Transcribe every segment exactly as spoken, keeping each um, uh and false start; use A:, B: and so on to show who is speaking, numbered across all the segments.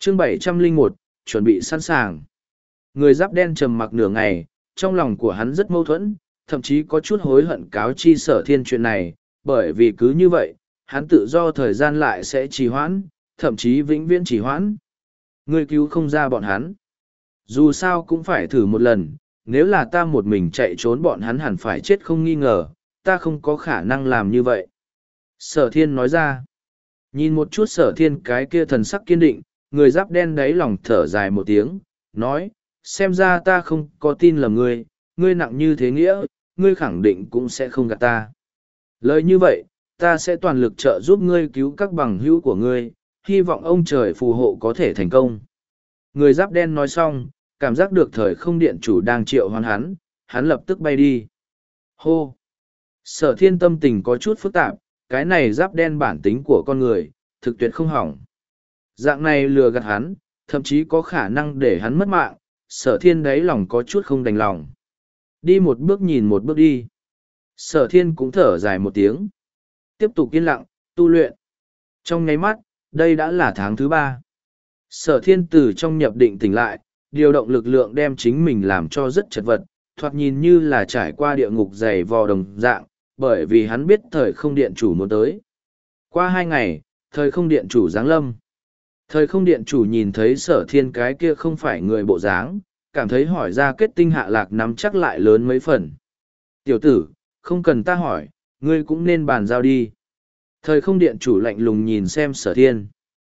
A: chương bảy trăm lẻ một, chuẩn bị sẵn sàng. Người giáp đen trầm mặc nửa ngày, trong lòng của hắn rất mâu thuẫn, thậm chí có chút hối hận cáo chi sở thiên chuyện này, bởi vì cứ như vậy, hắn tự do thời gian lại sẽ trì hoãn, thậm chí vĩnh viễn trì hoãn. Ngươi cứu không ra bọn hắn. Dù sao cũng phải thử một lần, nếu là ta một mình chạy trốn bọn hắn hẳn phải chết không nghi ngờ, ta không có khả năng làm như vậy. Sở thiên nói ra. Nhìn một chút sở thiên cái kia thần sắc kiên định, người giáp đen đáy lòng thở dài một tiếng, nói, xem ra ta không có tin lầm ngươi, ngươi nặng như thế nghĩa, ngươi khẳng định cũng sẽ không gạt ta. Lời như vậy, ta sẽ toàn lực trợ giúp ngươi cứu các bằng hữu của ngươi, hy vọng ông trời phù hộ có thể thành công. Người giáp đen nói xong, cảm giác được thời không điện chủ đang triệu hoán hắn, hắn lập tức bay đi. Hô! Sở thiên tâm tình có chút phức tạp, cái này giáp đen bản tính của con người, thực tuyệt không hỏng. Dạng này lừa gạt hắn, thậm chí có khả năng để hắn mất mạng, sở thiên đáy lòng có chút không đành lòng. Đi một bước nhìn một bước đi. Sở thiên cũng thở dài một tiếng. Tiếp tục yên lặng, tu luyện. Trong nháy mắt, đây đã là tháng thứ ba. Sở thiên từ trong nhập định tỉnh lại, điều động lực lượng đem chính mình làm cho rất chật vật, thoạt nhìn như là trải qua địa ngục dày vò đồng dạng, bởi vì hắn biết thời không điện chủ muốn tới. Qua hai ngày, thời không điện chủ giáng lâm. Thời không điện chủ nhìn thấy sở thiên cái kia không phải người bộ dáng, cảm thấy hỏi ra kết tinh hạ lạc nắm chắc lại lớn mấy phần. Tiểu tử, không cần ta hỏi, ngươi cũng nên bàn giao đi. Thời không điện chủ lạnh lùng nhìn xem sở thiên.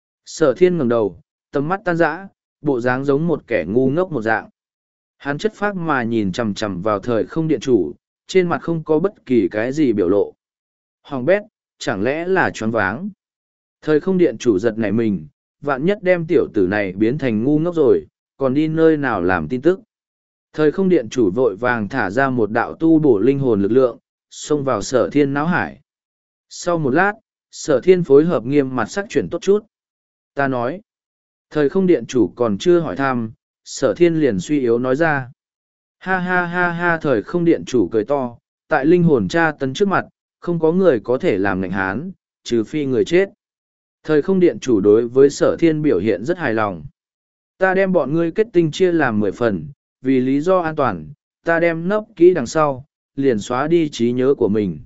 A: Sở thiên ngẩng đầu, tầm mắt tan rã, bộ dáng giống một kẻ ngu ngốc một dạng. Hắn chất phác mà nhìn chằm chằm vào thời không điện chủ, trên mặt không có bất kỳ cái gì biểu lộ. Hoàng bét, chẳng lẽ là choáng váng. Thời không điện chủ giật nảy mình, vạn nhất đem tiểu tử này biến thành ngu ngốc rồi, còn đi nơi nào làm tin tức. Thời không điện chủ vội vàng thả ra một đạo tu bổ linh hồn lực lượng, xông vào sở thiên náo hải. Sau một lát, sở thiên phối hợp nghiêm mặt sắc chuyển tốt chút. Ta nói, thời không điện chủ còn chưa hỏi thăm, sở thiên liền suy yếu nói ra. Ha ha ha ha thời không điện chủ cười to, tại linh hồn tra tấn trước mặt, không có người có thể làm ngạnh hán, trừ phi người chết. Thời không điện chủ đối với sở thiên biểu hiện rất hài lòng. Ta đem bọn ngươi kết tinh chia làm mười phần, vì lý do an toàn, ta đem nấp kỹ đằng sau, liền xóa đi trí nhớ của mình.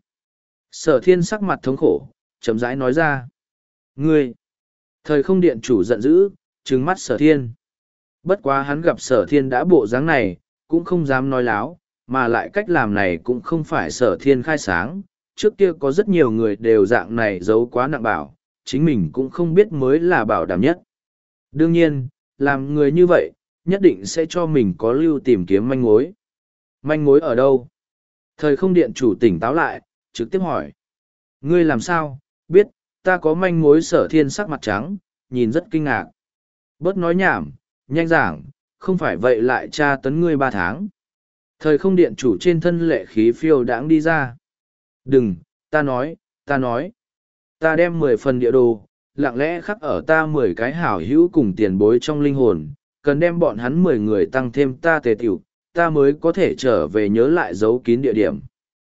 A: Sở thiên sắc mặt thống khổ, chậm rãi nói ra. Ngươi! Thời không điện chủ giận dữ, trừng mắt sở thiên. Bất quá hắn gặp sở thiên đã bộ dáng này, cũng không dám nói láo, mà lại cách làm này cũng không phải sở thiên khai sáng. Trước kia có rất nhiều người đều dạng này giấu quá nặng bảo, chính mình cũng không biết mới là bảo đảm nhất. Đương nhiên, làm người như vậy, nhất định sẽ cho mình có lưu tìm kiếm manh mối. Manh mối ở đâu? Thời không điện chủ tỉnh táo lại, trực tiếp hỏi. Ngươi làm sao, biết, ta có manh mối sở thiên sắc mặt trắng, nhìn rất kinh ngạc. Bớt nói nhảm, nhanh giảng, không phải vậy lại tra tấn ngươi ba tháng. Thời không điện chủ trên thân lệ khí phiêu đãng đi ra. Đừng, ta nói, ta nói. Ta đem mười phần địa đồ, lặng lẽ khắc ở ta mười cái hảo hữu cùng tiền bối trong linh hồn, cần đem bọn hắn mười người tăng thêm ta tề tiểu, ta mới có thể trở về nhớ lại dấu kín địa điểm.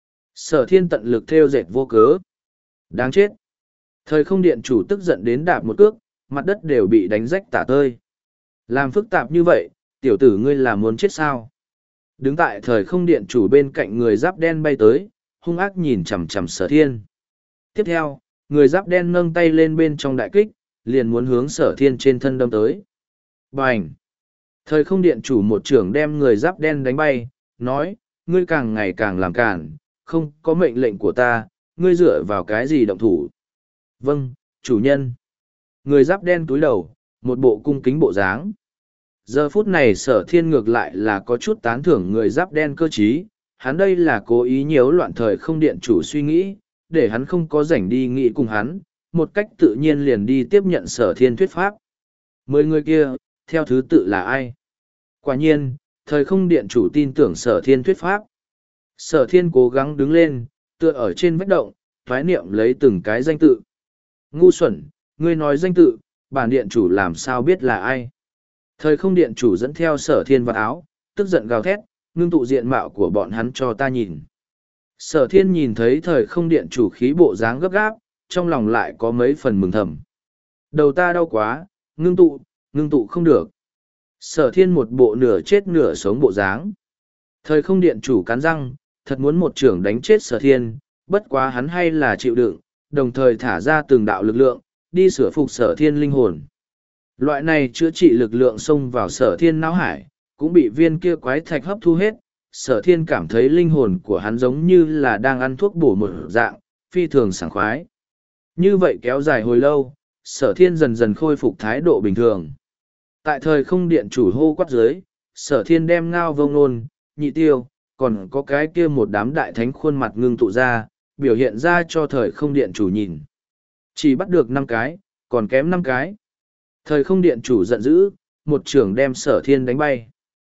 A: Sở thiên tận lực theo dệt vô cớ. Đáng chết. Thời không điện chủ tức giận đến đạp một cước, mặt đất đều bị đánh rách tả tơi. Làm phức tạp như vậy, tiểu tử ngươi là muốn chết sao? Đứng tại thời không điện chủ bên cạnh người giáp đen bay tới, hung ác nhìn chằm chằm sở thiên. Tiếp theo, người giáp đen nâng tay lên bên trong đại kích, liền muốn hướng sở thiên trên thân đâm tới. Bành! Thời không điện chủ một trưởng đem người giáp đen đánh bay, nói, ngươi càng ngày càng làm cản, không có mệnh lệnh của ta, ngươi dựa vào cái gì động thủ. Vâng, chủ nhân. Người giáp đen túi đầu, một bộ cung kính bộ dáng. Giờ phút này sở thiên ngược lại là có chút tán thưởng người giáp đen cơ trí, hắn đây là cố ý nhiễu loạn thời không điện chủ suy nghĩ, để hắn không có rảnh đi nghĩ cùng hắn, một cách tự nhiên liền đi tiếp nhận sở thiên thuyết pháp. Mười người kia, theo thứ tự là ai? Quả nhiên, thời không điện chủ tin tưởng sở thiên thuyết pháp. Sở thiên cố gắng đứng lên, tựa ở trên vách động, thoái niệm lấy từng cái danh tự. Ngu xuẩn, ngươi nói danh tự, bản điện chủ làm sao biết là ai? Thời không điện chủ dẫn theo sở thiên vào áo, tức giận gào thét, ngưng tụ diện mạo của bọn hắn cho ta nhìn. Sở thiên nhìn thấy thời không điện chủ khí bộ dáng gấp gáp, trong lòng lại có mấy phần mừng thầm. Đầu ta đau quá, ngưng tụ, ngưng tụ không được. Sở thiên một bộ nửa chết nửa sống bộ dáng. Thời không điện chủ cắn răng, thật muốn một trưởng đánh chết sở thiên, bất quá hắn hay là chịu đựng, đồng thời thả ra từng đạo lực lượng, đi sửa phục sở thiên linh hồn. Loại này chữa trị lực lượng xông vào sở thiên não hải, cũng bị viên kia quái thạch hấp thu hết. Sở thiên cảm thấy linh hồn của hắn giống như là đang ăn thuốc bổ một dạng, phi thường sảng khoái. Như vậy kéo dài hồi lâu, sở thiên dần dần khôi phục thái độ bình thường. Tại thời không điện chủ hô quát dưới, sở thiên đem Ngao Vông Nôn, Nhị Tiêu, còn có cái kia một đám đại thánh khuôn mặt ngưng tụ ra, biểu hiện ra cho thời không điện chủ nhìn. Chỉ bắt được năm cái, còn kém năm cái. Thời không điện chủ giận dữ, một trưởng đem sở thiên đánh bay.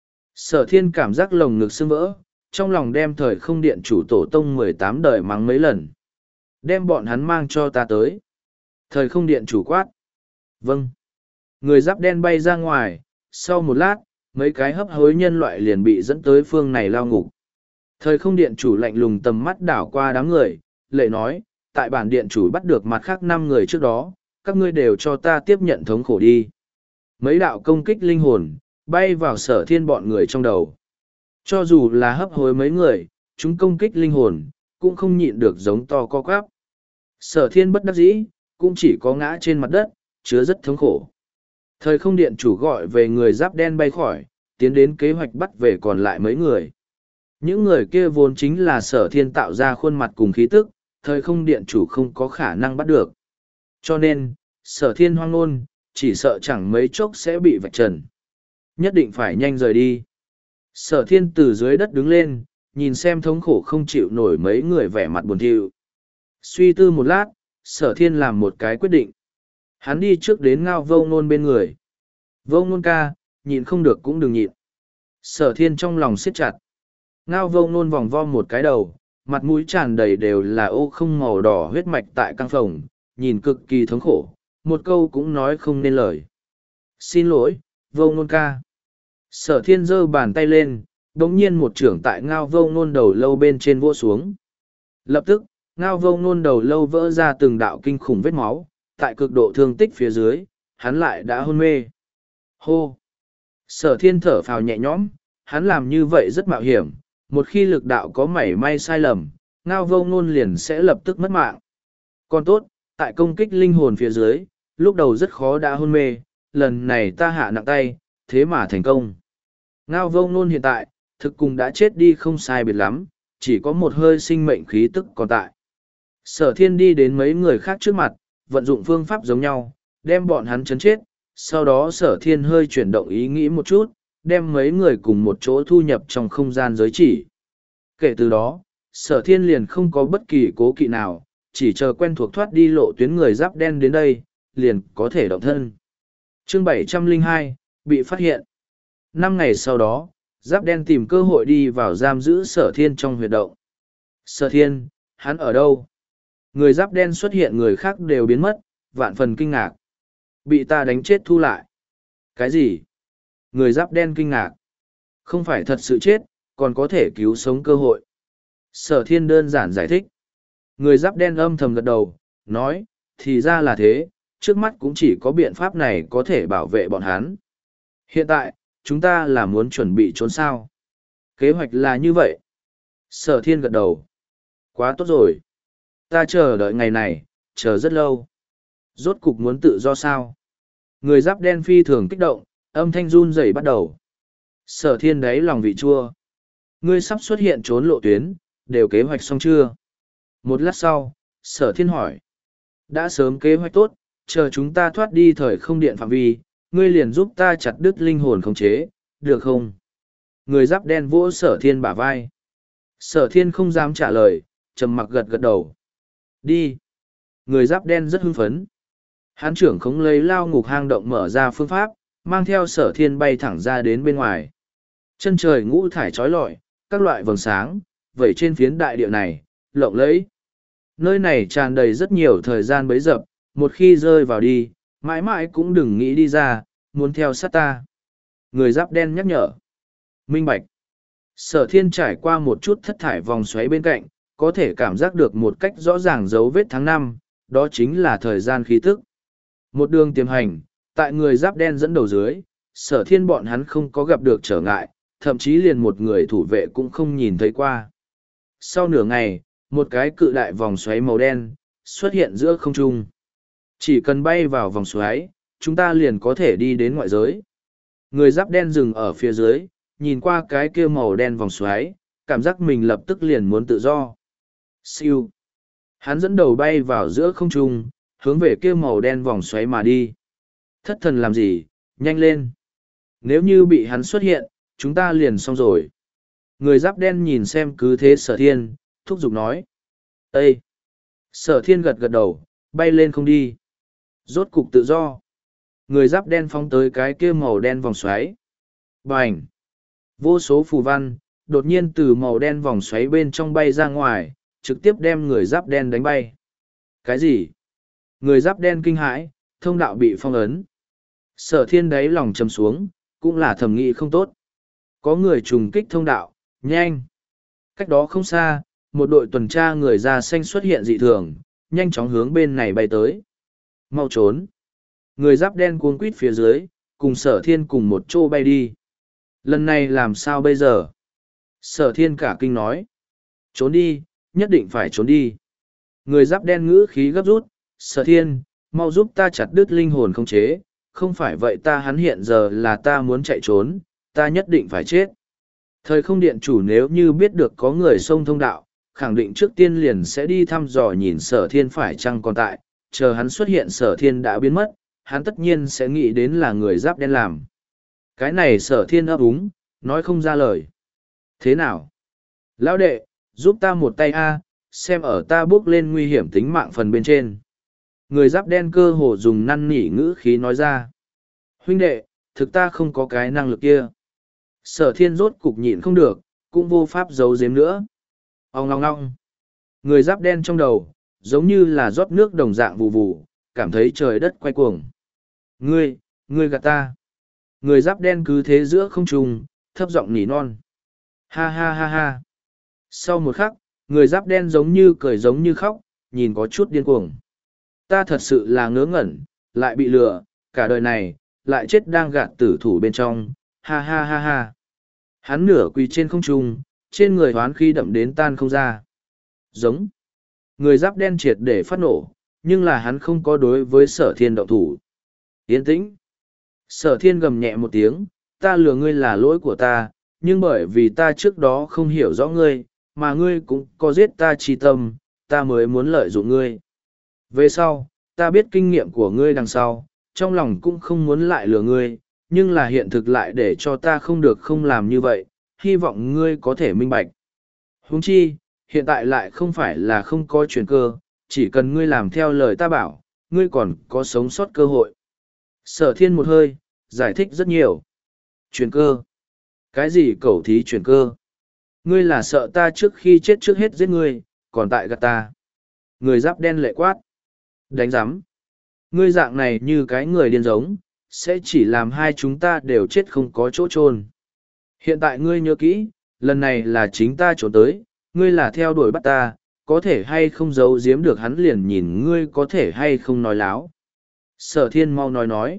A: Sở thiên cảm giác lồng ngực sưng vỡ, trong lòng đem thời không điện chủ tổ tông mười tám đời mắng mấy lần. Đem bọn hắn mang cho ta tới. Thời không điện chủ quát. Vâng. Người giáp đen bay ra ngoài, sau một lát, mấy cái hấp hối nhân loại liền bị dẫn tới phương này lao ngục. Thời không điện chủ lạnh lùng tầm mắt đảo qua đám người, lệ nói, tại bản điện chủ bắt được mặt khác năm người trước đó, các ngươi đều cho ta tiếp nhận thống khổ đi. Mấy đạo công kích linh hồn, bay vào sở thiên bọn người trong đầu. Cho dù là hấp hối mấy người, chúng công kích linh hồn, cũng không nhịn được giống to co quắp. Sở thiên bất đắc dĩ, cũng chỉ có ngã trên mặt đất, chứa rất thống khổ. Thời không điện chủ gọi về người giáp đen bay khỏi, tiến đến kế hoạch bắt về còn lại mấy người. Những người kia vốn chính là sở thiên tạo ra khuôn mặt cùng khí tức, thời không điện chủ không có khả năng bắt được. Cho nên, sở thiên hoang ngôn, chỉ sợ chẳng mấy chốc sẽ bị vạch trần. Nhất định phải nhanh rời đi. Sở thiên từ dưới đất đứng lên, nhìn xem thống khổ không chịu nổi mấy người vẻ mặt buồn thiu. Suy tư một lát, sở thiên làm một cái quyết định. Hắn đi trước đến Ngao Vô Ngôn bên người. Vô Ngôn ca, nhịn không được cũng đừng nhịn. Sở thiên trong lòng siết chặt. Ngao Vô Ngôn vòng vo một cái đầu, mặt mũi tràn đầy đều là ô không màu đỏ huyết mạch tại căng phồng, nhìn cực kỳ thống khổ, một câu cũng nói không nên lời. Xin lỗi, Vô Ngôn ca. Sở thiên giơ bàn tay lên, đống nhiên một trưởng tại Ngao Vô Ngôn đầu lâu bên trên vỗ xuống. Lập tức, Ngao Vô Ngôn đầu lâu vỡ ra từng đạo kinh khủng vết máu, tại cực độ thương tích phía dưới, hắn lại đã hôn mê. Hô! Sở thiên thở phào nhẹ nhõm, hắn làm như vậy rất mạo hiểm, một khi lực đạo có mảy may sai lầm, Ngao Vô Ngôn liền sẽ lập tức mất mạng. Còn tốt, tại công kích linh hồn phía dưới, lúc đầu rất khó đã hôn mê, lần này ta hạ nặng tay, thế mà thành công. Ngao Vô Ngôn hiện tại, thực cùng đã chết đi không sai biệt lắm, chỉ có một hơi sinh mệnh khí tức còn tại. Sở thiên đi đến mấy người khác trước mặt, vận dụng phương pháp giống nhau, đem bọn hắn chấn chết, sau đó sở thiên hơi chuyển động ý nghĩ một chút, đem mấy người cùng một chỗ thu nhập trong không gian giới chỉ. Kể từ đó, sở thiên liền không có bất kỳ cố kỵ nào, chỉ chờ quen thuộc thoát đi lộ tuyến người giáp đen đến đây, liền có thể động thân. Chương bảy trăm lẻ hai, bị phát hiện. Năm ngày sau đó, giáp đen tìm cơ hội đi vào giam giữ sở thiên trong huyệt động. Sở thiên, hắn ở đâu? Người giáp đen xuất hiện, người khác đều biến mất, vạn phần kinh ngạc. Bị ta đánh chết thu lại. Cái gì? Người giáp đen kinh ngạc. Không phải thật sự chết, còn có thể cứu sống cơ hội. Sở thiên đơn giản giải thích. Người giáp đen âm thầm gật đầu, nói, thì ra là thế, trước mắt cũng chỉ có biện pháp này có thể bảo vệ bọn hắn. Hiện tại, chúng ta là muốn chuẩn bị trốn sao. Kế hoạch là như vậy. Sở thiên gật đầu. Quá tốt rồi. Ta chờ đợi ngày này, chờ rất lâu. Rốt cục muốn tự do sao? Người giáp đen phi thường kích động, âm thanh run rẩy bắt đầu. Sở thiên đáy lòng vị chua. Ngươi sắp xuất hiện trốn lộ tuyến, đều kế hoạch xong chưa? Một lát sau, sở thiên hỏi. Đã sớm kế hoạch tốt, chờ chúng ta thoát đi thời không điện phạm vi, ngươi liền giúp ta chặt đứt linh hồn khống chế, được không? Người giáp đen vỗ sở thiên bả vai. Sở thiên không dám trả lời, trầm mặc gật gật đầu. Đi. Người giáp đen rất hưng phấn. Hán trưởng khống lấy lao ngục hang động mở ra phương pháp, mang theo sở thiên bay thẳng ra đến bên ngoài. Chân trời ngũ thải trói lọi, các loại vầng sáng, vẩy trên phiến đại địa này, lộng lẫy. Nơi này tràn đầy rất nhiều thời gian bấy dập, một khi rơi vào đi, mãi mãi cũng đừng nghĩ đi ra, muốn theo sát ta. Người giáp đen nhắc nhở. Minh bạch. Sở thiên trải qua một chút thất thải vòng xoáy bên cạnh, có thể cảm giác được một cách rõ ràng dấu vết tháng năm, đó chính là thời gian khí tức. Một đường tiềm hành, Tại người giáp đen dẫn đầu dưới, sở thiên bọn hắn không có gặp được trở ngại, thậm chí liền một người thủ vệ cũng không nhìn thấy qua. Sau nửa ngày, một cái cự đại vòng xoáy màu đen xuất hiện giữa không trung. Chỉ cần bay vào vòng xoáy, chúng ta liền có thể đi đến ngoại giới. Người giáp đen dừng ở phía dưới, nhìn qua cái kia màu đen vòng xoáy, cảm giác mình lập tức liền muốn tự do. Siêu. Hắn dẫn đầu bay vào giữa không trung, hướng về kia màu đen vòng xoáy mà đi. Thất thần làm gì, nhanh lên. Nếu như bị hắn xuất hiện, chúng ta liền xong rồi. Người giáp đen nhìn xem cứ thế sở thiên, thúc giục nói. Ê! Sở thiên gật gật đầu, bay lên không đi. Rốt cục tự do. Người giáp đen phóng tới cái kia màu đen vòng xoáy. Bành! Vô số phù văn, đột nhiên từ màu đen vòng xoáy bên trong bay ra ngoài, trực tiếp đem người giáp đen đánh bay. Cái gì? Người giáp đen kinh hãi, thông đạo bị phong ấn. Sở thiên đáy lòng chầm xuống, cũng là thầm nghĩ không tốt. Có người trùng kích thông đạo, nhanh. Cách đó không xa, một đội tuần tra người da xanh xuất hiện dị thường, nhanh chóng hướng bên này bay tới. Mau trốn. Người giáp đen cuống quít phía dưới, cùng sở thiên cùng một chỗ bay đi. Lần này làm sao bây giờ? Sở thiên cả kinh nói. Trốn đi, nhất định phải trốn đi. Người giáp đen ngữ khí gấp rút, sở thiên, mau giúp ta chặt đứt linh hồn không chế, không phải vậy ta hắn hiện giờ là ta muốn chạy trốn, ta nhất định phải chết. Thời không điện chủ nếu như biết được có người xông thông đạo, khẳng định trước tiên liền sẽ đi thăm dò nhìn sở thiên phải chăng còn tại, chờ hắn xuất hiện sở thiên đã biến mất, hắn tất nhiên sẽ nghĩ đến là người giáp đen làm. Cái này sở thiên ấp úng, nói không ra lời. Thế nào? Lão đệ, giúp ta một tay a, xem ở ta bước lên nguy hiểm tính mạng phần bên trên. Người giáp đen cơ hồ dùng năn nỉ ngữ khí nói ra. Huynh đệ, thực ta không có cái năng lực kia. Sở thiên rốt cục nhịn không được, cũng vô pháp giấu giếm nữa. Ông ngong ngong. Người giáp đen trong đầu, giống như là rót nước đồng dạng vù vù, cảm thấy trời đất quay cuồng. Ngươi, ngươi gạt ta. Người giáp đen cứ thế giữa không trung, thấp giọng nỉ non. Ha ha ha ha. Sau một khắc, người giáp đen giống như cười giống như khóc, nhìn có chút điên cuồng. Ta thật sự là ngớ ngẩn, lại bị lừa, cả đời này, lại chết đang gạt tử thủ bên trong, ha ha ha ha. Hắn nửa quỳ trên không trung, trên người hoán khí đậm đến tan không ra. Giống. Người giáp đen triệt để phát nổ, nhưng là hắn không có đối với sở thiên động thủ. Yên tĩnh. Sở thiên gầm nhẹ một tiếng, ta lừa ngươi là lỗi của ta, nhưng bởi vì ta trước đó không hiểu rõ ngươi, mà ngươi cũng có giết ta chi tâm, ta mới muốn lợi dụng ngươi. Về sau, ta biết kinh nghiệm của ngươi đằng sau, trong lòng cũng không muốn lại lừa ngươi, nhưng là hiện thực lại để cho ta không được không làm như vậy, hy vọng ngươi có thể minh bạch. Huống chi, hiện tại lại không phải là không có chuyển cơ, chỉ cần ngươi làm theo lời ta bảo, ngươi còn có sống sót cơ hội. Sở thiên một hơi, giải thích rất nhiều. Chuyển cơ? Cái gì cẩu thí chuyển cơ? Ngươi là sợ ta trước khi chết trước hết giết ngươi, còn tại gạt ta. Người giáp đen lệ quát. Đánh giám. Ngươi dạng này như cái người điên giống, sẽ chỉ làm hai chúng ta đều chết không có chỗ chôn. Hiện tại ngươi nhớ kỹ, lần này là chính ta trốn tới, ngươi là theo đuổi bắt ta, có thể hay không giấu giếm được hắn liền nhìn ngươi có thể hay không nói láo. Sở thiên mau nói nói.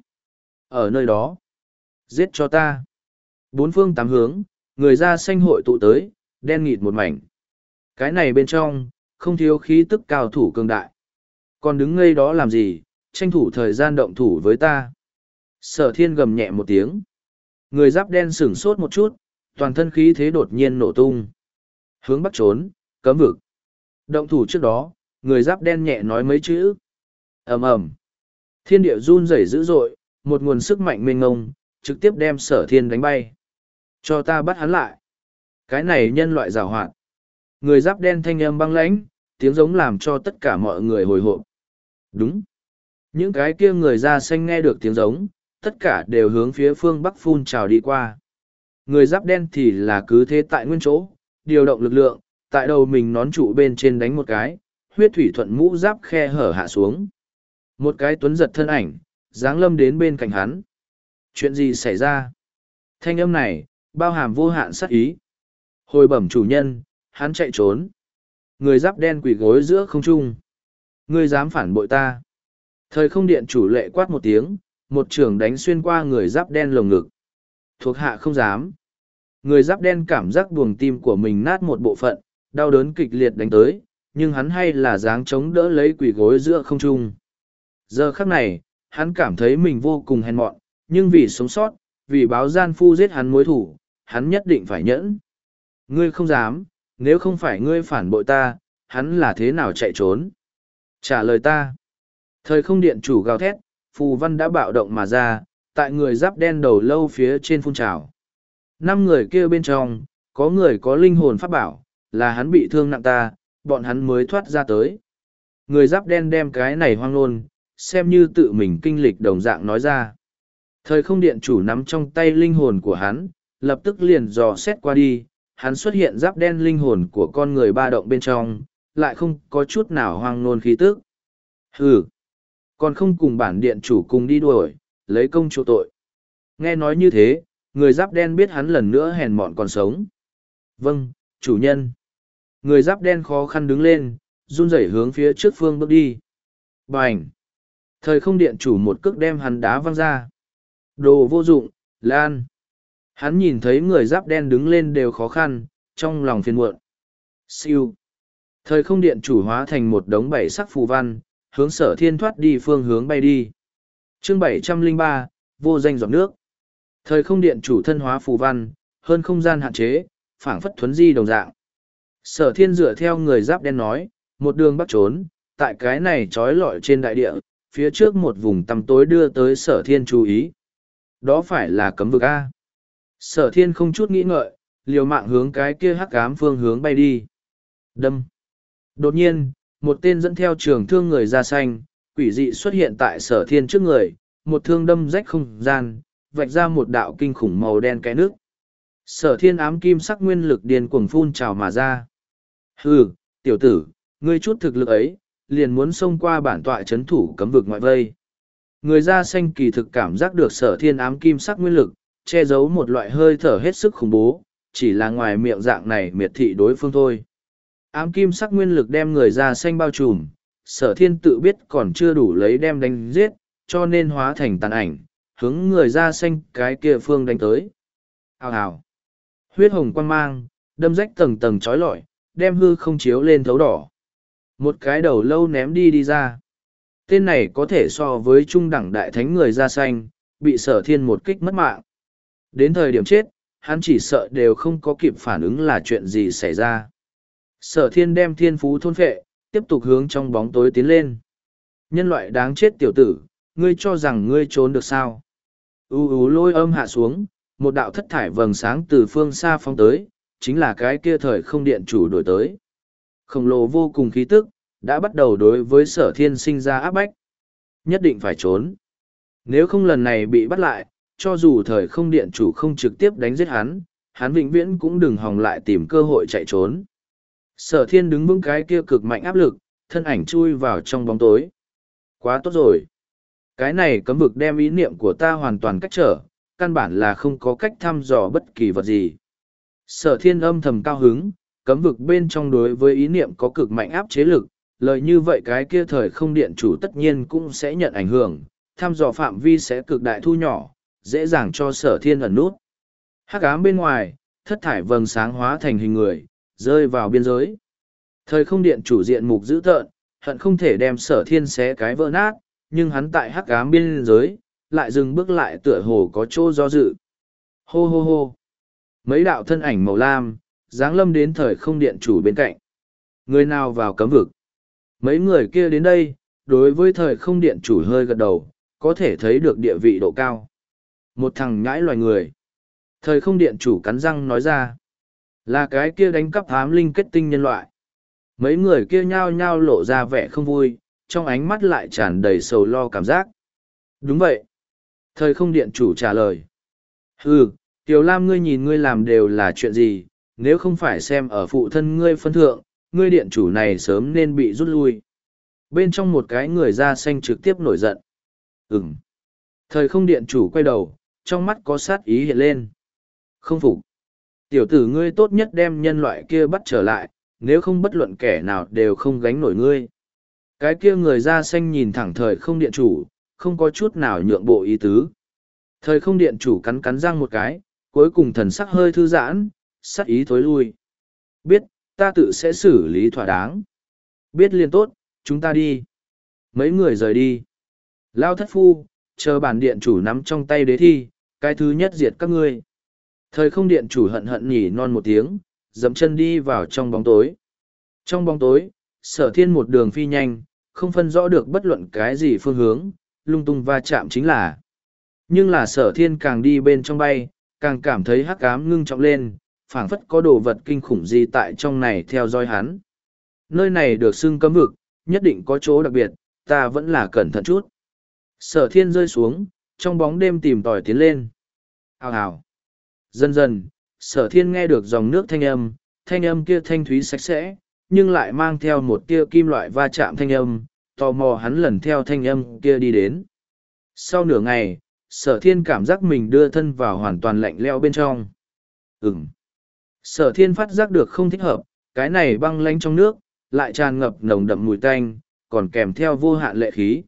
A: Ở nơi đó, giết cho ta. Bốn phương tám hướng, người da xanh hội tụ tới, đen nghịt một mảnh. Cái này bên trong, không thiếu khí tức cao thủ cường đại. Còn đứng ngây đó làm gì, tranh thủ thời gian động thủ với ta. Sở thiên gầm nhẹ một tiếng. Người giáp đen sửng sốt một chút, toàn thân khí thế đột nhiên nổ tung. Hướng bắc trốn, cấm vực. Động thủ trước đó, người giáp đen nhẹ nói mấy chữ. Ầm ầm. Thiên địa run rẩy dữ dội, một nguồn sức mạnh mênh ngông, trực tiếp đem sở thiên đánh bay. Cho ta bắt hắn lại. Cái này nhân loại giàu hoạt. Người giáp đen thanh âm băng lãnh, tiếng giống làm cho tất cả mọi người hồi hộp. Đúng. Những cái kia người da xanh nghe được tiếng giống, tất cả đều hướng phía phương bắc phun trào đi qua. Người giáp đen thì là cứ thế tại nguyên chỗ, điều động lực lượng, tại đầu mình nón trụ bên trên đánh một cái, huyết thủy thuận mũ giáp khe hở hạ xuống. Một cái tuấn giật thân ảnh, dáng lâm đến bên cạnh hắn. Chuyện gì xảy ra? Thanh âm này, bao hàm vô hạn sát ý. Hồi bẩm chủ nhân, hắn chạy trốn. Người giáp đen quỳ gối giữa không trung. Ngươi dám phản bội ta. Thời không điện chủ lệ quát một tiếng, một chưởng đánh xuyên qua người giáp đen lồng ngực. Thuộc hạ không dám. Người giáp đen cảm giác buồng tim của mình nát một bộ phận, đau đớn kịch liệt đánh tới, nhưng hắn hay là dáng chống đỡ lấy quỷ gối giữa không trung. Giờ khắc này, hắn cảm thấy mình vô cùng hèn mọn, nhưng vì sống sót, vì báo gian phu giết hắn mối thủ, hắn nhất định phải nhẫn. Ngươi không dám, nếu không phải ngươi phản bội ta, hắn là thế nào chạy trốn? Trả lời ta. Thời không điện chủ gào thét, phù văn đã bạo động mà ra, tại người giáp đen đầu lâu phía trên phun trào. Năm người kia bên trong, có người có linh hồn pháp bảo, là hắn bị thương nặng ta, bọn hắn mới thoát ra tới. Người giáp đen đem cái này hoang nôn, xem như tự mình kinh lịch đồng dạng nói ra. Thời không điện chủ nắm trong tay linh hồn của hắn, lập tức liền dò xét qua đi, hắn xuất hiện giáp đen linh hồn của con người ba động bên trong, lại không có chút nào hoang nôn khí tức. Hừ, còn không cùng bản điện chủ cùng đi đuổi, lấy công chỗ tội. Nghe nói như thế, người giáp đen biết hắn lần nữa hèn mọn còn sống. Vâng, chủ nhân. Người giáp đen khó khăn đứng lên, run rẩy hướng phía trước phương bước đi. Bành! Thời không điện chủ một cước đem hắn đá văng ra. Đồ vô dụng, Lan! Hắn nhìn thấy người giáp đen đứng lên đều khó khăn, trong lòng phiền muộn. Siêu! Thời không điện chủ hóa thành một đống bảy sắc phù văn, hướng Sở Thiên thoát đi phương hướng bay đi. Chương bảy trăm lẻ ba, vô danh giọt nước. Thời không điện chủ thân hóa phù văn, hơn không gian hạn chế, phảng phất thuấn di đồng dạng. Sở Thiên dựa theo người giáp đen nói, một đường bắt trốn, tại cái này trói lọi trên đại địa, phía trước một vùng tăm tối đưa tới Sở Thiên chú ý. Đó phải là cấm vực A. Sở Thiên không chút nghĩ ngợi, liều mạng hướng cái kia hắc ám phương hướng bay đi. Đâm. Đột nhiên, một tên dẫn theo trường thương người da xanh, quỷ dị xuất hiện tại Sở Thiên trước người, một thương đâm rách không gian, vạch ra một đạo kinh khủng màu đen cái nước. Sở Thiên ám kim sắc nguyên lực điên cuồng phun trào mà ra. Hừ, tiểu tử, ngươi chút thực lực ấy, liền muốn xông qua bản tọa chấn thủ cấm vực ngoại vây. Người da xanh kỳ thực cảm giác được Sở Thiên ám kim sắc nguyên lực, che giấu một loại hơi thở hết sức khủng bố, chỉ là ngoài miệng dạng này miệt thị đối phương thôi. Ám kim sắc nguyên lực đem người da xanh bao trùm, Sở Thiên tự biết còn chưa đủ lấy đem đánh giết, cho nên hóa thành tàn ảnh, hướng người da xanh cái kia phương đánh tới. Hào hào. Huyết hồng quang mang, đâm rách tầng tầng trói lọi, đem hư không chiếu lên thấu đỏ. Một cái đầu lâu ném đi đi ra. Tên này có thể so với trung đẳng đại thánh người da xanh, bị Sở Thiên một kích mất mạng. Đến thời điểm chết, hắn chỉ sợ đều không có kịp phản ứng là chuyện gì xảy ra. Sở Thiên đem thiên phú thôn phệ, tiếp tục hướng trong bóng tối tiến lên. Nhân loại đáng chết tiểu tử, ngươi cho rằng ngươi trốn được sao? U u lôi âm hạ xuống, một đạo thất thải vầng sáng từ phương xa phóng tới, chính là cái kia thời không điện chủ đổi tới. Khổng lồ vô cùng khí tức, đã bắt đầu đối với Sở Thiên sinh ra áp bách. Nhất định phải trốn. Nếu không lần này bị bắt lại, cho dù thời không điện chủ không trực tiếp đánh giết hắn, hắn vĩnh viễn cũng đừng hòng lại tìm cơ hội chạy trốn. Sở Thiên đứng vững cái kia cực mạnh áp lực, thân ảnh chui vào trong bóng tối. Quá tốt rồi. Cái này cấm vực đem ý niệm của ta hoàn toàn cách trở, căn bản là không có cách thăm dò bất kỳ vật gì. Sở Thiên âm thầm cao hứng, cấm vực bên trong đối với ý niệm có cực mạnh áp chế lực, lời như vậy cái kia thời không điện chủ tất nhiên cũng sẽ nhận ảnh hưởng, thăm dò phạm vi sẽ cực đại thu nhỏ, dễ dàng cho Sở Thiên ẩn nút. Hắc ám bên ngoài, thất thải vầng sáng hóa thành hình người, rơi vào biên giới. Thời không điện chủ diện mục dữ tợn, hận không thể đem Sở Thiên xé cái vỡ nát, nhưng hắn tại hắc ám biên giới, lại dừng bước lại tựa hồ có chỗ do dự. Hô hô hô. Mấy đạo thân ảnh màu lam, giáng lâm đến thời không điện chủ bên cạnh. Người nào vào cấm vực? Mấy người kia đến đây, đối với thời không điện chủ hơi gật đầu, có thể thấy được địa vị độ cao. Một thằng nhãi loài người. Thời không điện chủ cắn răng nói ra. Là cái kia đánh cắp ám linh kết tinh nhân loại. Mấy người kia nhao nhao lộ ra vẻ không vui, trong ánh mắt lại tràn đầy sầu lo cảm giác. Đúng vậy. Thời không điện chủ trả lời. Hừ, Tiểu Lam ngươi nhìn ngươi làm đều là chuyện gì, nếu không phải xem ở phụ thân ngươi phân thượng, ngươi điện chủ này sớm nên bị rút lui. Bên trong một cái người da xanh trực tiếp nổi giận. Ừm. Thời không điện chủ quay đầu, trong mắt có sát ý hiện lên. Không phục. Tiểu tử ngươi tốt nhất đem nhân loại kia bắt trở lại, nếu không bất luận kẻ nào đều không gánh nổi ngươi. Cái kia người da xanh nhìn thẳng thời không điện chủ, không có chút nào nhượng bộ ý tứ. Thời không điện chủ cắn cắn răng một cái, cuối cùng thần sắc hơi thư giãn, sắc ý thối lui. Biết, ta tự sẽ xử lý thỏa đáng. Biết liền tốt, chúng ta đi. Mấy người rời đi. Lao thất phu, chờ bản điện chủ nắm trong tay đế thi, cái thứ nhất diệt các ngươi. Thời không điện chủ hận hận nhỉ non một tiếng, dẫm chân đi vào trong bóng tối. Trong bóng tối, sở thiên một đường phi nhanh, không phân rõ được bất luận cái gì phương hướng, lung tung va chạm chính là. Nhưng là sở thiên càng đi bên trong bay, càng cảm thấy hắc ám ngưng trọng lên, phảng phất có đồ vật kinh khủng gì tại trong này theo dõi hắn. Nơi này được xưng cấm vực, nhất định có chỗ đặc biệt, ta vẫn là cẩn thận chút. Sở thiên rơi xuống, trong bóng đêm tìm tòi tiến lên. Hào hào. Dần dần, sở thiên nghe được dòng nước thanh âm, thanh âm kia thanh thúy sạch sẽ, nhưng lại mang theo một tia kim loại va chạm thanh âm, tò mò hắn lần theo thanh âm kia đi đến. Sau nửa ngày, sở thiên cảm giác mình đưa thân vào hoàn toàn lạnh lẽo bên trong. Ừm. Sở thiên phát giác được không thích hợp, cái này băng lánh trong nước, lại tràn ngập nồng đậm mùi tanh, còn kèm theo vô hạn lệ khí.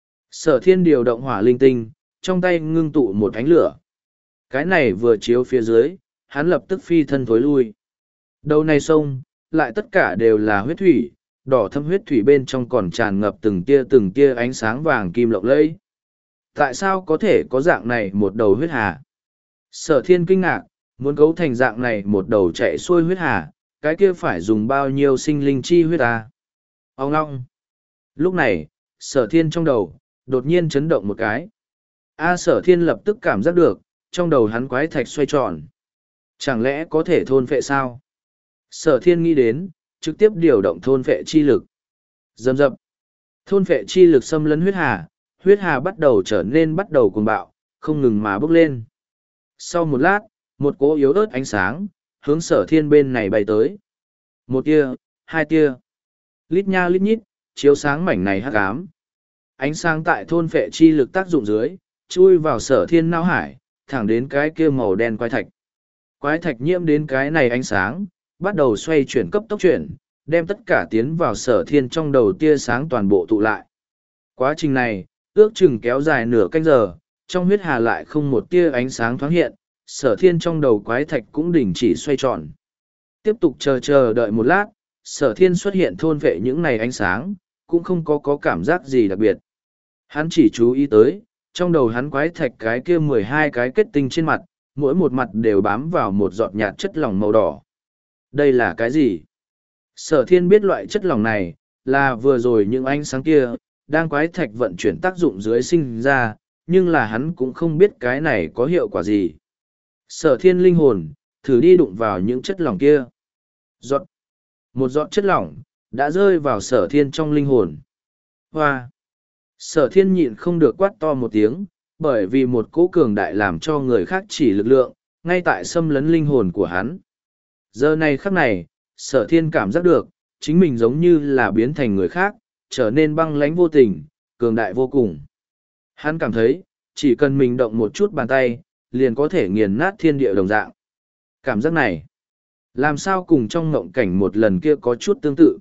A: Sở thiên điều động hỏa linh tinh, trong tay ngưng tụ một ánh lửa. Cái này vừa chiếu phía dưới, hắn lập tức phi thân thối lui. Đầu này sông, lại tất cả đều là huyết thủy, đỏ thâm huyết thủy bên trong còn tràn ngập từng tia từng tia ánh sáng vàng kim lộng lẫy. Tại sao có thể có dạng này một đầu huyết hà? Sở thiên kinh ngạc, muốn cấu thành dạng này một đầu chạy xuôi huyết hà, cái kia phải dùng bao nhiêu sinh linh chi huyết à? Ông ngong. Lúc này, sở thiên trong đầu, đột nhiên chấn động một cái. A sở thiên lập tức cảm giác được, trong đầu hắn quái thạch xoay tròn. Chẳng lẽ có thể thôn phệ sao? Sở thiên nghĩ đến, trực tiếp điều động thôn phệ chi lực. Dầm dập. Thôn phệ chi lực xâm lấn huyết hà, huyết hà bắt đầu trở nên bắt đầu cuồng bạo, không ngừng mà bốc lên. Sau một lát, một cỗ yếu ớt ánh sáng, hướng sở thiên bên này bay tới. Một tia, hai tia. Lít nha lít nhít, chiếu sáng mảnh này hắc ám. Ánh sáng tại thôn phệ chi lực tác dụng dưới, chui vào sở thiên não hải, thẳng đến cái kia màu đen quái thạch. Quái thạch nhiễm đến cái này ánh sáng, bắt đầu xoay chuyển cấp tốc chuyển, đem tất cả tiến vào sở thiên trong đầu tia sáng toàn bộ tụ lại. Quá trình này, ước chừng kéo dài nửa canh giờ, trong huyết hà lại không một tia ánh sáng thoáng hiện, sở thiên trong đầu quái thạch cũng đình chỉ xoay tròn. Tiếp tục chờ chờ đợi một lát, sở thiên xuất hiện thôn vệ những này ánh sáng, cũng không có có cảm giác gì đặc biệt. Hắn chỉ chú ý tới, trong đầu hắn quái thạch cái kia mười hai cái kết tinh trên mặt, mỗi một mặt đều bám vào một giọt nhạt chất lỏng màu đỏ. Đây là cái gì? Sở thiên biết loại chất lỏng này, là vừa rồi những ánh sáng kia, đang quái thạch vận chuyển tác dụng dưới sinh ra, nhưng là hắn cũng không biết cái này có hiệu quả gì. Sở thiên linh hồn, thử đi đụng vào những chất lỏng kia. Giọt. Một giọt chất lỏng, đã rơi vào sở thiên trong linh hồn. Hoa. Sở thiên nhịn không được quát to một tiếng, bởi vì một cỗ cường đại làm cho người khác chỉ lực lượng, ngay tại xâm lấn linh hồn của hắn. Giờ này khắc này, sở thiên cảm giác được, chính mình giống như là biến thành người khác, trở nên băng lãnh vô tình, cường đại vô cùng. Hắn cảm thấy, chỉ cần mình động một chút bàn tay, liền có thể nghiền nát thiên địa đồng dạng. Cảm giác này, làm sao cùng trong ngộng cảnh một lần kia có chút tương tự.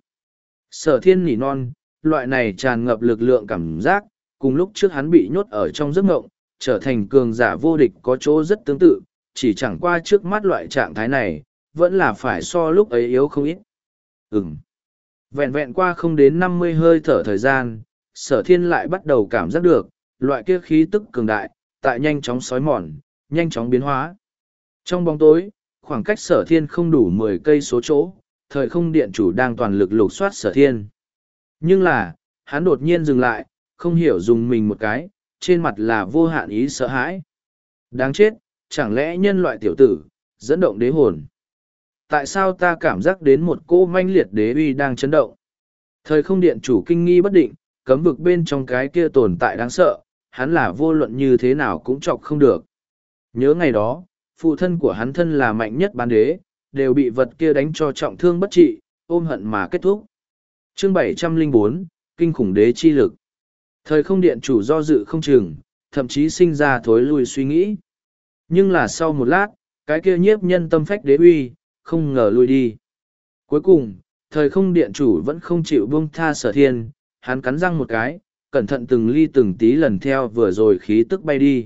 A: Sở thiên nỉ non, loại này tràn ngập lực lượng cảm giác, cùng lúc trước hắn bị nhốt ở trong giấc ngộng, trở thành cường giả vô địch có chỗ rất tương tự, chỉ chẳng qua trước mắt loại trạng thái này, vẫn là phải so lúc ấy yếu không ít. Ừm. Vẹn vẹn qua không đến năm mươi hơi thở thời gian, sở thiên lại bắt đầu cảm giác được, loại kia khí tức cường đại, tại nhanh chóng xói mòn, nhanh chóng biến hóa. Trong bóng tối, khoảng cách sở thiên không đủ mười cây số chỗ, thời không điện chủ đang toàn lực lục soát sở thiên. Nhưng là, hắn đột nhiên dừng lại, không hiểu dùng mình một cái, trên mặt là vô hạn ý sợ hãi. Đáng chết, chẳng lẽ nhân loại tiểu tử, dẫn động đế hồn. Tại sao ta cảm giác đến một cô manh liệt đế uy đang chấn động? Thời không điện chủ kinh nghi bất định, cấm vực bên trong cái kia tồn tại đáng sợ, hắn là vô luận như thế nào cũng chọc không được. Nhớ ngày đó, phụ thân của hắn thân là mạnh nhất bán đế, đều bị vật kia đánh cho trọng thương bất trị, ôm hận mà kết thúc. Chương bảy trăm lẻ bốn, Kinh khủng đế chi lực. Thời không điện chủ do dự không chừng, thậm chí sinh ra thối lui suy nghĩ. Nhưng là sau một lát, cái kia nhiếp nhân tâm phách đế uy, không ngờ lui đi. Cuối cùng, thời không điện chủ vẫn không chịu buông tha sở thiên, hắn cắn răng một cái, cẩn thận từng ly từng tí lần theo vừa rồi khí tức bay đi.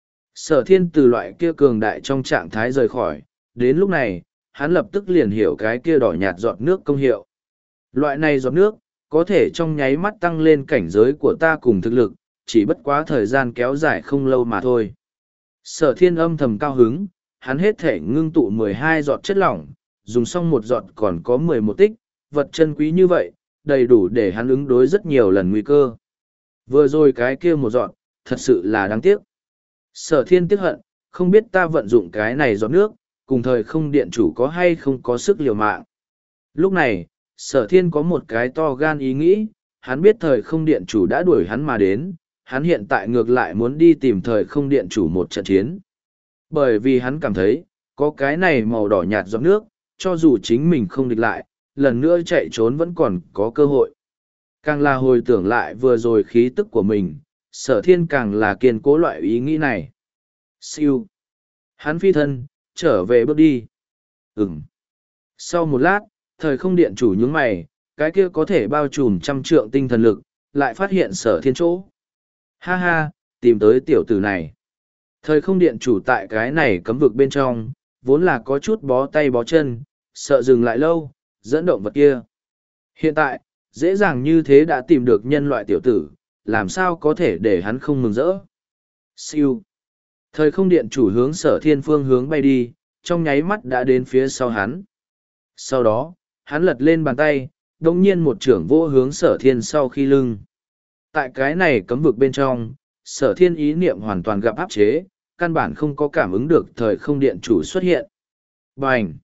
A: Sở thiên từ loại kia cường đại trong trạng thái rời khỏi, đến lúc này, hắn lập tức liền hiểu cái kia đỏ nhạt giọt nước công hiệu. Loại này giọt nước, có thể trong nháy mắt tăng lên cảnh giới của ta cùng thực lực, chỉ bất quá thời gian kéo dài không lâu mà thôi. Sở thiên âm thầm cao hứng, hắn hết thể ngưng tụ mười hai giọt chất lỏng, dùng xong một giọt còn có mười một tích, vật chân quý như vậy, đầy đủ để hắn ứng đối rất nhiều lần nguy cơ. Vừa rồi cái kia một giọt, thật sự là đáng tiếc. Sở thiên tiếc hận, không biết ta vận dụng cái này giọt nước, cùng thời không điện chủ có hay không có sức liều mạng. Lúc này, sở thiên có một cái to gan ý nghĩ, hắn biết thời không điện chủ đã đuổi hắn mà đến, hắn hiện tại ngược lại muốn đi tìm thời không điện chủ một trận chiến. Bởi vì hắn cảm thấy, có cái này màu đỏ nhạt giọt nước, cho dù chính mình không địch lại, lần nữa chạy trốn vẫn còn có cơ hội. Càng là hồi tưởng lại vừa rồi khí tức của mình, sở thiên càng là kiên cố loại ý nghĩ này. Siêu. Hắn phi thân, trở về bước đi. Ừm. Sau một lát, thời không điện chủ nhướng mày, cái kia có thể bao trùm trăm trượng tinh thần lực, lại phát hiện sở thiên chỗ. Ha ha, tìm tới tiểu tử này. Thời không điện chủ tại cái này cấm vực bên trong, vốn là có chút bó tay bó chân, sợ dừng lại lâu, dẫn động vật kia. Hiện tại, dễ dàng như thế đã tìm được nhân loại tiểu tử, làm sao có thể để hắn không mừng rỡ. Siêu. Thời không điện chủ hướng sở thiên phương hướng bay đi, trong nháy mắt đã đến phía sau hắn. Sau đó, hắn lật lên bàn tay, đồng nhiên một trưởng vô hướng sở thiên sau khi lưng. Tại cái này cấm vực bên trong, sở thiên ý niệm hoàn toàn gặp áp chế, căn bản không có cảm ứng được thời không điện chủ xuất hiện. Bành!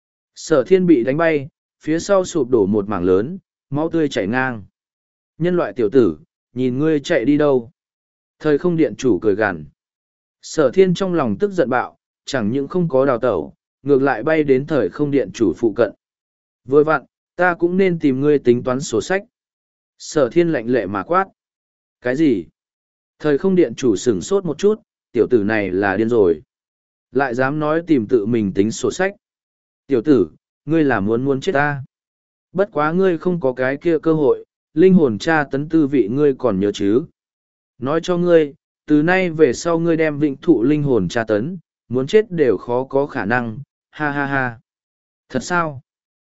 A: Sở thiên bị đánh bay, phía sau sụp đổ một mảng lớn, máu tươi chảy ngang. Nhân loại tiểu tử, nhìn ngươi chạy đi đâu? Thời không điện chủ cười gằn. Sở thiên trong lòng tức giận bạo, chẳng những không có đào tẩu, ngược lại bay đến thời không điện chủ phụ cận. Vừa vặn, ta cũng nên tìm ngươi tính toán sổ sách. Sở thiên lạnh lệ mà quát. Cái gì? Thời không điện chủ sửng sốt một chút, tiểu tử này là điên rồi. Lại dám nói tìm tự mình tính sổ sách. Tiểu tử, ngươi là muốn muốn chết ta. Bất quá ngươi không có cái kia cơ hội, linh hồn tra tấn tư vị ngươi còn nhớ chứ. Nói cho ngươi, từ nay về sau ngươi đem vĩnh thụ linh hồn tra tấn, muốn chết đều khó có khả năng, ha ha ha. Thật sao?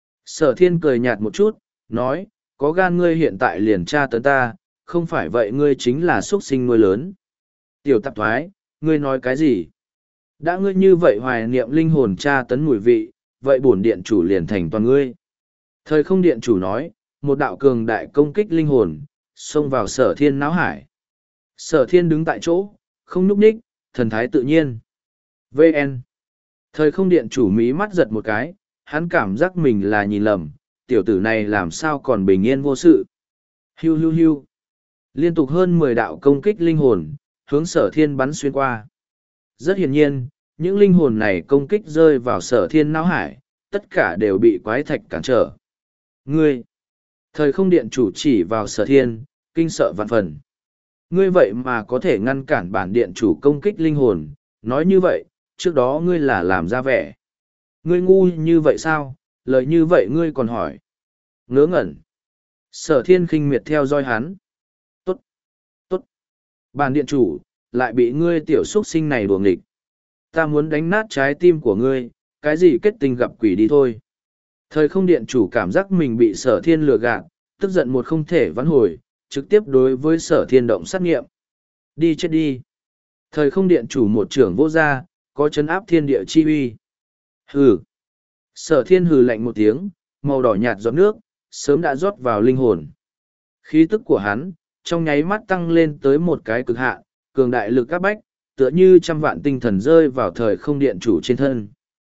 A: Sở thiên cười nhạt một chút, nói, có gan ngươi hiện tại liền tra tấn ta, không phải vậy ngươi chính là xuất sinh nuôi lớn. Tiểu tạp thoái, ngươi nói cái gì? Đã ngươi như vậy hoài niệm linh hồn tra tấn mùi vị, vậy bổn điện chủ liền thành toàn ngươi. Thời không điện chủ nói, một đạo cường đại công kích linh hồn, xông vào sở thiên náo hải. Sở thiên đứng tại chỗ, không núp ních, thần thái tự nhiên. vê en. Thời không điện chủ mí mắt giật một cái, hắn cảm giác mình là nhìn lầm, tiểu tử này làm sao còn bình yên vô sự. Hiu hiu hiu. Liên tục hơn mười đạo công kích linh hồn, hướng sở thiên bắn xuyên qua. Rất hiển nhiên, những linh hồn này công kích rơi vào sở thiên não hải, tất cả đều bị quái thạch cản trở. Ngươi! Thời không điện chủ chỉ vào sở thiên, kinh sợ vạn phần. Ngươi vậy mà có thể ngăn cản bản điện chủ công kích linh hồn, nói như vậy, trước đó ngươi là làm ra vẻ. Ngươi ngu như vậy sao, lời như vậy ngươi còn hỏi. Ngớ ngẩn. Sở thiên khinh miệt theo dõi hắn. Tốt! Tốt! Bản điện chủ, lại bị ngươi tiểu xuất sinh này đùa nghịch. Ta muốn đánh nát trái tim của ngươi, cái gì kết tình gặp quỷ đi thôi. Thời không điện chủ cảm giác mình bị sở thiên lừa gạt, tức giận một không thể vãn hồi, trực tiếp đối với sở thiên động sát nghiệm. Đi chết đi. Thời không điện chủ một trưởng vô gia, có chấn áp thiên địa chi uy. Hừ. Sở thiên hừ lạnh một tiếng, màu đỏ nhạt giọt nước, sớm đã rót vào linh hồn. Khí tức của hắn, trong nháy mắt tăng lên tới một cái cực hạn, cường đại lực các bách, tựa như trăm vạn tinh thần rơi vào thời không điện chủ trên thân.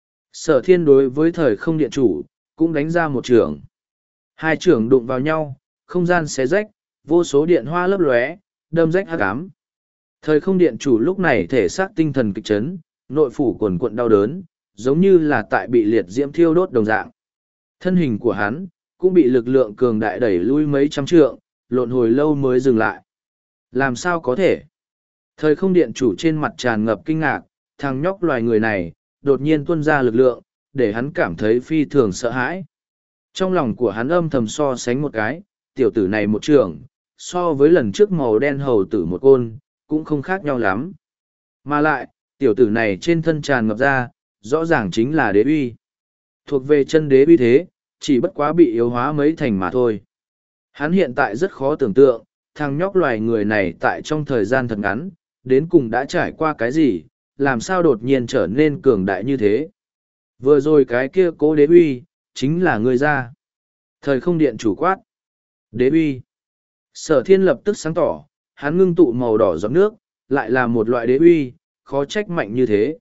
A: Sở thiên đối với thời không điện chủ, cũng đánh ra một trưởng. Hai trưởng đụng vào nhau, không gian xé rách, vô số điện hoa lấp lóe, đâm rách hắc ám. Thời không điện chủ lúc này thể xác tinh thần kịch chấn, nội phủ quần quận đau đớn, giống như là tại bị liệt diễm thiêu đốt đồng dạng. Thân hình của hắn, cũng bị lực lượng cường đại đẩy lui mấy trăm trượng, lộn hồi lâu mới dừng lại. Làm sao có thể? Thời không điện chủ trên mặt tràn ngập kinh ngạc, thằng nhóc loài người này, đột nhiên tuôn ra lực lượng, để hắn cảm thấy phi thường sợ hãi. Trong lòng của hắn âm thầm so sánh một cái, tiểu tử này một trường, so với lần trước màu đen hầu tử một côn, cũng không khác nhau lắm. Mà lại, tiểu tử này trên thân tràn ngập ra, rõ ràng chính là đế uy. Thuộc về chân đế uy thế, chỉ bất quá bị yếu hóa mấy thành mà thôi. Hắn hiện tại rất khó tưởng tượng, thằng nhóc loài người này tại trong thời gian thật ngắn, đến cùng đã trải qua cái gì, làm sao đột nhiên trở nên cường đại như thế. Vừa rồi cái kia cố đế uy, chính là người ra. Thời không điện chủ quát. Đế uy. Sở thiên lập tức sáng tỏ, hắn ngưng tụ màu đỏ giọt nước, lại là một loại đế uy, khó trách mạnh như thế.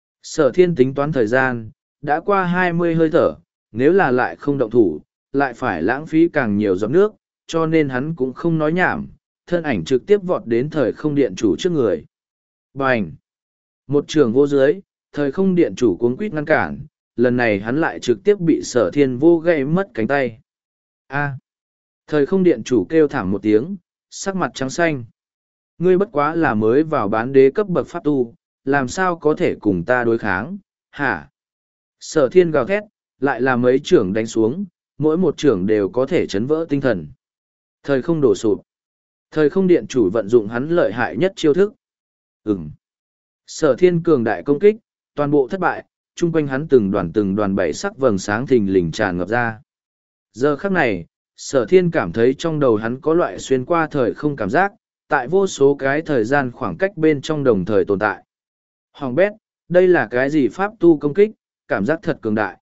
A: Sở thiên tính toán thời gian, đã qua hai mươi hơi thở, nếu là lại không động thủ, lại phải lãng phí càng nhiều giọt nước, cho nên hắn cũng không nói nhảm, thân ảnh trực tiếp vọt đến thời không điện chủ trước người. Bành! Một trường vô dưới, thời không điện chủ cuống quýt ngăn cản, lần này hắn lại trực tiếp bị sở thiên vô gây mất cánh tay. A! Thời không điện chủ kêu thảm một tiếng, sắc mặt trắng xanh. Ngươi bất quá là mới vào bán đế cấp bậc pháp tu, làm sao có thể cùng ta đối kháng, hả? Sở thiên gào thét, lại là mấy trưởng đánh xuống, mỗi một trưởng đều có thể chấn vỡ tinh thần. Thời không đổ sụp. Thời không điện chủ vận dụng hắn lợi hại nhất chiêu thức. Ừm. Sở thiên cường đại công kích, toàn bộ thất bại, chung quanh hắn từng đoàn từng đoàn bảy sắc vầng sáng thình lình tràn ngập ra. Giờ khắc này, sở thiên cảm thấy trong đầu hắn có loại xuyên qua thời không cảm giác, tại vô số cái thời gian khoảng cách bên trong đồng thời tồn tại. Hoàng bét, đây là cái gì pháp tu công kích, cảm giác thật cường đại.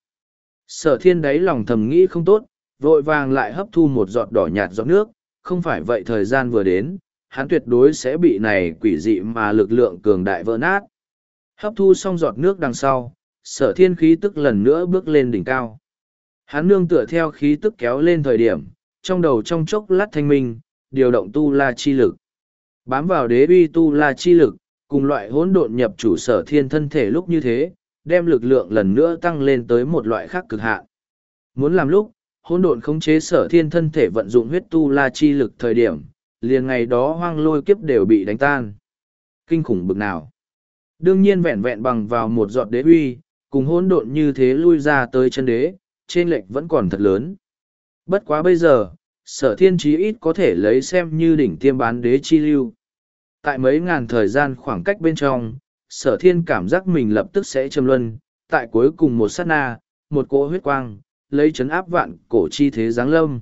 A: Sở thiên đáy lòng thầm nghĩ không tốt, vội vàng lại hấp thu một giọt đỏ nhạt giọt nước, không phải vậy thời gian vừa đến, hắn tuyệt đối sẽ bị này quỷ dị mà lực lượng cường đại vỡ nát. Hấp thu xong giọt nước đằng sau, sở thiên khí tức lần nữa bước lên đỉnh cao. Hắn nương tựa theo khí tức kéo lên thời điểm, trong đầu trong chốc lát thanh minh, điều động tu la chi lực. Bám vào đế uy tu la chi lực, cùng loại hỗn độn nhập chủ sở thiên thân thể lúc như thế, đem lực lượng lần nữa tăng lên tới một loại khác cực hạn. Muốn làm lúc, hỗn độn khống chế sở thiên thân thể vận dụng huyết tu la chi lực thời điểm, liền ngày đó hoang lôi kiếp đều bị đánh tan. Kinh khủng bực nào. Đương nhiên vẹn vẹn bằng vào một giọt đế uy, cùng hỗn độn như thế lui ra tới chân đế, trên lệch vẫn còn thật lớn. Bất quá bây giờ, sở thiên chí ít có thể lấy xem như đỉnh tiêm bán đế chi lưu. Tại mấy ngàn thời gian khoảng cách bên trong, sở thiên cảm giác mình lập tức sẽ châm luân, tại cuối cùng một sát na, một cỗ huyết quang, lấy chấn áp vạn cổ chi thế giáng lâm.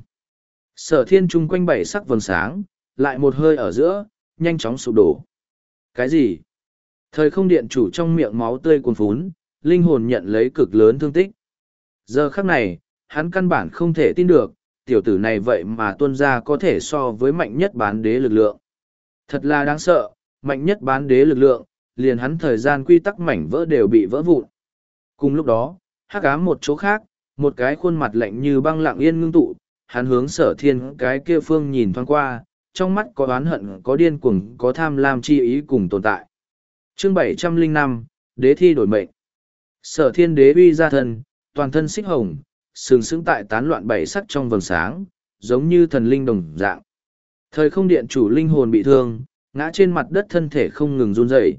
A: Sở thiên chung quanh bảy sắc vầng sáng, lại một hơi ở giữa, nhanh chóng sụp đổ. Cái gì? Thời không điện chủ trong miệng máu tươi cuồn phún, linh hồn nhận lấy cực lớn thương tích. Giờ khắc này, hắn căn bản không thể tin được, tiểu tử này vậy mà tuân ra có thể so với mạnh nhất bán đế lực lượng. Thật là đáng sợ, mạnh nhất bán đế lực lượng, liền hắn thời gian quy tắc mảnh vỡ đều bị vỡ vụn. Cùng lúc đó, hắc ám một chỗ khác, một cái khuôn mặt lạnh như băng lặng yên ngưng tụ, hắn hướng sở thiên cái kia phương nhìn thoáng qua, trong mắt có oán hận, có điên cuồng, có tham lam chi ý cùng tồn tại. Chương bảy trăm lẻ năm, Đế thi đổi mệnh. Sở thiên đế uy ra thân, toàn thân xích hồng, sừng sững tại tán loạn bảy sắc trong vầng sáng, giống như thần linh đồng dạng. Thời không điện chủ linh hồn bị thương, ngã trên mặt đất thân thể không ngừng run rẩy.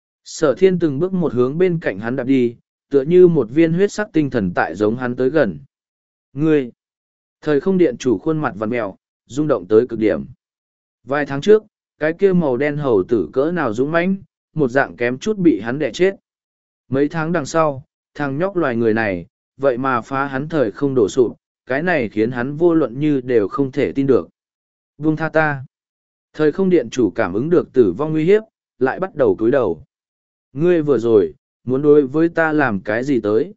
A: Sở thiên từng bước một hướng bên cạnh hắn đạp đi, tựa như một viên huyết sắc tinh thần tại giống hắn tới gần. Ngươi! Thời không điện chủ khuôn mặt vằn mèo, rung động tới cực điểm. Vài tháng trước, cái kia màu đen hầu tử cỡ nào dũng mãnh, một dạng kém chút bị hắn đẻ chết. Mấy tháng đằng sau, thằng nhóc loài người này, vậy mà phá hắn thời không đổ sụp, cái này khiến hắn vô luận như đều không thể tin được. Vung tha ta! Thời không điện chủ cảm ứng được tử vong nguy hiếp, lại bắt đầu cúi đầu. Ngươi vừa rồi, muốn đối với ta làm cái gì tới?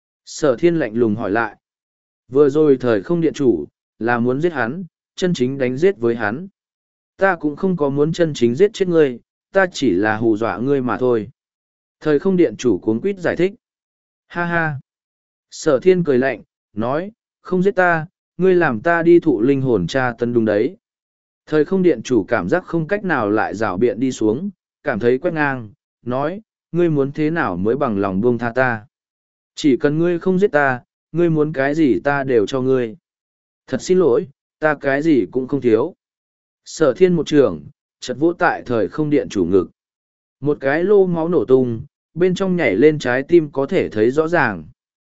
A: Sở thiên lạnh lùng hỏi lại. Vừa rồi thời không điện chủ, là muốn giết hắn, chân chính đánh giết với hắn. Ta cũng không có muốn chân chính giết chết ngươi, ta chỉ là hù dọa ngươi mà thôi. Thời không điện chủ cuống quýt giải thích. Ha ha! Sở thiên cười lạnh, nói, không giết ta, ngươi làm ta đi thụ linh hồn tra tân đúng đấy. Thời không điện chủ cảm giác không cách nào lại rảo biện đi xuống, cảm thấy quét ngang, nói, ngươi muốn thế nào mới bằng lòng buông tha ta. Chỉ cần ngươi không giết ta, ngươi muốn cái gì ta đều cho ngươi. Thật xin lỗi, ta cái gì cũng không thiếu. Sở thiên một trường, chật vỗ tại thời không điện chủ ngực. Một cái lô máu nổ tung, bên trong nhảy lên trái tim có thể thấy rõ ràng.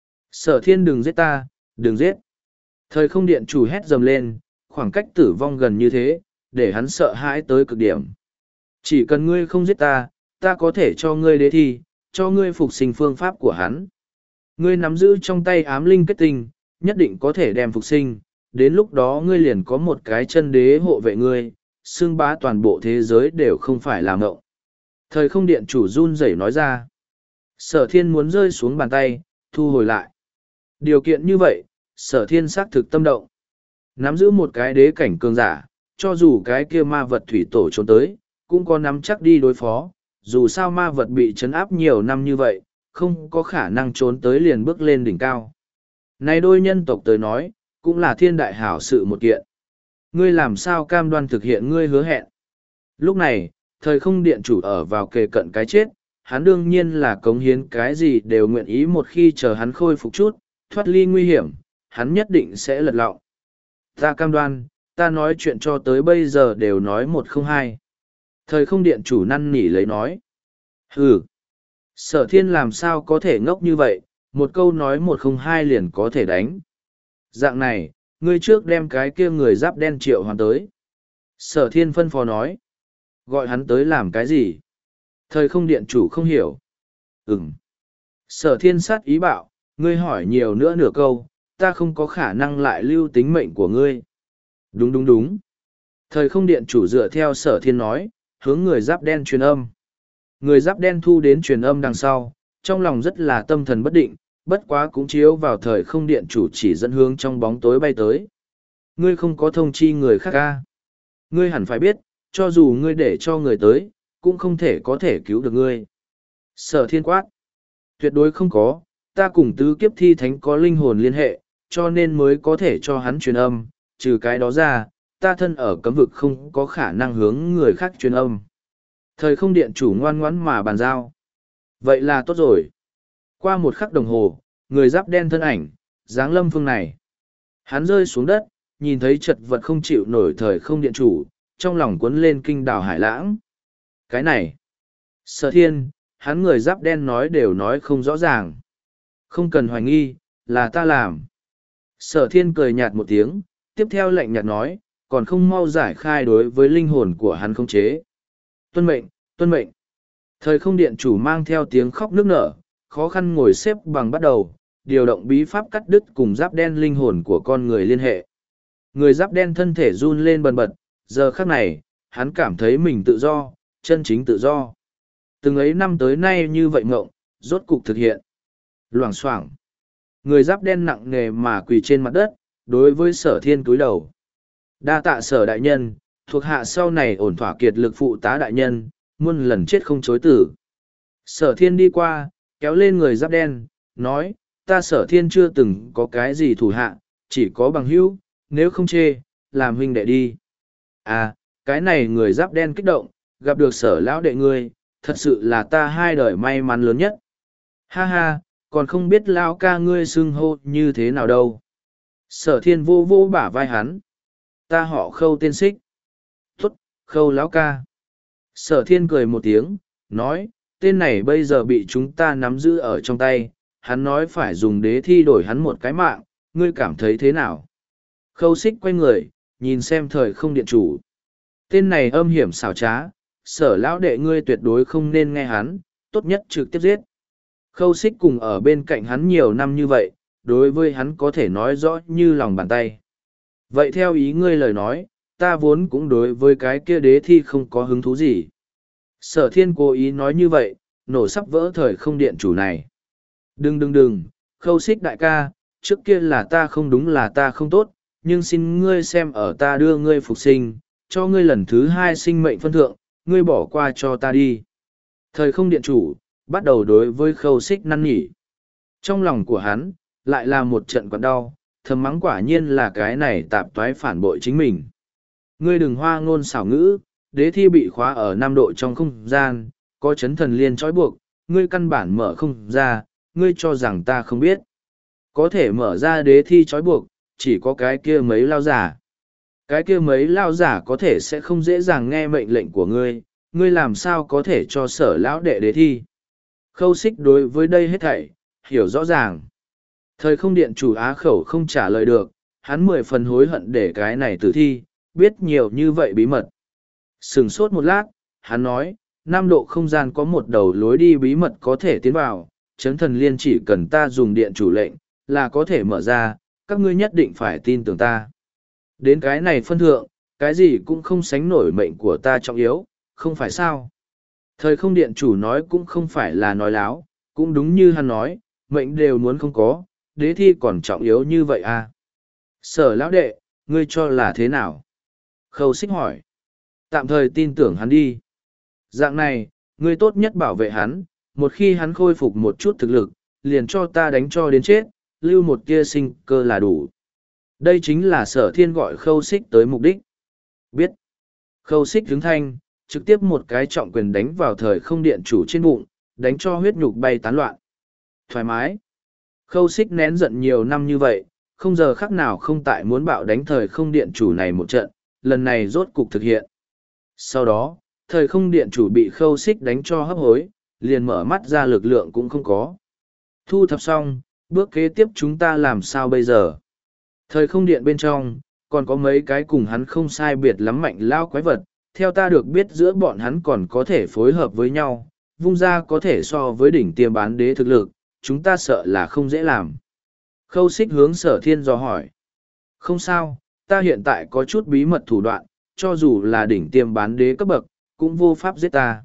A: Sở thiên đừng giết ta, đừng giết. Thời không điện chủ hét dầm lên, khoảng cách tử vong gần như thế, để hắn sợ hãi tới cực điểm. Chỉ cần ngươi không giết ta, ta có thể cho ngươi đế thi, cho ngươi phục sinh phương pháp của hắn. Ngươi nắm giữ trong tay ám linh kết tinh, nhất định có thể đem phục sinh, đến lúc đó ngươi liền có một cái chân đế hộ vệ ngươi, xưng bá toàn bộ thế giới đều không phải là ngộng. Thời không điện chủ run rẩy nói ra. Sở thiên muốn rơi xuống bàn tay, thu hồi lại. Điều kiện như vậy, sở thiên xác thực tâm động. Nắm giữ một cái đế cảnh cường giả, cho dù cái kia ma vật thủy tổ trốn tới, cũng có nắm chắc đi đối phó. Dù sao ma vật bị trấn áp nhiều năm như vậy, không có khả năng trốn tới liền bước lên đỉnh cao. Này đôi nhân tộc tới nói, cũng là thiên đại hảo sự một kiện. Ngươi làm sao cam đoan thực hiện ngươi hứa hẹn. Lúc này, thời không điện chủ ở vào kề cận cái chết, hắn đương nhiên là cống hiến cái gì đều nguyện ý một khi chờ hắn khôi phục chút, thoát ly nguy hiểm, hắn nhất định sẽ lật lọng. Ta cam đoan, ta nói chuyện cho tới bây giờ đều nói một không hai. Thời không điện chủ năn nỉ lấy nói. Hừ, sở thiên làm sao có thể ngốc như vậy, một câu nói một không hai liền có thể đánh. Dạng này, ngươi trước đem cái kia người giáp đen triệu hoàn tới. Sở thiên phân phó nói. Gọi hắn tới làm cái gì? Thời không điện chủ không hiểu. Ừm. Sở thiên sát ý bảo, ngươi hỏi nhiều nữa nửa câu, ta không có khả năng lại lưu tính mệnh của ngươi. Đúng đúng đúng. Thời không điện chủ dựa theo sở thiên nói, hướng người giáp đen truyền âm. Người giáp đen thu đến truyền âm đằng sau, trong lòng rất là tâm thần bất định, bất quá cũng chiếu vào thời không điện chủ chỉ dẫn hướng trong bóng tối bay tới. Ngươi không có thông chi người khác ca. Ngươi hẳn phải biết, cho dù ngươi để cho người tới, cũng không thể có thể cứu được ngươi. Sở thiên quát. Tuyệt đối không có, ta cùng tứ kiếp thi thánh có linh hồn liên hệ, cho nên mới có thể cho hắn truyền âm, trừ cái đó ra, ta thân ở cấm vực không có khả năng hướng người khác truyền âm. Thời không điện chủ ngoan ngoãn mà bàn giao. Vậy là tốt rồi. Qua một khắc đồng hồ, người giáp đen thân ảnh, dáng lâm phương này. Hắn rơi xuống đất, nhìn thấy chật vật không chịu nổi thời không điện chủ, trong lòng cuốn lên kinh đảo hải lãng. Cái này, sở thiên, hắn người giáp đen nói đều nói không rõ ràng. Không cần hoài nghi, là ta làm. Sở thiên cười nhạt một tiếng, tiếp theo lạnh nhạt nói, còn không mau giải khai đối với linh hồn của hắn không chế. Tuân mệnh, tuân mệnh. Thời không điện chủ mang theo tiếng khóc nức nở, khó khăn ngồi xếp bằng bắt đầu, điều động bí pháp cắt đứt cùng giáp đen linh hồn của con người liên hệ. Người giáp đen thân thể run lên bần bật, giờ khắc này, hắn cảm thấy mình tự do, chân chính tự do. Từng ấy năm tới nay như vậy ngộng, rốt cục thực hiện. Loảng xoảng. Người giáp đen nặng nề mà quỳ trên mặt đất, đối với sở thiên cúi đầu. Đa tạ sở đại nhân, thuộc hạ sau này ổn thỏa kiệt lực phụ tá đại nhân, muôn lần chết không chối tử. Sở thiên đi qua, kéo lên người giáp đen, nói, ta sở thiên chưa từng có cái gì thủ hạ, chỉ có bằng hữu, nếu không chê, làm huynh đệ đi. À, cái này người giáp đen kích động, gặp được sở lão đệ ngươi, thật sự là ta hai đời may mắn lớn nhất. Ha ha, còn không biết lão ca ngươi xưng hô như thế nào đâu. Sở thiên vô vô bả vai hắn. Ta họ khâu tên xích. Tốt, khâu lão ca. Sở thiên cười một tiếng, nói, tên này bây giờ bị chúng ta nắm giữ ở trong tay, hắn nói phải dùng đế thi đổi hắn một cái mạng, ngươi cảm thấy thế nào? Khâu xích quay người, nhìn xem thời không điện chủ. Tên này âm hiểm xảo trá, sở lão đệ ngươi tuyệt đối không nên nghe hắn, tốt nhất trực tiếp giết. Khâu xích cùng ở bên cạnh hắn nhiều năm như vậy, đối với hắn có thể nói rõ như lòng bàn tay. Vậy theo ý ngươi lời nói, ta vốn cũng đối với cái kia đế thi không có hứng thú gì. Sở thiên cố ý nói như vậy, nổ sắp vỡ thời không điện chủ này. Đừng đừng đừng, khâu xích đại ca, trước kia là ta không đúng là ta không tốt, nhưng xin ngươi xem ở ta đưa ngươi phục sinh, cho ngươi lần thứ hai sinh mệnh phân thượng, ngươi bỏ qua cho ta đi. Thời không điện chủ, bắt đầu đối với khâu xích năn nỉ. Trong lòng của hắn, lại là một trận quặn đau, thầm mắng quả nhiên là cái này tạp toái phản bội chính mình. Ngươi đừng hoa ngôn xảo ngữ, đế thi bị khóa ở năm độ trong không gian, có chấn thần liên trói buộc, ngươi căn bản mở không ra, ngươi cho rằng ta không biết. Có thể mở ra đế thi trói buộc, chỉ có cái kia mấy lao giả. Cái kia mấy lao giả có thể sẽ không dễ dàng nghe mệnh lệnh của ngươi, ngươi làm sao có thể cho sở lão đệ đế thi. Khâu xích đối với đây hết thảy, hiểu rõ ràng. Thời không điện chủ á khẩu không trả lời được, hắn mười phần hối hận để cái này tử thi, biết nhiều như vậy bí mật. Sừng sốt một lát, hắn nói, năm độ không gian có một đầu lối đi bí mật có thể tiến vào, chấn thần liên chỉ cần ta dùng điện chủ lệnh, là có thể mở ra, các ngươi nhất định phải tin tưởng ta. Đến cái này phân thượng, cái gì cũng không sánh nổi mệnh của ta trọng yếu, không phải sao. Thời không điện chủ nói cũng không phải là nói láo, cũng đúng như hắn nói, mệnh đều muốn không có, đế thi còn trọng yếu như vậy à. Sở lão đệ, ngươi cho là thế nào? Khâu Xích hỏi. Tạm thời tin tưởng hắn đi. Dạng này, ngươi tốt nhất bảo vệ hắn, một khi hắn khôi phục một chút thực lực, liền cho ta đánh cho đến chết, lưu một tia sinh cơ là đủ. Đây chính là sở thiên gọi Khâu Xích tới mục đích. Biết. Khâu Xích đứng thanh, trực tiếp một cái trọng quyền đánh vào thời không điện chủ trên bụng, đánh cho huyết nhục bay tán loạn. Thoải mái. Khâu Xích nén giận nhiều năm như vậy, không giờ khắc nào không tại muốn bạo đánh thời không điện chủ này một trận, lần này rốt cục thực hiện. Sau đó, thời không điện chủ bị Khâu Xích đánh cho hấp hối, liền mở mắt ra lực lượng cũng không có. Thu thập xong, bước kế tiếp chúng ta làm sao bây giờ? Thời không điện bên trong, còn có mấy cái cùng hắn không sai biệt lắm mạnh lao quái vật, theo ta được biết giữa bọn hắn còn có thể phối hợp với nhau, vung ra có thể so với đỉnh tiêm bán đế thực lực, chúng ta sợ là không dễ làm. Khâu Xích hướng sở thiên dò hỏi. Không sao, ta hiện tại có chút bí mật thủ đoạn, cho dù là đỉnh tiêm bán đế cấp bậc, cũng vô pháp giết ta.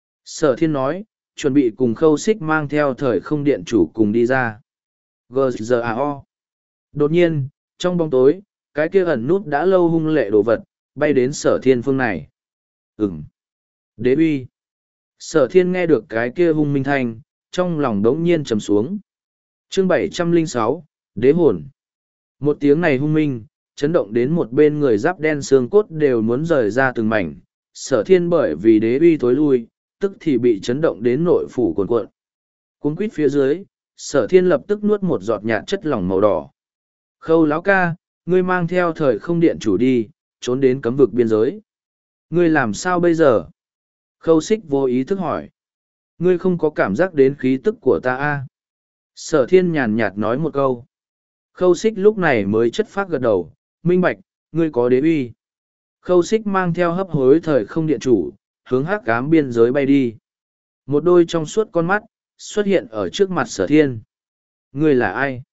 A: Sở thiên nói, chuẩn bị cùng Khâu Xích mang theo thời không điện chủ cùng đi ra. giê giê a o. Đột nhiên, trong bóng tối, cái kia ẩn nút đã lâu hung lệ đồ vật, bay đến sở thiên phương này. Ừm. Đế uy. Sở thiên nghe được cái kia hung minh thanh, trong lòng đống nhiên trầm xuống. Chương bảy trăm lẻ sáu, Đế hồn. Một tiếng này hung minh, chấn động đến một bên người giáp đen xương cốt đều muốn rời ra từng mảnh. Sở thiên bởi vì đế uy tối lui, tức thì bị chấn động đến nội phủ cuồn cuộn. Cuốn quýt phía dưới, sở thiên lập tức nuốt một giọt nhạt chất lỏng màu đỏ. Khâu láo ca, ngươi mang theo thời không điện chủ đi, trốn đến cấm vực biên giới. Ngươi làm sao bây giờ? Khâu Xích vô ý thức hỏi. Ngươi không có cảm giác đến khí tức của ta a? Sở thiên nhàn nhạt nói một câu. Khâu Xích lúc này mới chất phác gật đầu, minh bạch, ngươi có đế uy. Khâu Xích mang theo hấp hối thời không điện chủ, hướng hắc ám biên giới bay đi. Một đôi trong suốt con mắt, xuất hiện ở trước mặt sở thiên. Ngươi là ai?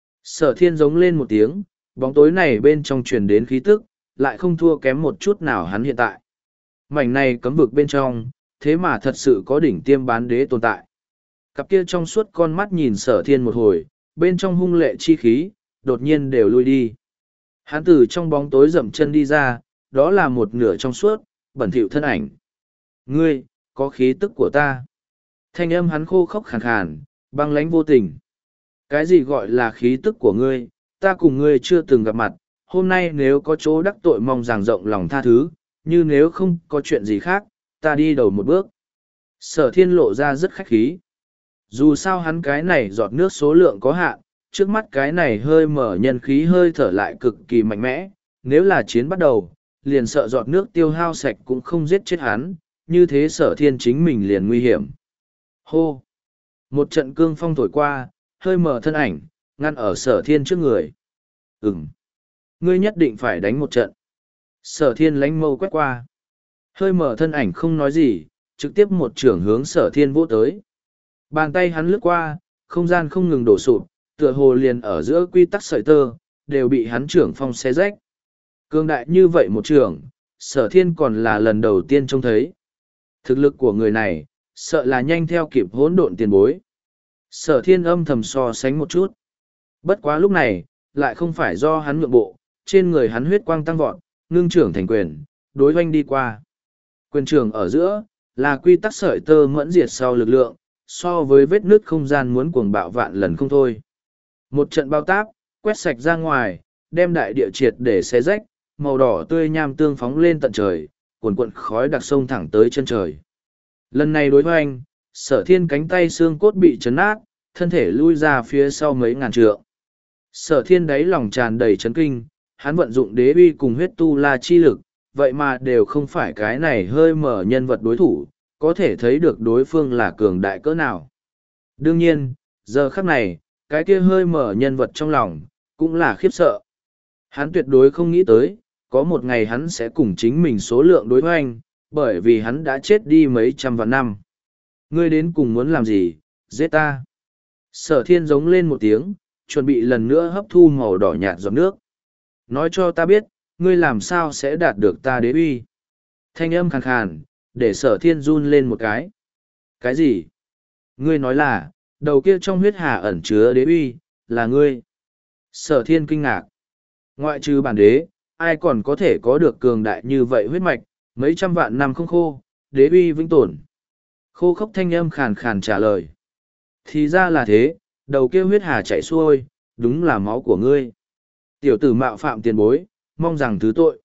A: Sở thiên giống lên một tiếng, bóng tối này bên trong truyền đến khí tức, lại không thua kém một chút nào hắn hiện tại. Mảnh này cấm vực bên trong, thế mà thật sự có đỉnh tiêm bán đế tồn tại. Cặp kia trong suốt con mắt nhìn sở thiên một hồi, bên trong hung lệ chi khí, đột nhiên đều lui đi. Hắn từ trong bóng tối dậm chân đi ra, đó là một nửa trong suốt, bẩn thỉu thân ảnh. Ngươi, có khí tức của ta. Thanh âm hắn khô khốc khàn khàn, băng lãnh vô tình. Cái gì gọi là khí tức của ngươi, ta cùng ngươi chưa từng gặp mặt, hôm nay nếu có chỗ đắc tội mong rằng rộng lòng tha thứ, như nếu không có chuyện gì khác, ta đi đầu một bước. Sở thiên lộ ra rất khách khí. Dù sao hắn cái này giọt nước số lượng có hạn, trước mắt cái này hơi mở nhân khí hơi thở lại cực kỳ mạnh mẽ, nếu là chiến bắt đầu, liền sợ giọt nước tiêu hao sạch cũng không giết chết hắn, như thế sở thiên chính mình liền nguy hiểm. Hô! Một trận cương phong thổi qua, hơi mở thân ảnh, ngăn ở sở thiên trước người. Ừm! Ngươi nhất định phải đánh một trận. Sở thiên lánh mâu quét qua. Hơi mở thân ảnh không nói gì, trực tiếp một trưởng hướng sở thiên vỗ tới. Bàn tay hắn lướt qua, không gian không ngừng đổ sụp, tựa hồ liền ở giữa quy tắc sợi tơ, đều bị hắn trưởng phong xé rách. Cương đại như vậy một trưởng, sở thiên còn là lần đầu tiên trông thấy. Thực lực của người này, sợ là nhanh theo kịp hỗn độn tiền bối. Sở thiên âm thầm so sánh một chút. Bất quá lúc này, lại không phải do hắn nhượng bộ, trên người hắn huyết quang tăng vọt, ngưng trưởng thành quyền, đối hoanh đi qua. Quyền trưởng ở giữa, là quy tắc sợi tơ mẫn diệt sau lực lượng, so với vết nứt không gian muốn cuồng bạo vạn lần không thôi. Một trận bao táp, quét sạch ra ngoài, đem đại địa triệt để xé rách, màu đỏ tươi nham tương phóng lên tận trời, cuồn cuộn khói đặc sông thẳng tới chân trời. Lần này đối hoành, sở thiên cánh tay xương cốt bị chấn nát, thân thể lui ra phía sau mấy ngàn trượng. Sở thiên đáy lòng tràn đầy chấn kinh, hắn vận dụng đế uy cùng huyết tu la chi lực, vậy mà đều không phải cái này hơi mở nhân vật đối thủ, có thể thấy được đối phương là cường đại cỡ nào. Đương nhiên, giờ khắc này, cái kia hơi mở nhân vật trong lòng, cũng là khiếp sợ. Hắn tuyệt đối không nghĩ tới, có một ngày hắn sẽ cùng chính mình số lượng đối hoành, bởi vì hắn đã chết đi mấy trăm vạn năm. Ngươi đến cùng muốn làm gì, giết ta. Sở thiên giống lên một tiếng, chuẩn bị lần nữa hấp thu màu đỏ nhạt giọt nước. Nói cho ta biết, ngươi làm sao sẽ đạt được ta đế uy. Thanh âm khàn khàn, để sở thiên run lên một cái. Cái gì? Ngươi nói là, đầu kia trong huyết hà ẩn chứa đế uy, là ngươi. Sở thiên kinh ngạc. Ngoại trừ bản đế, ai còn có thể có được cường đại như vậy huyết mạch, mấy trăm vạn năm không khô, đế uy vĩnh tồn. Khô khốc thanh âm khàn khàn trả lời. Thì ra là thế, đầu kia huyết hà chạy xuôi, đúng là máu của ngươi. Tiểu tử mạo phạm tiền bối, mong rằng thứ tội.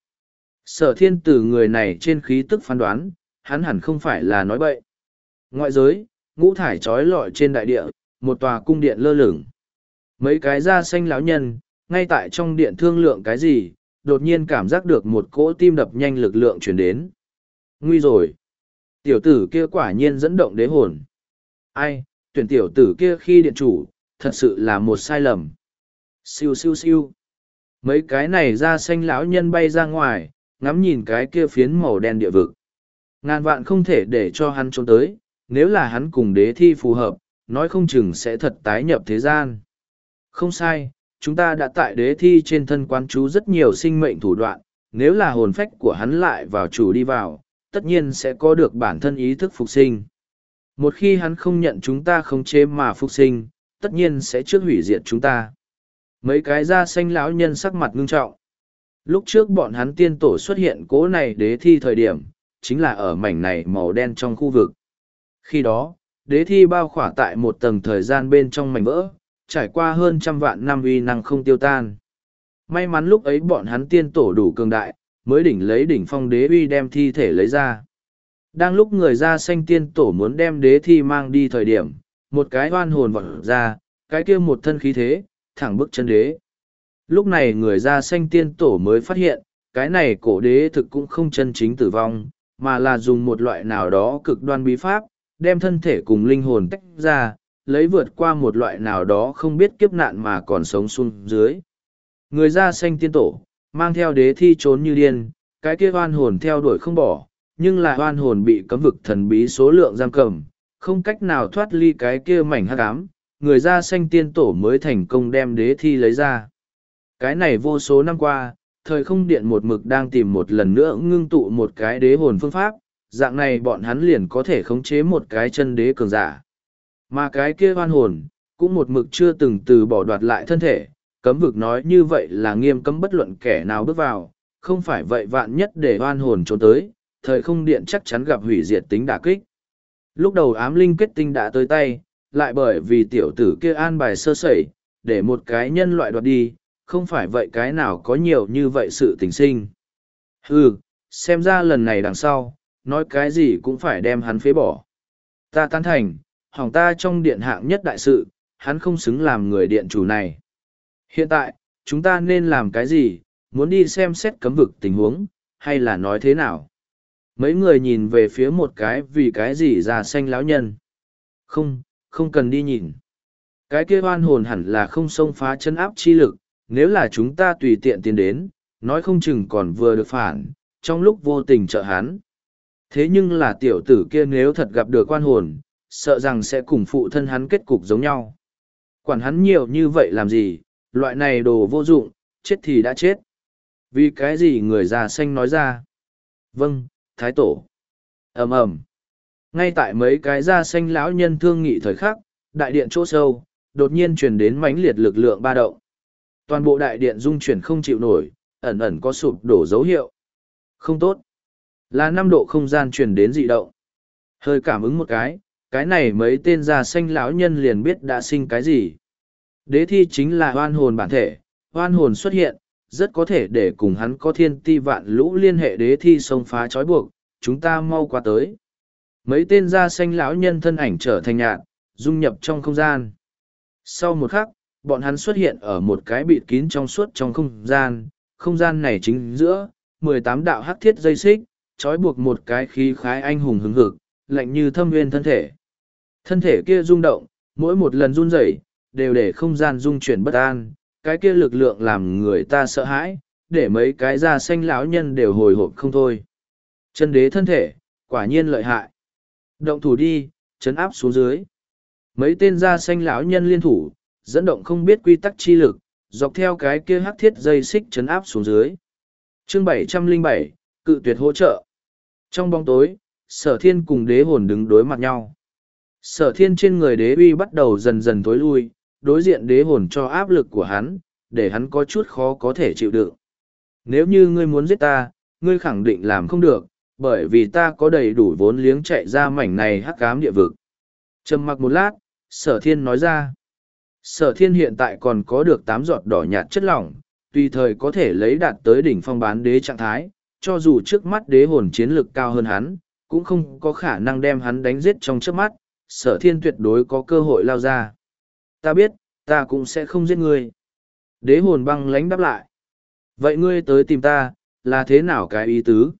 A: Sở thiên từ người này trên khí tức phán đoán, hắn hẳn không phải là nói bậy. Ngoại giới, ngũ thải trói lọi trên đại địa, một tòa cung điện lơ lửng. Mấy cái da xanh lão nhân, ngay tại trong điện thương lượng cái gì, đột nhiên cảm giác được một cỗ tim đập nhanh lực lượng chuyển đến. Nguy rồi! Tiểu tử kia quả nhiên dẫn động đế hồn. Ai, tuyển tiểu tử kia khi điện chủ, thật sự là một sai lầm. Siêu siêu siêu. Mấy cái này da xanh lão nhân bay ra ngoài, ngắm nhìn cái kia phiến màu đen địa vực. Ngàn vạn không thể để cho hắn trốn tới, nếu là hắn cùng đế thi phù hợp, nói không chừng sẽ thật tái nhập thế gian. Không sai, chúng ta đã tại đế thi trên thân quán chú rất nhiều sinh mệnh thủ đoạn, nếu là hồn phách của hắn lại vào chủ đi vào, tất nhiên sẽ có được bản thân ý thức phục sinh. Một khi hắn không nhận chúng ta khống chế mà phục sinh, tất nhiên sẽ trước hủy diệt chúng ta. Mấy cái da xanh lão nhân sắc mặt ngưng trọng. Lúc trước bọn hắn tiên tổ xuất hiện cố này đế thi thời điểm, chính là ở mảnh này màu đen trong khu vực. Khi đó, đế thi bao khỏa tại một tầng thời gian bên trong mảnh vỡ, trải qua hơn trăm vạn năm uy năng không tiêu tan. May mắn lúc ấy bọn hắn tiên tổ đủ cường đại, mới đỉnh lấy đỉnh phong đế uy đem thi thể lấy ra. Đang lúc người da xanh tiên tổ muốn đem đế thi mang đi thời điểm, một cái oan hồn vọt ra, cái kia một thân khí thế, thẳng bức chân đế. Lúc này người da xanh tiên tổ mới phát hiện, cái này cổ đế thực cũng không chân chính tử vong, mà là dùng một loại nào đó cực đoan bí pháp, đem thân thể cùng linh hồn tách ra, lấy vượt qua một loại nào đó không biết kiếp nạn mà còn sống xuống dưới. Người da xanh tiên tổ, mang theo đế thi trốn như điên, cái kia oan hồn theo đuổi không bỏ, nhưng là oan hồn bị cấm vực thần bí số lượng giam cầm, không cách nào thoát ly cái kia mảnh hắc ám, người da xanh tiên tổ mới thành công đem đế thi lấy ra. Cái này vô số năm qua, thời không điện một mực đang tìm một lần nữa ngưng tụ một cái đế hồn phương pháp, dạng này bọn hắn liền có thể khống chế một cái chân đế cường giả. Mà cái kia oan hồn, cũng một mực chưa từng từ bỏ đoạt lại thân thể, cấm vực nói như vậy là nghiêm cấm bất luận kẻ nào bước vào, không phải vậy vạn nhất để oan hồn trốn tới, thời không điện chắc chắn gặp hủy diệt tính đả kích. Lúc đầu ám linh kết tinh đã tới tay, lại bởi vì tiểu tử kia an bài sơ sẩy, để một cái nhân loại đoạt đi, không phải vậy cái nào có nhiều như vậy sự tình sinh. Hừ, xem ra lần này đằng sau, nói cái gì cũng phải đem hắn phế bỏ. Ta tán thành, hỏng ta trong điện hạng nhất đại sự, hắn không xứng làm người điện chủ này. Hiện tại, chúng ta nên làm cái gì, muốn đi xem xét cấm vực tình huống, hay là nói thế nào? Mấy người nhìn về phía một cái vì cái gì già xanh lão nhân. Không, không cần đi nhìn. Cái kia oan hồn hẳn là không xông phá chân áp chi lực, nếu là chúng ta tùy tiện tiến đến, nói không chừng còn vừa được phản, trong lúc vô tình trợ hắn. Thế nhưng là tiểu tử kia nếu thật gặp được oan hồn, sợ rằng sẽ cùng phụ thân hắn kết cục giống nhau. Quản hắn nhiều như vậy làm gì, loại này đồ vô dụng, chết thì đã chết. Vì cái gì người già xanh nói ra? Vâng, thái tổ. ầm ầm. Ngay tại mấy cái da xanh lão nhân thương nghị thời khắc, đại điện chỗ sâu, đột nhiên truyền đến mãnh liệt lực lượng ba động. Toàn bộ đại điện rung chuyển không chịu nổi, ẩn ẩn có sụp đổ dấu hiệu. Không tốt. Là năm độ không gian truyền đến dị động. Hơi cảm ứng một cái, cái này mấy tên da xanh lão nhân liền biết đã sinh cái gì. Đế thi chính là oan hồn bản thể, oan hồn xuất hiện, rất có thể để cùng hắn có thiên ti vạn lũ liên hệ đế thi xông phá trói buộc, chúng ta mau qua tới. Mấy tên da xanh lão nhân thân ảnh trở thành nhạt, dung nhập trong không gian. Sau một khắc, bọn hắn xuất hiện ở một cái bịt kín trong suốt trong không gian, không gian này chính giữa, mười tám đạo hắc thiết dây xích, trói buộc một cái khí khái anh hùng hứng hực, lạnh như thâm nguyên thân thể. Thân thể kia rung động, mỗi một lần run rẩy, đều để không gian rung chuyển bất an, cái kia lực lượng làm người ta sợ hãi, để mấy cái da xanh lão nhân đều hồi hộp không thôi. Chân đế thân thể, quả nhiên lợi hại. Động thủ đi, chấn áp xuống dưới. Mấy tên da xanh lão nhân liên thủ, dẫn động không biết quy tắc chi lực, dọc theo cái kia hắc thiết dây xích chấn áp xuống dưới. Chương bảy trăm lẻ bảy, cự tuyệt hỗ trợ. Trong bóng tối, sở thiên cùng đế hồn đứng đối mặt nhau. Sở thiên trên người đế uy bắt đầu dần dần tối lui, đối diện đế hồn cho áp lực của hắn, để hắn có chút khó có thể chịu đựng. Nếu như ngươi muốn giết ta, ngươi khẳng định làm không được, bởi vì ta có đầy đủ vốn liếng chạy ra mảnh này hắc ám địa vực. Trầm mặc một lát, sở thiên nói ra. Sở thiên hiện tại còn có được tám giọt đỏ nhạt chất lỏng, tùy thời có thể lấy đạt tới đỉnh phong bán đế trạng thái, cho dù trước mắt đế hồn chiến lực cao hơn hắn, cũng không có khả năng đem hắn đánh giết trong trước mắt, sở thiên tuyệt đối có cơ hội lao ra. Ta biết, ta cũng sẽ không giết ngươi. Đế hồn băng lãnh đáp lại. Vậy ngươi tới tìm ta, là thế nào cái ý tứ?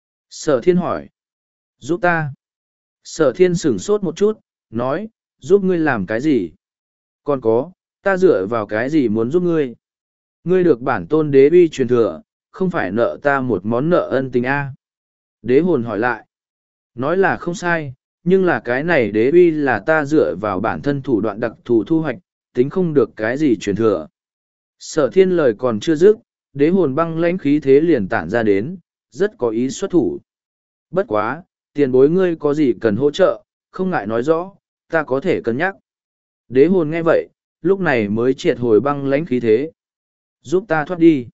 A: Sở thiên hỏi. Giúp ta. Sở thiên sửng sốt một chút, nói, giúp ngươi làm cái gì? Còn có, ta dựa vào cái gì muốn giúp ngươi? Ngươi được bản tôn đế uy truyền thừa, không phải nợ ta một món nợ ân tình a. Đế hồn hỏi lại. Nói là không sai, nhưng là cái này đế uy là ta dựa vào bản thân thủ đoạn đặc thù thu hoạch, tính không được cái gì truyền thừa. Sở thiên lời còn chưa dứt, đế hồn băng lãnh khí thế liền tản ra đến, rất có ý xuất thủ. Bất quá, tiền bối ngươi có gì cần hỗ trợ, không ngại nói rõ, ta có thể cân nhắc. Đế hồn nghe vậy, lúc này mới triệt hồi băng lãnh khí thế. Giúp ta thoát đi.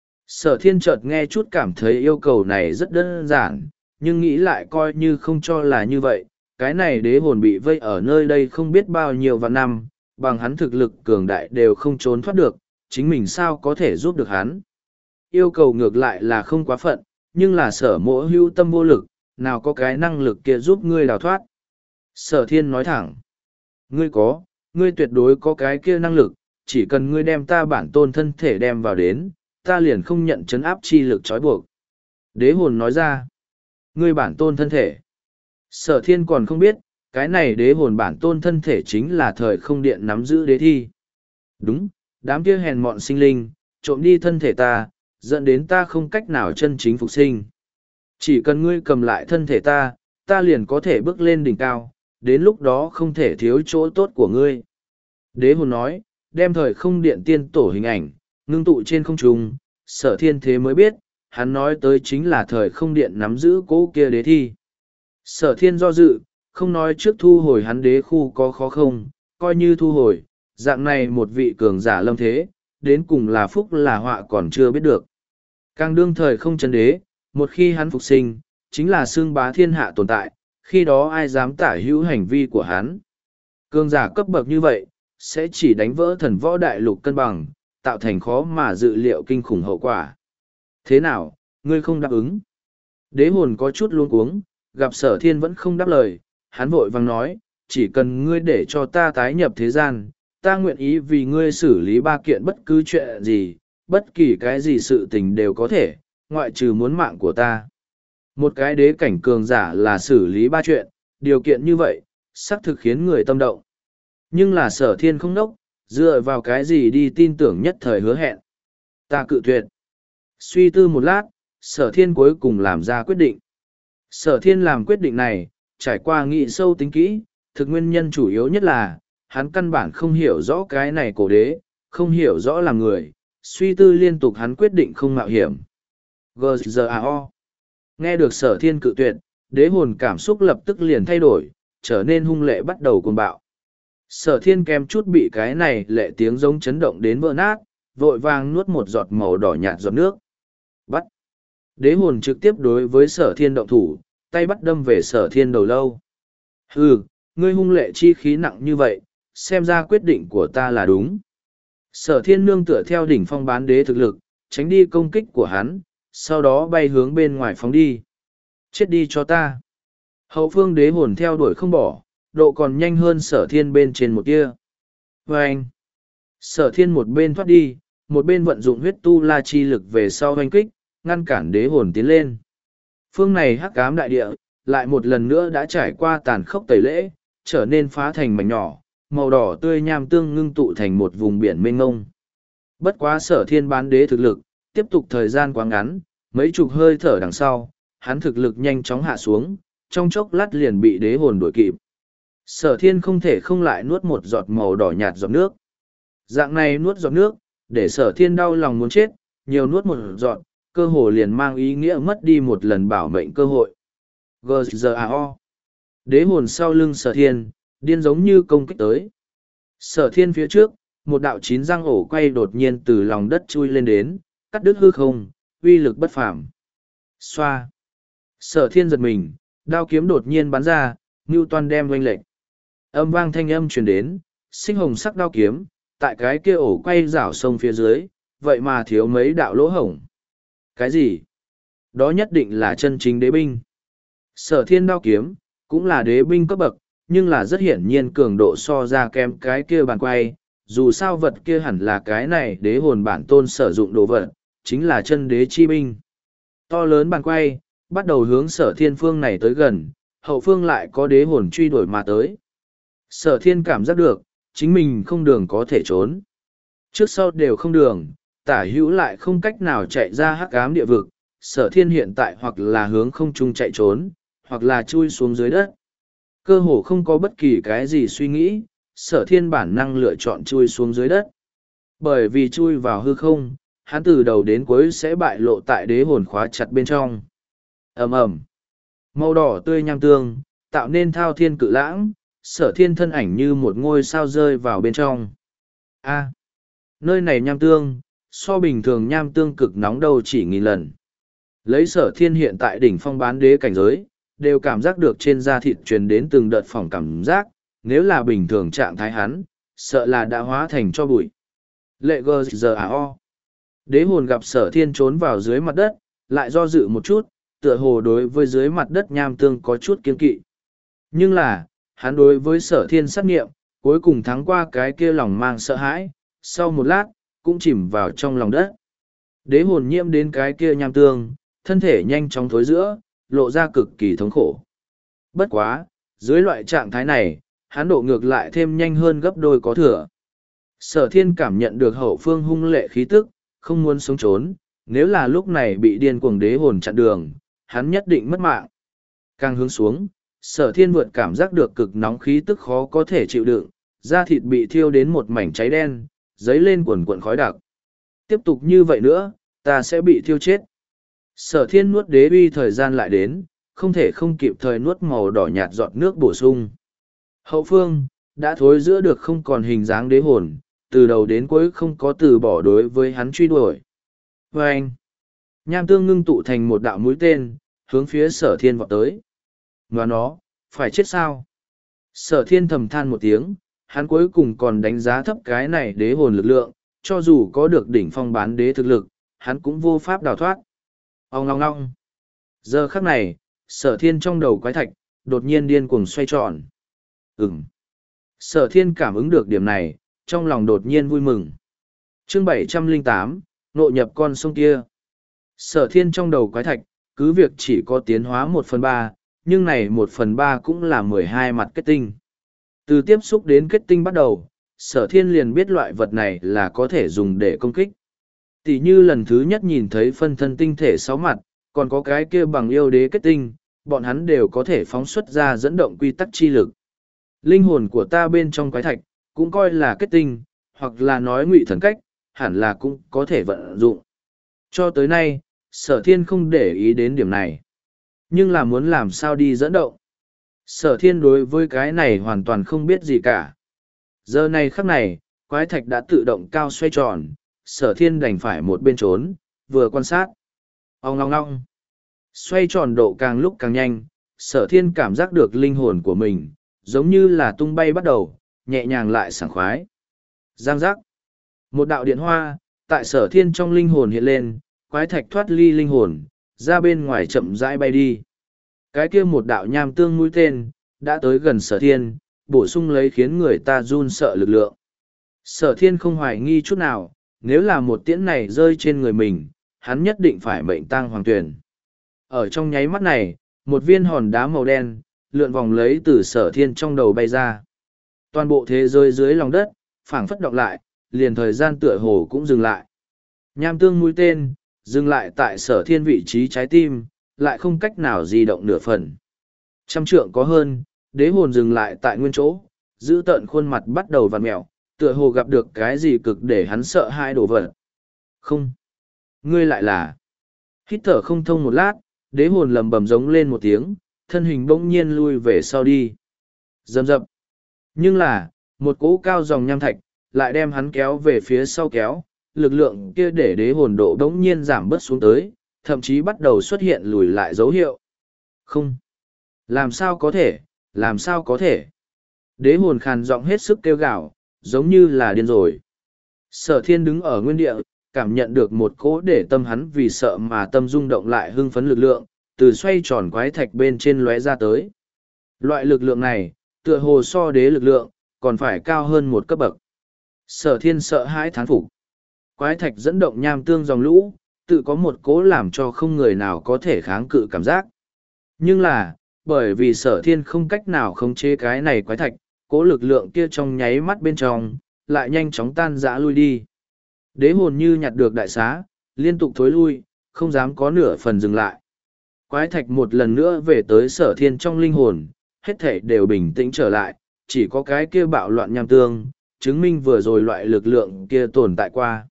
A: Sở thiên chợt nghe chút cảm thấy yêu cầu này rất đơn giản, nhưng nghĩ lại coi như không cho là như vậy. Cái này đế hồn bị vây ở nơi đây không biết bao nhiêu vạn năm, bằng hắn thực lực cường đại đều không trốn thoát được, chính mình sao có thể giúp được hắn. Yêu cầu ngược lại là không quá phận, nhưng là sở mỗ hữu tâm vô lực, nào có cái năng lực kia giúp ngươi đào thoát. Sở thiên nói thẳng. Ngươi có, ngươi tuyệt đối có cái kia năng lực, chỉ cần ngươi đem ta bản tôn thân thể đem vào đến, ta liền không nhận chấn áp chi lực trói buộc. Đế hồn nói ra. Ngươi bản tôn thân thể. Sở thiên còn không biết, cái này đế hồn bản tôn thân thể chính là thời không điện nắm giữ đế thi. Đúng, đám kia hèn mọn sinh linh, trộm đi thân thể ta, dẫn đến ta không cách nào chân chính phục sinh. Chỉ cần ngươi cầm lại thân thể ta, ta liền có thể bước lên đỉnh cao, đến lúc đó không thể thiếu chỗ tốt của ngươi. Đế hồn nói, đem thời không điện tiên tổ hình ảnh, ngưng tụ trên không trung, sở thiên thế mới biết, hắn nói tới chính là thời không điện nắm giữ cố kia đế thi. Sở thiên do dự, không nói trước thu hồi hắn đế khu có khó không, coi như thu hồi, dạng này một vị cường giả lâm thế, đến cùng là phúc là họa còn chưa biết được. Càng đương thời không chân đế, một khi hắn phục sinh, chính là xương bá thiên hạ tồn tại, khi đó ai dám tả hữu hành vi của hắn. Cường giả cấp bậc như vậy, sẽ chỉ đánh vỡ thần võ đại lục cân bằng, tạo thành khó mà dự liệu kinh khủng hậu quả. Thế nào, ngươi không đáp ứng? Đế hồn có chút luống cuống, gặp sở thiên vẫn không đáp lời, hắn vội vang nói, chỉ cần ngươi để cho ta tái nhập thế gian, ta nguyện ý vì ngươi xử lý ba kiện bất cứ chuyện gì, bất kỳ cái gì sự tình đều có thể, ngoại trừ muốn mạng của ta. Một cái đế cảnh cường giả là xử lý ba chuyện, điều kiện như vậy, xác thực khiến người tâm động. Nhưng là sở thiên không đốc, dựa vào cái gì đi tin tưởng nhất thời hứa hẹn. Ta cự tuyệt. Suy tư một lát, sở thiên cuối cùng làm ra quyết định. Sở thiên làm quyết định này, trải qua nghị sâu tính kỹ, thực nguyên nhân chủ yếu nhất là, hắn căn bản không hiểu rõ cái này cổ đế, không hiểu rõ là người, suy tư liên tục hắn quyết định không mạo hiểm. giê giê a o. Nghe được sở thiên cự tuyệt, đế hồn cảm xúc lập tức liền thay đổi, trở nên hung lệ bắt đầu cuồng bạo. Sở thiên kèm chút bị cái này lệ tiếng giống chấn động đến vỡ nát, vội vàng nuốt một giọt màu đỏ nhạt giọt nước. Bắt. Đế hồn trực tiếp đối với sở thiên động thủ, tay bắt đâm về sở thiên đầu lâu. Hừ, ngươi hung lệ chi khí nặng như vậy, xem ra quyết định của ta là đúng. Sở thiên nương tựa theo đỉnh phong bán đế thực lực, tránh đi công kích của hắn, sau đó bay hướng bên ngoài phóng đi. Chết đi cho ta. Hậu phương đế hồn theo đuổi không bỏ, độ còn nhanh hơn sở thiên bên trên một kia. Và anh, sở thiên một bên thoát đi, một bên vận dụng huyết tu la chi lực về sau hoanh kích, ngăn cản đế hồn tiến lên. Phương này hắc ám đại địa, lại một lần nữa đã trải qua tàn khốc tẩy lễ, trở nên phá thành mảnh nhỏ, màu đỏ tươi nham tương ngưng tụ thành một vùng biển mênh ngông. Bất quá sở thiên bán đế thực lực, tiếp tục thời gian quá ngắn, mấy chục hơi thở đằng sau, hắn thực lực nhanh chóng hạ xuống, trong chốc lát liền bị đế hồn đuổi kịp. Sở thiên không thể không lại nuốt một giọt màu đỏ nhạt giọt nước. Dạng này nuốt giọt nước, để sở thiên đau lòng muốn chết, nhiều nuốt một giọt, cơ hồ liền mang ý nghĩa mất đi một lần bảo mệnh cơ hội. giê giê a o. Đế hồn sau lưng sở thiên, điên giống như công kích tới. Sở thiên phía trước, một đạo chín răng ổ quay đột nhiên từ lòng đất chui lên đến, cắt đứt hư không, uy lực bất phàm. Xoa. Sở thiên giật mình, đao kiếm đột nhiên bắn ra, Newton đem oanh lệnh. Âm vang thanh âm truyền đến, sinh hồng sắc đao kiếm, tại cái kia ổ quay rảo sông phía dưới, vậy mà thiếu mấy đạo lỗ hổng. Cái gì? Đó nhất định là chân chính đế binh. Sở thiên đao kiếm, cũng là đế binh cấp bậc, nhưng là rất hiển nhiên cường độ so ra kém cái kia bàn quay. Dù sao vật kia hẳn là cái này đế hồn bản tôn sử dụng đồ vật, chính là chân đế chi binh. To lớn bàn quay, bắt đầu hướng sở thiên phương này tới gần, hậu phương lại có đế hồn truy đuổi mà tới. Sở thiên cảm giác được, chính mình không đường có thể trốn. Trước sau đều không đường, tả hữu lại không cách nào chạy ra hắc ám địa vực. Sở thiên hiện tại hoặc là hướng không trung chạy trốn, hoặc là chui xuống dưới đất. Cơ hồ không có bất kỳ cái gì suy nghĩ, sở thiên bản năng lựa chọn chui xuống dưới đất. Bởi vì chui vào hư không, hắn từ đầu đến cuối sẽ bại lộ tại đế hồn khóa chặt bên trong. Ầm ầm, màu đỏ tươi nham tương, tạo nên thao thiên cự lãng, sở thiên thân ảnh như một ngôi sao rơi vào bên trong. A, nơi này nham tương, so bình thường nham tương cực nóng đâu chỉ nghìn lần. Lấy sở thiên hiện tại đỉnh phong bán đế cảnh giới, đều cảm giác được trên da thịt truyền đến từng đợt phỏng cảm giác, nếu là bình thường trạng thái hắn, sợ là đã hóa thành cho bụi. Lệ gờ giờ à o. Đế hồn gặp sở thiên trốn vào dưới mặt đất, lại do dự một chút, tựa hồ đối với dưới mặt đất nham tương có chút kiên kỵ. Nhưng là, hắn đối với sở thiên sát nghiệm, cuối cùng thắng qua cái kia lòng mang sợ hãi, sau một lát, cũng chìm vào trong lòng đất. Đế hồn nhiễm đến cái kia nham tương, thân thể nhanh chóng thối giữa, lộ ra cực kỳ thống khổ. Bất quá, dưới loại trạng thái này, hắn độ ngược lại thêm nhanh hơn gấp đôi có thừa. Sở thiên cảm nhận được hậu phương hung lệ khí tức, không muốn sống trốn, nếu là lúc này bị điên cuồng đế hồn chặn đường, hắn nhất định mất mạng. Càng hướng xuống, sở thiên vượt cảm giác được cực nóng khí tức khó có thể chịu đựng, da thịt bị thiêu đến một mảnh cháy đen, dấy lên quần quần khói đặc. Tiếp tục như vậy nữa, ta sẽ bị thiêu chết. Sở thiên nuốt đế uy thời gian lại đến, không thể không kịp thời nuốt màu đỏ nhạt giọt nước bổ sung. Hậu phương, đã thối giữa được không còn hình dáng đế hồn, từ đầu đến cuối không có từ bỏ đối với hắn truy đuổi. Và anh, nham tương ngưng tụ thành một đạo mũi tên, hướng phía sở thiên vọt tới. Và nó, phải chết sao? Sở thiên thầm than một tiếng, hắn cuối cùng còn đánh giá thấp cái này đế hồn lực lượng, cho dù có được đỉnh phong bán đế thực lực, hắn cũng vô pháp đào thoát. Ông ngong ngong. Giờ khắc này, sở thiên trong đầu quái thạch, đột nhiên điên cuồng xoay tròn. Ừm. Sở thiên cảm ứng được điểm này, trong lòng đột nhiên vui mừng. Chương bảy trăm lẻ tám, nội nhập con sông kia. Sở thiên trong đầu quái thạch, cứ việc chỉ có tiến hóa một phần ba, nhưng này một phần ba cũng là mười hai mặt kết tinh. Từ tiếp xúc đến kết tinh bắt đầu, sở thiên liền biết loại vật này là có thể dùng để công kích. Tỷ như lần thứ nhất nhìn thấy phân thân tinh thể sáu mặt, còn có cái kia bằng yêu đế kết tinh, bọn hắn đều có thể phóng xuất ra dẫn động quy tắc chi lực. Linh hồn của ta bên trong quái thạch, cũng coi là kết tinh, hoặc là nói ngụy thần cách, hẳn là cũng có thể vận dụng. Cho tới nay, sở thiên không để ý đến điểm này. Nhưng là muốn làm sao đi dẫn động. Sở thiên đối với cái này hoàn toàn không biết gì cả. Giờ này khắc này, quái thạch đã tự động cao xoay tròn, sở thiên đành phải một bên trốn, vừa quan sát. Ông ngong ngong. Xoay tròn độ càng lúc càng nhanh, sở thiên cảm giác được linh hồn của mình, giống như là tung bay bắt đầu, nhẹ nhàng lại sảng khoái. Giang giác. Một đạo điện hoa, tại sở thiên trong linh hồn hiện lên, quái thạch thoát ly linh hồn, ra bên ngoài chậm rãi bay đi. Cái kia một đạo nham tương mũi tên, đã tới gần sở thiên, bổ sung lấy khiến người ta run sợ lực lượng. Sở thiên không hoài nghi chút nào, nếu là một tiễn này rơi trên người mình, hắn nhất định phải mệnh tang hoàng tuyển. Ở trong nháy mắt này, một viên hòn đá màu đen, lượn vòng lấy từ sở thiên trong đầu bay ra. Toàn bộ thế giới dưới lòng đất, phảng phất động lại, liền thời gian tựa hồ cũng dừng lại. Nham tương mũi tên, dừng lại tại sở thiên vị trí trái tim, lại không cách nào di động nửa phần. Trăm trượng có hơn, đế hồn dừng lại tại nguyên chỗ, giữ tợn khuôn mặt bắt đầu vặn mẹo, tựa hồ gặp được cái gì cực để hắn sợ hai đổ vật. Không. Ngươi lại là. Hít thở không thông một lát, đế hồn lầm bầm giống lên một tiếng, thân hình bỗng nhiên lui về sau đi. Dầm dập. Nhưng là, một cỗ cao dòng nham thạch, lại đem hắn kéo về phía sau kéo, lực lượng kia để đế hồn độ đống nhiên giảm bớt xuống tới, thậm chí bắt đầu xuất hiện lùi lại dấu hiệu. Không. Làm sao có thể, làm sao có thể. Đế hồn khàn giọng hết sức kêu gào, giống như là điên rồi. Sở thiên đứng ở nguyên địa, cảm nhận được một cỗ để tâm hắn vì sợ mà tâm rung động lại hưng phấn lực lượng, từ xoay tròn quái thạch bên trên lóe ra tới. Loại lực lượng này, tựa hồ so đế lực lượng, còn phải cao hơn một cấp bậc. Sở thiên sợ hãi thán phục. Quái thạch dẫn động nham tương dòng lũ, tự có một cỗ làm cho không người nào có thể kháng cự cảm giác. Nhưng là, bởi vì sở thiên không cách nào khống chế cái này quái thạch, cỗ lực lượng kia trong nháy mắt bên trong, lại nhanh chóng tan rã lui đi. Đế hồn như nhặt được đại xá, liên tục thối lui, không dám có nửa phần dừng lại. Quái thạch một lần nữa về tới sở thiên trong linh hồn, hết thể đều bình tĩnh trở lại, chỉ có cái kia bạo loạn nham tương, chứng minh vừa rồi loại lực lượng kia tồn tại qua.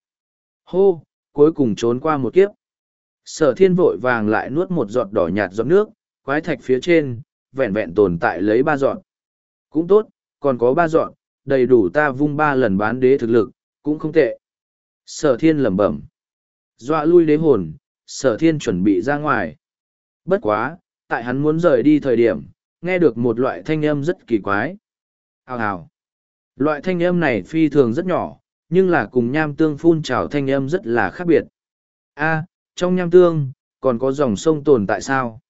A: Hô, cuối cùng trốn qua một kiếp. Sở thiên vội vàng lại nuốt một giọt đỏ nhạt giọt nước, quái thạch phía trên, vẹn vẹn tồn tại lấy ba giọt. Cũng tốt, còn có ba giọt, đầy đủ ta vung ba lần bán đế thực lực, cũng không tệ. Sở thiên lẩm bẩm. Dọa lui đế hồn, sở thiên chuẩn bị ra ngoài. Bất quá, tại hắn muốn rời đi thời điểm, nghe được một loại thanh âm rất kỳ quái. Hào hào. Loại thanh âm này phi thường rất nhỏ, nhưng là cùng nham tương phun trào thanh âm rất là khác biệt. A, trong nham tương, còn có dòng sông tồn tại sao?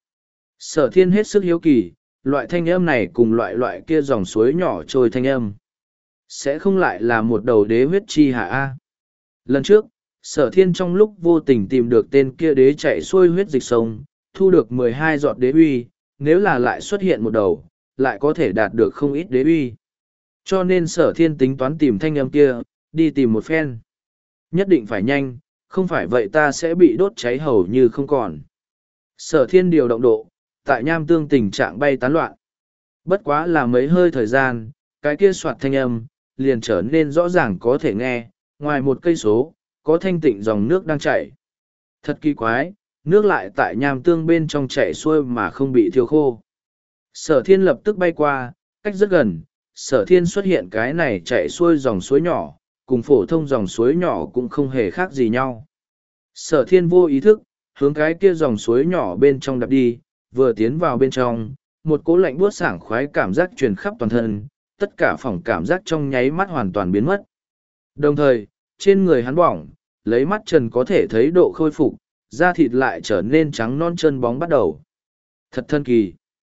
A: Sở thiên hết sức hiếu kỳ, loại thanh âm này cùng loại loại kia dòng suối nhỏ trôi thanh âm. Sẽ không lại là một đầu đế huyết chi hả A? Lần trước, sở thiên trong lúc vô tình tìm được tên kia đế chạy xuôi huyết dịch sông, thu được mười hai giọt đế uy, nếu là lại xuất hiện một đầu, lại có thể đạt được không ít đế uy. Cho nên sở thiên tính toán tìm thanh âm kia, đi tìm một phen. Nhất định phải nhanh, không phải vậy ta sẽ bị đốt cháy hầu như không còn. Sở thiên điều động độ, tại nham tương tình trạng bay tán loạn. Bất quá là mấy hơi thời gian, cái kia soạt thanh âm, liền trở nên rõ ràng có thể nghe, ngoài một cây số, có thanh tịnh dòng nước đang chảy. Thật kỳ quái, nước lại tại nham tương bên trong chảy xuôi mà không bị thiêu khô. Sở thiên lập tức bay qua, cách rất gần, sở thiên xuất hiện cái này chảy xuôi dòng suối nhỏ, cùng phổ thông dòng suối nhỏ cũng không hề khác gì nhau. Sở thiên vô ý thức, hướng cái kia dòng suối nhỏ bên trong đập đi, vừa tiến vào bên trong, một cỗ lạnh buốt sảng khoái cảm giác truyền khắp toàn thân, tất cả phỏng cảm giác trong nháy mắt hoàn toàn biến mất. Đồng thời, trên người hắn bỏng, lấy mắt trần có thể thấy độ khôi phục, da thịt lại trở nên trắng non chân bóng bắt đầu. Thật thân kỳ.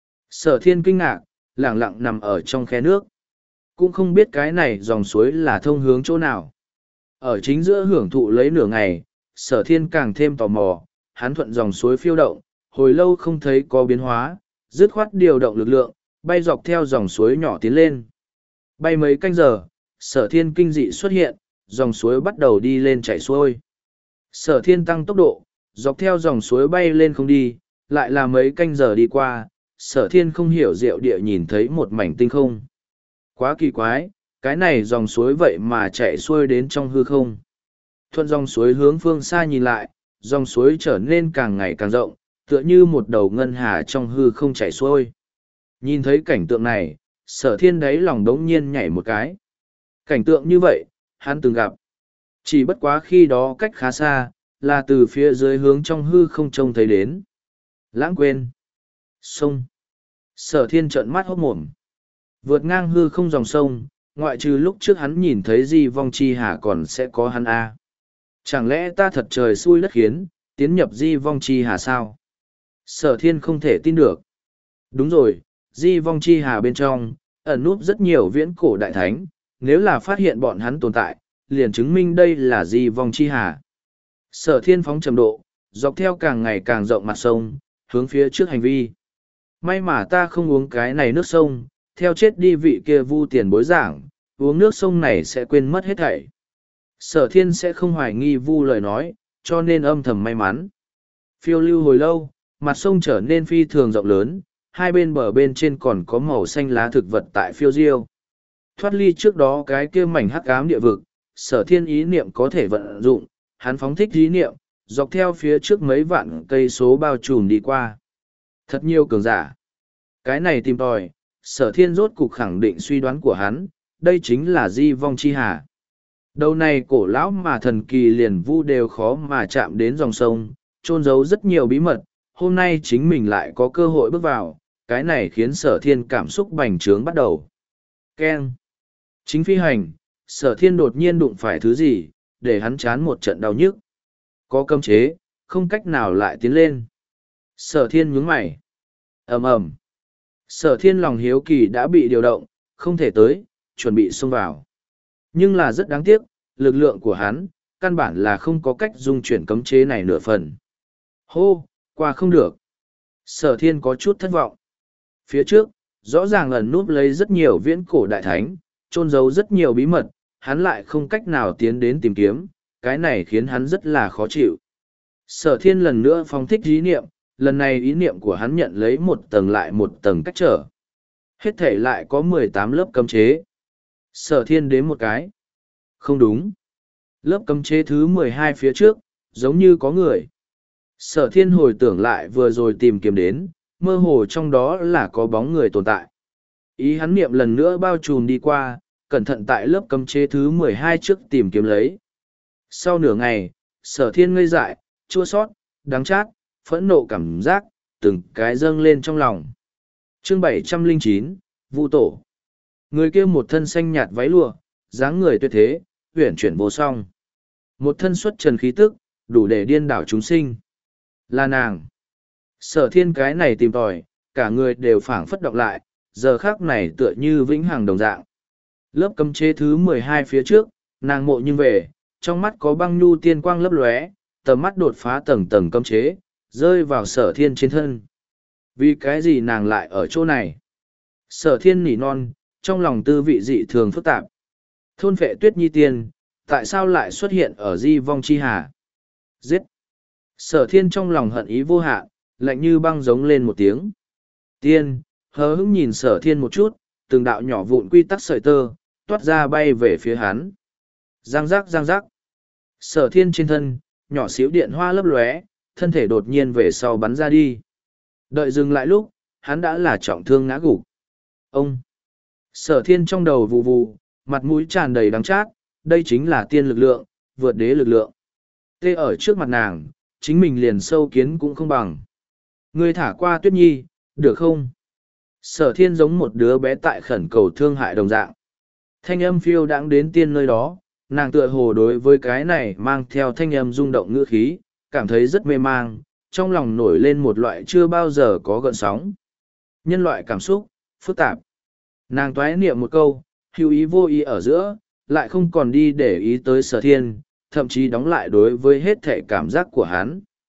A: Sở thiên kinh ngạc, lẳng lặng nằm ở trong khe nước. Cũng không biết cái này dòng suối là thông hướng chỗ nào. Ở chính giữa hưởng thụ lấy nửa ngày, sở thiên càng thêm tò mò, hắn thuận dòng suối phiêu động, hồi lâu không thấy có biến hóa, dứt khoát điều động lực lượng, bay dọc theo dòng suối nhỏ tiến lên. Bay mấy canh giờ, sở thiên kinh dị xuất hiện, dòng suối bắt đầu đi lên chảy xuôi. Sở thiên tăng tốc độ, dọc theo dòng suối bay lên không đi, lại là mấy canh giờ đi qua, sở thiên không hiểu diệu địa nhìn thấy một mảnh tinh không. Quá kỳ quái, cái này dòng suối vậy mà chạy xuôi đến trong hư không. Thuận dòng suối hướng phương xa nhìn lại, dòng suối trở nên càng ngày càng rộng, tựa như một đầu ngân hà trong hư không chạy xuôi. Nhìn thấy cảnh tượng này, sở thiên đáy lòng đống nhiên nhảy một cái. Cảnh tượng như vậy, hắn từng gặp. Chỉ bất quá khi đó cách khá xa, là từ phía dưới hướng trong hư không trông thấy đến. Lãng quên. Sông. Sở thiên trợn mắt hốt mồm. Vượt ngang hư không dòng sông, ngoại trừ lúc trước hắn nhìn thấy Di Vong Chi Hà còn sẽ có hắn a. Chẳng lẽ ta thật trời xui đất khiến, tiến nhập Di Vong Chi Hà sao? Sở thiên không thể tin được. Đúng rồi, Di Vong Chi Hà bên trong, ẩn núp rất nhiều viễn cổ đại thánh, nếu là phát hiện bọn hắn tồn tại, liền chứng minh đây là Di Vong Chi Hà. Sở thiên phóng trầm độ, dọc theo càng ngày càng rộng mặt sông, hướng phía trước hành vi. May mà ta không uống cái này nước sông, theo chết đi vị kia vu tiền bối giảng, uống nước sông này sẽ quên mất hết thảy. Sở thiên sẽ không hoài nghi vu lời nói, cho nên âm thầm may mắn. Phiêu lưu hồi lâu, mặt sông trở nên phi thường rộng lớn, hai bên bờ bên trên còn có màu xanh lá thực vật tại phiêu diêu. Thoát ly trước đó cái kia mảnh hắc ám địa vực, Sở Thiên ý niệm có thể vận dụng, hắn phóng thích ý niệm, dọc theo phía trước mấy vạn cây số bao trùm đi qua. Thật nhiều cường giả. Cái này tìm tòi, Sở Thiên rốt cục khẳng định suy đoán của hắn, đây chính là di vong chi hà. Đầu này cổ lão mà thần kỳ liền vu đều khó mà chạm đến dòng sông, trôn giấu rất nhiều bí mật, hôm nay chính mình lại có cơ hội bước vào, cái này khiến Sở Thiên cảm xúc bành trướng bắt đầu. Keng. Chính phi hành, Sở Thiên đột nhiên đụng phải thứ gì, để hắn chán một trận đau nhức. Có cấm chế, không cách nào lại tiến lên. Sở Thiên nhướng mày. Ầm ầm. Sở Thiên lòng hiếu kỳ đã bị điều động, không thể tới, chuẩn bị xông vào. Nhưng là rất đáng tiếc, lực lượng của hắn, căn bản là không có cách dung chuyển cấm chế này nửa phần. Hô, qua không được. Sở Thiên có chút thất vọng. Phía trước, rõ ràng ẩn núp lấy rất nhiều viễn cổ đại thánh, chôn giấu rất nhiều bí mật, hắn lại không cách nào tiến đến tìm kiếm, cái này khiến hắn rất là khó chịu. Sở Thiên lần nữa phóng thích ý niệm, lần này ý niệm của hắn nhận lấy một tầng lại một tầng cách trở. Hết thể lại có mười tám lớp cấm chế. Sở Thiên đếm một cái. Không đúng. Lớp cấm chế thứ mười hai phía trước, giống như có người. Sở Thiên hồi tưởng lại vừa rồi tìm kiếm đến, mơ hồ trong đó là có bóng người tồn tại. Ý hắn niệm lần nữa bao trùm đi qua, cẩn thận tại lớp cấm chế thứ mười hai trước tìm kiếm lấy. Sau nửa ngày, Sở Thiên ngây dại, chua sót, đắng chát, phẫn nộ cảm giác, từng cái dâng lên trong lòng. Chương bảy trăm lẻ chín, Vu Tổ. Người kia một thân xanh nhạt váy lụa, dáng người tuyệt thế, uyển chuyển vô song. Một thân xuất trần khí tức, đủ để điên đảo chúng sinh. Là nàng. Sở Thiên cái này tìm tòi, cả người đều phảng phất động lại, giờ khác này tựa như vĩnh hằng đồng dạng. Lớp cấm chế thứ mười hai phía trước, nàng mộ nhưng về, trong mắt có băng nhu tiên quang lấp lóe, tầm mắt đột phá tầng tầng cấm chế, rơi vào Sở Thiên trên thân. Vì cái gì nàng lại ở chỗ này? Sở Thiên nỉ non, trong lòng tư vị dị thường phức tạp. Thôn phệ tuyết nhi tiên, tại sao lại xuất hiện ở di vong chi hà? Giết! Sở Thiên trong lòng hận ý vô hạn, lạnh như băng giống lên một tiếng. Tiên, hờ hững nhìn Sở Thiên một chút, từng đạo nhỏ vụn quy tắc sợi tơ, toát ra bay về phía hắn. Giang giác giang giác. Sở Thiên trên thân, nhỏ xíu điện hoa lấp lóe, thân thể đột nhiên về sau bắn ra đi. Đợi dừng lại lúc, hắn đã là trọng thương ngã gục. Ông! Sở Thiên trong đầu vù vù, mặt mũi tràn đầy đắng chát, đây chính là tiên lực lượng, vượt đế lực lượng. Tê ở trước mặt nàng, chính mình liền sâu kiến cũng không bằng. Ngươi thả qua Tuyết Nhi, được không? Sở Thiên giống một đứa bé tại khẩn cầu thương hại đồng dạng. Thanh âm phiêu đãng đến tiên nơi đó, nàng tựa hồ đối với cái này mang theo thanh âm rung động ngữ khí, cảm thấy rất mê mang, trong lòng nổi lên một loại chưa bao giờ có gợn sóng. Nhân loại cảm xúc, phức tạp. Nàng toái niệm một câu, hữu ý vô ý ở giữa, lại không còn đi để ý tới Sở Thiên, thậm chí đóng lại đối với hết thể cảm giác của hắn.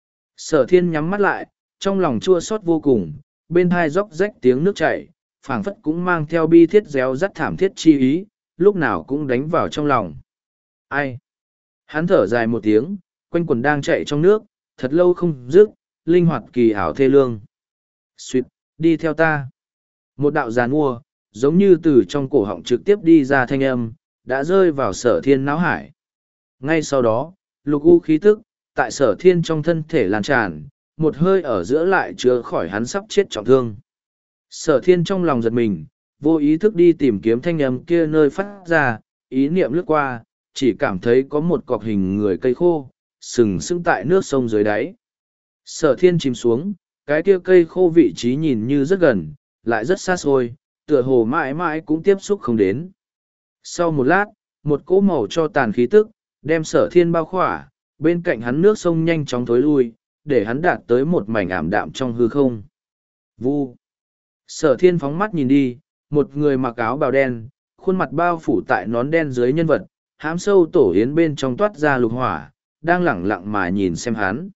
A: Sở Thiên nhắm mắt lại, trong lòng chua xót vô cùng, bên hai róc rách tiếng nước chảy, phảng phất cũng mang theo bi thiết réo rắt thảm thiết chi ý, lúc nào cũng đánh vào trong lòng. Ai? Hắn thở dài một tiếng, quanh quần đang chạy trong nước, thật lâu không dứt, linh hoạt kỳ ảo thê lương. Xuyệt, đi theo ta. Một đạo giàn mua, giống như từ trong cổ họng trực tiếp đi ra thanh âm, đã rơi vào Sở Thiên não hải. Ngay sau đó, lục u khí tức, tại Sở Thiên trong thân thể lan tràn, một hơi ở giữa lại chứa khỏi hắn sắp chết trọng thương. Sở Thiên trong lòng giật mình, vô ý thức đi tìm kiếm thanh âm kia nơi phát ra, ý niệm lướt qua, chỉ cảm thấy có một cọc hình người cây khô, sừng sững tại nước sông dưới đáy. Sở Thiên chìm xuống, cái kia cây khô vị trí nhìn như rất gần, lại rất xa xôi, tựa hồ mãi mãi cũng tiếp xúc không đến. Sau một lát, một cỗ màu cho tàn khí tức, đem Sở Thiên bao khỏa, bên cạnh hắn nước sông nhanh chóng thối lui, để hắn đạt tới một mảnh ảm đạm trong hư không. Vu. Sở Thiên phóng mắt nhìn đi, một người mặc áo bào đen, khuôn mặt bao phủ tại nón đen dưới nhân vật, hám sâu tổ yến bên trong toát ra lục hỏa, đang lẳng lặng mà nhìn xem hắn.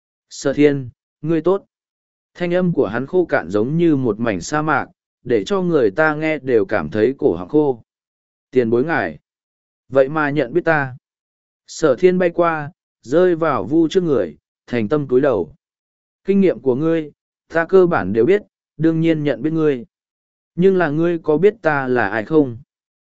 A: Sở Thiên, ngươi tốt. Thanh âm của hắn khô cạn giống như một mảnh sa mạc, để cho người ta nghe đều cảm thấy cổ họng khô. Tiền bối ngài. Vậy mà nhận biết ta. Sở Thiên bay qua, rơi vào vu trước người, thành tâm cúi đầu. Kinh nghiệm của ngươi, ta cơ bản đều biết, đương nhiên nhận biết ngươi. Nhưng là ngươi có biết ta là ai không?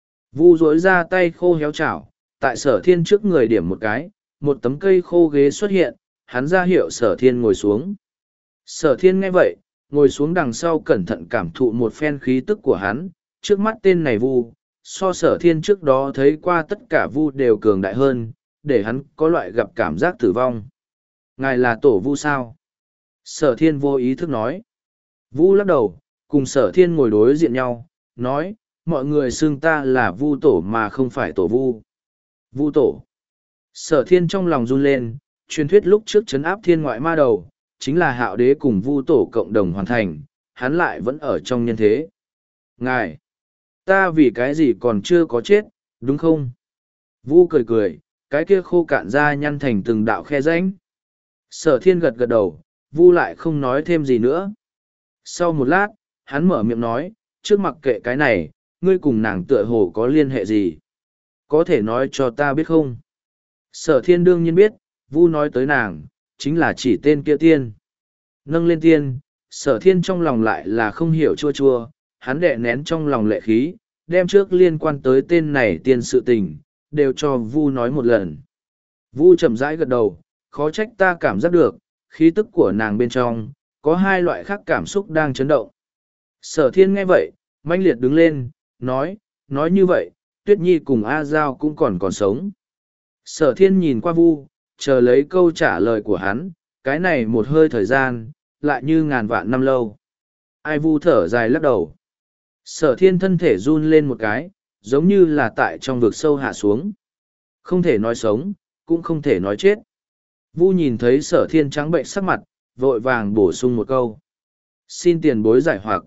A: Vu rỗi ra tay khô héo chảo, tại sở thiên trước người điểm một cái, một tấm cây khô ghế xuất hiện, hắn ra hiệu sở thiên ngồi xuống. Sở thiên nghe vậy, ngồi xuống đằng sau cẩn thận cảm thụ một phen khí tức của hắn, trước mắt tên này Vu, so sở thiên trước đó thấy qua tất cả Vu đều cường đại hơn, để hắn có loại gặp cảm giác tử vong. Ngài là tổ Vu sao? Sở thiên vô ý thức nói. Vu lắc đầu, cùng sở thiên ngồi đối diện nhau, nói, mọi người xưng ta là Vu tổ mà không phải tổ Vu. Vu tổ. Sở thiên trong lòng run lên, truyền thuyết lúc trước trấn áp thiên ngoại ma đầu, chính là hạo đế cùng Vu tổ cộng đồng hoàn thành, hắn lại vẫn ở trong nhân thế. Ngài, ta vì cái gì còn chưa có chết, đúng không? Vu cười cười, cái kia khô cạn ra nhăn thành từng đạo khe rãnh. Sở thiên gật gật đầu, Vu lại không nói thêm gì nữa. Sau một lát, hắn mở miệng nói, trước mặc kệ cái này, ngươi cùng nàng tựa hồ có liên hệ gì? Có thể nói cho ta biết không? Sở thiên đương nhiên biết, Vu nói tới nàng, chính là chỉ tên kia tiên. Nâng lên tiên, sở thiên trong lòng lại là không hiểu chua chua, hắn đè nén trong lòng lệ khí, đem trước liên quan tới tên này tiên sự tình, đều cho Vu nói một lần. Vu chậm rãi gật đầu, khó trách ta cảm giác được, khí tức của nàng bên trong, có hai loại khác cảm xúc đang chấn động. Sở thiên nghe vậy, manh liệt đứng lên, nói, nói như vậy, Tuyết Nhi cùng A Giao cũng còn còn sống. Sở thiên nhìn qua Vu, chờ lấy câu trả lời của hắn, cái này một hơi thời gian, lại như ngàn vạn năm lâu. Ai Vu thở dài lắc đầu. Sở thiên thân thể run lên một cái, giống như là tại trong vực sâu hạ xuống. Không thể nói sống, cũng không thể nói chết. Vu nhìn thấy sở thiên trắng bệnh sắc mặt, vội vàng bổ sung một câu. Xin tiền bối giải hoặc.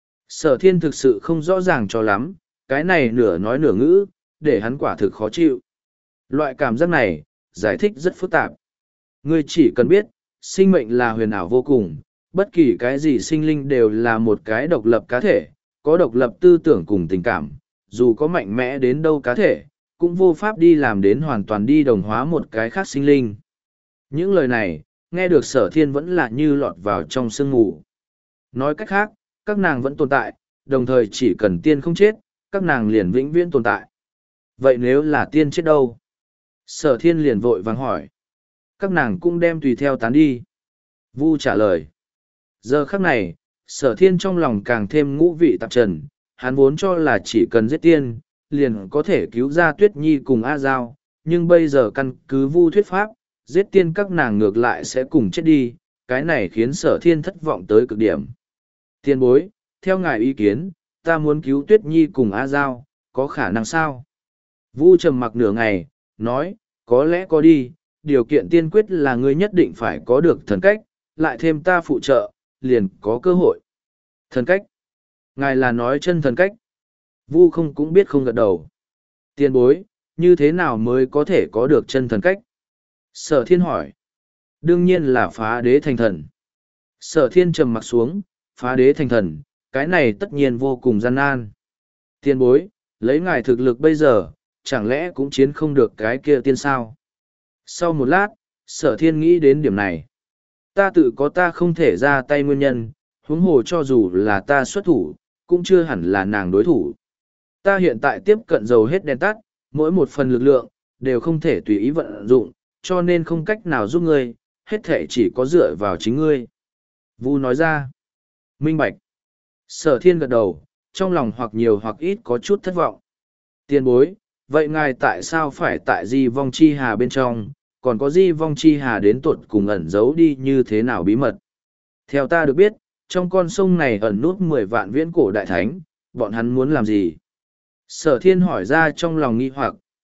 A: Sở thiên thực sự không rõ ràng cho lắm, cái này nửa nói nửa ngữ, để hắn quả thực khó chịu. Loại cảm giác này, giải thích rất phức tạp. Ngươi chỉ cần biết, sinh mệnh là huyền ảo vô cùng, bất kỳ cái gì sinh linh đều là một cái độc lập cá thể, có độc lập tư tưởng cùng tình cảm, dù có mạnh mẽ đến đâu cá thể, cũng vô pháp đi làm đến hoàn toàn đi đồng hóa một cái khác sinh linh. Những lời này, nghe được sở thiên vẫn là như lọt vào trong sương mù. Nói cách khác, các nàng vẫn tồn tại, đồng thời chỉ cần tiên không chết, các nàng liền vĩnh viễn tồn tại. Vậy nếu là tiên chết đâu? Sở thiên liền vội vàng hỏi. Các nàng cũng đem tùy theo tán đi. Vu trả lời. Giờ khắc này, sở thiên trong lòng càng thêm ngũ vị tạp trần, hắn vốn cho là chỉ cần giết tiên, liền có thể cứu ra Tuyết Nhi cùng A Giao, nhưng bây giờ căn cứ Vu thuyết pháp, giết tiên các nàng ngược lại sẽ cùng chết đi, cái này khiến sở thiên thất vọng tới cực điểm. Tiên bối, theo ngài ý kiến, ta muốn cứu Tuyết Nhi cùng A Giao, có khả năng sao? Vu trầm mặc nửa ngày, nói, có lẽ có đi, điều kiện tiên quyết là ngươi nhất định phải có được thần cách, lại thêm ta phụ trợ, liền có cơ hội. Thần cách? Ngài là nói chân thần cách? Vu không cũng biết không gật đầu. Tiên bối, như thế nào mới có thể có được chân thần cách? Sở thiên hỏi. Đương nhiên là phá đế thành thần. Sở thiên trầm mặc xuống, phá đế thành thần, cái này tất nhiên vô cùng gian nan. Tiên bối, lấy ngài thực lực bây giờ, chẳng lẽ cũng chiến không được cái kia tiên sao? Sau một lát, sở thiên nghĩ đến điểm này. Ta tự có ta không thể ra tay nguyên nhân, huống hồ cho dù là ta xuất thủ, cũng chưa hẳn là nàng đối thủ. Ta hiện tại tiếp cận dầu hết đèn tắt, mỗi một phần lực lượng, đều không thể tùy ý vận dụng, cho nên không cách nào giúp ngươi, hết thể chỉ có dựa vào chính ngươi. Vu nói ra. Minh bạch. Sở thiên gật đầu, trong lòng hoặc nhiều hoặc ít có chút thất vọng. Tiên bối, vậy ngài tại sao phải tại di vong chi hà bên trong, còn có di vong chi hà đến tuột cùng ẩn giấu đi như thế nào bí mật? Theo ta được biết, trong con sông này ẩn nút mười vạn viễn cổ đại thánh, bọn hắn muốn làm gì? Sở thiên hỏi ra trong lòng nghi hoặc.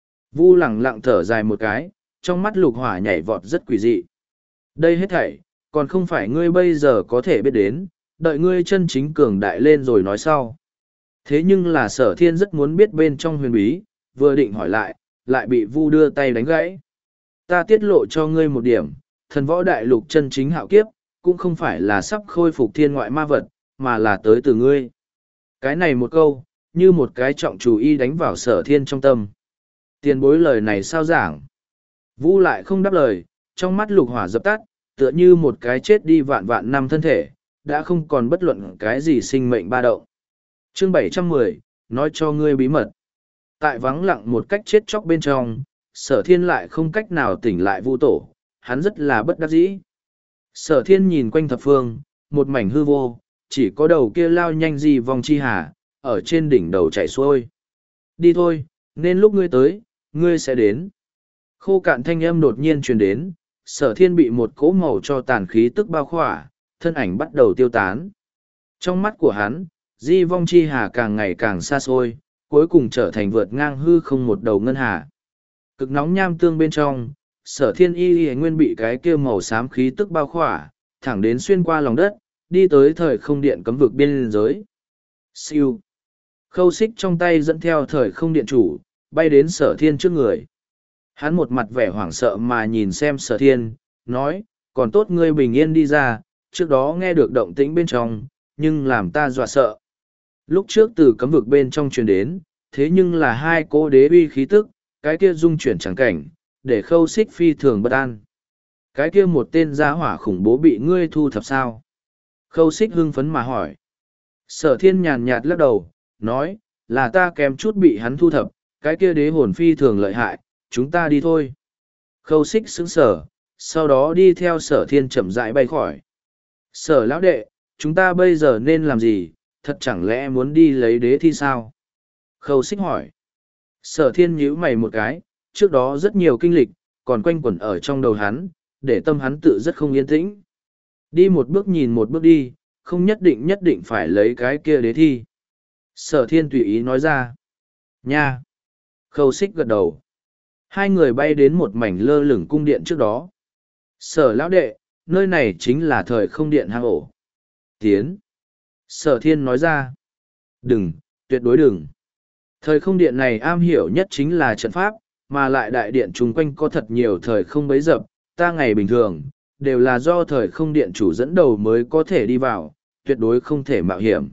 A: Vu lẳng lặng thở dài một cái, trong mắt lục hỏa nhảy vọt rất quỷ dị. Đây hết thảy, còn không phải ngươi bây giờ có thể biết đến, đợi ngươi chân chính cường đại lên rồi nói sau. Thế nhưng là sở thiên rất muốn biết bên trong huyền bí, vừa định hỏi lại, lại bị Vu đưa tay đánh gãy. Ta tiết lộ cho ngươi một điểm, thần võ đại lục chân chính hạo kiếp, cũng không phải là sắp khôi phục thiên ngoại ma vật, mà là tới từ ngươi. Cái này một câu, như một cái trọng chủ y đánh vào sở thiên trong tâm. Tiền bối lời này sao giảng? Vũ lại không đáp lời, trong mắt lục hỏa dập tắt, tựa như một cái chết đi vạn vạn năm thân thể, đã không còn bất luận cái gì sinh mệnh ba động. Chương bảy trăm mười, nói cho ngươi bí mật. Tại vắng lặng một cách chết chóc bên trong, sở thiên lại không cách nào tỉnh lại Vu tổ, hắn rất là bất đắc dĩ. Sở thiên nhìn quanh thập phương, một mảnh hư vô, chỉ có đầu kia lao nhanh di vòng chi hà, ở trên đỉnh đầu chạy xuôi. Đi thôi, nên lúc ngươi tới, ngươi sẽ đến. Khô cạn thanh âm đột nhiên truyền đến, sở thiên bị một cỗ màu cho tàn khí tức bao khỏa, thân ảnh bắt đầu tiêu tán. Trong mắt của hắn, di vong chi hà càng ngày càng xa xôi, cuối cùng trở thành vượt ngang hư không một đầu ngân hà. Cực nóng nham tương bên trong, sở thiên y y nguyên bị cái kia màu xám khí tức bao khỏa, thẳng đến xuyên qua lòng đất, đi tới thời không điện cấm vực biên giới. Siêu. Khâu xích trong tay dẫn theo thời không điện chủ, bay đến sở thiên trước người. Hắn một mặt vẻ hoảng sợ mà nhìn xem sở thiên, nói, còn tốt ngươi bình yên đi ra, trước đó nghe được động tĩnh bên trong, nhưng làm ta dọa sợ. Lúc trước từ cấm vực bên trong truyền đến, thế nhưng là hai cô đế uy khí tức, cái kia dung chuyển chẳng cảnh, để khâu xích phi thường bất an. Cái kia một tên gia hỏa khủng bố bị ngươi thu thập sao? Khâu xích hưng phấn mà hỏi. Sở thiên nhàn nhạt lắc đầu, nói, là ta kém chút bị hắn thu thập, cái kia đế hồn phi thường lợi hại, chúng ta đi thôi. Khâu xích sững sở, sau đó đi theo sở thiên chậm rãi bay khỏi. Sở lão đệ, chúng ta bây giờ nên làm gì, thật chẳng lẽ muốn đi lấy đế thi sao? Khâu xích hỏi. Sở thiên nhíu mày một cái, trước đó rất nhiều kinh lịch, còn quanh quẩn ở trong đầu hắn, để tâm hắn tự rất không yên tĩnh. Đi một bước nhìn một bước đi, không nhất định nhất định phải lấy cái kia đế thi. Sở thiên tùy ý nói ra. Nha! Khâu xích gật đầu. Hai người bay đến một mảnh lơ lửng cung điện trước đó. Sở lão đệ, nơi này chính là thời không điện hang ổ. Tiến! Sở thiên nói ra. Đừng, tuyệt đối đừng. Thời không điện này am hiểu nhất chính là trận pháp, mà lại đại điện chung quanh có thật nhiều thời không bấy dập, ta ngày bình thường, đều là do thời không điện chủ dẫn đầu mới có thể đi vào, tuyệt đối không thể mạo hiểm.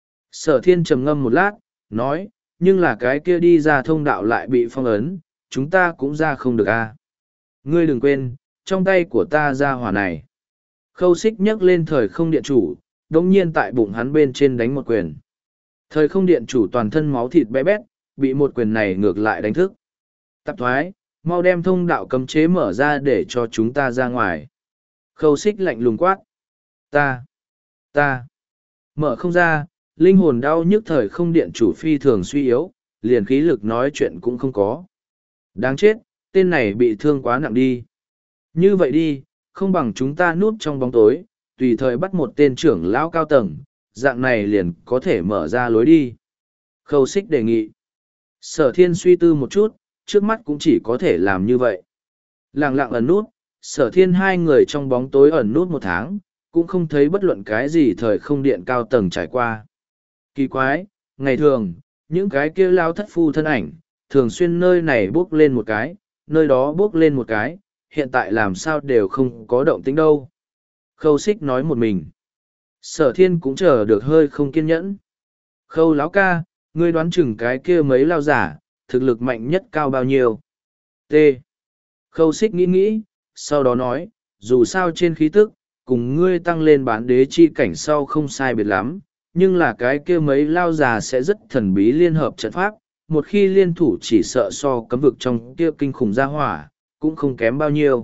A: Sở thiên trầm ngâm một lát, nói, nhưng là cái kia đi ra thông đạo lại bị phong ấn, chúng ta cũng ra không được a. À? Ngươi đừng quên, trong tay của ta ra hỏa này. Khâu xích nhấc lên thời không điện chủ, đồng nhiên tại bụng hắn bên trên đánh một quyền. Thời không điện chủ toàn thân máu thịt bé bét, bị một quyền này ngược lại đánh thức. Tạp thoái, mau đem thông đạo cấm chế mở ra để cho chúng ta ra ngoài. Khâu xích lạnh lùng quát. Ta, ta, mở không ra, linh hồn đau nhức thời không điện chủ phi thường suy yếu, liền khí lực nói chuyện cũng không có. Đáng chết, tên này bị thương quá nặng đi. Như vậy đi, không bằng chúng ta núp trong bóng tối, tùy thời bắt một tên trưởng lão cao tầng, dạng này liền có thể mở ra lối đi. Khâu xích đề nghị. Sở thiên suy tư một chút, trước mắt cũng chỉ có thể làm như vậy. Lặng lặng ẩn nút, sở thiên hai người trong bóng tối ẩn nút một tháng, cũng không thấy bất luận cái gì thời không điện cao tầng trải qua. Kỳ quái, ngày thường, những cái kia lao thất phu thân ảnh, thường xuyên nơi này bước lên một cái, nơi đó bước lên một cái, hiện tại làm sao đều không có động tĩnh đâu. Khâu xích nói một mình. Sở thiên cũng chờ được hơi không kiên nhẫn. Khâu láo ca, ngươi đoán chừng cái kia mấy lao giả, thực lực mạnh nhất cao bao nhiêu? T. Khâu xích nghĩ nghĩ, sau đó nói, dù sao trên khí tức, cùng ngươi tăng lên bán đế chi cảnh sau không sai biệt lắm, nhưng là cái kia mấy lao già sẽ rất thần bí liên hợp trận pháp, một khi liên thủ chỉ sợ so cấm vực trong kia kinh khủng gia hỏa, cũng không kém bao nhiêu.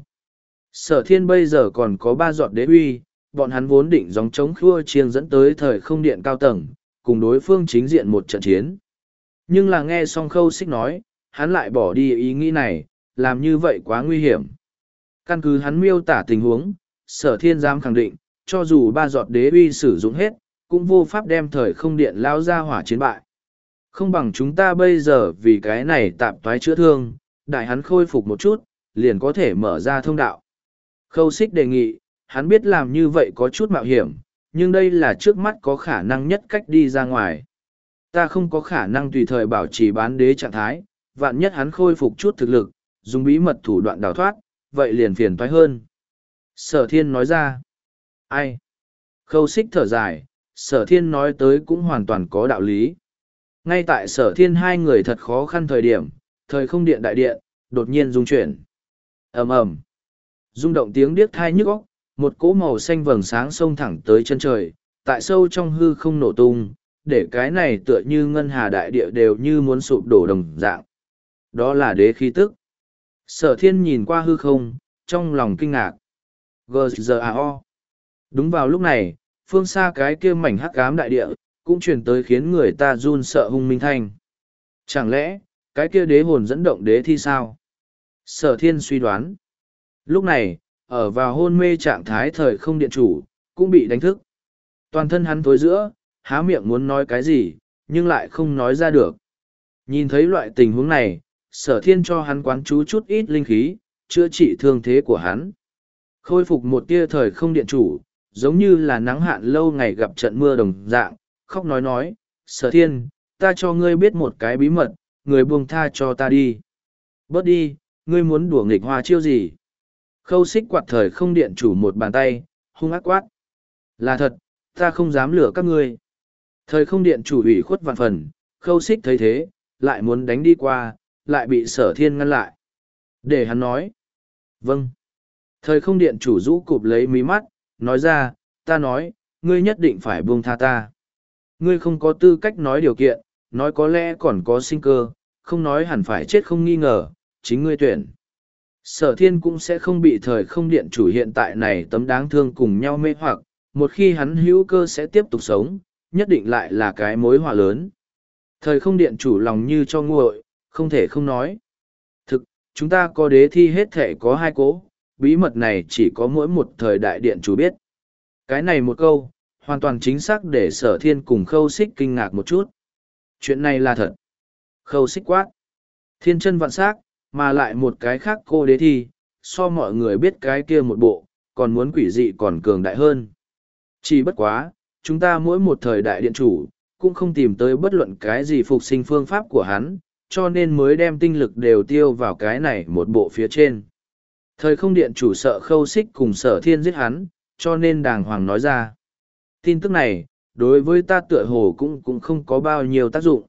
A: Sở thiên bây giờ còn có ba giọt đế uy, bọn hắn vốn định gióng chống khua chiêng dẫn tới thời không điện cao tầng, cùng đối phương chính diện một trận chiến. Nhưng là nghe xong khâu xích nói, hắn lại bỏ đi ý nghĩ này, làm như vậy quá nguy hiểm. Căn cứ hắn miêu tả tình huống, sở thiên dám khẳng định, cho dù ba giọt đế uy sử dụng hết, cũng vô pháp đem thời không điện lao ra hỏa chiến bại. Không bằng chúng ta bây giờ vì cái này tạm toái chữa thương, đại hắn khôi phục một chút, liền có thể mở ra thông đạo. Khâu xích đề nghị, hắn biết làm như vậy có chút mạo hiểm, nhưng đây là trước mắt có khả năng nhất cách đi ra ngoài. Ta không có khả năng tùy thời bảo trì bán đế trạng thái, vạn nhất hắn khôi phục chút thực lực, dùng bí mật thủ đoạn đào thoát, vậy liền phiền toái hơn. Sở thiên nói ra. Ai? Khâu xích thở dài, sở thiên nói tới cũng hoàn toàn có đạo lý. Ngay tại sở thiên hai người thật khó khăn thời điểm, thời không điện đại điện, đột nhiên rung chuyển. ầm ầm, rung động tiếng điếc thai nhức óc, một cỗ màu xanh vầng sáng xông thẳng tới chân trời, tại sâu trong hư không nổ tung, để cái này tựa như ngân hà đại địa đều như muốn sụp đổ đồng dạng. Đó là đế khí tức. Sở thiên nhìn qua hư không, trong lòng kinh ngạc. giê giê a o. Đúng vào lúc này, phương xa cái kia mảnh hắc ám đại địa, cũng truyền tới khiến người ta run sợ hung minh thanh. Chẳng lẽ, cái kia đế hồn dẫn động đế thi sao? Sở thiên suy đoán. Lúc này, ở vào hôn mê trạng thái thời không điện chủ, cũng bị đánh thức. Toàn thân hắn tối giữa, há miệng muốn nói cái gì, nhưng lại không nói ra được. Nhìn thấy loại tình huống này, sở thiên cho hắn quán chú chút ít linh khí, chữa trị thương thế của hắn. Khôi phục một tia thời không điện chủ, giống như là nắng hạn lâu ngày gặp trận mưa đồng dạng, khóc nói nói, sở thiên, ta cho ngươi biết một cái bí mật, người buông tha cho ta đi. Bớt đi, ngươi muốn đùa nghịch hoa chiêu gì? Khâu xích quạt thời không điện chủ một bàn tay, hung ác quát. Là thật, ta không dám lừa các ngươi. Thời không điện chủ ủy khuất vạn phần, khâu xích thấy thế, lại muốn đánh đi qua, lại bị sở thiên ngăn lại. Để hắn nói. Vâng. Thời không điện chủ rũ cụp lấy mí mắt, nói ra, ta nói, ngươi nhất định phải buông tha ta. Ngươi không có tư cách nói điều kiện, nói có lẽ còn có sinh cơ, không nói hẳn phải chết không nghi ngờ, chính ngươi tuyển. Sở thiên cũng sẽ không bị thời không điện chủ hiện tại này tấm đáng thương cùng nhau mê hoặc, một khi hắn hữu cơ sẽ tiếp tục sống, nhất định lại là cái mối họa lớn. Thời không điện chủ lòng như cho nguội, không thể không nói. Thực, chúng ta có đế thi hết thể có hai cố, bí mật này chỉ có mỗi một thời đại điện chủ biết. Cái này một câu, hoàn toàn chính xác để sở thiên cùng khâu xích kinh ngạc một chút. Chuyện này là thật. Khâu xích quát. Thiên chân vạn sắc, mà lại một cái khác cô đế thi, so mọi người biết cái kia một bộ, còn muốn quỷ dị còn cường đại hơn. Chỉ bất quá, chúng ta mỗi một thời đại điện chủ, cũng không tìm tới bất luận cái gì phục sinh phương pháp của hắn, cho nên mới đem tinh lực đều tiêu vào cái này một bộ phía trên. Thời không điện chủ sợ khâu xích cùng sở thiên giết hắn, cho nên đàng hoàng nói ra. Tin tức này, đối với ta tựa hồ cũng cũng không có bao nhiêu tác dụng.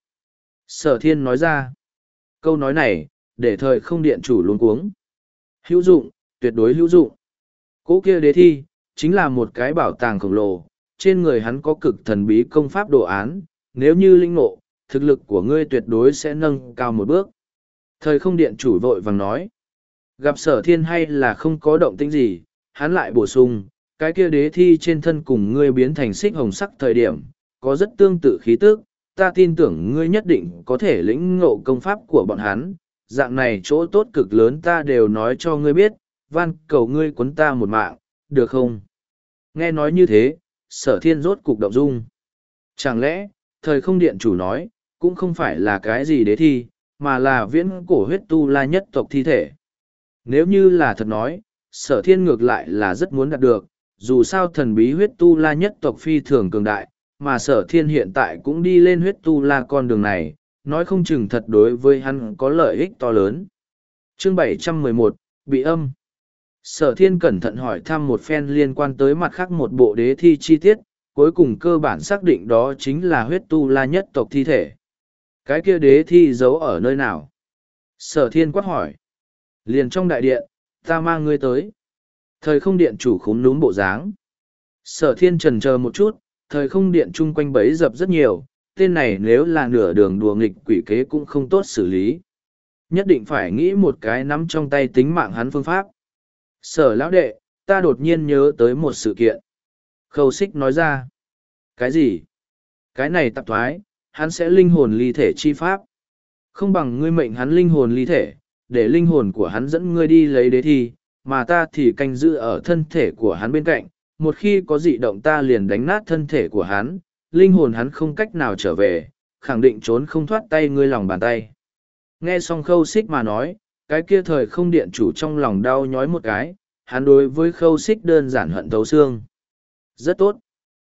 A: Sở thiên nói ra. Câu nói này, để thời không điện chủ luống cuống. Hữu dụng, tuyệt đối hữu dụng. Cố kia đế thi, chính là một cái bảo tàng khổng lồ, trên người hắn có cực thần bí công pháp đồ án, nếu như linh ngộ, thực lực của ngươi tuyệt đối sẽ nâng cao một bước. Thời không điện chủ vội vàng nói. Gặp sở thiên hay là không có động tĩnh gì, hắn lại bổ sung, cái kia đế thi trên thân cùng ngươi biến thành xích hồng sắc thời điểm, có rất tương tự khí tức, ta tin tưởng ngươi nhất định có thể lĩnh ngộ công pháp của bọn hắn, dạng này chỗ tốt cực lớn ta đều nói cho ngươi biết, van cầu ngươi quấn ta một mạng, được không? Nghe nói như thế, sở thiên rốt cục động dung. Chẳng lẽ, thời không điện chủ nói, cũng không phải là cái gì đế thi, mà là viễn cổ huyết tu la nhất tộc thi thể. Nếu như là thật nói, sở thiên ngược lại là rất muốn đạt được, dù sao thần bí huyết tu la nhất tộc phi thường cường đại, mà sở thiên hiện tại cũng đi lên huyết tu la con đường này, nói không chừng thật đối với hắn có lợi ích to lớn. Chương bảy trăm mười một, Bị âm. Sở thiên cẩn thận hỏi thăm một phen liên quan tới mặt khác một bộ đế thi chi tiết, cuối cùng cơ bản xác định đó chính là huyết tu la nhất tộc thi thể. Cái kia đế thi giấu ở nơi nào? Sở thiên quát hỏi. Liền trong đại điện, ta mang ngươi tới. Thời không điện chủ khúm núm bộ dáng. Sở thiên trần chờ một chút, thời không điện chung quanh bấy dập rất nhiều, tên này nếu là nửa đường đùa nghịch quỷ kế cũng không tốt xử lý. Nhất định phải nghĩ một cái nắm trong tay tính mạng hắn phương pháp. Sở lão đệ, ta đột nhiên nhớ tới một sự kiện. Khâu xích nói ra. Cái gì? Cái này tạp thoái, hắn sẽ linh hồn ly thể chi pháp. Không bằng ngươi mệnh hắn linh hồn ly thể, để linh hồn của hắn dẫn ngươi đi lấy đế thi, mà ta thì canh giữ ở thân thể của hắn bên cạnh. Một khi có dị động ta liền đánh nát thân thể của hắn, linh hồn hắn không cách nào trở về, khẳng định trốn không thoát tay ngươi lòng bàn tay. Nghe xong khâu xích mà nói, cái kia thời không điện chủ trong lòng đau nhói một cái, hắn đối với khâu xích đơn giản hận thấu xương. Rất tốt.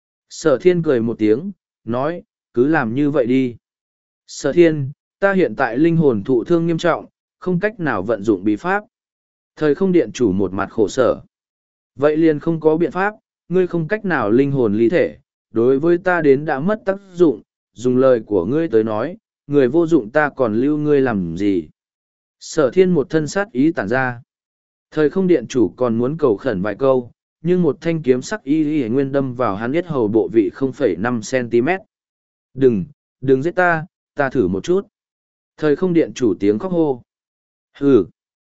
A: Sở thiên cười một tiếng, nói, cứ làm như vậy đi. Sở thiên, ta hiện tại linh hồn thụ thương nghiêm trọng, không cách nào vận dụng bí pháp. Thời không điện chủ một mặt khổ sở. Vậy liền không có biện pháp, ngươi không cách nào linh hồn lý thể, đối với ta đến đã mất tác dụng, dùng lời của ngươi tới nói, người vô dụng ta còn lưu ngươi làm gì. Sở thiên một thân sát ý tản ra. Thời không điện chủ còn muốn cầu khẩn vài câu, nhưng một thanh kiếm sắc y y nguyên đâm vào hắn yết hầu bộ vị không phẩy năm cm. Đừng, đừng giết ta, ta thử một chút. Thời không điện chủ tiếng khóc hô. Hừ.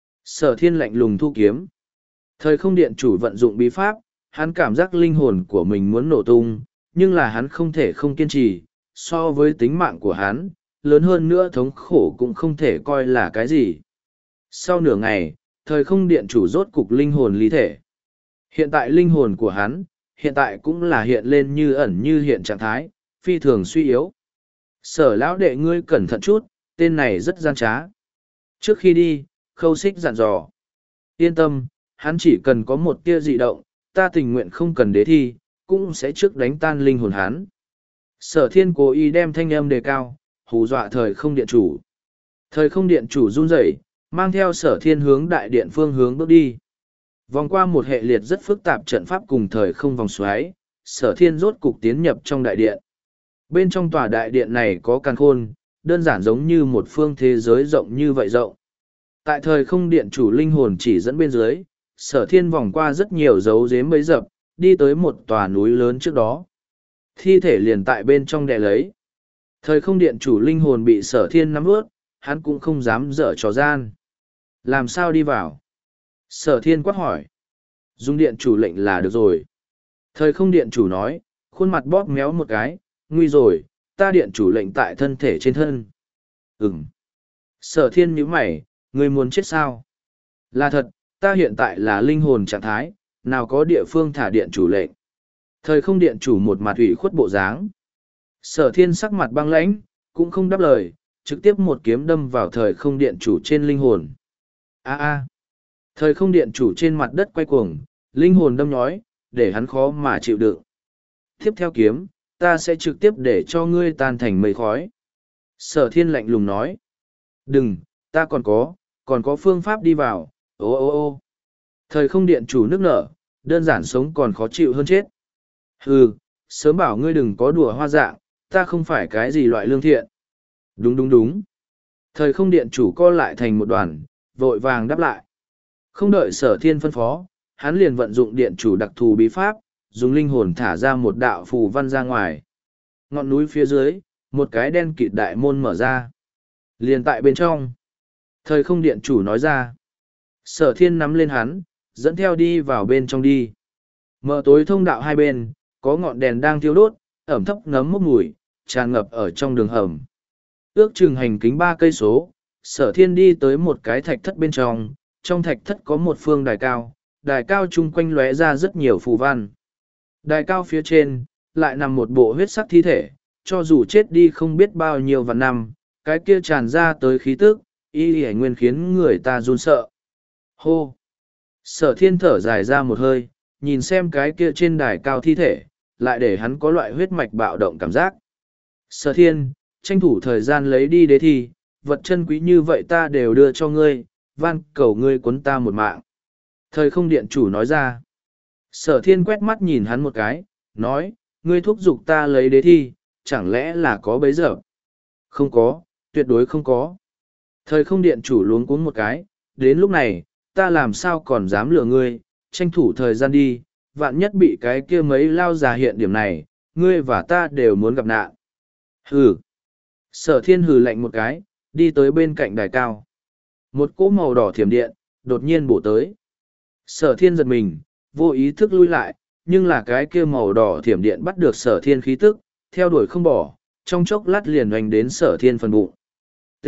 A: Sở thiên lạnh lùng thu kiếm. Thời không điện chủ vận dụng bí pháp, hắn cảm giác linh hồn của mình muốn nổ tung, nhưng là hắn không thể không kiên trì, so với tính mạng của hắn, lớn hơn nữa thống khổ cũng không thể coi là cái gì. Sau nửa ngày, thời không điện chủ rốt cục linh hồn ly thể. Hiện tại linh hồn của hắn, hiện tại cũng là hiện lên như ẩn như hiện trạng thái, phi thường suy yếu. Sở lão đệ ngươi cẩn thận chút, tên này rất gian trá. Trước khi đi, Khâu Xích dặn dò. Yên tâm, hắn chỉ cần có một tia dị động, ta tình nguyện không cần đế thi, cũng sẽ trước đánh tan linh hồn hắn. Sở thiên cố ý đem thanh âm đề cao, hù dọa thời không điện chủ. Thời không điện chủ run rẩy, mang theo sở thiên hướng đại điện phương hướng bước đi. Vòng qua một hệ liệt rất phức tạp trận pháp cùng thời không vòng xoáy, sở thiên rốt cục tiến nhập trong đại điện. Bên trong tòa đại điện này có càn khôn, đơn giản giống như một phương thế giới rộng như vậy rộng. Tại thời không điện chủ linh hồn chỉ dẫn bên dưới, sở thiên vòng qua rất nhiều dấu dếm bấy dập, đi tới một tòa núi lớn trước đó. Thi thể liền tại bên trong đè lấy. Thời không điện chủ linh hồn bị sở thiên nắm ướt, hắn cũng không dám dở trò gian. Làm sao đi vào? Sở thiên quát hỏi. Dùng điện chủ lệnh là được rồi. Thời không điện chủ nói, khuôn mặt bóp méo một cái, nguy rồi, ta điện chủ lệnh tại thân thể trên thân. Ừm. Sở thiên nhíu mày, ngươi muốn chết sao? Là thật, ta hiện tại là linh hồn trạng thái, nào có địa phương thả điện chủ lệnh. Thời không điện chủ một mặt ủy khuất bộ dáng. Sở thiên sắc mặt băng lãnh, cũng không đáp lời, trực tiếp một kiếm đâm vào thời không điện chủ trên linh hồn. A a. Thời không điện chủ trên mặt đất quay cuồng, linh hồn đâm nhói, để hắn khó mà chịu đựng. Tiếp theo kiếm, ta sẽ trực tiếp để cho ngươi tan thành mây khói. Sở thiên lạnh lùng nói. Đừng, ta còn có, còn có phương pháp đi vào, ô ô ô. Thời không điện chủ nước nở, đơn giản sống còn khó chịu hơn chết. Hừ, sớm bảo ngươi đừng có đùa hoa dạng, ta không phải cái gì loại lương thiện. Đúng đúng đúng. Thời không điện chủ co lại thành một đoàn, vội vàng đáp lại. Không đợi sở thiên phân phó, hắn liền vận dụng điện chủ đặc thù bí pháp, dùng linh hồn thả ra một đạo phù văn ra ngoài. Ngọn núi phía dưới, một cái đen kịt đại môn mở ra. Liền tại bên trong. Thời không điện chủ nói ra. Sở thiên nắm lên hắn, dẫn theo đi vào bên trong đi. Mở tối thông đạo hai bên, có ngọn đèn đang thiêu đốt, ẩm thấp ngấm mốc mùi, tràn ngập ở trong đường hầm. Ước chừng hành kính ba cây số, sở thiên đi tới một cái thạch thất bên trong, trong thạch thất có một phương đài cao, đài cao chung quanh lóe ra rất nhiều phù văn. Đài cao phía trên, lại nằm một bộ huyết sắc thi thể, cho dù chết đi không biết bao nhiêu vạn năm, cái kia tràn ra tới khí tức, y y nguyên khiến người ta run sợ. Hô! Sở thiên thở dài ra một hơi, nhìn xem cái kia trên đài cao thi thể, lại để hắn có loại huyết mạch bạo động cảm giác. Sở thiên, tranh thủ thời gian lấy đi đế thi, vật chân quý như vậy ta đều đưa cho ngươi, van cầu ngươi cuốn ta một mạng. Thời không điện chủ nói ra. Sở thiên quét mắt nhìn hắn một cái, nói, ngươi thúc giục ta lấy đế thi, chẳng lẽ là có bấy giờ? Không có, tuyệt đối không có. Thời không điện chủ luống cuống một cái, đến lúc này, ta làm sao còn dám lừa ngươi, tranh thủ thời gian đi, vạn nhất bị cái kia mấy lao già hiện điểm này, ngươi và ta đều muốn gặp nạn. Hừ. Sở thiên hừ lạnh một cái, đi tới bên cạnh đài cao. Một cỗ màu đỏ thiểm điện, đột nhiên bổ tới. Sở thiên giật mình, vô ý thức lui lại, nhưng là cái kia màu đỏ thiểm điện bắt được sở thiên khí tức, theo đuổi không bỏ, trong chốc lát liền hoành đến sở thiên phần bụng. T.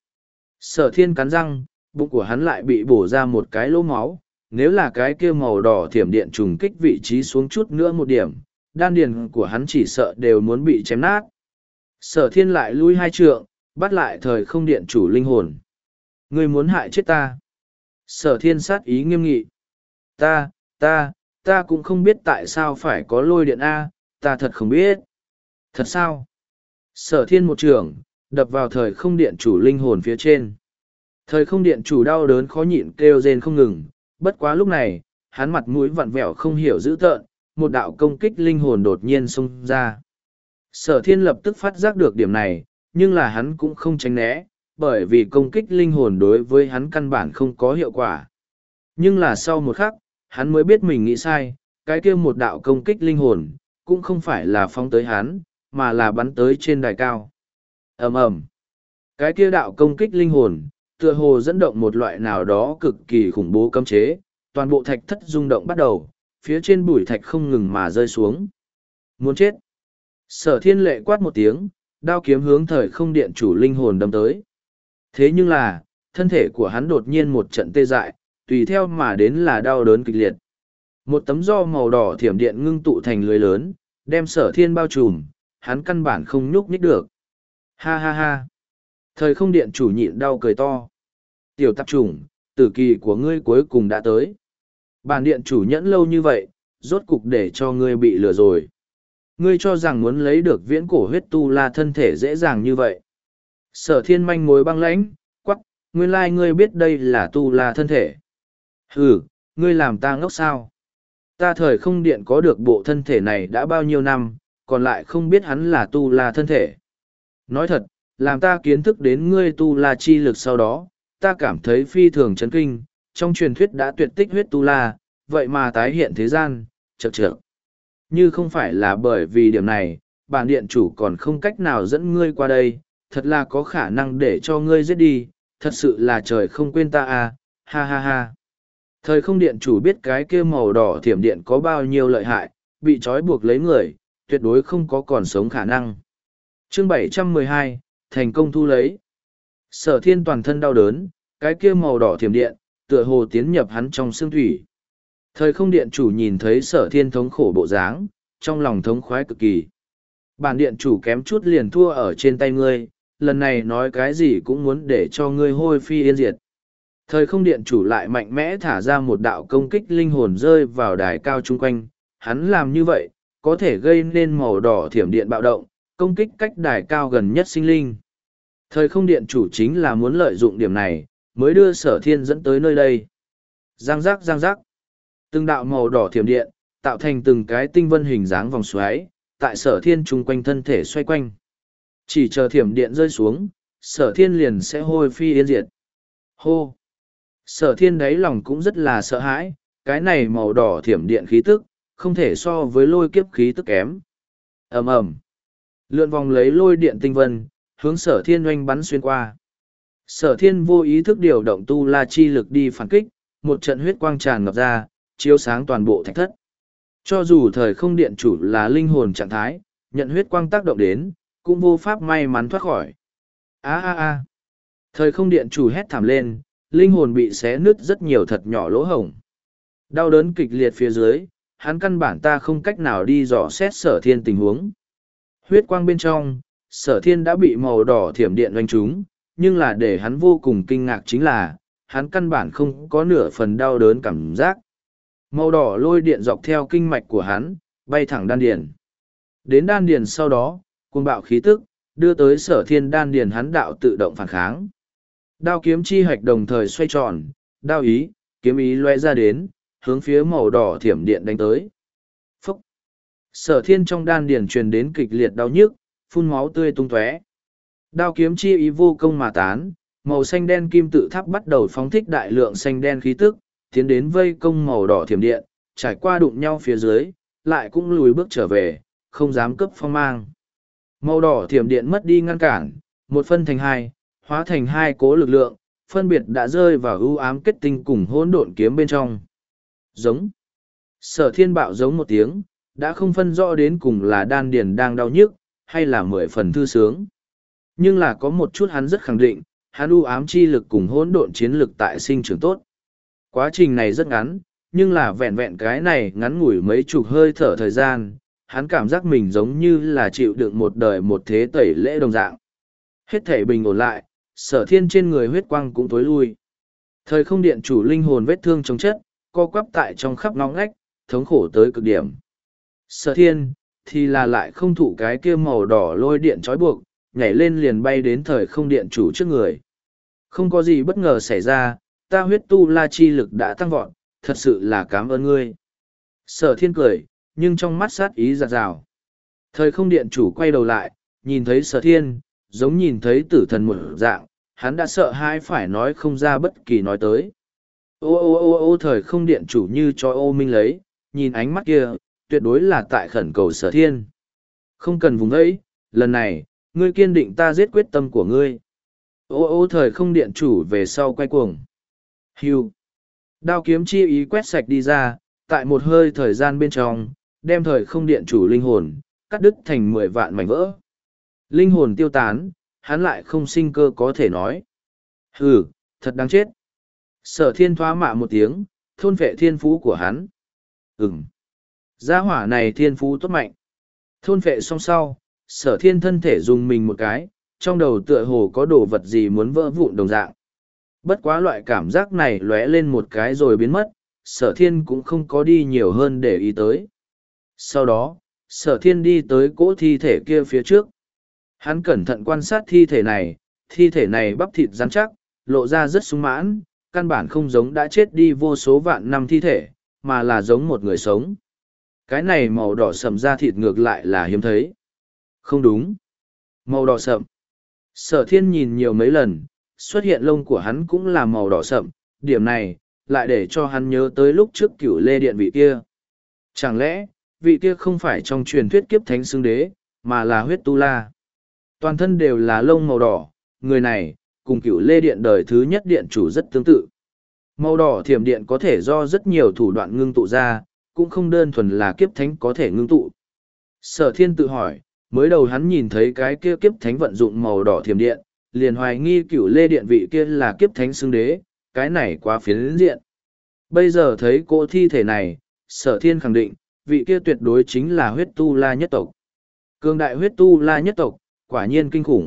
A: Sở thiên cắn răng, bụng của hắn lại bị bổ ra một cái lỗ máu, nếu là cái kia màu đỏ thiểm điện trùng kích vị trí xuống chút nữa một điểm, đan điền của hắn chỉ sợ đều muốn bị chém nát. Sở thiên lại lui hai trượng, bắt lại thời không điện chủ linh hồn. Ngươi muốn hại chết ta. Sở thiên sát ý nghiêm nghị. Ta, ta, ta cũng không biết tại sao phải có lôi điện A, ta thật không biết. Thật sao? Sở thiên một trường, đập vào thời không điện chủ linh hồn phía trên. Thời không điện chủ đau đớn khó nhịn kêu rên không ngừng, bất quá lúc này, hắn mặt mũi vặn vẹo không hiểu dữ tợn, một đạo công kích linh hồn đột nhiên xông ra. Sở thiên lập tức phát giác được điểm này, nhưng là hắn cũng không tránh né, bởi vì công kích linh hồn đối với hắn căn bản không có hiệu quả. Nhưng là sau một khắc, hắn mới biết mình nghĩ sai, cái kia một đạo công kích linh hồn, cũng không phải là phóng tới hắn, mà là bắn tới trên đài cao. ầm ầm, cái kia đạo công kích linh hồn, tựa hồ dẫn động một loại nào đó cực kỳ khủng bố cấm chế, toàn bộ thạch thất rung động bắt đầu, phía trên bụi thạch không ngừng mà rơi xuống. Muốn chết. Sở thiên lệ quát một tiếng, đao kiếm hướng thời không điện chủ linh hồn đâm tới. Thế nhưng là, thân thể của hắn đột nhiên một trận tê dại, tùy theo mà đến là đau đớn kịch liệt. Một tấm do màu đỏ thiểm điện ngưng tụ thành lưới lớn, đem sở thiên bao trùm, hắn căn bản không nhúc nhích được. Ha ha ha. Thời không điện chủ nhịn đau cười to. Tiểu tạp trùng, tử kỳ của ngươi cuối cùng đã tới. Bản điện chủ nhẫn lâu như vậy, rốt cục để cho ngươi bị lừa rồi. Ngươi cho rằng muốn lấy được viễn cổ huyết tu la thân thể dễ dàng như vậy. Sở thiên manh mối băng lãnh, quắc, nguyên lai ngươi biết đây là tu la thân thể. Ừ, ngươi làm ta ngốc sao? Ta thời không điện có được bộ thân thể này đã bao nhiêu năm, còn lại không biết hắn là tu la thân thể. Nói thật, làm ta kiến thức đến ngươi tu la chi lực sau đó, ta cảm thấy phi thường chấn kinh, trong truyền thuyết đã tuyệt tích huyết tu la, vậy mà tái hiện thế gian, chật chật. Như không phải là bởi vì điểm này, bản điện chủ còn không cách nào dẫn ngươi qua đây, thật là có khả năng để cho ngươi giết đi, thật sự là trời không quên ta à, ha ha ha. Thời không điện chủ biết cái kia màu đỏ thiểm điện có bao nhiêu lợi hại, bị trói buộc lấy người, tuyệt đối không có còn sống khả năng. Chương bảy trăm mười hai, thành công thu lấy. Sở thiên toàn thân đau đớn, cái kia màu đỏ thiểm điện, tựa hồ tiến nhập hắn trong xương thủy. Thời không điện chủ nhìn thấy sở thiên thống khổ bộ dáng, trong lòng thống khoái cực kỳ. Bản điện chủ kém chút liền thua ở trên tay ngươi, lần này nói cái gì cũng muốn để cho ngươi hôi phi yên diệt. Thời không điện chủ lại mạnh mẽ thả ra một đạo công kích linh hồn rơi vào đài cao chung quanh, hắn làm như vậy, có thể gây nên màu đỏ thiểm điện bạo động, công kích cách đài cao gần nhất sinh linh. Thời không điện chủ chính là muốn lợi dụng điểm này, mới đưa sở thiên dẫn tới nơi đây. Giang giác giang giác. Từng đạo màu đỏ thiểm điện, tạo thành từng cái tinh vân hình dáng vòng xoáy, tại sở thiên chung quanh thân thể xoay quanh. Chỉ chờ thiểm điện rơi xuống, sở thiên liền sẽ hôi phi yên diệt. Hô! Sở thiên đáy lòng cũng rất là sợ hãi, cái này màu đỏ thiểm điện khí tức, không thể so với lôi kiếp khí tức kém. ầm ầm, lượn vòng lấy lôi điện tinh vân, hướng sở thiên oanh bắn xuyên qua. Sở thiên vô ý thức điều động tu la chi lực đi phản kích, một trận huyết quang tràn ngập ra, chiếu sáng toàn bộ thạch thất. Cho dù thời không điện chủ là linh hồn trạng thái, nhận huyết quang tác động đến, cũng vô pháp may mắn thoát khỏi. Á á á! Thời không điện chủ hét thảm lên, linh hồn bị xé nứt rất nhiều thật nhỏ lỗ hổng. Đau đớn kịch liệt phía dưới, hắn căn bản ta không cách nào đi dò xét sở thiên tình huống. Huyết quang bên trong, sở thiên đã bị màu đỏ thiểm điện oanh trúng, nhưng là để hắn vô cùng kinh ngạc chính là, hắn căn bản không có nửa phần đau đớn cảm giác. Màu đỏ lôi điện dọc theo kinh mạch của hắn, bay thẳng đan điền. Đến đan điền sau đó, cuồng bạo khí tức, đưa tới sở thiên đan điền hắn đạo tự động phản kháng. Đao kiếm chi hạch đồng thời xoay tròn, đao ý, kiếm ý loe ra đến, hướng phía màu đỏ thiểm điện đánh tới. Phúc! Sở thiên trong đan điền truyền đến kịch liệt đau nhức, phun máu tươi tung tóe. Đao kiếm chi ý vô công mà tán, màu xanh đen kim tự tháp bắt đầu phóng thích đại lượng xanh đen khí tức, tiến đến vây công màu đỏ thiểm điện, trải qua đụng nhau phía dưới, lại cũng lùi bước trở về, không dám cấp phong mang. Màu đỏ thiểm điện mất đi ngăn cản, một phân thành hai, hóa thành hai cố lực lượng, phân biệt đã rơi vào ưu ám kết tinh cùng hỗn độn kiếm bên trong. Giống. Sở thiên bạo giống một tiếng, đã không phân rõ đến cùng là đan điền đang đau nhức, hay là mười phần thư sướng. Nhưng là có một chút hắn rất khẳng định, hắn ưu ám chi lực cùng hỗn độn chiến lực tại sinh trưởng tốt. Quá trình này rất ngắn, nhưng là vẹn vẹn cái này ngắn ngủi mấy chục hơi thở thời gian, hắn cảm giác mình giống như là chịu đựng một đời một thế tẩy lễ đồng dạng. Hết thể bình ổn lại, sở thiên trên người huyết quang cũng tối lui. Thời không điện chủ linh hồn vết thương trong chất, co quắp tại trong khắp ngõ ngách, thống khổ tới cực điểm. Sở thiên, thì là lại không thụ cái kia màu đỏ lôi điện trói buộc, nhảy lên liền bay đến thời không điện chủ trước người. Không có gì bất ngờ xảy ra, ta huyết tu la chi lực đã tăng vọt, thật sự là cảm ơn ngươi. Sở thiên cười, nhưng trong mắt sát ý giạt rào. Thời không điện chủ quay đầu lại, nhìn thấy sở thiên, giống nhìn thấy tử thần một dạng, hắn đã sợ hãi phải nói không ra bất kỳ nói tới. Ô ô ô ô thời không điện chủ như cho ô minh lấy, nhìn ánh mắt kia, tuyệt đối là tại khẩn cầu sở thiên. Không cần vùng ấy, lần này, ngươi kiên định ta giết quyết tâm của ngươi. Ô ô thời không điện chủ về sau quay cuồng. Hưu. Đao kiếm chi ý quét sạch đi ra, tại một hơi thời gian bên trong, đem thời không điện chủ linh hồn, cắt đứt thành mười vạn mảnh vỡ. Linh hồn tiêu tán, hắn lại không sinh cơ có thể nói. Hừ, thật đáng chết. Sở thiên thoá mạ một tiếng, thôn vệ thiên phú của hắn. Ừm. Gia hỏa này thiên phú tốt mạnh. Thôn vệ xong sau, sở thiên thân thể dùng mình một cái, trong đầu tựa hồ có đồ vật gì muốn vỡ vụn đồng dạng. Bất quá loại cảm giác này lóe lên một cái rồi biến mất, sở thiên cũng không có đi nhiều hơn để ý tới. Sau đó, sở thiên đi tới cỗ thi thể kia phía trước. Hắn cẩn thận quan sát thi thể này, thi thể này bắp thịt rắn chắc, lộ ra rất sung mãn, căn bản không giống đã chết đi vô số vạn năm thi thể, mà là giống một người sống. Cái này màu đỏ sậm da thịt ngược lại là hiếm thấy. Không đúng. Màu đỏ sậm. Sở thiên nhìn nhiều mấy lần, xuất hiện lông của hắn cũng là màu đỏ sậm, điểm này, lại để cho hắn nhớ tới lúc trước cửu lê điện vị kia. Chẳng lẽ, vị kia không phải trong truyền thuyết kiếp thánh xưng đế, mà là huyết tu la. Toàn thân đều là lông màu đỏ, người này, cùng cửu lê điện đời thứ nhất điện chủ rất tương tự. Màu đỏ thiểm điện có thể do rất nhiều thủ đoạn ngưng tụ ra, cũng không đơn thuần là kiếp thánh có thể ngưng tụ. Sở thiên tự hỏi, mới đầu hắn nhìn thấy cái kia kiếp thánh vận dụng màu đỏ thiểm điện, liền hoài nghi cửu lê điện vị kia là kiếp thánh xưng đế, cái này quá phiến diện. Bây giờ thấy cô thi thể này, sở thiên khẳng định, vị kia tuyệt đối chính là huyết tu la nhất tộc. Cường đại huyết tu la nhất tộc, quả nhiên kinh khủng.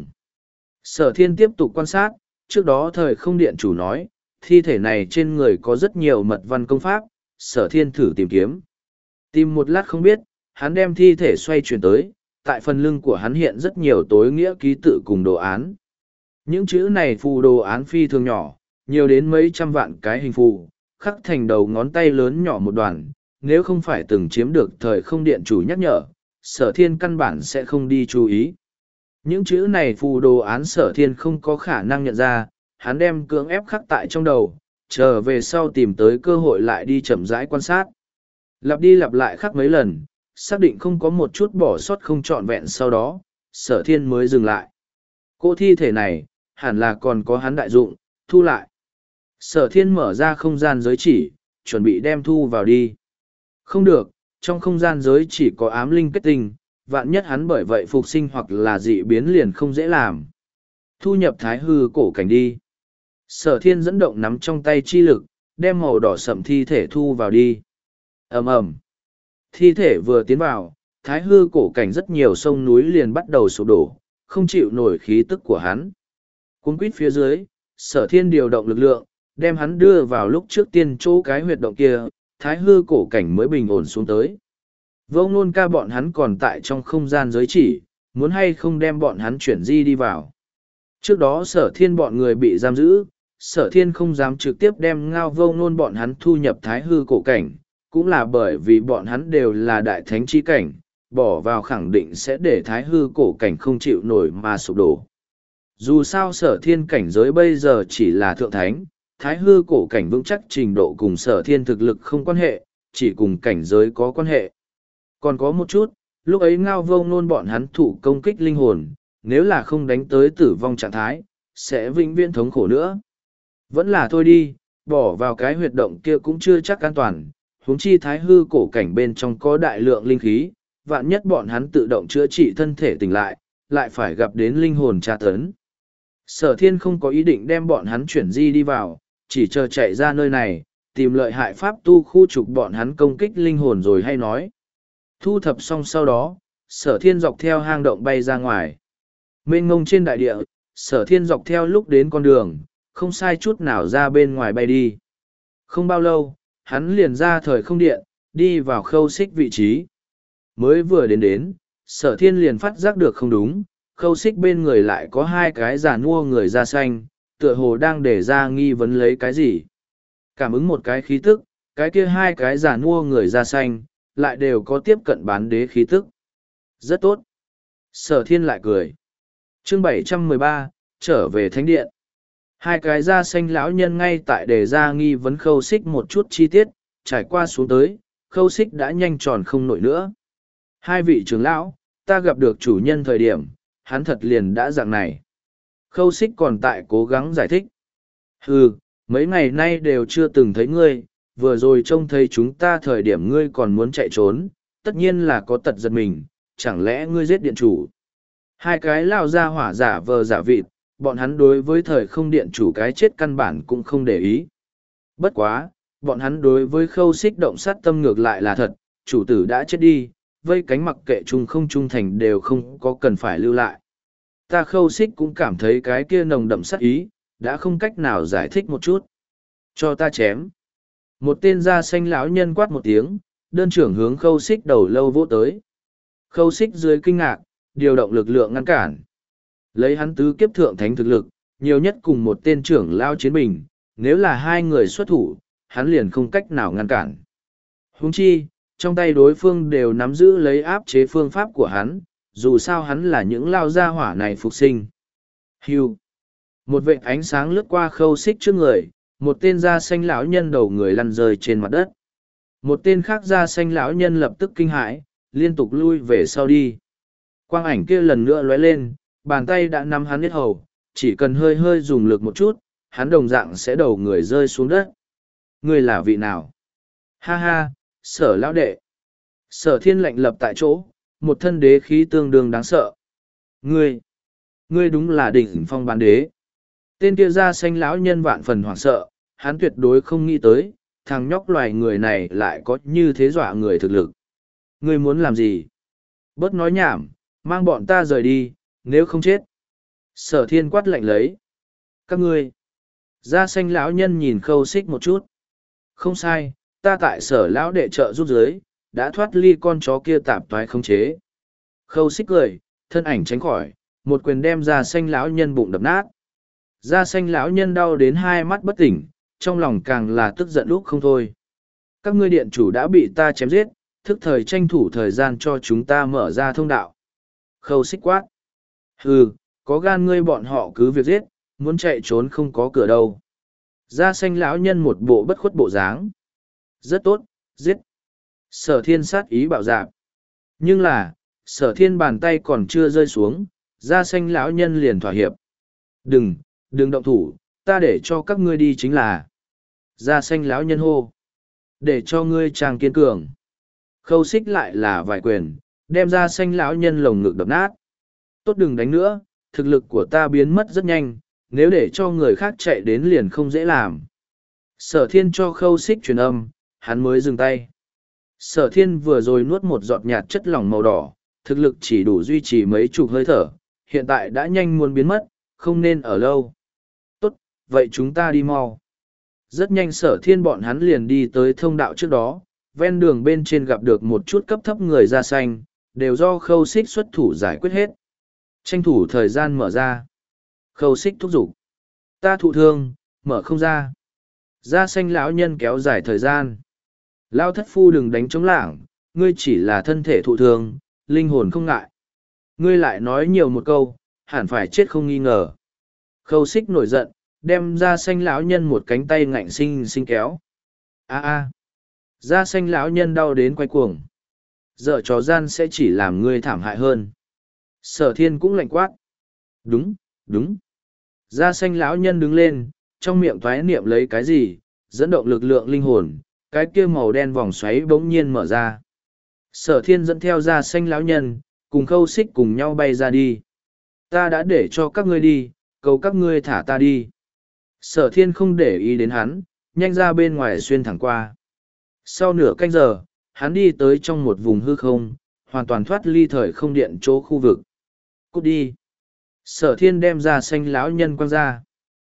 A: Sở thiên tiếp tục quan sát, trước đó thời không điện chủ nói, thi thể này trên người có rất nhiều mật văn công pháp, sở thiên thử tìm kiếm. Tìm một lát không biết, hắn đem thi thể xoay chuyển tới, tại phần lưng của hắn hiện rất nhiều tối nghĩa ký tự cùng đồ án. Những chữ này phù đồ án phi thường nhỏ, nhiều đến mấy trăm vạn cái hình phù, khắc thành đầu ngón tay lớn nhỏ một đoàn, nếu không phải từng chiếm được thời không điện chủ nhắc nhở, sở thiên căn bản sẽ không đi chú ý. Những chữ này phù đồ án sở thiên không có khả năng nhận ra, hắn đem cưỡng ép khắc tại trong đầu, chờ về sau tìm tới cơ hội lại đi chậm rãi quan sát. Lặp đi lặp lại khắc mấy lần, xác định không có một chút bỏ sót không trọn vẹn sau đó, sở thiên mới dừng lại. Cô thi thể này, hẳn là còn có hắn đại dụng, thu lại. Sở thiên mở ra không gian giới chỉ, chuẩn bị đem thu vào đi. Không được, trong không gian giới chỉ có ám linh kết tinh, vạn nhất hắn bởi vậy phục sinh hoặc là dị biến liền không dễ làm. Thu nhập thái hư cổ cảnh đi. Sở thiên dẫn động nắm trong tay chi lực, đem màu đỏ sậm thi thể thu vào đi. Ầm ầm. Thi thể vừa tiến vào, thái hư cổ cảnh rất nhiều sông núi liền bắt đầu sụp đổ, không chịu nổi khí tức của hắn. Cuốn quýt phía dưới, sở thiên điều động lực lượng, đem hắn đưa vào lúc trước tiên chỗ cái huyệt động kia, thái hư cổ cảnh mới bình ổn xuống tới. Vô ngôn ca bọn hắn còn tại trong không gian giới chỉ, muốn hay không đem bọn hắn chuyển di đi vào. Trước đó sở thiên bọn người bị giam giữ, sở thiên không dám trực tiếp đem ngao vô ngôn bọn hắn thu nhập thái hư cổ cảnh, cũng là bởi vì bọn hắn đều là đại thánh chi cảnh, bỏ vào khẳng định sẽ để thái hư cổ cảnh không chịu nổi mà sụp đổ. Dù sao sở thiên cảnh giới bây giờ chỉ là thượng thánh, thái hư cổ cảnh vững chắc trình độ cùng sở thiên thực lực không quan hệ, chỉ cùng cảnh giới có quan hệ. Còn có một chút, lúc ấy ngao vô ngôn bọn hắn thủ công kích linh hồn, nếu là không đánh tới tử vong trạng thái, sẽ vĩnh viễn thống khổ nữa. Vẫn là thôi đi, bỏ vào cái huyệt động kia cũng chưa chắc an toàn, huống chi thái hư cổ cảnh bên trong có đại lượng linh khí, vạn nhất bọn hắn tự động chữa trị thân thể tỉnh lại, lại phải gặp đến linh hồn tra tấn. Sở thiên không có ý định đem bọn hắn chuyển di đi vào, chỉ chờ chạy ra nơi này, tìm lợi hại pháp tu khu trục bọn hắn công kích linh hồn rồi hay nói. Thu thập xong sau đó, sở thiên dọc theo hang động bay ra ngoài. Mênh ngông trên đại địa, sở thiên dọc theo lúc đến con đường, không sai chút nào ra bên ngoài bay đi. Không bao lâu, hắn liền ra thời không điện, đi vào khâu xích vị trí. Mới vừa đến đến, sở thiên liền phát giác được không đúng, khâu xích bên người lại có hai cái giả nua người da xanh, tựa hồ đang để ra nghi vấn lấy cái gì. Cảm ứng một cái khí tức, cái kia hai cái giả nua người da xanh, lại đều có tiếp cận bán đế khí tức. Rất tốt. Sở thiên lại cười. Chương bảy trăm mười ba, trở về thánh điện. Hai cái da xanh lão nhân ngay tại đề ra nghi vấn Khâu Xích một chút chi tiết, trải qua xuống tới, Khâu Xích đã nhanh tròn không nổi nữa. Hai vị trưởng lão, ta gặp được chủ nhân thời điểm, hắn thật liền đã dạng này. Khâu Xích còn tại cố gắng giải thích. Ừ, mấy ngày nay đều chưa từng thấy ngươi, vừa rồi trông thấy chúng ta thời điểm ngươi còn muốn chạy trốn, tất nhiên là có tật giật mình, chẳng lẽ ngươi giết điện chủ. Hai cái lao ra hỏa giả vờ giả vịt, bọn hắn đối với thời không điện chủ cái chết căn bản cũng không để ý. Bất quá, bọn hắn đối với Khâu Xích động sát tâm ngược lại là thật, chủ tử đã chết đi, vây cánh mặc kệ trung không trung thành đều không có cần phải lưu lại. Ta Khâu Xích cũng cảm thấy cái kia nồng đậm sát ý, đã không cách nào giải thích một chút. Cho ta chém. Một tên da xanh lão nhân quát một tiếng, đơn trưởng hướng Khâu Xích đầu lâu vỗ tới. Khâu Xích dưới kinh ngạc, điều động lực lượng ngăn cản. Lấy hắn tứ kiếp thượng thánh thực lực, nhiều nhất cùng một tên trưởng lao chiến bình, nếu là hai người xuất thủ, hắn liền không cách nào ngăn cản. Huống chi, trong tay đối phương đều nắm giữ lấy áp chế phương pháp của hắn, dù sao hắn là những lao gia hỏa này phục sinh. Hưu. Một vệt ánh sáng lướt qua Khâu Xích trước người, một tên da xanh lão nhân đầu người lăn rơi trên mặt đất. Một tên khác da xanh lão nhân lập tức kinh hãi, liên tục lui về sau đi. Quang ảnh kia lần nữa lóe lên, bàn tay đã nắm hắn hết hầu, chỉ cần hơi hơi dùng lực một chút, hắn đồng dạng sẽ đầu người rơi xuống đất. Ngươi là vị nào? Ha ha, Sở lão đệ. Sở Thiên lạnh lập tại chỗ, một thân đế khí tương đương đáng sợ. Ngươi, ngươi đúng là đỉnh phong bán đế. Tên kia da xanh lão nhân vạn phần hoảng sợ, hắn tuyệt đối không nghĩ tới, thằng nhóc loài người này lại có như thế dọa người thực lực. Ngươi muốn làm gì? Bớt nói nhảm, mang bọn ta rời đi, nếu không chết. Sở Thiên quát lạnh lấy. Các ngươi. Da xanh lão nhân nhìn Khâu Xích một chút. Không sai, ta tại sở lão đệ trợ giúp giới, đã thoát ly con chó kia tạp toái không chế. Khâu Xích cười, thân ảnh tránh khỏi, một quyền đem da xanh lão nhân bụng đập nát. Da xanh lão nhân đau đến hai mắt bất tỉnh, trong lòng càng là tức giận lúc không thôi. Các ngươi điện chủ đã bị ta chém giết, thức thời tranh thủ thời gian cho chúng ta mở ra thông đạo. Khâu Xích quát. Hừ, có gan ngươi bọn họ cứ việc giết, muốn chạy trốn không có cửa đâu. Da xanh lão nhân một bộ bất khuất bộ dáng. Rất tốt, giết. Sở Thiên sát ý bạo dạp. Nhưng là, Sở Thiên bàn tay còn chưa rơi xuống, da xanh lão nhân liền thỏa hiệp. Đừng, đừng động thủ, ta để cho các ngươi đi chính là. Da xanh lão nhân hô. Để cho ngươi chàng kiên cường. Khâu Xích lại là vài quyền, đem da xanh lão nhân lồng ngực đập nát. Tốt đừng đánh nữa, thực lực của ta biến mất rất nhanh, nếu để cho người khác chạy đến liền không dễ làm. Sở Thiên cho Khâu Xích truyền âm, hắn mới dừng tay. Sở Thiên vừa rồi nuốt một giọt nhạt chất lỏng màu đỏ, thực lực chỉ đủ duy trì mấy chục hơi thở, hiện tại đã nhanh muốn biến mất, không nên ở lâu. Tốt, vậy chúng ta đi mau. Rất nhanh Sở Thiên bọn hắn liền đi tới thông đạo trước đó, ven đường bên trên gặp được một chút cấp thấp người da xanh, đều do Khâu Xích xuất thủ giải quyết hết. Tranh thủ thời gian mở ra. Khâu Xích thúc giục. Ta thụ thương, mở không ra. Da xanh lão nhân kéo dài thời gian. Lao thất phu đừng đánh chống lảng, ngươi chỉ là thân thể thụ thương, linh hồn không ngại. Ngươi lại nói nhiều một câu, hẳn phải chết không nghi ngờ. Khâu Xích nổi giận, đem da xanh lão nhân một cánh tay ngạnh sinh sinh kéo. A a. Da xanh lão nhân đau đến quay cuồng. Dợ chó gian sẽ chỉ làm ngươi thảm hại hơn. Sở Thiên cũng lạnh quát. Đúng, đúng. Da xanh lão nhân đứng lên, trong miệng thoái niệm lấy cái gì, dẫn động lực lượng linh hồn, cái kia màu đen vòng xoáy bỗng nhiên mở ra. Sở Thiên dẫn theo da xanh lão nhân, cùng Khâu Xích cùng nhau bay ra đi. Ta đã để cho các ngươi đi, cầu các ngươi thả ta đi. Sở Thiên không để ý đến hắn, nhanh ra bên ngoài xuyên thẳng qua. Sau nửa canh giờ, hắn đi tới trong một vùng hư không, hoàn toàn thoát ly thời không điện chỗ khu vực. Cút đi. Sở Thiên đem da xanh lão nhân quăng ra.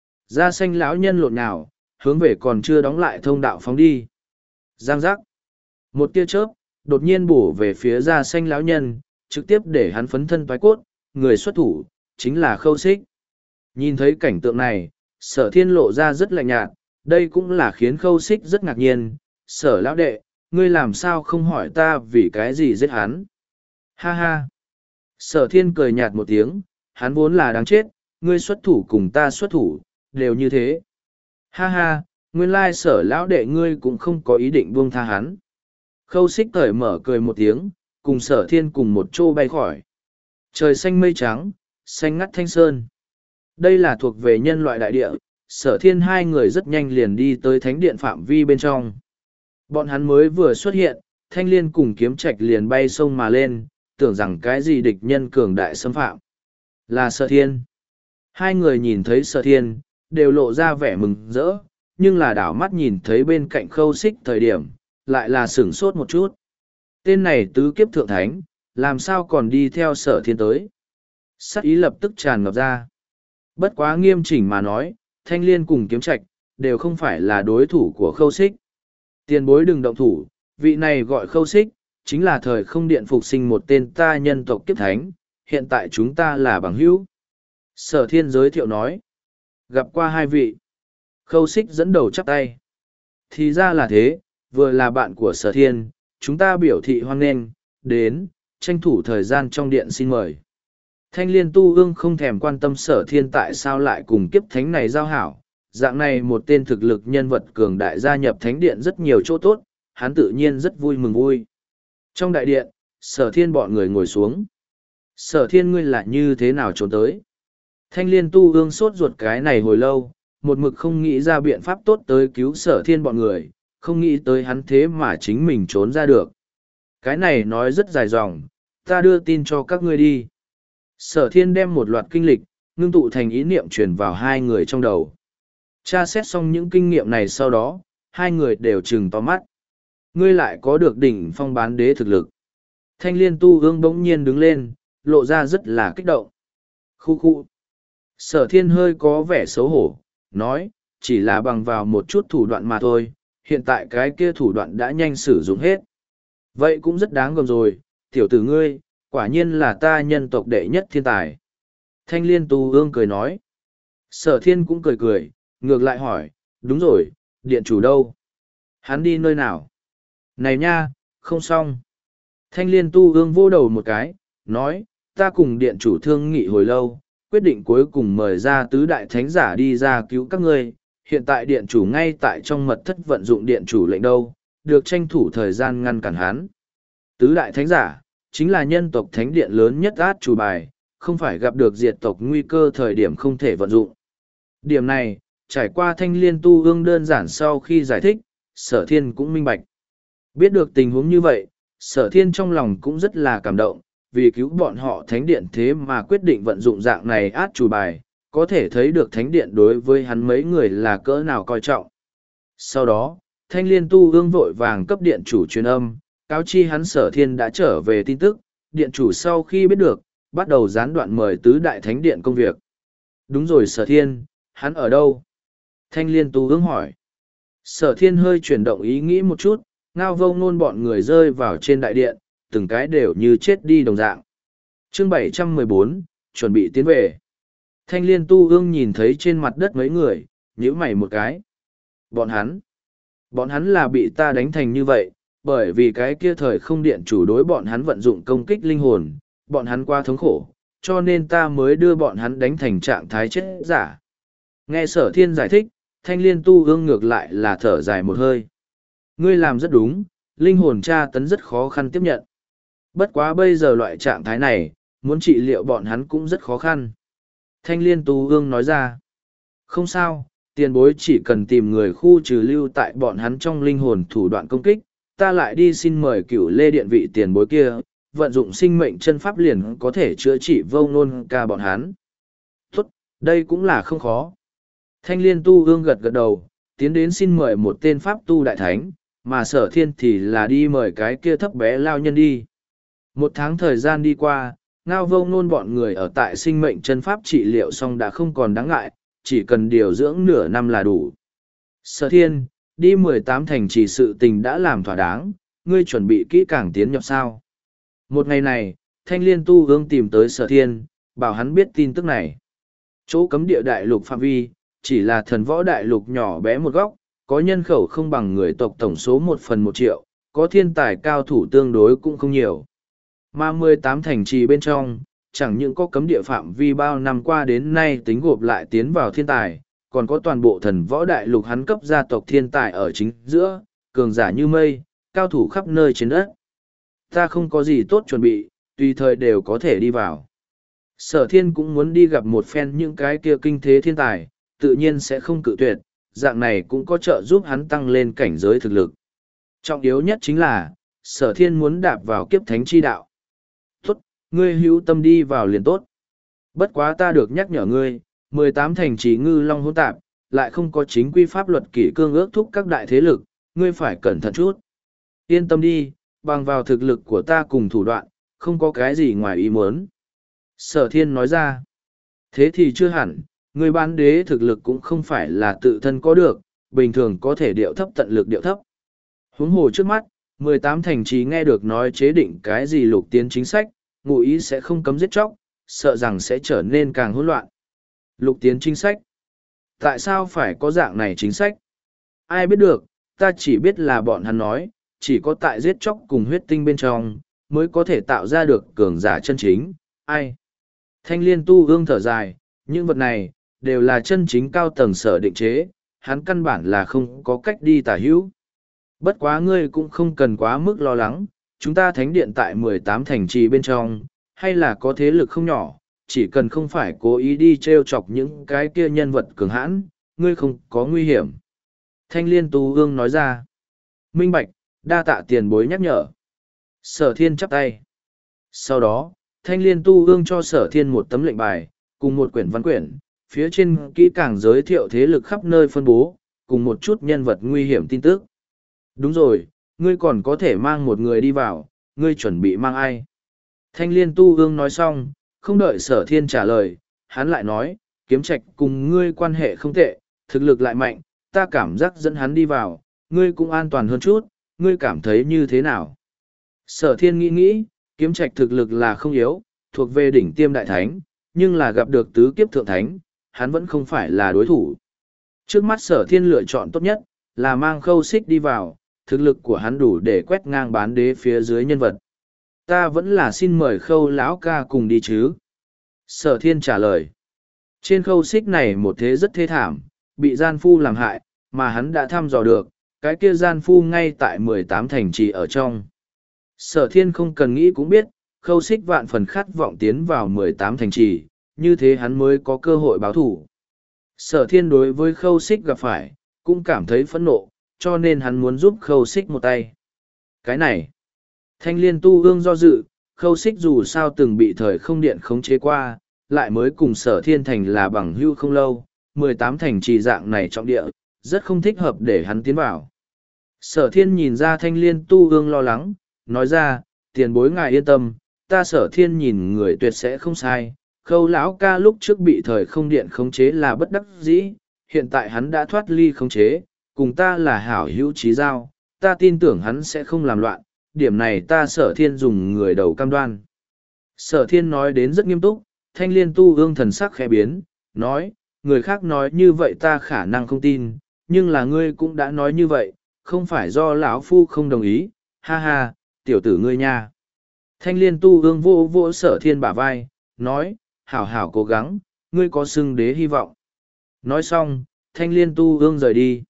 A: Da xanh lão nhân lộn nhào, hướng về còn chưa đóng lại thông đạo phóng đi. Giang giác. Một tia chớp, đột nhiên bổ về phía da xanh lão nhân, trực tiếp để hắn phấn thân toái cốt, người xuất thủ, chính là Khâu Xích. Nhìn thấy cảnh tượng này, Sở Thiên lộ ra rất lạnh nhạt, đây cũng là khiến Khâu Xích rất ngạc nhiên. Sở lão đệ, ngươi làm sao không hỏi ta vì cái gì giết hắn? Ha ha. Sở Thiên cười nhạt một tiếng, hắn vốn là đáng chết, ngươi xuất thủ cùng ta xuất thủ, đều như thế. Ha ha, nguyên lai sở lão đệ ngươi cũng không có ý định buông tha hắn. Khâu xích cởi mở cười một tiếng, cùng sở thiên cùng một chỗ bay khỏi. Trời xanh mây trắng, xanh ngắt thanh sơn. Đây là thuộc về nhân loại đại địa, sở thiên hai người rất nhanh liền đi tới thánh điện phạm vi bên trong. Bọn hắn mới vừa xuất hiện, thanh liên cùng kiếm trạch liền bay sông mà lên, tưởng rằng cái gì địch nhân cường đại xâm phạm. Là sở thiên. Hai người nhìn thấy sở thiên, đều lộ ra vẻ mừng rỡ, nhưng là đảo mắt nhìn thấy bên cạnh khâu xích thời điểm, lại là sửng sốt một chút. Tên này tứ kiếp thượng thánh, làm sao còn đi theo sở thiên tới. Sắc ý lập tức tràn ngập ra. Bất quá nghiêm chỉnh mà nói, thanh liên cùng kiếm trạch, đều không phải là đối thủ của khâu xích. Tiền bối đừng động thủ, vị này gọi khâu xích, chính là thời không điện phục sinh một tên ta nhân tộc kiếp thánh, hiện tại chúng ta là bằng hữu. Sở thiên giới thiệu nói. Gặp qua hai vị. Khâu xích dẫn đầu chắp tay. Thì ra là thế, vừa là bạn của sở thiên, chúng ta biểu thị hoan nghênh, đến, tranh thủ thời gian trong điện xin mời. Thanh liên tu ương không thèm quan tâm sở thiên tại sao lại cùng kiếp thánh này giao hảo. Dạng này một tên thực lực nhân vật cường đại gia nhập thánh điện rất nhiều chỗ tốt, hắn tự nhiên rất vui mừng vui. Trong đại điện, sở thiên bọn người ngồi xuống. Sở thiên ngươi là như thế nào trốn tới? Thanh liên tu ương sốt ruột cái này hồi lâu, một mực không nghĩ ra biện pháp tốt tới cứu sở thiên bọn người, không nghĩ tới hắn thế mà chính mình trốn ra được. Cái này nói rất dài dòng, ta đưa tin cho các ngươi đi. Sở thiên đem một loạt kinh lịch, ngưng tụ thành ý niệm truyền vào hai người trong đầu. Tra xét xong những kinh nghiệm này sau đó, hai người đều trừng to mắt. Ngươi lại có được đỉnh phong bán đế thực lực. Thanh liên tu ương bỗng nhiên đứng lên, lộ ra rất là kích động. Khu khu. Sở thiên hơi có vẻ xấu hổ, nói, chỉ là bằng vào một chút thủ đoạn mà thôi, hiện tại cái kia thủ đoạn đã nhanh sử dụng hết. Vậy cũng rất đáng gờm rồi, tiểu tử ngươi, quả nhiên là ta nhân tộc đệ nhất thiên tài. Thanh liên tu ương cười nói. Sở thiên cũng cười cười, ngược lại hỏi, đúng rồi, điện chủ đâu? Hắn đi nơi nào? Này nha, không xong. Thanh liên tu ương vô đầu một cái, nói, ta cùng điện chủ thương nghị hồi lâu, quyết định cuối cùng mời ra tứ đại thánh giả đi ra cứu các ngươi. Hiện tại điện chủ ngay tại trong mật thất vận dụng điện chủ lệnh đâu, được tranh thủ thời gian ngăn cản hắn. Tứ đại thánh giả, chính là nhân tộc thánh điện lớn nhất át chủ bài, không phải gặp được diệt tộc nguy cơ thời điểm không thể vận dụng. Điểm này, trải qua thanh liên tu ương đơn giản sau khi giải thích, sở thiên cũng minh bạch. Biết được tình huống như vậy, sở thiên trong lòng cũng rất là cảm động, vì cứu bọn họ thánh điện thế mà quyết định vận dụng dạng này át chủ bài, có thể thấy được thánh điện đối với hắn mấy người là cỡ nào coi trọng. Sau đó, thanh liên tu ương vội vàng cấp điện chủ truyền âm, cáo chi hắn sở thiên đã trở về tin tức, điện chủ sau khi biết được, bắt đầu gián đoạn mời tứ đại thánh điện công việc. Đúng rồi sở thiên, hắn ở đâu? Thanh liên tu ương hỏi. Sở thiên hơi chuyển động ý nghĩ một chút, ngao vông nôn bọn người rơi vào trên đại điện, từng cái đều như chết đi đồng dạng. Chương bảy trăm mười bốn, chuẩn bị tiến về. Thanh liên tu ương nhìn thấy trên mặt đất mấy người, nhíu mày một cái. Bọn hắn. Bọn hắn là bị ta đánh thành như vậy, bởi vì cái kia thời không điện chủ đối bọn hắn vận dụng công kích linh hồn, bọn hắn qua thống khổ, cho nên ta mới đưa bọn hắn đánh thành trạng thái chết giả. Nghe sở thiên giải thích, thanh liên tu ương ngược lại là thở dài một hơi. Ngươi làm rất đúng, linh hồn tra tấn rất khó khăn tiếp nhận. Bất quá bây giờ loại trạng thái này, muốn trị liệu bọn hắn cũng rất khó khăn. Thanh liên tu ương nói ra. Không sao, tiền bối chỉ cần tìm người khu trừ lưu tại bọn hắn trong linh hồn thủ đoạn công kích, ta lại đi xin mời cửu lê điện vị tiền bối kia, vận dụng sinh mệnh chân pháp liền có thể chữa trị vô ngôn ca bọn hắn. Tốt, đây cũng là không khó. Thanh liên tu ương gật gật đầu, tiến đến xin mời một tên pháp tu đại thánh, mà sở thiên thì là đi mời cái kia thấp bé lao nhân đi. Một tháng thời gian đi qua, ngao vô ngôn bọn người ở tại sinh mệnh chân pháp trị liệu xong đã không còn đáng ngại, chỉ cần điều dưỡng nửa năm là đủ. Sở thiên, đi mười tám thành trì sự tình đã làm thỏa đáng, ngươi chuẩn bị kỹ càng tiến nhập sao. Một ngày này, thanh liên tu ương tìm tới sở thiên, bảo hắn biết tin tức này. Chỗ cấm địa đại lục phạm vi, chỉ là thần võ đại lục nhỏ bé một góc, có nhân khẩu không bằng người tộc tổng số một phần một triệu, có thiên tài cao thủ tương đối cũng không nhiều. Mà mười tám thành trì bên trong, chẳng những có cấm địa phạm vi bao năm qua đến nay tính gộp lại tiến vào thiên tài, còn có toàn bộ thần võ đại lục hắn cấp gia tộc thiên tài ở chính giữa, cường giả như mây, cao thủ khắp nơi trên đất. Ta không có gì tốt chuẩn bị, tùy thời đều có thể đi vào. Sở thiên cũng muốn đi gặp một phen những cái kia kinh thế thiên tài, tự nhiên sẽ không cự tuyệt, dạng này cũng có trợ giúp hắn tăng lên cảnh giới thực lực. Trọng yếu nhất chính là, sở thiên muốn đạp vào kiếp thánh chi đạo. Tốt, ngươi hữu tâm đi vào liền tốt. Bất quá ta được nhắc nhở ngươi, mười tám thành trì ngư long hỗn tạp, lại không có chính quy pháp luật kỷ cương ước thúc các đại thế lực, ngươi phải cẩn thận chút. Yên tâm đi, bằng vào thực lực của ta cùng thủ đoạn, không có cái gì ngoài ý muốn. Sở thiên nói ra, thế thì chưa hẳn, người bán đế thực lực cũng không phải là tự thân có được, bình thường có thể điệu thấp tận lực điệu thấp. Huống hồ trước mắt, mười tám thành trì nghe được nói chế định cái gì lục tiến chính sách, ngụ ý sẽ không cấm giết chóc, sợ rằng sẽ trở nên càng hỗn loạn. Lục tiến chính sách? Tại sao phải có dạng này chính sách? Ai biết được, ta chỉ biết là bọn hắn nói, chỉ có tại giết chóc cùng huyết tinh bên trong, mới có thể tạo ra được cường giả chân chính. Ai? Thanh liên tu ương thở dài, những vật này, đều là chân chính cao tầng sở định chế, hắn căn bản là không có cách đi tả hữu. Bất quá ngươi cũng không cần quá mức lo lắng, chúng ta thánh điện tại mười tám thành trì bên trong, hay là có thế lực không nhỏ, chỉ cần không phải cố ý đi trêu chọc những cái kia nhân vật cường hãn, ngươi không có nguy hiểm. Thanh liên tu ương nói ra, minh bạch, đa tạ tiền bối nhắc nhở. Sở thiên chắp tay. Sau đó, thanh liên tu ương cho sở thiên một tấm lệnh bài, cùng một quyển văn quyển, phía trên kỹ càng giới thiệu thế lực khắp nơi phân bố, cùng một chút nhân vật nguy hiểm tin tức. Đúng rồi, ngươi còn có thể mang một người đi vào, ngươi chuẩn bị mang ai? Thanh liên tu ương nói xong, không đợi sở thiên trả lời, hắn lại nói, kiếm trạch cùng ngươi quan hệ không tệ, thực lực lại mạnh, ta cảm giác dẫn hắn đi vào, ngươi cũng an toàn hơn chút, ngươi cảm thấy như thế nào? Sở thiên nghĩ nghĩ, kiếm trạch thực lực là không yếu, thuộc về đỉnh tiêm đại thánh, nhưng là gặp được tứ kiếp thượng thánh, hắn vẫn không phải là đối thủ. Trước mắt sở thiên lựa chọn tốt nhất, là mang khâu xích đi vào, thực lực của hắn đủ để quét ngang bán đế phía dưới nhân vật. Ta vẫn là xin mời khâu lão ca cùng đi chứ. Sở thiên trả lời. Trên khâu xích này một thế rất thê thảm, bị gian phu làm hại, mà hắn đã thăm dò được, cái kia gian phu ngay tại mười tám thành trì ở trong. Sở thiên không cần nghĩ cũng biết, khâu xích vạn phần khát vọng tiến vào mười tám thành trì, như thế hắn mới có cơ hội báo thủ. Sở thiên đối với khâu xích gặp phải, cũng cảm thấy phẫn nộ, cho nên hắn muốn giúp khâu xích một tay. Cái này, thanh liên tu ương do dự, khâu xích dù sao từng bị thời không điện khống chế qua, lại mới cùng sở thiên thành là bằng hưu không lâu, mười tám thành trì dạng này trọng địa, rất không thích hợp để hắn tiến vào. Sở thiên nhìn ra thanh liên tu ương lo lắng, nói ra, tiền bối ngài yên tâm, ta sở thiên nhìn người tuyệt sẽ không sai, khâu lão ca lúc trước bị thời không điện khống chế là bất đắc dĩ, hiện tại hắn đã thoát ly khống chế, cùng ta là hảo hữu trí giao, ta tin tưởng hắn sẽ không làm loạn, điểm này ta sở thiên dùng người đầu cam đoan. Sở thiên nói đến rất nghiêm túc, thanh liên tu ương thần sắc khẽ biến, nói, người khác nói như vậy ta khả năng không tin, nhưng là ngươi cũng đã nói như vậy, không phải do lão phu không đồng ý, ha ha, tiểu tử ngươi nha. Thanh liên tu ương vô vô sở thiên bả vai, nói, hảo hảo cố gắng, ngươi có xưng đế hy vọng. Nói xong, thanh liên tu ương rời đi.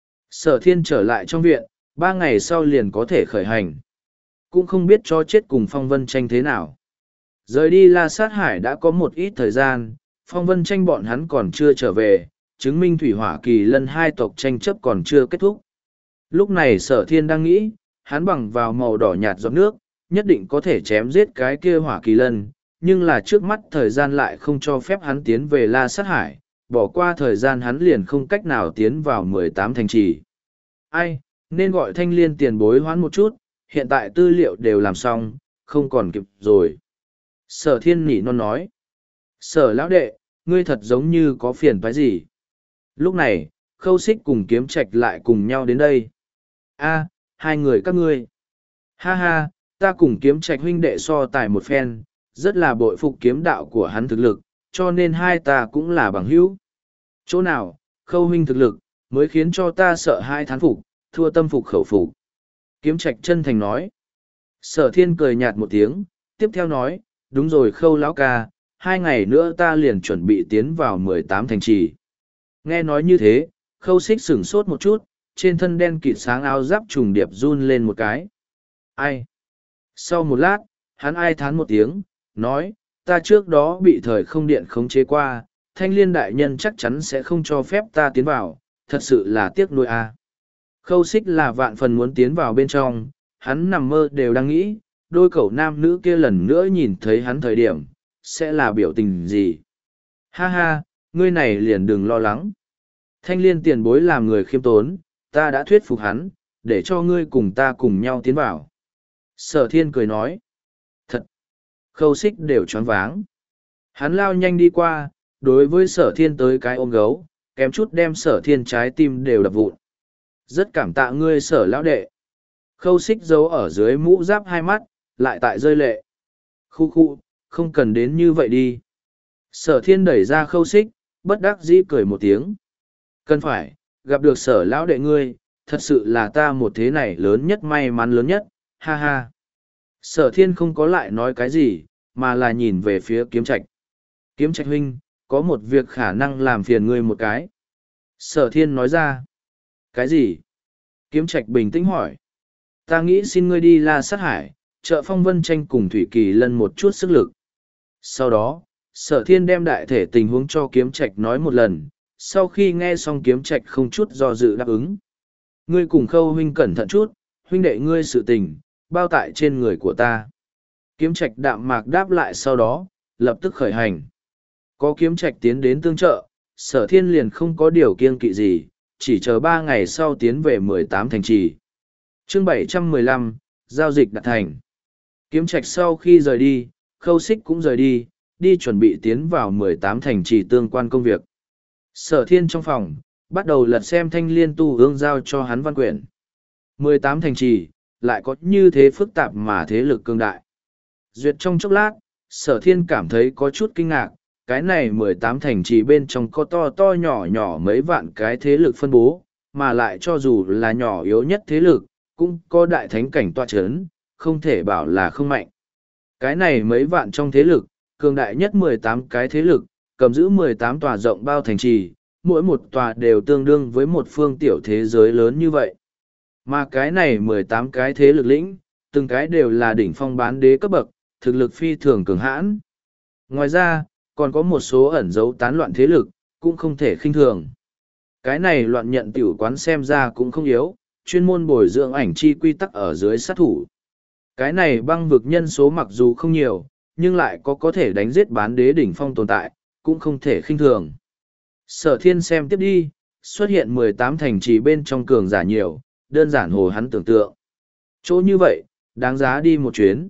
A: Sở thiên trở lại trong viện, ba ngày sau liền có thể khởi hành. Cũng không biết cho chết cùng phong vân tranh thế nào. Rời đi La Sát Hải đã có một ít thời gian, phong vân tranh bọn hắn còn chưa trở về, chứng minh thủy hỏa kỳ lân hai tộc tranh chấp còn chưa kết thúc. Lúc này sở thiên đang nghĩ, hắn bằng vào màu đỏ nhạt giọt nước, nhất định có thể chém giết cái kia hỏa kỳ lân, nhưng là trước mắt thời gian lại không cho phép hắn tiến về La Sát Hải, bỏ qua thời gian hắn liền không cách nào tiến vào mười tám thành trì. Ai, nên gọi thanh liên tiền bối hoán một chút, hiện tại tư liệu đều làm xong, không còn kịp rồi. Sở thiên nỉ non nói. Sở lão đệ, ngươi thật giống như có phiền phái gì. Lúc này, khâu xích cùng kiếm trạch lại cùng nhau đến đây. A, hai người các ngươi. Ha ha, ta cùng kiếm trạch huynh đệ so tài một phen, rất là bội phục kiếm đạo của hắn thực lực, cho nên hai ta cũng là bằng hữu. Chỗ nào, khâu huynh thực lực, mới khiến cho ta sợ hai thán phục, thua tâm phục khẩu phục. Kiếm trạch chân thành nói. Sở thiên cười nhạt một tiếng, tiếp theo nói, đúng rồi khâu lão ca, hai ngày nữa ta liền chuẩn bị tiến vào mười tám thành trì. Nghe nói như thế, khâu xích sửng sốt một chút, trên thân đen kịt sáng áo giáp trùng điệp run lên một cái. Ai? Sau một lát, hắn ai thán một tiếng, nói, ta trước đó bị thời không điện khống chế qua, thanh liên đại nhân chắc chắn sẽ không cho phép ta tiến vào, thật sự là tiếc nuối a. Khâu xích là vạn phần muốn tiến vào bên trong, hắn nằm mơ đều đang nghĩ, đôi cậu nam nữ kia lần nữa nhìn thấy hắn thời điểm, sẽ là biểu tình gì. Ha ha, ngươi này liền đừng lo lắng. Thanh liên tiền bối làm người khiêm tốn, ta đã thuyết phục hắn, để cho ngươi cùng ta cùng nhau tiến vào. Sở thiên cười nói. Thật! Khâu xích đều choáng váng. Hắn lao nhanh đi qua, đối với sở thiên tới cái ôm gấu, kém chút đem sở thiên trái tim đều đập vụn. Rất cảm tạ ngươi sở lão đệ. Khâu xích giấu ở dưới mũ giáp hai mắt, lại tại rơi lệ. Khu khu, không cần đến như vậy đi. Sở thiên đẩy ra khâu xích, bất đắc dĩ cười một tiếng. Cần phải, gặp được sở lão đệ ngươi, thật sự là ta một thế này lớn nhất may mắn lớn nhất, ha ha. Sở thiên không có lại nói cái gì, mà là nhìn về phía kiếm trạch. Kiếm trạch huynh, có một việc khả năng làm phiền ngươi một cái. Sở thiên nói ra. Cái gì? Kiếm trạch bình tĩnh hỏi. Ta nghĩ xin ngươi đi La Sát Hải, trợ Phong Vân Tranh cùng Thủy Kỳ Lân một chút sức lực. Sau đó, sở thiên đem đại thể tình huống cho kiếm trạch nói một lần, sau khi nghe xong kiếm trạch không chút do dự đáp ứng. Ngươi cùng khâu huynh cẩn thận chút, huynh đệ ngươi sự tình, bao tại trên người của ta. Kiếm trạch đạm mạc đáp lại sau đó, lập tức khởi hành. Có kiếm trạch tiến đến tương trợ, sở thiên liền không có điều kiêng kỵ gì, chỉ chờ ba ngày sau tiến về mười tám thành trì. Chương bảy trăm mười lăm, giao dịch đạt thành. Kiếm trạch sau khi rời đi, khâu xích cũng rời đi, đi chuẩn bị tiến vào mười tám thành trì tương quan công việc. Sở thiên trong phòng, bắt đầu lật xem thanh liên tu ương giao cho hắn văn quyển. mười tám thành trì, lại có như thế phức tạp mà thế lực cương đại. Duyệt trong chốc lát, sở thiên cảm thấy có chút kinh ngạc, cái này mười tám thành trì bên trong có to to nhỏ nhỏ mấy vạn cái thế lực phân bố, mà lại cho dù là nhỏ yếu nhất thế lực, cũng có đại thánh cảnh tọa chấn, không thể bảo là không mạnh. Cái này mấy vạn trong thế lực, cường đại nhất mười tám cái thế lực, cầm giữ mười tám tòa rộng bao thành trì, mỗi một tòa đều tương đương với một phương tiểu thế giới lớn như vậy. Mà cái này mười tám cái thế lực lĩnh, từng cái đều là đỉnh phong bán đế cấp bậc, thực lực phi thường cường hãn. Ngoài ra, còn có một số ẩn dấu tán loạn thế lực, cũng không thể khinh thường. Cái này loạn nhận tiểu quán xem ra cũng không yếu, chuyên môn bồi dưỡng ảnh chi quy tắc ở dưới sát thủ. Cái này băng vực nhân số mặc dù không nhiều, nhưng lại có có thể đánh giết bán đế đỉnh phong tồn tại, cũng không thể khinh thường. Sở thiên xem tiếp đi, xuất hiện mười tám thành trì bên trong cường giả nhiều, đơn giản hồ hắn tưởng tượng. Chỗ như vậy, đáng giá đi một chuyến.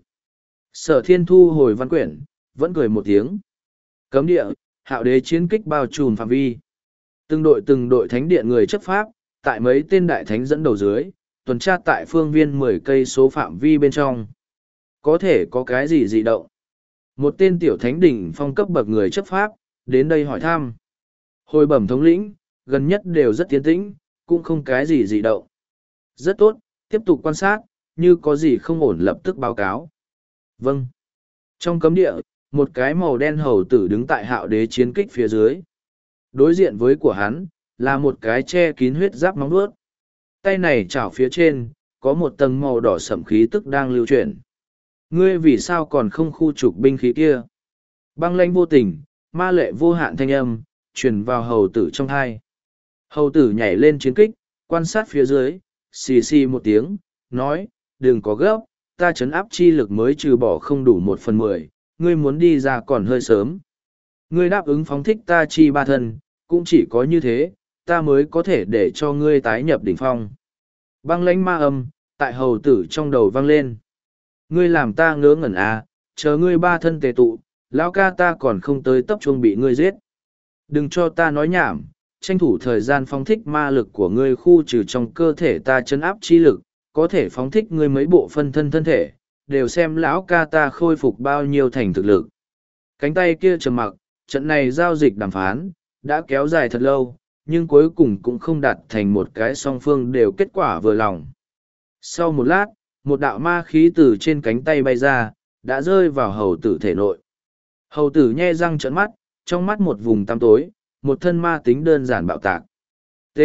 A: Sở thiên thu hồi văn quyển, vẫn cười một tiếng. Cấm địa, hạo đế chiến kích bao trùm phạm vi. Từng đội từng đội thánh điện người chấp pháp, tại mấy tên đại thánh dẫn đầu dưới, tuần tra tại phương viên mười cây số phạm vi bên trong. Có thể có cái gì dị động? Một tên tiểu thánh đỉnh phong cấp bậc người chấp pháp, đến đây hỏi thăm. Hồi bẩm thống lĩnh, gần nhất đều rất tiến tĩnh, cũng không cái gì dị động. Rất tốt, tiếp tục quan sát, như có gì không ổn lập tức báo cáo. Vâng. Trong cấm địa, một cái màu đen hầu tử đứng tại hạo đế chiến kích phía dưới. Đối diện với của hắn, là một cái che kín huyết giáp móng vuốt. Tay này chảo phía trên, có một tầng màu đỏ sẫm khí tức đang lưu chuyển. Ngươi vì sao còn không khu trục binh khí kia? Băng lãnh vô tình, ma lệ vô hạn thanh âm, truyền vào hầu tử trong hai. Hầu tử nhảy lên chiến kích, quan sát phía dưới, xì xì một tiếng, nói, đừng có gấp, ta chấn áp chi lực mới trừ bỏ không đủ một phần mười, ngươi muốn đi ra còn hơi sớm. Ngươi đáp ứng phóng thích ta chi ba thân, cũng chỉ có như thế, ta mới có thể để cho ngươi tái nhập đỉnh phong. Băng lãnh ma âm, tại hầu tử trong đầu vang lên. Ngươi làm ta ngớ ngẩn à, chờ ngươi ba thân tề tụ, lão ca ta còn không tới tấp chuông bị ngươi giết. Đừng cho ta nói nhảm, tranh thủ thời gian phóng thích ma lực của ngươi khu trừ trong cơ thể ta chấn áp chi lực, có thể phóng thích ngươi mấy bộ phân thân thân thể, đều xem lão ca ta khôi phục bao nhiêu thành thực lực. Cánh tay kia trầm mặc, trận này giao dịch đàm phán, đã kéo dài thật lâu, nhưng cuối cùng cũng không đạt thành một cái song phương đều kết quả vừa lòng. Sau một lát, một đạo ma khí từ trên cánh tay bay ra, đã rơi vào hầu tử thể nội. Hầu tử nhe răng trợn mắt, trong mắt một vùng tăm tối, một thân ma tính đơn giản bạo tạc. T.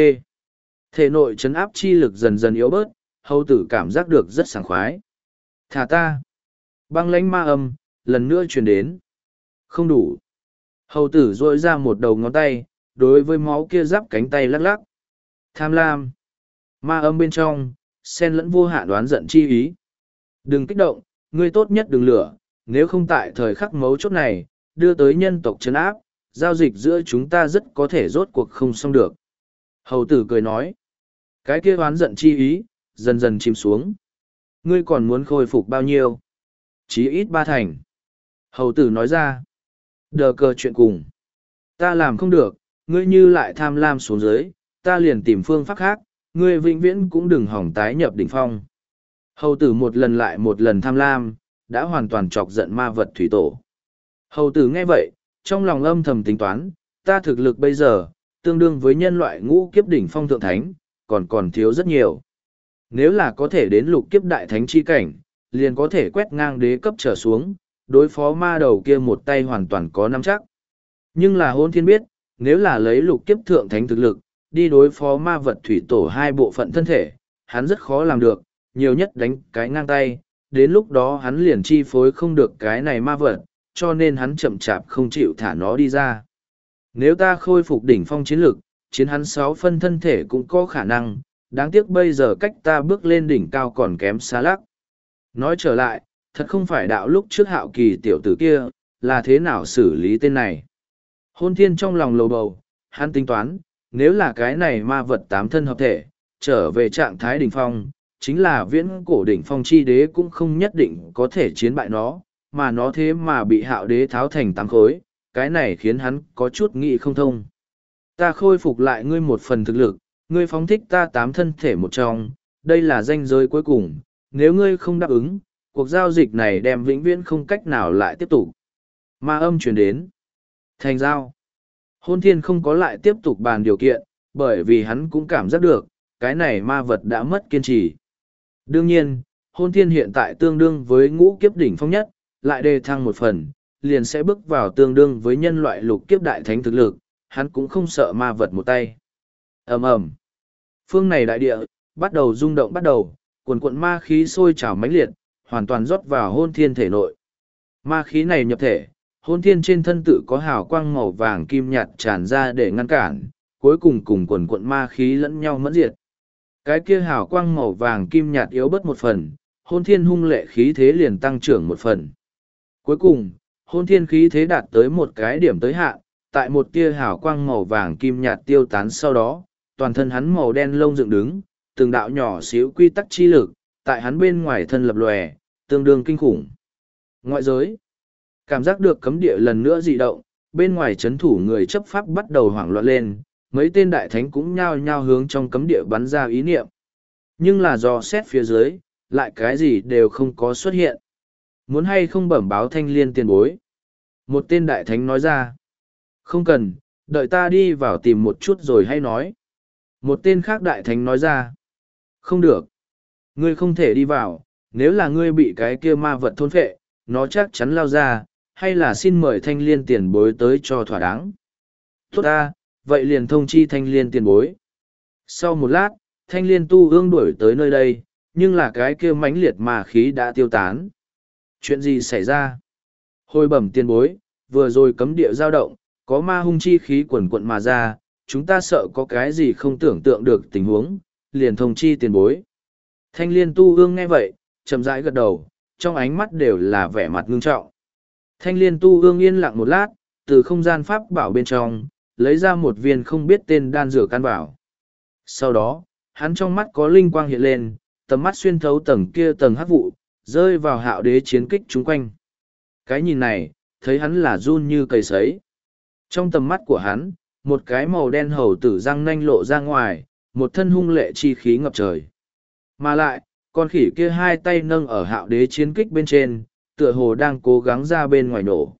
A: Thể nội chấn áp chi lực dần dần yếu bớt, hầu tử cảm giác được rất sảng khoái. Thả ta. Băng lãnh ma âm, lần nữa truyền đến. Không đủ. Hầu tử duỗi ra một đầu ngón tay, đối với máu kia giáp cánh tay lắc lắc. Tham lam. Ma âm bên trong, xen lẫn vô hạn đoán giận chi ý. Đừng kích động, ngươi tốt nhất đừng lửa, nếu không tại thời khắc mấu chốt này, đưa tới nhân tộc trấn áp, giao dịch giữa chúng ta rất có thể rốt cuộc không xong được. Hầu tử cười nói. Cái kia đoán giận chi ý, dần dần chìm xuống. Ngươi còn muốn khôi phục bao nhiêu? Chí ít ba thành. Hầu tử nói ra. Đờ cờ chuyện cùng. Ta làm không được, ngươi như lại tham lam xuống dưới, ta liền tìm phương pháp khác, ngươi vĩnh viễn cũng đừng hỏng tái nhập đỉnh phong. Hầu tử một lần lại một lần tham lam, đã hoàn toàn chọc giận ma vật thủy tổ. Hầu tử nghe vậy, trong lòng âm thầm tính toán, ta thực lực bây giờ, tương đương với nhân loại ngũ kiếp đỉnh phong thượng thánh, còn còn thiếu rất nhiều. Nếu là có thể đến lục kiếp đại thánh chi cảnh, liền có thể quét ngang đế cấp trở xuống, đối phó ma đầu kia một tay hoàn toàn có nắm chắc. Nhưng là hôn thiên biết, nếu là lấy lục kiếp thượng thánh thực lực, đi đối phó ma vật thủy tổ hai bộ phận thân thể, hắn rất khó làm được, nhiều nhất đánh cái ngang tay, đến lúc đó hắn liền chi phối không được cái này ma vật, cho nên hắn chậm chạp không chịu thả nó đi ra. Nếu ta khôi phục đỉnh phong chiến lực, chiến hắn sáu phân thân thể cũng có khả năng, đáng tiếc bây giờ cách ta bước lên đỉnh cao còn kém xa lắc. Nói trở lại, thật không phải đạo lúc trước hạo kỳ tiểu tử kia, là thế nào xử lý tên này. Hôn thiên trong lòng lầu bầu, hắn tính toán, nếu là cái này ma vật tám thân hợp thể, trở về trạng thái đỉnh phong, chính là viễn cổ đỉnh phong chi đế cũng không nhất định có thể chiến bại nó, mà nó thế mà bị hạo đế tháo thành tám khối, cái này khiến hắn có chút nghĩ không thông. Ta khôi phục lại ngươi một phần thực lực, ngươi phóng thích ta tám thân thể một trong, đây là ranh giới cuối cùng, nếu ngươi không đáp ứng, cuộc giao dịch này đem vĩnh viễn không cách nào lại tiếp tục. Ma âm truyền đến. Thành giao. Hôn thiên không có lại tiếp tục bàn điều kiện, bởi vì hắn cũng cảm giác được, cái này ma vật đã mất kiên trì. Đương nhiên, hôn thiên hiện tại tương đương với ngũ kiếp đỉnh phong nhất, lại đề thăng một phần, liền sẽ bước vào tương đương với nhân loại lục kiếp đại thánh thực lực, hắn cũng không sợ ma vật một tay. Ầm ầm. Phương này đại địa, bắt đầu rung động bắt đầu, cuồn cuộn ma khí sôi trào mãnh liệt, hoàn toàn rót vào hôn thiên thể nội. Ma khí này nhập thể, hôn thiên trên thân tự có hào quang màu vàng kim nhạt tràn ra để ngăn cản, cuối cùng cùng cuồn cuộn ma khí lẫn nhau mẫn diệt. Cái kia hào quang màu vàng kim nhạt yếu bớt một phần, hôn thiên hung lệ khí thế liền tăng trưởng một phần. Cuối cùng, hôn thiên khí thế đạt tới một cái điểm tới hạn, tại một tia hào quang màu vàng kim nhạt tiêu tán sau đó, toàn thân hắn màu đen lông dựng đứng, từng đạo nhỏ xíu quy tắc chi lực, tại hắn bên ngoài thân lập lòe, tương đương kinh khủng. Ngoại giới, cảm giác được cấm địa lần nữa dị động, bên ngoài chấn thủ người chấp pháp bắt đầu hoảng loạn lên, mấy tên đại thánh cũng nhao nhao hướng trong cấm địa bắn ra ý niệm. Nhưng là do xét phía dưới, lại cái gì đều không có xuất hiện. Muốn hay không bẩm báo thanh liên tiền bối. Một tên đại thánh nói ra. Không cần, đợi ta đi vào tìm một chút rồi hay nói. Một tên khác đại thánh nói ra. Không được. Ngươi không thể đi vào, nếu là ngươi bị cái kia ma vật thôn phệ, nó chắc chắn lao ra, hay là xin mời thanh liên tiền bối tới cho thỏa đáng. Tốt ta, vậy liền thông chi thanh liên tiền bối. Sau một lát, thanh liên tu ương đuổi tới nơi đây, nhưng là cái kia mãnh liệt ma khí đã tiêu tán. Chuyện gì xảy ra? Hồi bẩm tiền bối, vừa rồi cấm địa dao động, có ma hung chi khí quần quận mà ra, chúng ta sợ có cái gì không tưởng tượng được tình huống, liền thông chi tiền bối. Thanh liên tu ương nghe vậy, chậm rãi gật đầu, trong ánh mắt đều là vẻ mặt ngưng trọng. Thanh liên tu ương yên lặng một lát, từ không gian pháp bảo bên trong, lấy ra một viên không biết tên đan dược căn bảo. Sau đó, hắn trong mắt có linh quang hiện lên, tầm mắt xuyên thấu tầng kia tầng hắc vụ, rơi vào hạo đế chiến kích chung quanh. Cái nhìn này, thấy hắn là run như cầy sấy. Trong tầm mắt của hắn, một cái màu đen hầu tử răng nanh lộ ra ngoài, một thân hung lệ chi khí ngập trời. Mà lại, con khỉ kia hai tay nâng ở hạo đế chiến kích bên trên, tựa hồ đang cố gắng ra bên ngoài nổ.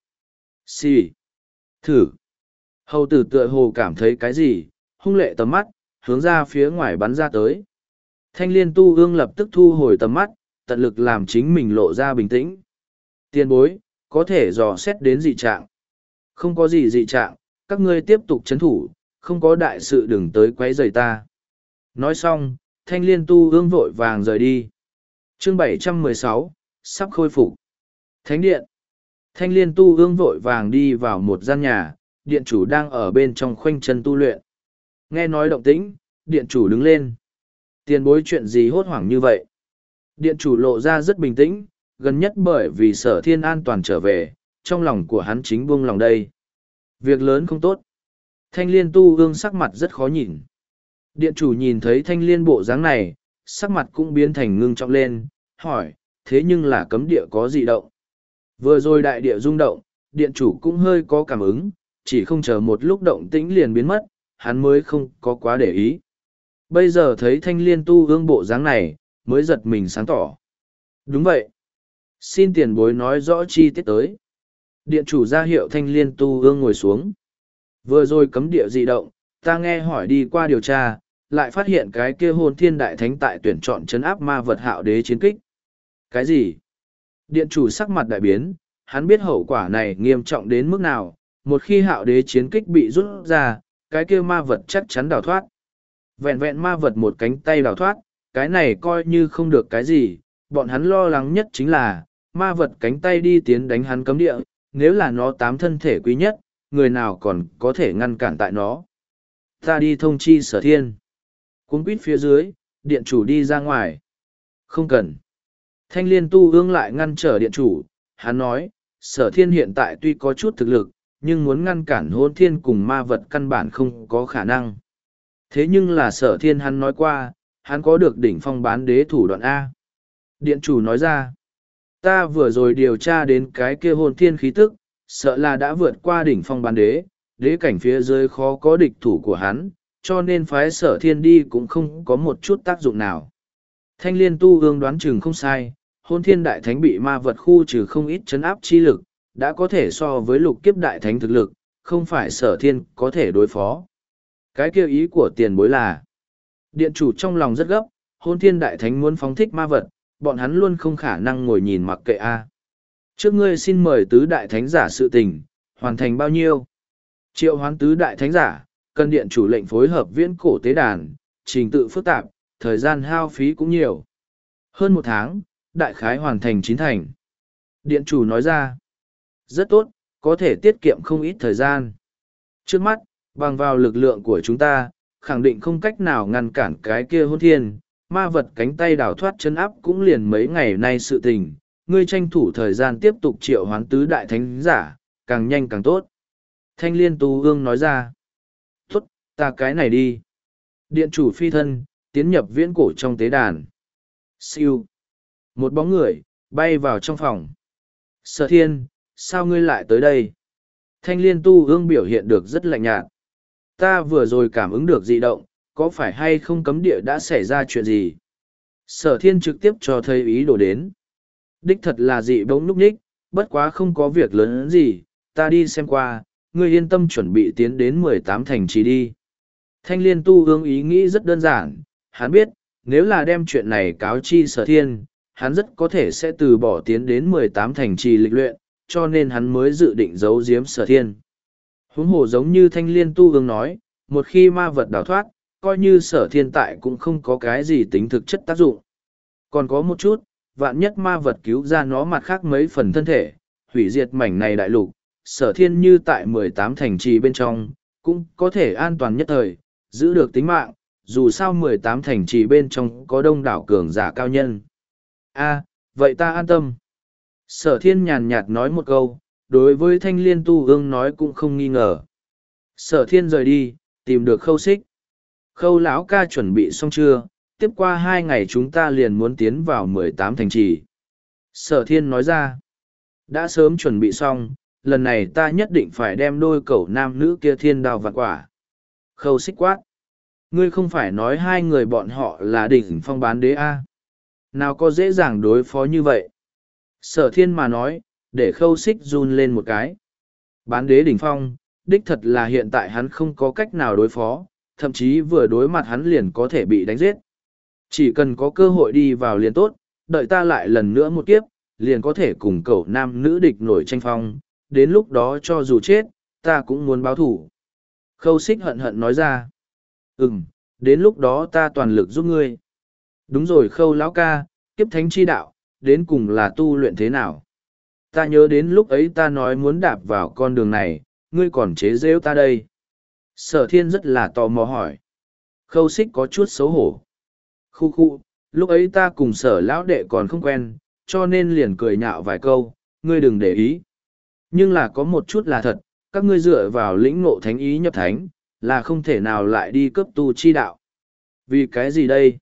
A: Xì. Thử. Hầu tử tựa hồ cảm thấy cái gì, hung lệ tầm mắt, hướng ra phía ngoài bắn ra tới. Thanh liên tu ương lập tức thu hồi tầm mắt, tận lực làm chính mình lộ ra bình tĩnh. Tiền bối, có thể dò xét đến dị trạng. Không có gì dị trạng, các ngươi tiếp tục trấn thủ, không có đại sự đừng tới quấy rầy ta. Nói xong, thanh liên tu ương vội vàng rời đi. Chương bảy trăm mười sáu, sắp khôi phục. Thánh điện. Thanh liên tu ương vội vàng đi vào một gian nhà, điện chủ đang ở bên trong khoanh chân tu luyện. Nghe nói động tĩnh, điện chủ đứng lên. Tiền bối chuyện gì hốt hoảng như vậy? Điện chủ lộ ra rất bình tĩnh, gần nhất bởi vì sở thiên an toàn trở về, trong lòng của hắn chính buông lòng đây. Việc lớn không tốt. Thanh liên tu ương sắc mặt rất khó nhìn. Điện chủ nhìn thấy thanh liên bộ dáng này, sắc mặt cũng biến thành ngưng trọng lên, hỏi, thế nhưng là cấm địa có gì động? Vừa rồi đại địa rung động, điện chủ cũng hơi có cảm ứng, chỉ không chờ một lúc động tĩnh liền biến mất, hắn mới không có quá để ý. Bây giờ thấy thanh liên tu ương bộ dáng này, mới giật mình sáng tỏ. Đúng vậy. Xin tiền bối nói rõ chi tiết tới. Điện chủ ra hiệu thanh liên tu ương ngồi xuống. Vừa rồi cấm địa dị động, ta nghe hỏi đi qua điều tra, lại phát hiện cái kia hồn thiên đại thánh tại tuyển chọn chấn áp ma vật hạo đế chiến kích. Cái gì? Điện chủ sắc mặt đại biến, hắn biết hậu quả này nghiêm trọng đến mức nào, một khi hạo đế chiến kích bị rút ra, cái kia ma vật chắc chắn đào thoát. Vẹn vẹn ma vật một cánh tay đào thoát, cái này coi như không được cái gì, bọn hắn lo lắng nhất chính là, ma vật cánh tay đi tiến đánh hắn cấm địa, nếu là nó tám thân thể quý nhất, người nào còn có thể ngăn cản tại nó. Ta đi thông chi sở thiên. Cuốn quýt phía dưới, điện chủ đi ra ngoài. Không cần. Thanh liên tu ương lại ngăn trở điện chủ, hắn nói, sở thiên hiện tại tuy có chút thực lực, nhưng muốn ngăn cản hôn thiên cùng ma vật căn bản không có khả năng. Thế nhưng là sở thiên hắn nói qua, hắn có được đỉnh phong bán đế thủ đoạn A. Điện chủ nói ra, ta vừa rồi điều tra đến cái kia hôn thiên khí tức, sợ là đã vượt qua đỉnh phong bán đế, đế cảnh phía dưới khó có địch thủ của hắn, cho nên phái sở thiên đi cũng không có một chút tác dụng nào. Thanh liên tu ương đoán chừng không sai, hôn thiên đại thánh bị ma vật khu trừ không ít chấn áp chi lực, đã có thể so với lục kiếp đại thánh thực lực, không phải sở thiên có thể đối phó. Cái kêu ý của tiền bối là, điện chủ trong lòng rất gấp, hôn thiên đại thánh muốn phóng thích ma vật, bọn hắn luôn không khả năng ngồi nhìn mặc kệ a. Trước ngươi xin mời tứ đại thánh giả sự tình, hoàn thành bao nhiêu? Triệu hoán tứ đại thánh giả, cần điện chủ lệnh phối hợp viễn cổ tế đàn, trình tự phức tạp, thời gian hao phí cũng nhiều. Hơn một tháng, đại khái hoàn thành chín thành. Điện chủ nói ra, rất tốt, có thể tiết kiệm không ít thời gian. Trước mắt, bằng vào lực lượng của chúng ta, khẳng định không cách nào ngăn cản cái kia hôn thiên, ma vật cánh tay đào thoát chân áp cũng liền mấy ngày nay sự tình, ngươi tranh thủ thời gian tiếp tục triệu hoán tứ đại thánh giả, càng nhanh càng tốt. Thanh liên tu ương nói ra, tốt, ta cái này đi. Điện chủ phi thân, tiến nhập viễn cổ trong tế đàn. Siêu. Một bóng người, bay vào trong phòng. Sở thiên, sao ngươi lại tới đây? Thanh liên tu ương biểu hiện được rất lạnh nhạt. Ta vừa rồi cảm ứng được dị động, có phải hay không cấm địa đã xảy ra chuyện gì? Sở thiên trực tiếp cho thấy ý đồ đến. Đích thật là dị bỗng núp ních, bất quá không có việc lớn gì, ta đi xem qua, ngươi yên tâm chuẩn bị tiến đến mười tám thành trì đi. Thanh liên tu ương ý nghĩ rất đơn giản, hắn biết, nếu là đem chuyện này cáo chi sở thiên, hắn rất có thể sẽ từ bỏ tiến đến mười tám thành trì lịch luyện, cho nên hắn mới dự định giấu giếm sở thiên. Huống hồ giống như thanh liên tu ương nói, một khi ma vật đào thoát, coi như sở thiên tại cũng không có cái gì tính thực chất tác dụng. Còn có một chút, vạn nhất ma vật cứu ra nó mặt khác mấy phần thân thể, hủy diệt mảnh này đại lục, sở thiên như tại mười tám thành trì bên trong, cũng có thể an toàn nhất thời, giữ được tính mạng, dù sao mười tám thành trì bên trong có đông đảo cường giả cao nhân. A, vậy ta an tâm. Sở thiên nhàn nhạt nói một câu, đối với thanh liên tu ương nói cũng không nghi ngờ. Sở thiên rời đi, tìm được khâu xích. Khâu lão ca chuẩn bị xong chưa, tiếp qua hai ngày chúng ta liền muốn tiến vào mười tám thành trì. Sở thiên nói ra, đã sớm chuẩn bị xong, lần này ta nhất định phải đem đôi cẩu nam nữ kia thiên đào vạn quả. Khâu xích quát, ngươi không phải nói hai người bọn họ là đỉnh phong bán đế A. Nào có dễ dàng đối phó như vậy? Sở thiên mà nói, để khâu xích run lên một cái. Bán đế đỉnh phong, đích thật là hiện tại hắn không có cách nào đối phó, thậm chí vừa đối mặt hắn liền có thể bị đánh giết. Chỉ cần có cơ hội đi vào liền tốt, đợi ta lại lần nữa một kiếp, liền có thể cùng cậu nam nữ địch nổi tranh phong, đến lúc đó cho dù chết, ta cũng muốn báo thủ. Khâu Xích hận hận nói ra. Ừm, đến lúc đó ta toàn lực giúp ngươi. Đúng rồi Khâu lão ca, kiếp thánh chi đạo, đến cùng là tu luyện thế nào? Ta nhớ đến lúc ấy ta nói muốn đạp vào con đường này, ngươi còn chế rêu ta đây. Sở thiên rất là tò mò hỏi. Khâu Xích có chút xấu hổ. Khu khu, lúc ấy ta cùng sở lão đệ còn không quen, cho nên liền cười nhạo vài câu, ngươi đừng để ý. Nhưng là có một chút là thật, các ngươi dựa vào lĩnh ngộ thánh ý nhập thánh, là không thể nào lại đi cấp tu chi đạo. Vì cái gì đây?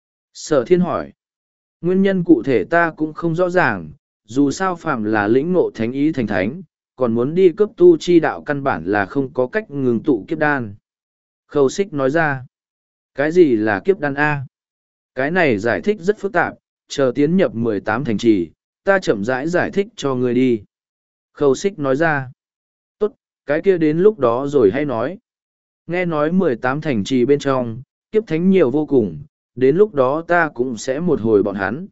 A: Sở thiên hỏi. Nguyên nhân cụ thể ta cũng không rõ ràng, dù sao phàm là lĩnh ngộ thánh ý thành thánh, còn muốn đi cấp tu chi đạo căn bản là không có cách ngừng tụ kiếp đan. Khâu Xích nói ra. Cái gì là kiếp đan A? Cái này giải thích rất phức tạp, chờ tiến nhập mười tám thành trì, ta chậm rãi giải, giải thích cho ngươi đi. Khâu Xích nói ra. Tốt, cái kia đến lúc đó rồi hay nói. Nghe nói mười tám thành trì bên trong, kiếp thánh nhiều vô cùng, đến lúc đó ta cũng sẽ một hồi bọn hắn.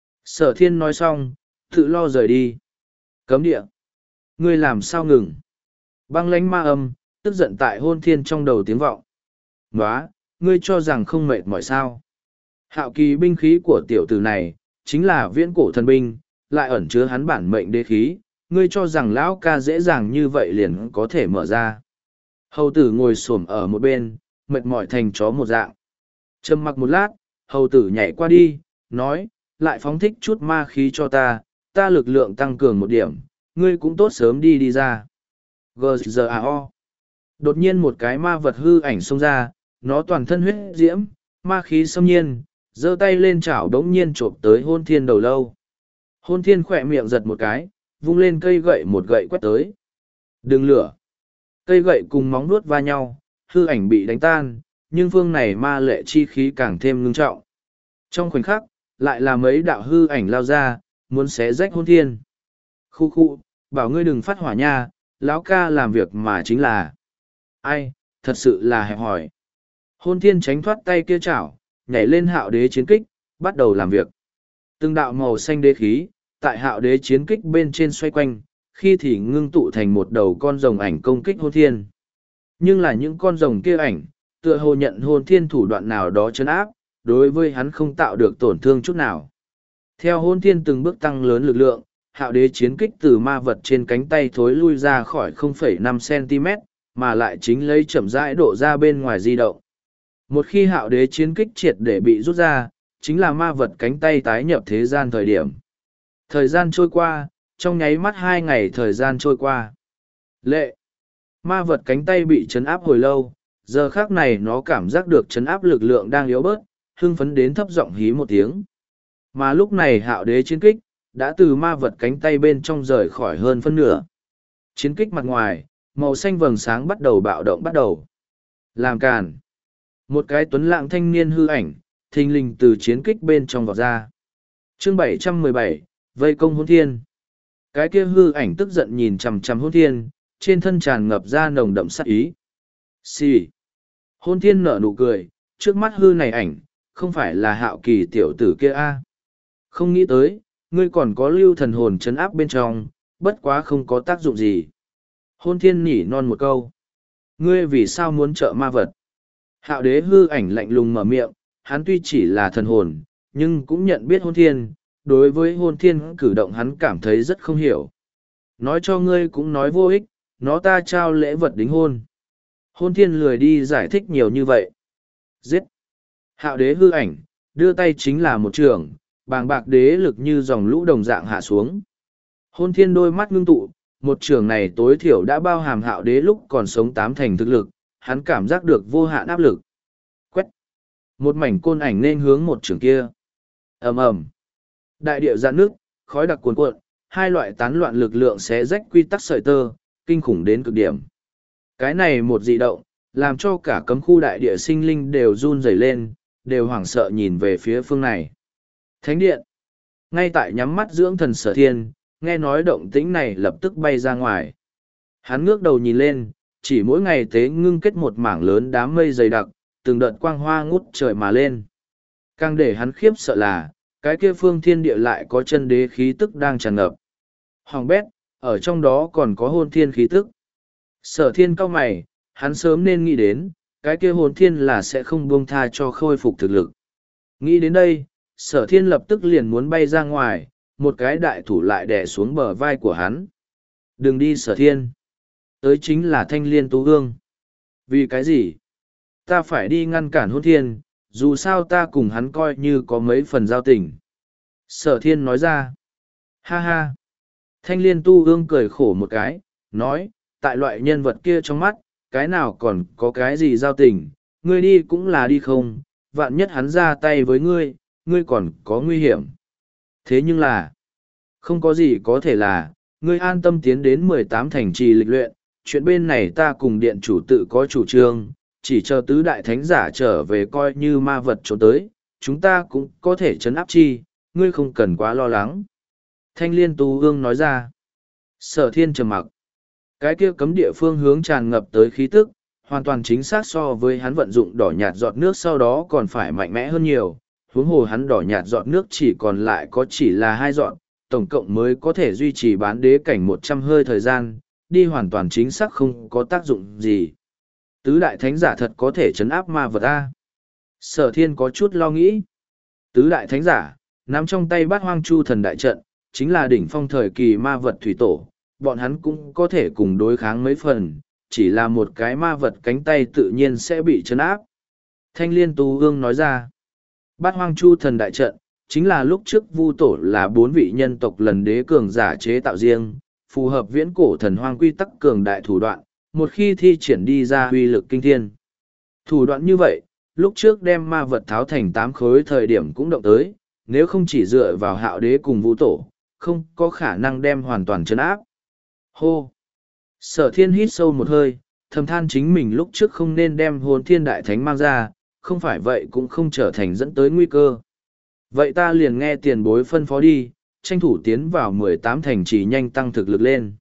A: Sở thiên nói xong, tự lo rời đi. Cấm địa. Ngươi làm sao ngừng? Băng lánh ma âm, tức giận tại hôn thiên trong đầu tiếng vọng. Nóa, ngươi cho rằng không mệt mỏi sao? Hạo kỳ binh khí của tiểu tử này, chính là viễn cổ thần binh, lại ẩn chứa hắn bản mệnh đế khí, ngươi cho rằng lão ca dễ dàng như vậy liền có thể mở ra. Hầu tử ngồi xổm ở một bên, mệt mỏi thành chó một dạng. Trầm mặc một lát, hầu tử nhảy qua đi, nói, lại phóng thích chút ma khí cho ta, ta lực lượng tăng cường một điểm, ngươi cũng tốt sớm đi đi ra. giê giê a o. Đột nhiên một cái ma vật hư ảnh xông ra, nó toàn thân huyết diễm, ma khí xâm nhiên, giơ tay lên chảo đống nhiên trộm tới hôn thiên đầu lâu. Hôn thiên khỏe miệng giật một cái, vung lên cây gậy một gậy quét tới. Đừng lửa. Cây gậy cùng móng nuốt va nhau, hư ảnh bị đánh tan, nhưng phương này ma lệ chi khí càng thêm ngưng trọng. Trong khoảnh khắc, lại là mấy đạo hư ảnh lao ra, muốn xé rách hôn thiên. Khu khu, bảo ngươi đừng phát hỏa nha, lão ca làm việc mà chính là. Ai, thật sự là hẹp hỏi. Hôn thiên tránh thoát tay kia chảo, nhảy lên hạo đế chiến kích, bắt đầu làm việc. Từng đạo màu xanh đế khí, tại hạo đế chiến kích bên trên xoay quanh, khi thì ngưng tụ thành một đầu con rồng ảnh công kích hôn thiên. Nhưng là những con rồng kia ảnh, tựa hồ nhận hôn thiên thủ đoạn nào đó chấn áp, đối với hắn không tạo được tổn thương chút nào. Theo hôn thiên từng bước tăng lớn lực lượng, hạo đế chiến kích từ ma vật trên cánh tay thối lui ra khỏi không phẩy năm xăng-ti-mét, mà lại chính lấy chậm rãi độ ra bên ngoài di động. Một khi hạo đế chiến kích triệt để bị rút ra, chính là ma vật cánh tay tái nhập thế gian thời điểm. Thời gian trôi qua, trong nháy mắt hai ngày thời gian trôi qua. Lệ! Ma vật cánh tay bị chấn áp hồi lâu, giờ khác này nó cảm giác được chấn áp lực lượng đang yếu bớt, hưng phấn đến thấp giọng hí một tiếng. Mà lúc này hạo đế chiến kích, đã từ ma vật cánh tay bên trong rời khỏi hơn phân nửa. Chiến kích mặt ngoài, màu xanh vầng sáng bắt đầu bạo động bắt đầu. Làm càn. Một cái tuấn lạng thanh niên hư ảnh, thình lình từ chiến kích bên trong vọt ra. Chương bảy trăm mười bảy, vây công hôn thiên. Cái kia hư ảnh tức giận nhìn chằm chằm hôn thiên, trên thân tràn ngập ra nồng đậm sát ý. Xì. Hôn thiên nở nụ cười, trước mắt hư này ảnh, không phải là hạo kỳ tiểu tử kia a. Không nghĩ tới, ngươi còn có lưu thần hồn chấn áp bên trong, bất quá không có tác dụng gì. Hôn thiên nhỉ non một câu. Ngươi vì sao muốn trợ ma vật? Hạo đế hư ảnh lạnh lùng mở miệng, hắn tuy chỉ là thần hồn, nhưng cũng nhận biết hôn thiên, đối với hôn thiên cử động hắn cảm thấy rất không hiểu. Nói cho ngươi cũng nói vô ích, nó ta trao lễ vật đính hôn. Hôn thiên lười đi giải thích nhiều như vậy. Giết! Hạo đế hư ảnh, đưa tay chính là một trường, bàng bạc đế lực như dòng lũ đồng dạng hạ xuống. Hôn thiên đôi mắt ngưng tụ, một trường này tối thiểu đã bao hàm hạo đế lúc còn sống tám thành thực lực, hắn cảm giác được vô hạn áp lực. Quét! Một mảnh côn ảnh nên hướng một trường kia. ầm ầm, đại địa dạn nước, khói đặc cuồn cuộn, hai loại tán loạn lực lượng xé rách quy tắc sợi tơ, kinh khủng đến cực điểm. Cái này một dị động, làm cho cả cấm khu đại địa sinh linh đều run rẩy lên, đều hoảng sợ nhìn về phía phương này. Thánh điện. Ngay tại nhắm mắt dưỡng thần Sở Thiên, nghe nói động tĩnh này lập tức bay ra ngoài. Hắn ngước đầu nhìn lên, chỉ mỗi ngày tế ngưng kết một mảng lớn đám mây dày đặc, từng đợt quang hoa ngút trời mà lên. Càng để hắn khiếp sợ là, cái kia phương thiên địa lại có chân đế khí tức đang tràn ngập. Hoàng bét, ở trong đó còn có hôn thiên khí tức. Sở Thiên cau mày, Hắn sớm nên nghĩ đến, cái kia hồn thiên là sẽ không buông tha cho khôi phục thực lực. Nghĩ đến đây, sở thiên lập tức liền muốn bay ra ngoài, một cái đại thủ lại đè xuống bờ vai của hắn. Đừng đi sở thiên. Tới chính là thanh liên tú ương. Vì cái gì? Ta phải đi ngăn cản hôn thiên, dù sao ta cùng hắn coi như có mấy phần giao tình. Sở thiên nói ra. Ha ha. Thanh liên tu ương cười khổ một cái, nói, tại loại nhân vật kia trong mắt, cái nào còn có cái gì giao tình, ngươi đi cũng là đi không, vạn nhất hắn ra tay với ngươi, ngươi còn có nguy hiểm. Thế nhưng là, không có gì có thể là, ngươi an tâm tiến đến mười tám thành trì lịch luyện, chuyện bên này ta cùng điện chủ tự có chủ trương, chỉ chờ tứ đại thánh giả trở về coi như ma vật trốn tới, chúng ta cũng có thể chấn áp chi, ngươi không cần quá lo lắng. Thanh liên tu ương nói ra. Sở thiên trầm mặc. Cái kia cấm địa phương hướng tràn ngập tới khí tức, hoàn toàn chính xác so với hắn vận dụng đỏ nhạt giọt nước sau đó còn phải mạnh mẽ hơn nhiều. Huống hồ hắn đỏ nhạt giọt nước chỉ còn lại có chỉ là hai giọt, tổng cộng mới có thể duy trì bán đế cảnh một trăm hơi thời gian, đi hoàn toàn chính xác không có tác dụng gì. Tứ đại thánh giả thật có thể chấn áp ma vật A. Sở thiên có chút lo nghĩ. Tứ đại thánh giả, nắm trong tay bát hoang chu thần đại trận, chính là đỉnh phong thời kỳ ma vật thủy tổ, bọn hắn cũng có thể cùng đối kháng mấy phần, chỉ là một cái ma vật cánh tay tự nhiên sẽ bị chấn áp. Thanh liên tu ương nói ra, bát hoang chu thần đại trận, chính là lúc trước vu tổ là bốn vị nhân tộc lần đế cường giả chế tạo riêng, phù hợp viễn cổ thần hoang quy tắc cường đại thủ đoạn, một khi thi triển đi ra uy lực kinh thiên. Thủ đoạn như vậy, lúc trước đem ma vật tháo thành tám khối thời điểm cũng động tới, nếu không chỉ dựa vào hạo đế cùng vu tổ, không có khả năng đem hoàn toàn chấn áp. Hô! Sở thiên hít sâu một hơi, thầm than chính mình lúc trước không nên đem hồn thiên đại thánh mang ra, không phải vậy cũng không trở thành dẫn tới nguy cơ. Vậy ta liền nghe tiền bối phân phó đi, tranh thủ tiến vào mười tám thành trì nhanh tăng thực lực lên.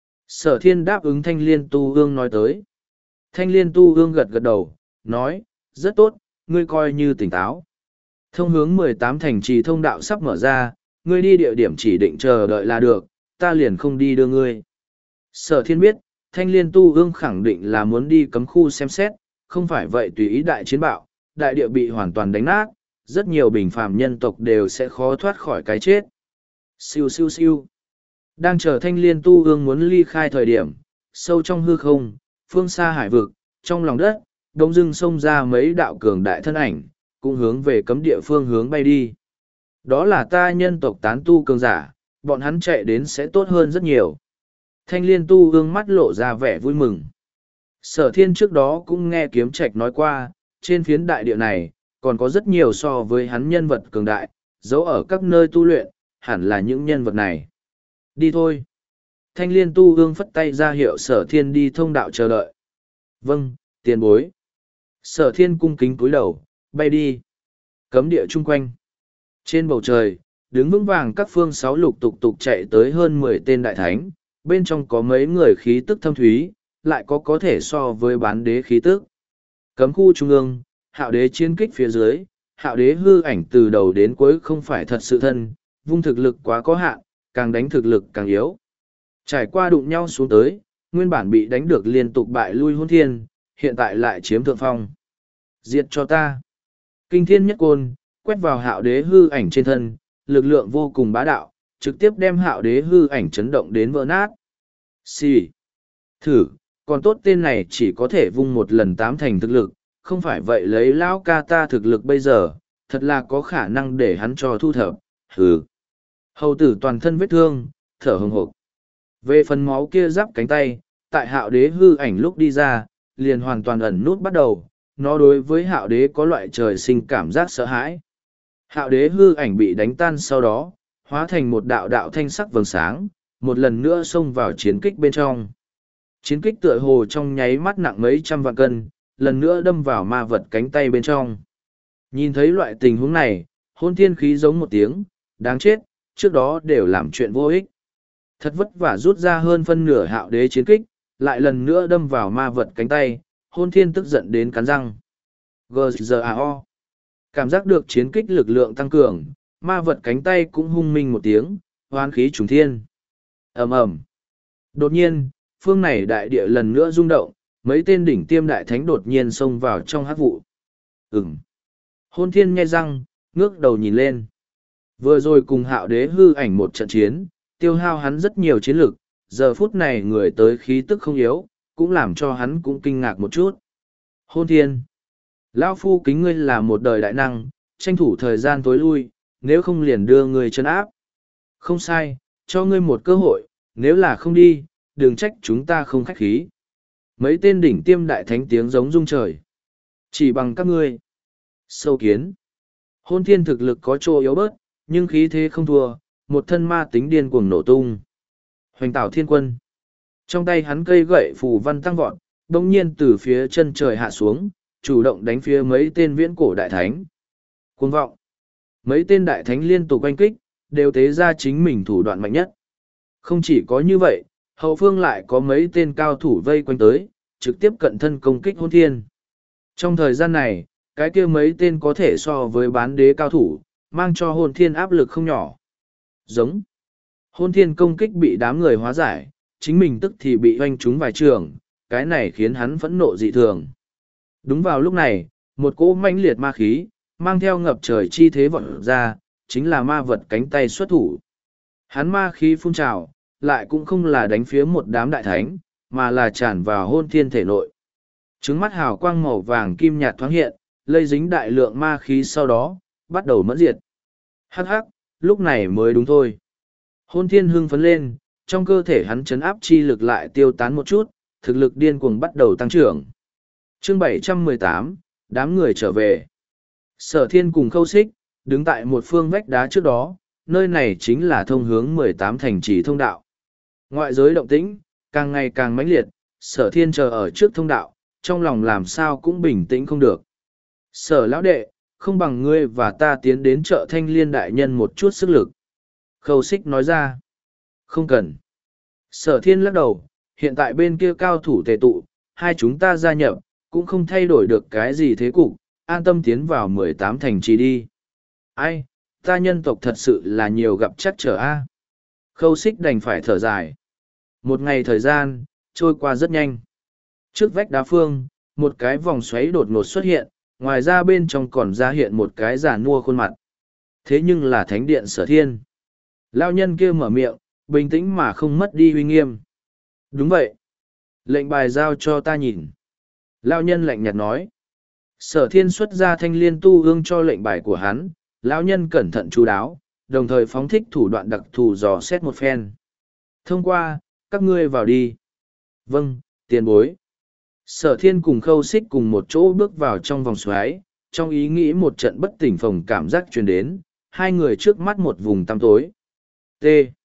A: Sở thiên đáp ứng thanh liên tu ương nói tới. Thanh liên tu ương gật gật đầu, nói, rất tốt, ngươi coi như tỉnh táo. Thông hướng mười tám thành trì thông đạo sắp mở ra, ngươi đi địa điểm chỉ định chờ đợi là được, ta liền không đi đưa ngươi. Sở thiên biết, thanh liên tu ương khẳng định là muốn đi cấm khu xem xét, không phải vậy tùy ý đại chiến bạo, đại địa bị hoàn toàn đánh nát, rất nhiều bình phàm nhân tộc đều sẽ khó thoát khỏi cái chết. Siêu siêu siêu. Đang chờ thanh liên tu ương muốn ly khai thời điểm, sâu trong hư không, phương xa hải vực, trong lòng đất, đông dưng xông ra mấy đạo cường đại thân ảnh, cũng hướng về cấm địa phương hướng bay đi. Đó là ta nhân tộc tán tu cường giả, bọn hắn chạy đến sẽ tốt hơn rất nhiều. Thanh liên tu ương mắt lộ ra vẻ vui mừng. Sở thiên trước đó cũng nghe kiếm trạch nói qua, trên phiến đại địa này, còn có rất nhiều so với hắn nhân vật cường đại, giấu ở các nơi tu luyện, hẳn là những nhân vật này. Đi thôi. Thanh liên tu ương phất tay ra hiệu sở thiên đi thông đạo chờ đợi. Vâng, tiền bối. Sở thiên cung kính cúi đầu, bay đi. Cấm địa chung quanh. Trên bầu trời, đứng vững vàng các phương sáu lục tục tục chạy tới hơn mười tên đại thánh, bên trong có mấy người khí tức thâm thúy, lại có có thể so với bán đế khí tức. Cấm khu trung ương, hạo đế chiến kích phía dưới, hạo đế hư ảnh từ đầu đến cuối không phải thật sự thân, vung thực lực quá có hạn, càng đánh thực lực càng yếu. Trải qua đụng nhau xuống tới, nguyên bản bị đánh được liên tục bại lui hôn thiên, hiện tại lại chiếm thượng phong. Diệt cho ta. Kinh thiên nhất côn, quét vào hạo đế hư ảnh trên thân, lực lượng vô cùng bá đạo, trực tiếp đem hạo đế hư ảnh chấn động đến vỡ nát. Xì. Thử, còn tốt tên này chỉ có thể vung một lần tám thành thực lực, không phải vậy lấy lão ca ta thực lực bây giờ, thật là có khả năng để hắn cho thu thập. Hừ. Hầu tử toàn thân vết thương, thở hừng hộp. Về phần máu kia giáp cánh tay, tại hạo đế hư ảnh lúc đi ra, liền hoàn toàn ẩn nút bắt đầu, nó đối với hạo đế có loại trời sinh cảm giác sợ hãi. Hạo đế hư ảnh bị đánh tan sau đó, hóa thành một đạo đạo thanh sắc vầng sáng, một lần nữa xông vào chiến kích bên trong. Chiến kích tựa hồ trong nháy mắt nặng mấy trăm vạn cân, lần nữa đâm vào ma vật cánh tay bên trong. Nhìn thấy loại tình huống này, hôn thiên khí giống một tiếng, đáng chết, trước đó đều làm chuyện vô ích. Thật vất vả rút ra hơn phân nửa hạo đế chiến kích, lại lần nữa đâm vào ma vật cánh tay, hôn thiên tức giận đến cắn răng. giê giê a o. Cảm giác được chiến kích lực lượng tăng cường, ma vật cánh tay cũng hung minh một tiếng, hoán khí trùng thiên. Ầm ầm. Đột nhiên, phương này đại địa lần nữa rung động, mấy tên đỉnh tiêm đại thánh đột nhiên xông vào trong hắc vụ. Ừm. Hôn thiên nghe răng, ngước đầu nhìn lên. Vừa rồi cùng hạo đế hư ảnh một trận chiến, tiêu hao hắn rất nhiều chiến lực, giờ phút này người tới khí tức không yếu, cũng làm cho hắn cũng kinh ngạc một chút. Hôn thiên. Lão phu kính ngươi là một đời đại năng, tranh thủ thời gian tối lui, nếu không liền đưa ngươi chân áp. Không sai, cho ngươi một cơ hội, nếu là không đi, đừng trách chúng ta không khách khí. Mấy tên đỉnh tiêm đại thánh tiếng giống rung trời. Chỉ bằng các ngươi. Sâu kiến. Hôn thiên thực lực có chỗ yếu bớt, nhưng khí thế không thua, một thân ma tính điên cuồng nổ tung. Hoành tảo thiên quân. Trong tay hắn cây gậy phù văn tăng vọt, đông nhiên từ phía chân trời hạ xuống, chủ động đánh phía mấy tên viễn cổ đại thánh. Cuồng vọng. Mấy tên đại thánh liên tục oanh kích, đều tế ra chính mình thủ đoạn mạnh nhất. Không chỉ có như vậy, hậu phương lại có mấy tên cao thủ vây quanh tới, trực tiếp cận thân công kích hôn thiên. Trong thời gian này, cái kia mấy tên có thể so với bán đế cao thủ, mang cho hôn thiên áp lực không nhỏ. Giống. Hôn thiên công kích bị đám người hóa giải, chính mình tức thì bị oanh trúng vài trường, cái này khiến hắn phẫn nộ dị thường. Đúng vào lúc này, một cỗ mãnh liệt ma khí, mang theo ngập trời chi thế vọt ra, chính là ma vật cánh tay xuất thủ. Hắn ma khí phun trào, lại cũng không là đánh phía một đám đại thánh, mà là tràn vào hôn thiên thể nội. Trứng mắt hào quang màu vàng kim nhạt thoáng hiện, lây dính đại lượng ma khí sau đó, bắt đầu mẫn diệt. Hắc hắc, lúc này mới đúng thôi. Hôn thiên hưng phấn lên, trong cơ thể hắn chấn áp chi lực lại tiêu tán một chút, thực lực điên cuồng bắt đầu tăng trưởng. Chương bảy trăm mười tám, đám người trở về. Sở thiên cùng khâu xích, đứng tại một phương vách đá trước đó, nơi này chính là thông hướng mười tám thành trì thông đạo. Ngoại giới động tĩnh, càng ngày càng mãnh liệt, sở thiên chờ ở trước thông đạo, trong lòng làm sao cũng bình tĩnh không được. Sở lão đệ, không bằng ngươi và ta tiến đến chợ Thanh Liên đại nhân một chút sức lực. Khâu xích nói ra. Không cần. Sở thiên lắc đầu, hiện tại bên kia cao thủ tề tụ, hai chúng ta gia nhập, cũng không thay đổi được cái gì thế cục, an tâm tiến vào mười tám thành trì đi. Ai, ta nhân tộc thật sự là nhiều gặp chắc trở a. Khâu xích đành phải thở dài. Một ngày thời gian, trôi qua rất nhanh. Trước vách đá phương, một cái vòng xoáy đột ngột xuất hiện, ngoài ra bên trong còn ra hiện một cái giả nua khuôn mặt. Thế nhưng là thánh điện sở thiên. Lao nhân kia mở miệng, bình tĩnh mà không mất đi uy nghiêm. Đúng vậy. Lệnh bài giao cho ta nhìn. Lao nhân lạnh nhạt nói. Sở thiên xuất ra thanh liên tu ương cho lệnh bài của hắn. Lão nhân cẩn thận chú đáo, đồng thời phóng thích thủ đoạn đặc thù dò xét một phen. Thông qua, các ngươi vào đi. Vâng, tiền bối. Sở thiên cùng khâu xích cùng một chỗ bước vào trong vòng xoáy, trong ý nghĩ một trận bất tỉnh phồng cảm giác truyền đến, hai người trước mắt một vùng tăm tối. T.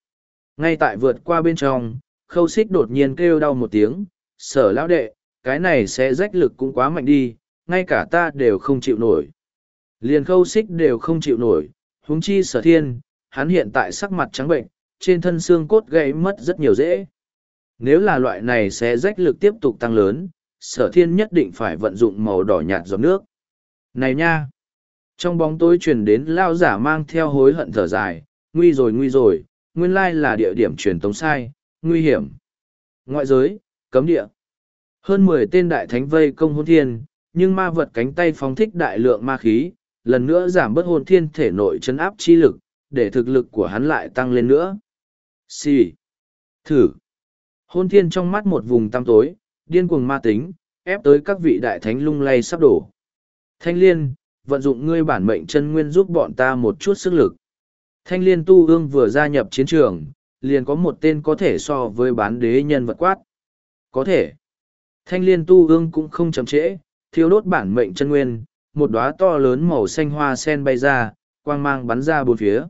A: Ngay tại vượt qua bên trong, khâu xích đột nhiên kêu đau một tiếng, sở lão đệ, cái này sẽ rách lực cũng quá mạnh đi, ngay cả ta đều không chịu nổi. Liền khâu xích đều không chịu nổi, huống chi sở thiên, hắn hiện tại sắc mặt trắng bệnh, trên thân xương cốt gãy mất rất nhiều dễ. Nếu là loại này sẽ rách lực tiếp tục tăng lớn, sở thiên nhất định phải vận dụng màu đỏ nhạt giọt nước. Này nha! Trong bóng tối truyền đến lao giả mang theo hối hận thở dài, nguy rồi nguy rồi, nguyên lai là địa điểm truyền tống sai, nguy hiểm. Ngoại giới, cấm địa. Hơn mười tên đại thánh vây công hôn thiên, nhưng ma vật cánh tay phóng thích đại lượng ma khí, lần nữa giảm bớt hôn thiên thể nội chấn áp chi lực, để thực lực của hắn lại tăng lên nữa. Xì. Thử. Hôn thiên trong mắt một vùng tăm tối, điên cuồng ma tính, ép tới các vị đại thánh lung lay sắp đổ. Thanh liên, vận dụng ngươi bản mệnh chân nguyên giúp bọn ta một chút sức lực. Thanh liên tu ương vừa gia nhập chiến trường, liền có một tên có thể so với bán đế nhân vật quát. Có thể. Thanh liên tu ương cũng không chậm trễ, thiêu đốt bản mệnh chân nguyên, một đóa to lớn màu xanh hoa sen bay ra, quang mang bắn ra bốn phía.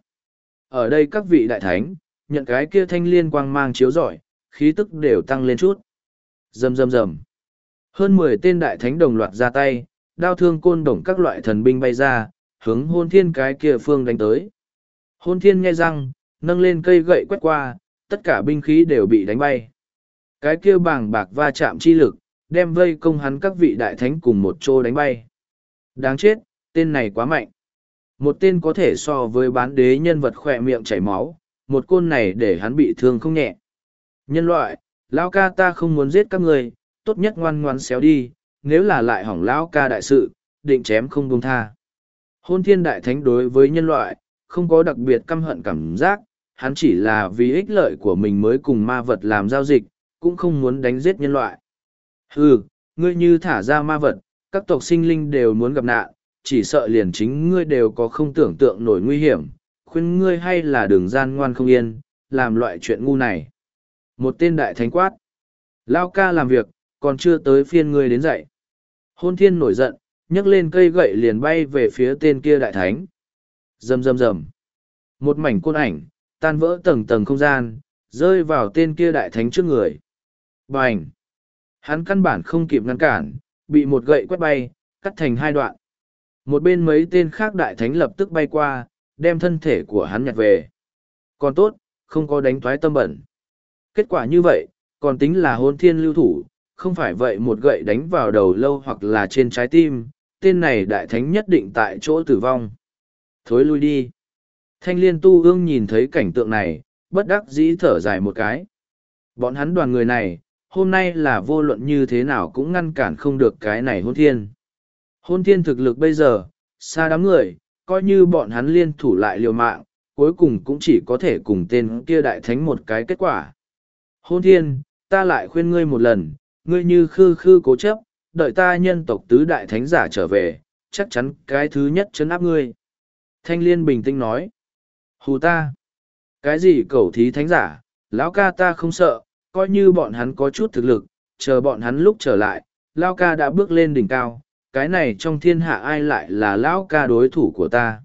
A: Ở đây các vị đại thánh, nhận cái kia thanh liên quang mang chiếu rọi, khí tức đều tăng lên chút. Rầm rầm rầm. Hơn mười tên đại thánh đồng loạt ra tay, đao thương côn đồng các loại thần binh bay ra, hướng hôn thiên cái kia phương đánh tới. Hôn thiên nghe răng, nâng lên cây gậy quét qua, tất cả binh khí đều bị đánh bay. Cái kia bàng bạc va chạm chi lực, đem vây công hắn các vị đại thánh cùng một chỗ đánh bay. Đáng chết, tên này quá mạnh. Một tên có thể so với bán đế nhân vật khỏe miệng chảy máu, một côn này để hắn bị thương không nhẹ. Nhân loại, lão ca ta không muốn giết các người, tốt nhất ngoan ngoan xéo đi, nếu là lại hỏng lão ca đại sự, định chém không buông tha. Hôn thiên đại thánh đối với nhân loại, không có đặc biệt căm hận cảm giác, hắn chỉ là vì ích lợi của mình mới cùng ma vật làm giao dịch, cũng không muốn đánh giết nhân loại. Ừ, ngươi như thả ra ma vật, các tộc sinh linh đều muốn gặp nạn, chỉ sợ liền chính ngươi đều có không tưởng tượng nổi nguy hiểm, khuyên ngươi hay là đường gian ngoan không yên, làm loại chuyện ngu này. Một tên đại thánh quát. Lao ca làm việc, còn chưa tới phiên ngươi đến dậy. Hôn thiên nổi giận, nhấc lên cây gậy liền bay về phía tên kia đại thánh. Rầm rầm rầm. Một mảnh côn ảnh, tan vỡ tầng tầng không gian, rơi vào tên kia đại thánh trước người. Bành! Hắn căn bản không kịp ngăn cản, bị một gậy quét bay, cắt thành hai đoạn. Một bên mấy tên khác đại thánh lập tức bay qua, đem thân thể của hắn nhặt về. Còn tốt, không có đánh toái tâm bẩn. Kết quả như vậy, còn tính là hôn thiên lưu thủ, không phải vậy một gậy đánh vào đầu lâu hoặc là trên trái tim, tên này đại thánh nhất định tại chỗ tử vong. Thối lui đi. Thanh liên tu ương nhìn thấy cảnh tượng này, bất đắc dĩ thở dài một cái. Bọn hắn đoàn người này, hôm nay là vô luận như thế nào cũng ngăn cản không được cái này hôn thiên. Hôn thiên thực lực bây giờ, xa đám người, coi như bọn hắn liên thủ lại liều mạng, cuối cùng cũng chỉ có thể cùng tên kia đại thánh một cái kết quả. Hôn thiên, ta lại khuyên ngươi một lần, ngươi như khư khư cố chấp, đợi ta nhân tộc tứ đại thánh giả trở về, chắc chắn cái thứ nhất chấn áp ngươi. Thanh liên bình tĩnh nói. Hù ta. Cái gì cẩu thí thánh giả, lão ca ta không sợ, coi như bọn hắn có chút thực lực, chờ bọn hắn lúc trở lại, lão ca đã bước lên đỉnh cao, cái này trong thiên hạ ai lại là lão ca đối thủ của ta.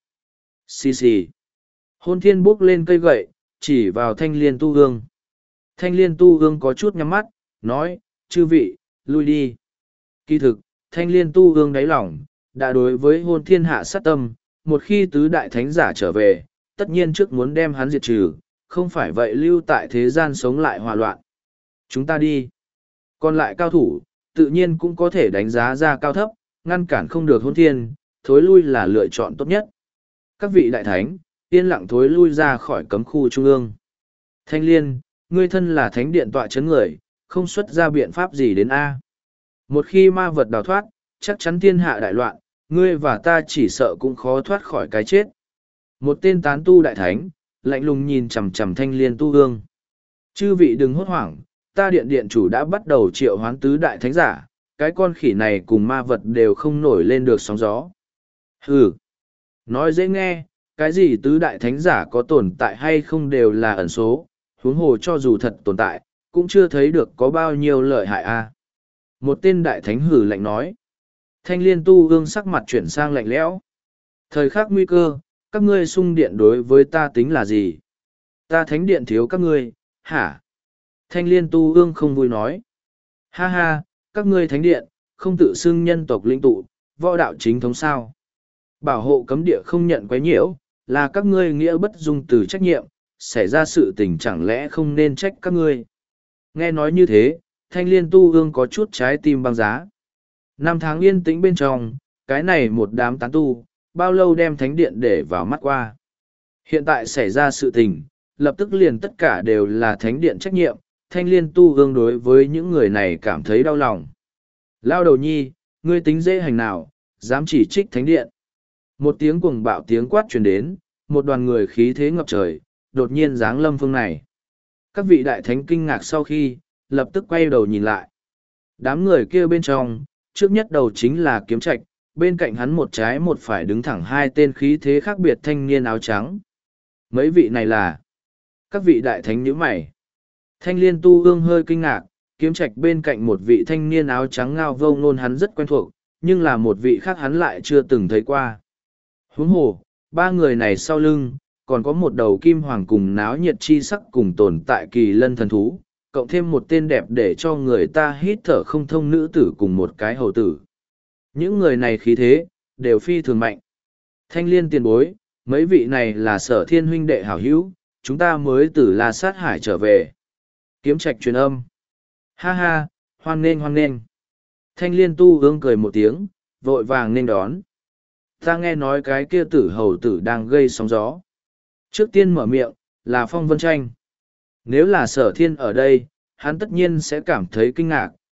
A: Xì xì. Hôn thiên bước lên cây gậy, chỉ vào thanh liên tu hương. Thanh liên tu hương có chút nhắm mắt, nói, chư vị, lui đi. Kỳ thực, thanh liên tu hương đáy lòng, đã đối với hôn thiên hạ sát tâm, một khi tứ đại thánh giả trở về, tất nhiên trước muốn đem hắn diệt trừ, không phải vậy lưu tại thế gian sống lại hòa loạn. Chúng ta đi. Còn lại cao thủ, tự nhiên cũng có thể đánh giá ra cao thấp, ngăn cản không được hôn thiên, thối lui là lựa chọn tốt nhất. Các vị đại thánh, yên lặng thối lui ra khỏi cấm khu trung ương. Thanh liên, ngươi thân là thánh điện tọa chấn người, không xuất ra biện pháp gì đến A. Một khi ma vật đào thoát, chắc chắn thiên hạ đại loạn, ngươi và ta chỉ sợ cũng khó thoát khỏi cái chết. Một tên tán tu đại thánh, lạnh lùng nhìn chằm chằm thanh liên tu hương. Chư vị đừng hốt hoảng, ta điện điện chủ đã bắt đầu triệu hoán tứ đại thánh giả, cái con khỉ này cùng ma vật đều không nổi lên được sóng gió. Hừ, nói dễ nghe, cái gì tứ đại thánh giả có tồn tại hay không đều là ẩn số, huống hồ cho dù thật tồn tại, cũng chưa thấy được có bao nhiêu lợi hại a. Một tên đại thánh hử lạnh nói. Thanh liên tu hương sắc mặt chuyển sang lạnh lẽo. Thời khắc nguy cơ, các ngươi xung điện đối với ta tính là gì? Ta thánh điện thiếu các ngươi, hả? Thanh liên tu hương không vui nói. Ha ha, các ngươi thánh điện, không tự xưng nhân tộc linh tụ, võ đạo chính thống sao? Bảo hộ cấm địa không nhận quấy nhiễu, là các ngươi nghĩa bất dung từ trách nhiệm, xảy ra sự tình chẳng lẽ không nên trách các ngươi. Nghe nói như thế, thanh liên tu hương có chút trái tim băng giá. Năm tháng yên tĩnh bên trong, cái này một đám tán tu, bao lâu đem thánh điện để vào mắt qua. Hiện tại xảy ra sự tình, lập tức liền tất cả đều là thánh điện trách nhiệm, thanh liên tu hương đối với những người này cảm thấy đau lòng. Lao đầu nhi, ngươi tính dễ hành nào, dám chỉ trích thánh điện. Một tiếng cuồng bạo tiếng quát truyền đến, một đoàn người khí thế ngập trời, đột nhiên giáng lâm phương này. Các vị đại thánh kinh ngạc sau khi, lập tức quay đầu nhìn lại. Đám người kia bên trong, trước nhất đầu chính là kiếm trạch, bên cạnh hắn một trái một phải đứng thẳng hai tên khí thế khác biệt thanh niên áo trắng. Mấy vị này là các vị đại thánh nhíu mày. Thanh liên tu hương hơi kinh ngạc, kiếm trạch bên cạnh một vị thanh niên áo trắng ngao vô ngôn hắn rất quen thuộc, nhưng là một vị khác hắn lại chưa từng thấy qua. Huống hồ, ba người này sau lưng, còn có một đầu kim hoàng cùng náo nhiệt chi sắc cùng tồn tại kỳ lân thần thú, cộng thêm một tên đẹp để cho người ta hít thở không thông nữ tử cùng một cái hầu tử. Những người này khí thế, đều phi thường mạnh. Thanh liên tiền bối, mấy vị này là sở thiên huynh đệ hảo hữu, chúng ta mới từ La Sát Hải trở về. Kiếm trạch truyền âm. Ha ha, hoan nghênh hoan nghênh. Thanh liên tu ương cười một tiếng, vội vàng nên đón. Ta nghe nói cái kia tử hầu tử đang gây sóng gió. Trước tiên mở miệng, là Phong Vân Tranh. Nếu là sở thiên ở đây, hắn tất nhiên sẽ cảm thấy kinh ngạc,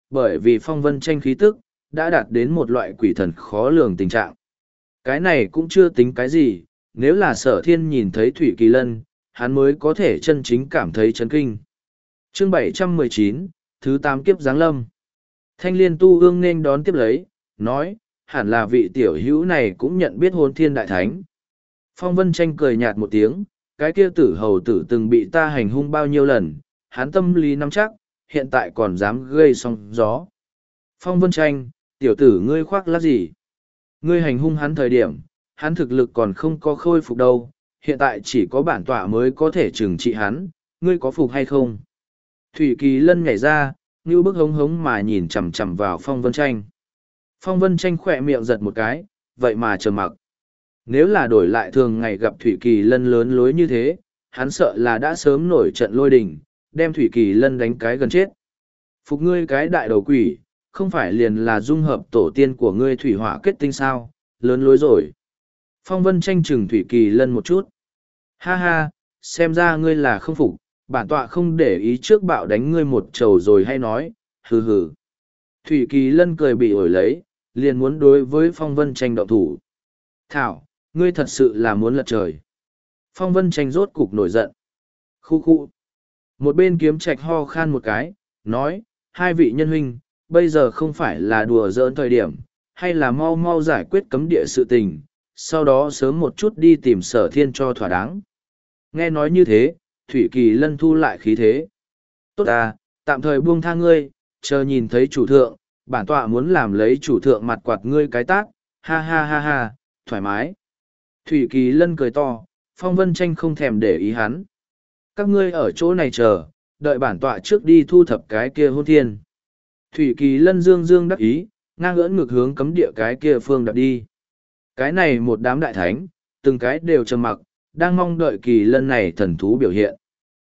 A: bởi vì phong vân tranh khí tức, đã đạt đến một loại quỷ thần khó lường tình trạng. Cái này cũng chưa tính cái gì, nếu là sở thiên nhìn thấy Thủy Kỳ Lân, hắn mới có thể chân chính cảm thấy chấn kinh. Chương bảy trăm mười chín, thứ tám kiếp giáng lâm. Thanh liên tu ương nên đón tiếp lấy, nói, hẳn là vị tiểu hữu này cũng nhận biết hôn thiên đại thánh. Phong vân tranh cười nhạt một tiếng, cái kia tử hầu tử từng bị ta hành hung bao nhiêu lần, hắn tâm lý nắm chắc, hiện tại còn dám gây sóng gió. Phong vân tranh, tiểu tử ngươi khoác lác gì? Ngươi hành hung hắn thời điểm, hắn thực lực còn không có khôi phục đâu, hiện tại chỉ có bản tọa mới có thể trừng trị hắn, ngươi có phục hay không? Thủy Kỳ Lân nhảy ra, như bức hống hống mà nhìn chằm chằm vào phong vân tranh. Phong vân tranh khỏe miệng giật một cái, vậy mà trầm mặc. Nếu là đổi lại thường ngày gặp Thủy Kỳ Lân lớn lối như thế, hắn sợ là đã sớm nổi trận lôi đình, đem Thủy Kỳ Lân đánh cái gần chết. Phục ngươi cái đại đầu quỷ, không phải liền là dung hợp tổ tiên của ngươi thủy hỏa kết tinh sao, lớn lối rồi. Phong vân tranh chừng Thủy Kỳ Lân một chút. Ha ha, xem ra ngươi là không phục, bản tọa không để ý trước bạo đánh ngươi một trầu rồi hay nói, hừ hừ. Thủy Kỳ Lân cười bị ổi lấy, liền muốn đối với phong vân tranh động thủ. Thảo, ngươi thật sự là muốn lật trời. Phong vân tranh rốt cục nổi giận. Khu khu. Một bên kiếm trạch ho khan một cái, nói, hai vị nhân huynh, bây giờ không phải là đùa giỡn thời điểm, hay là mau mau giải quyết cấm địa sự tình, sau đó sớm một chút đi tìm sở thiên cho thỏa đáng. Nghe nói như thế, Thủy Kỳ Lân thu lại khí thế. Tốt à, tạm thời buông tha ngươi, chờ nhìn thấy chủ thượng, bản tọa muốn làm lấy chủ thượng mặt quạt ngươi cái tát, ha ha ha ha, thoải mái. Thủy Kỳ Lân cười to, phong vân tranh không thèm để ý hắn. Các ngươi ở chỗ này chờ, đợi bản tọa trước đi thu thập cái kia hôn thiên. Thủy Kỳ Lân dương dương đắc ý, ngang ưỡn ngược hướng cấm địa cái kia phương đạp đi. Cái này một đám đại thánh, từng cái đều trầm mặc, đang mong đợi Kỳ Lân này thần thú biểu hiện.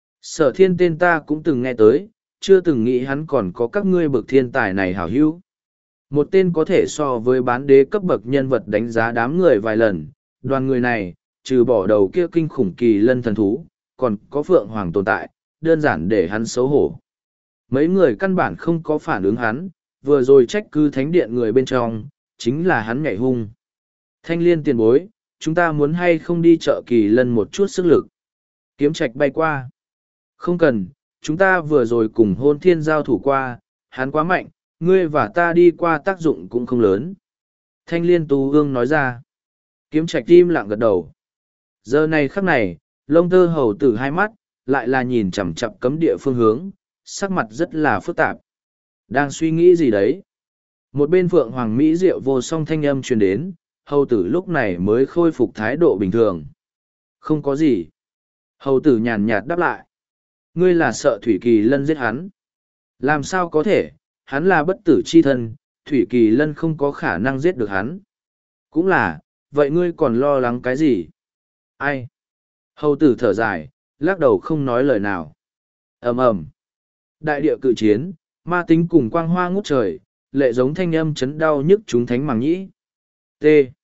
A: Sở thiên tên ta cũng từng nghe tới, chưa từng nghĩ hắn còn có các ngươi bậc thiên tài này hảo hữu. Một tên có thể so với bán đế cấp bậc nhân vật đánh giá đám người vài lần, đoàn người này, trừ bỏ đầu kia kinh khủng Kỳ Lân thần thú, còn có Phượng Hoàng tồn tại, đơn giản để hắn xấu hổ. Mấy người căn bản không có phản ứng hắn, vừa rồi trách cứ thánh điện người bên trong, chính là hắn nhảy hung. Thanh liên tiền bối, chúng ta muốn hay không đi chợ Kỳ Lân một chút sức lực. Kiếm trạch bay qua. Không cần, chúng ta vừa rồi cùng hôn thiên giao thủ qua, hắn quá mạnh, ngươi và ta đi qua tác dụng cũng không lớn. Thanh liên tú ương nói ra. Kiếm trạch im lặng gật đầu. Giờ này khắc này, lông tơ hầu tử hai mắt, lại là nhìn chằm chằm cấm địa phương hướng, sắc mặt rất là phức tạp. Đang suy nghĩ gì đấy? Một bên phượng hoàng mỹ diệu vô song thanh âm truyền đến, hầu tử lúc này mới khôi phục thái độ bình thường. Không có gì. Hầu tử nhàn nhạt đáp lại. Ngươi là sợ Thủy Kỳ Lân giết hắn. Làm sao có thể, hắn là bất tử chi thân, Thủy Kỳ Lân không có khả năng giết được hắn. Cũng là, vậy ngươi còn lo lắng cái gì? Ai? Hầu tử thở dài, lắc đầu không nói lời nào. ầm ầm, đại địa cự chiến, ma tính cùng quang hoa ngút trời, lệ giống thanh âm chấn đau nhức chúng thánh màng nhĩ. T.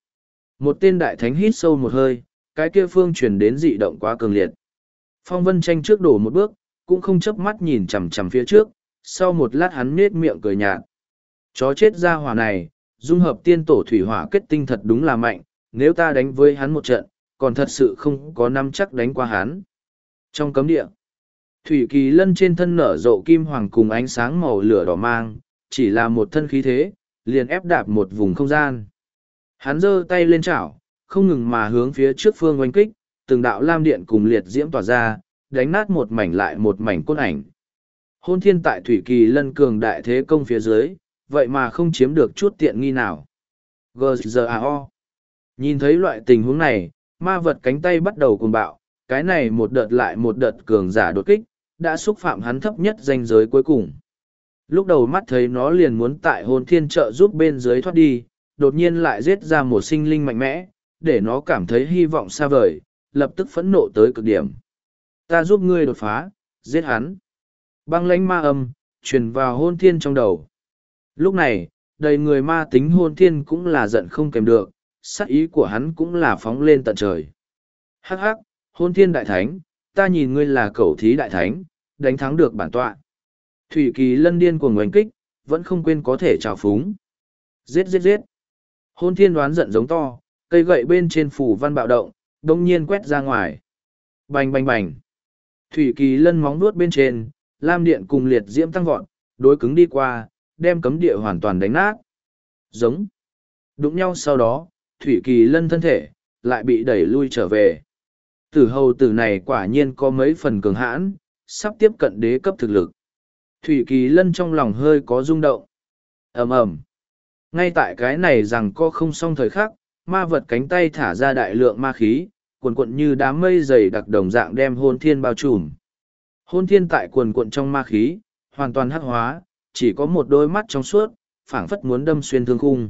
A: Một tên đại thánh hít sâu một hơi, cái kia phương truyền đến dị động quá cường liệt. Phong vân tranh trước đổ một bước, cũng không chớp mắt nhìn chằm chằm phía trước, sau một lát hắn nết miệng cười nhạt. Chó chết ra hỏa này, dung hợp tiên tổ thủy hỏa kết tinh thật đúng là mạnh, nếu ta đánh với hắn một trận, còn thật sự không có nắm chắc đánh qua hắn. Trong cấm địa, Thủy Kỳ Lân trên thân nở rộ kim hoàng cùng ánh sáng màu lửa đỏ mang, chỉ là một thân khí thế, liền ép đạp một vùng không gian. Hắn giơ tay lên chảo, không ngừng mà hướng phía trước phương oanh kích, từng đạo lam điện cùng liệt diễm tỏa ra, đánh nát một mảnh lại một mảnh cốt ảnh. Hôn thiên tại Thủy Kỳ Lân cường đại thế công phía dưới, vậy mà không chiếm được chút tiện nghi nào. giê giê a o. Nhìn thấy loại tình huống này, ma vật cánh tay bắt đầu cuồng bạo, cái này một đợt lại một đợt cường giả đột kích, đã xúc phạm hắn thấp nhất danh giới cuối cùng. Lúc đầu mắt thấy nó liền muốn tại hồn thiên trợ giúp bên dưới thoát đi, đột nhiên lại giết ra một sinh linh mạnh mẽ, để nó cảm thấy hy vọng xa vời, lập tức phẫn nộ tới cực điểm. Ta giúp ngươi đột phá, giết hắn. Băng lãnh ma âm, truyền vào hôn thiên trong đầu. Lúc này, đầy người ma tính hôn thiên cũng là giận không kèm được, sát ý của hắn cũng là phóng lên tận trời. Hắc hắc, hôn thiên đại thánh, ta nhìn ngươi là cẩu thí đại thánh, đánh thắng được bản tọa. Thủy Kỳ Lân điên cuồng oanh kích, vẫn không quên có thể trào phúng. Giết giết giết. Hôn thiên đoán giận giống to, cây gậy bên trên phủ văn bạo động, đông nhiên quét ra ngoài. Bành bành bành. Thủy Kỳ Lân móng nuốt bên trên, lam điện cùng liệt diễm tăng vọt, đối cứng đi qua, đem cấm địa hoàn toàn đánh nát. Giống. Đụng nhau sau đó, Thủy Kỳ Lân thân thể, lại bị đẩy lui trở về. Tử hầu tử này quả nhiên có mấy phần cường hãn, sắp tiếp cận đế cấp thực lực. Thủy Kỳ Lân trong lòng hơi có rung động. ầm ầm. Ngay tại cái này rằng co không xong thời khắc, ma vật cánh tay thả ra đại lượng ma khí, cuồn cuộn như đám mây dày đặc đồng dạng đem hôn thiên bao trùm. Hôn thiên tại cuồn cuộn trong ma khí, hoàn toàn hắc hóa, chỉ có một đôi mắt trong suốt, phảng phất muốn đâm xuyên thương khung.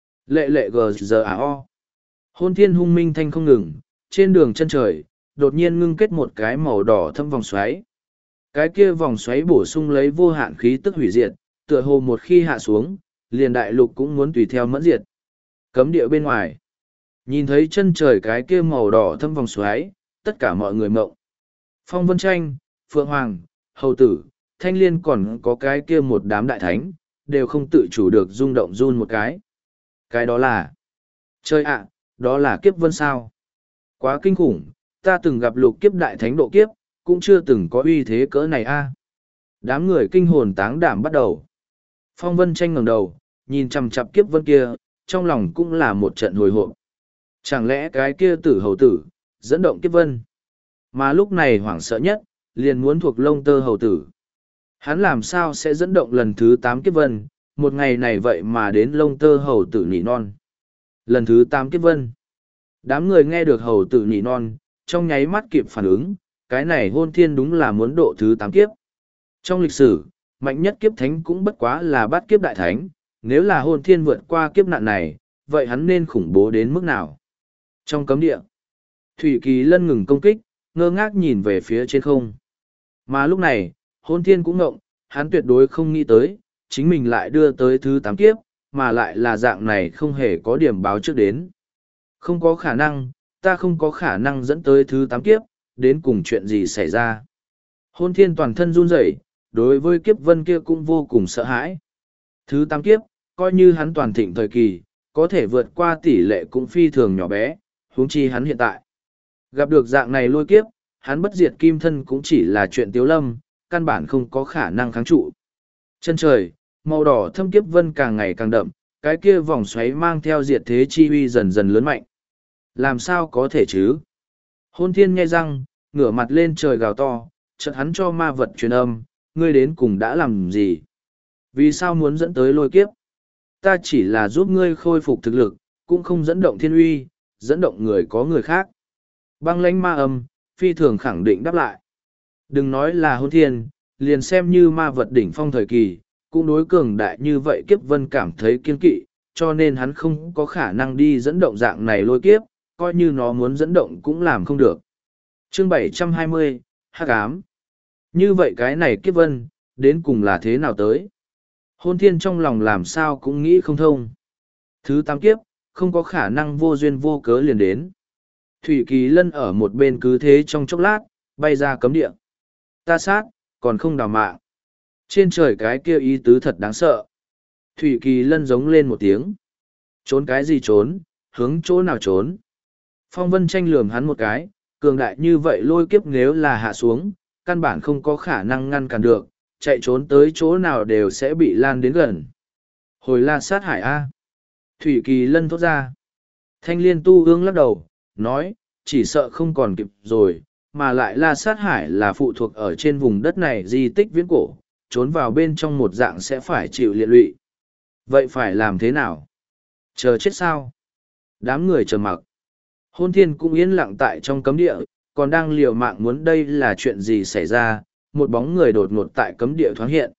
A: Lệ lệ gờ giờ à o. Hôn thiên hung minh thanh không ngừng, trên đường chân trời, đột nhiên ngưng kết một cái màu đỏ thâm vòng xoáy. Cái kia vòng xoáy bổ sung lấy vô hạn khí tức hủy diệt, tựa hồ một khi hạ xuống, liền đại lục cũng muốn tùy theo mẫn diệt. Cấm địa bên ngoài. Nhìn thấy chân trời cái kia màu đỏ thâm vòng xoáy, tất cả mọi người mộng. Phong Vân Tranh, Phượng Hoàng, Hầu Tử, Thanh Liên còn có cái kia một đám đại thánh, đều không tự chủ được rung động run một cái. Cái đó là... Chơi ạ, đó là kiếp vân sao. Quá kinh khủng, ta từng gặp lục kiếp đại thánh độ kiếp, cũng chưa từng có uy thế cỡ này a. Đám người kinh hồn táng đảm bắt đầu. Phong Vân Tranh ngẩng đầu, nhìn chằm chằm kiếp vân kia, trong lòng cũng là một trận hồi hộp. Chẳng lẽ cái kia tử hầu tử, dẫn động kiếp vân? Mà lúc này hoảng sợ nhất, liền muốn thuộc lông tơ hầu tử. Hắn làm sao sẽ dẫn động lần thứ tám kiếp vân, một ngày này vậy mà đến lông tơ hầu tử nỉ non. Lần thứ tám kiếp vân. Đám người nghe được hầu tử nỉ non, trong nháy mắt kịp phản ứng, cái này hôn thiên đúng là muốn độ thứ tám kiếp. Trong lịch sử, mạnh nhất kiếp thánh cũng bất quá là bát kiếp đại thánh, nếu là hôn thiên vượt qua kiếp nạn này, vậy hắn nên khủng bố đến mức nào? Trong cấm địa, Thủy Kỳ Lân ngừng công kích, ngơ ngác nhìn về phía trên không. Mà lúc này, hôn thiên cũng ngộng, hắn tuyệt đối không nghĩ tới, chính mình lại đưa tới thứ tám kiếp, mà lại là dạng này không hề có điểm báo trước đến. Không có khả năng, ta không có khả năng dẫn tới thứ tám kiếp, đến cùng chuyện gì xảy ra. Hôn thiên toàn thân run rẩy, đối với kiếp vân kia cũng vô cùng sợ hãi. Thứ tám kiếp, coi như hắn toàn thịnh thời kỳ, có thể vượt qua tỷ lệ cũng phi thường nhỏ bé, huống chi hắn hiện tại. Gặp được dạng này lôi kiếp, hắn bất diệt kim thân cũng chỉ là chuyện tiếu lâm, căn bản không có khả năng kháng trụ. Chân trời, màu đỏ thâm kiếp vân càng ngày càng đậm, cái kia vòng xoáy mang theo diệt thế chi uy dần dần lớn mạnh. Làm sao có thể chứ? Hôn thiên nghe răng, ngửa mặt lên trời gào to, chợt hắn cho ma vật truyền âm, ngươi đến cùng đã làm gì? Vì sao muốn dẫn tới lôi kiếp? Ta chỉ là giúp ngươi khôi phục thực lực, cũng không dẫn động thiên uy, dẫn động người có người khác. Băng lãnh ma âm, phi thường khẳng định đáp lại. Đừng nói là hôn thiên, liền xem như ma vật đỉnh phong thời kỳ, cũng đối cường đại như vậy kiếp vân cảm thấy kiên kỵ, cho nên hắn không có khả năng đi dẫn động dạng này lôi kiếp, coi như nó muốn dẫn động cũng làm không được. Chương bảy trăm hai mươi, Hắc ám. Như vậy cái này kiếp vân, đến cùng là thế nào tới? Hôn thiên trong lòng làm sao cũng nghĩ không thông. Thứ tám kiếp, không có khả năng vô duyên vô cớ liền đến. Thủy Kỳ Lân ở một bên cứ thế trong chốc lát, bay ra cấm địa. Ta sát, còn không đào mạng. Trên trời cái kia ý tứ thật đáng sợ. Thủy Kỳ Lân giống lên một tiếng. Trốn cái gì trốn, hướng chỗ nào trốn. Phong Vân Tranh lườm hắn một cái, cường đại như vậy lôi kiếp nếu là hạ xuống, căn bản không có khả năng ngăn cản được, chạy trốn tới chỗ nào đều sẽ bị lan đến gần. Hồi La Sát Hải A. Thủy Kỳ Lân thốt ra. Thanh Liên Tu ương lắc đầu, nói, chỉ sợ không còn kịp rồi, mà lại La Sát Hải là phụ thuộc ở trên vùng đất này di tích viễn cổ, trốn vào bên trong một dạng sẽ phải chịu liệt lụy. Vậy phải làm thế nào? Chờ chết sao? Đám người chờ mặc. Hôn thiên cũng yên lặng tại trong cấm địa, còn đang liều mạng muốn đây là chuyện gì xảy ra, một bóng người đột ngột tại cấm địa thoáng hiện.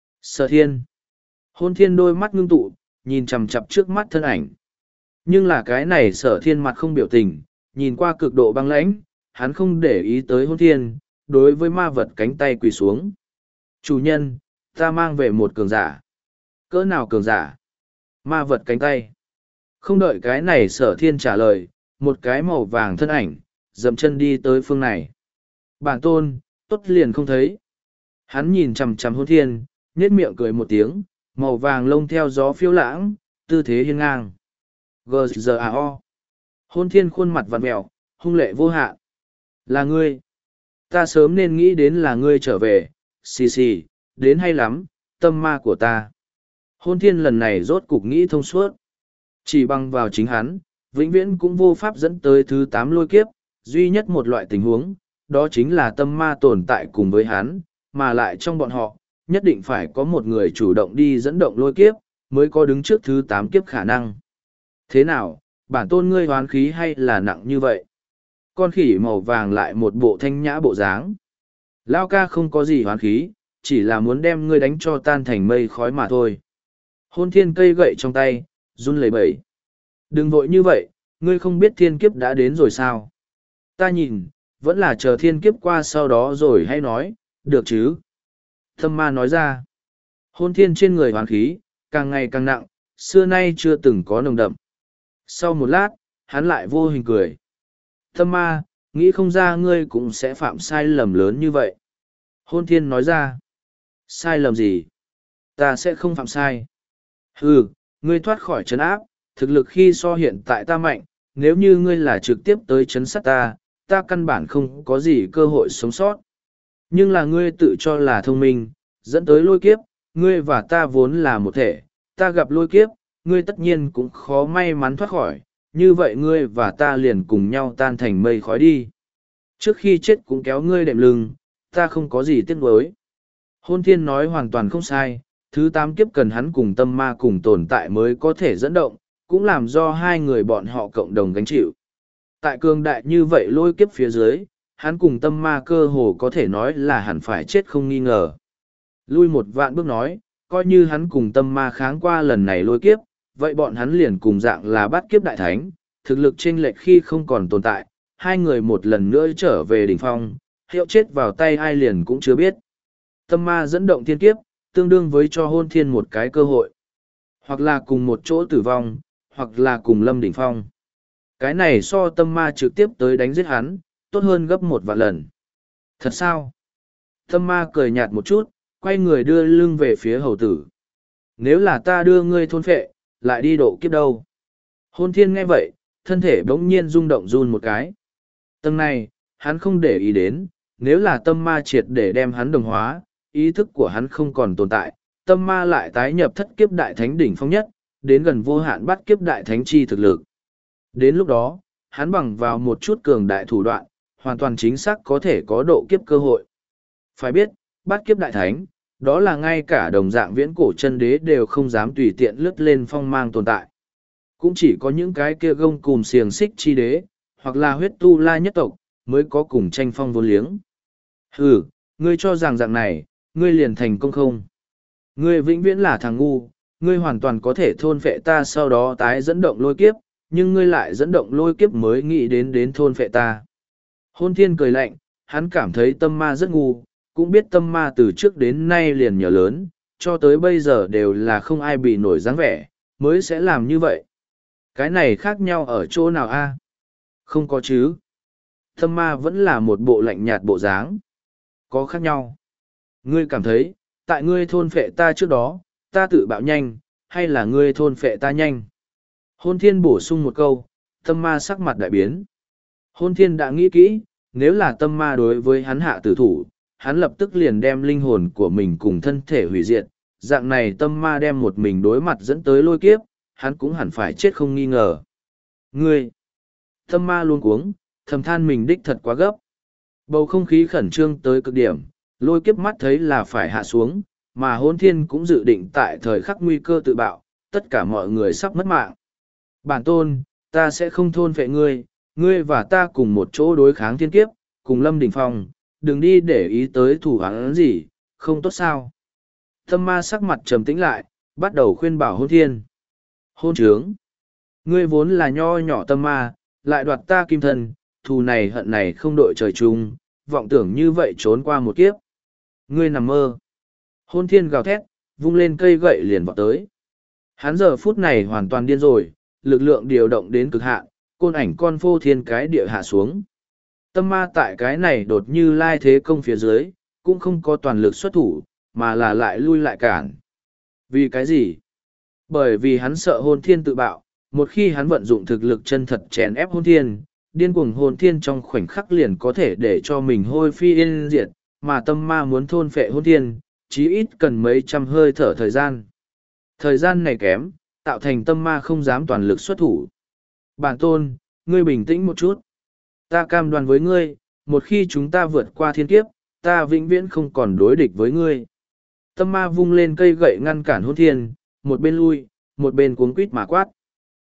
A: Sở thiên. Hôn thiên đôi mắt ngưng tụ, nhìn chằm chằm trước mắt thân ảnh. Nhưng là cái này sở thiên mặt không biểu tình, nhìn qua cực độ băng lãnh, hắn không để ý tới hôn thiên, đối với ma vật cánh tay quỳ xuống. Chủ nhân, ta mang về một cường giả. Cỡ nào cường giả? Ma vật cánh tay. Không đợi cái này sở thiên trả lời, một cái màu vàng thân ảnh, dậm chân đi tới phương này. Bản tôn, tốt liền không thấy. Hắn nhìn chằm chằm hôn thiên, nhếch miệng cười một tiếng, màu vàng lông theo gió phiêu lãng, tư thế hiên ngang. G G A O. Hôn thiên khuôn mặt vặn vẹo, hung lệ vô hạn. Là ngươi. Ta sớm nên nghĩ đến là ngươi trở về, xì xì, đến hay lắm, tâm ma của ta. Hôn thiên lần này rốt cục nghĩ thông suốt. Chỉ bằng vào chính hắn, vĩnh viễn cũng vô pháp dẫn tới thứ tám lôi kiếp, duy nhất một loại tình huống, đó chính là tâm ma tồn tại cùng với hắn, mà lại trong bọn họ, nhất định phải có một người chủ động đi dẫn động lôi kiếp, mới có đứng trước thứ tám kiếp khả năng. Thế nào, bản tôn ngươi hoán khí hay là nặng như vậy? Con khỉ màu vàng lại một bộ thanh nhã bộ dáng. Lao ca không có gì hoán khí, chỉ là muốn đem ngươi đánh cho tan thành mây khói mà thôi. Hôn thiên cây gậy trong tay, run lẩy bẩy. Đừng vội như vậy, ngươi không biết thiên kiếp đã đến rồi sao? Ta nhìn, vẫn là chờ thiên kiếp qua sau đó rồi hay nói, được chứ? Tâm ma nói ra. Hôn thiên trên người hoán khí, càng ngày càng nặng, xưa nay chưa từng có nồng đậm. Sau một lát, hắn lại vô hình cười. Tâm ma, nghĩ không ra ngươi cũng sẽ phạm sai lầm lớn như vậy. Hôn thiên nói ra. Sai lầm gì? Ta sẽ không phạm sai. Ừ, ngươi thoát khỏi trấn áp, thực lực khi so hiện tại ta mạnh, nếu như ngươi là trực tiếp tới trấn sát ta, ta căn bản không có gì cơ hội sống sót. Nhưng là ngươi tự cho là thông minh, dẫn tới lôi kiếp, ngươi và ta vốn là một thể, ta gặp lôi kiếp, ngươi tất nhiên cũng khó may mắn thoát khỏi, như vậy ngươi và ta liền cùng nhau tan thành mây khói đi. Trước khi chết cũng kéo ngươi đệm lưng, ta không có gì tiếc nuối. Hôn thiên nói hoàn toàn không sai, thứ tám kiếp cần hắn cùng tâm ma cùng tồn tại mới có thể dẫn động, cũng làm do hai người bọn họ cộng đồng gánh chịu. Tại cường đại như vậy lôi kiếp phía dưới, hắn cùng tâm ma cơ hồ có thể nói là hẳn phải chết không nghi ngờ. Lui một vạn bước nói, coi như hắn cùng tâm ma kháng qua lần này lôi kiếp, vậy bọn hắn liền cùng dạng là bắt kiếp đại thánh, thực lực chênh lệch khi không còn tồn tại, hai người một lần nữa trở về đỉnh phong, hiệu chết vào tay ai liền cũng chưa biết. Tâm ma dẫn động thiên kiếp, tương đương với cho hôn thiên một cái cơ hội. Hoặc là cùng một chỗ tử vong, hoặc là cùng lâm đỉnh phong. Cái này so tâm ma trực tiếp tới đánh giết hắn, tốt hơn gấp một vạn lần. Thật sao? Tâm ma cười nhạt một chút, quay người đưa lưng về phía hầu tử. Nếu là ta đưa ngươi thôn phệ, lại đi độ kiếp đâu? Hôn thiên nghe vậy, thân thể bỗng nhiên rung động run một cái. Tầng này, hắn không để ý đến, nếu là tâm ma triệt để đem hắn đồng hóa, ý thức của hắn không còn tồn tại, tâm ma lại tái nhập thất kiếp đại thánh đỉnh phong nhất, đến gần vô hạn bắt kiếp đại thánh chi thực lực. Đến lúc đó, hắn bằng vào một chút cường đại thủ đoạn, hoàn toàn chính xác có thể có độ kiếp cơ hội. Phải biết, bắt kiếp đại thánh, đó là ngay cả đồng dạng viễn cổ chân đế đều không dám tùy tiện lướt lên phong mang tồn tại. Cũng chỉ có những cái kia gông cùm xiềng xích chi đế, hoặc là huyết tu la nhất tộc, mới có cùng tranh phong vô liếng. Ừ, ngươi cho rằng dạng này, ngươi liền thành công không? Ngươi vĩnh viễn là thằng ngu, ngươi hoàn toàn có thể thôn phệ ta sau đó tái dẫn động lôi kiếp, nhưng ngươi lại dẫn động lôi kiếp mới nghĩ đến đến thôn phệ ta. Hôn thiên cười lạnh, hắn cảm thấy tâm ma rất ngu, cũng biết tâm ma từ trước đến nay liền nhờ lớn, cho tới bây giờ đều là không ai bị nổi dáng vẻ, mới sẽ làm như vậy. Cái này khác nhau ở chỗ nào a? Không có chứ. Tâm ma vẫn là một bộ lạnh nhạt bộ dáng. Có khác nhau. Ngươi cảm thấy, tại ngươi thôn phệ ta trước đó, ta tự bạo nhanh, hay là ngươi thôn phệ ta nhanh? Hôn thiên bổ sung một câu, tâm ma sắc mặt đại biến. Hôn thiên đã nghĩ kỹ, nếu là tâm ma đối với hắn hạ tử thủ, hắn lập tức liền đem linh hồn của mình cùng thân thể hủy diệt. Dạng này tâm ma đem một mình đối mặt dẫn tới lôi kiếp, hắn cũng hẳn phải chết không nghi ngờ. Ngươi! Tâm ma luôn cuống, thầm than mình đích thật quá gấp. Bầu không khí khẩn trương tới cực điểm, lôi kiếp mắt thấy là phải hạ xuống, mà hôn thiên cũng dự định tại thời khắc nguy cơ tự bạo, tất cả mọi người sắp mất mạng. Bản tôn, ta sẽ không thôn phệ ngươi, ngươi và ta cùng một chỗ đối kháng thiên kiếp, cùng lâm đỉnh phong, đừng đi để ý tới thủ hắn gì, không tốt sao. Tâm ma sắc mặt trầm tĩnh lại, bắt đầu khuyên bảo hôn thiên. Hôn trướng! Ngươi vốn là nho nhỏ tâm ma, lại đoạt ta kim thân, thù này hận này không đội trời chung, vọng tưởng như vậy trốn qua một kiếp. Ngươi nằm mơ. Hôn thiên gào thét, vung lên cây gậy liền vọt tới. Hắn giờ phút này hoàn toàn điên rồi, lực lượng điều động đến cực hạn, côn ảnh con phô thiên cái địa hạ xuống. Tâm ma tại cái này đột như lai thế công phía dưới, cũng không có toàn lực xuất thủ, mà là lại lui lại cản. Vì cái gì? Bởi vì hắn sợ hôn thiên tự bạo, một khi hắn vận dụng thực lực chân thật chèn ép hôn thiên, điên cuồng hôn thiên trong khoảnh khắc liền có thể để cho mình hôi phi yên diệt, mà tâm ma muốn thôn phệ hôn thiên, chí ít cần mấy trăm hơi thở thời gian. Thời gian này kém, tạo thành tâm ma không dám toàn lực xuất thủ. Bản tôn, ngươi bình tĩnh một chút. Ta cam đoan với ngươi, một khi chúng ta vượt qua thiên kiếp, ta vĩnh viễn không còn đối địch với ngươi. Tâm ma vung lên cây gậy ngăn cản hôn thiên, một bên lui, một bên cuống quýt mà quát.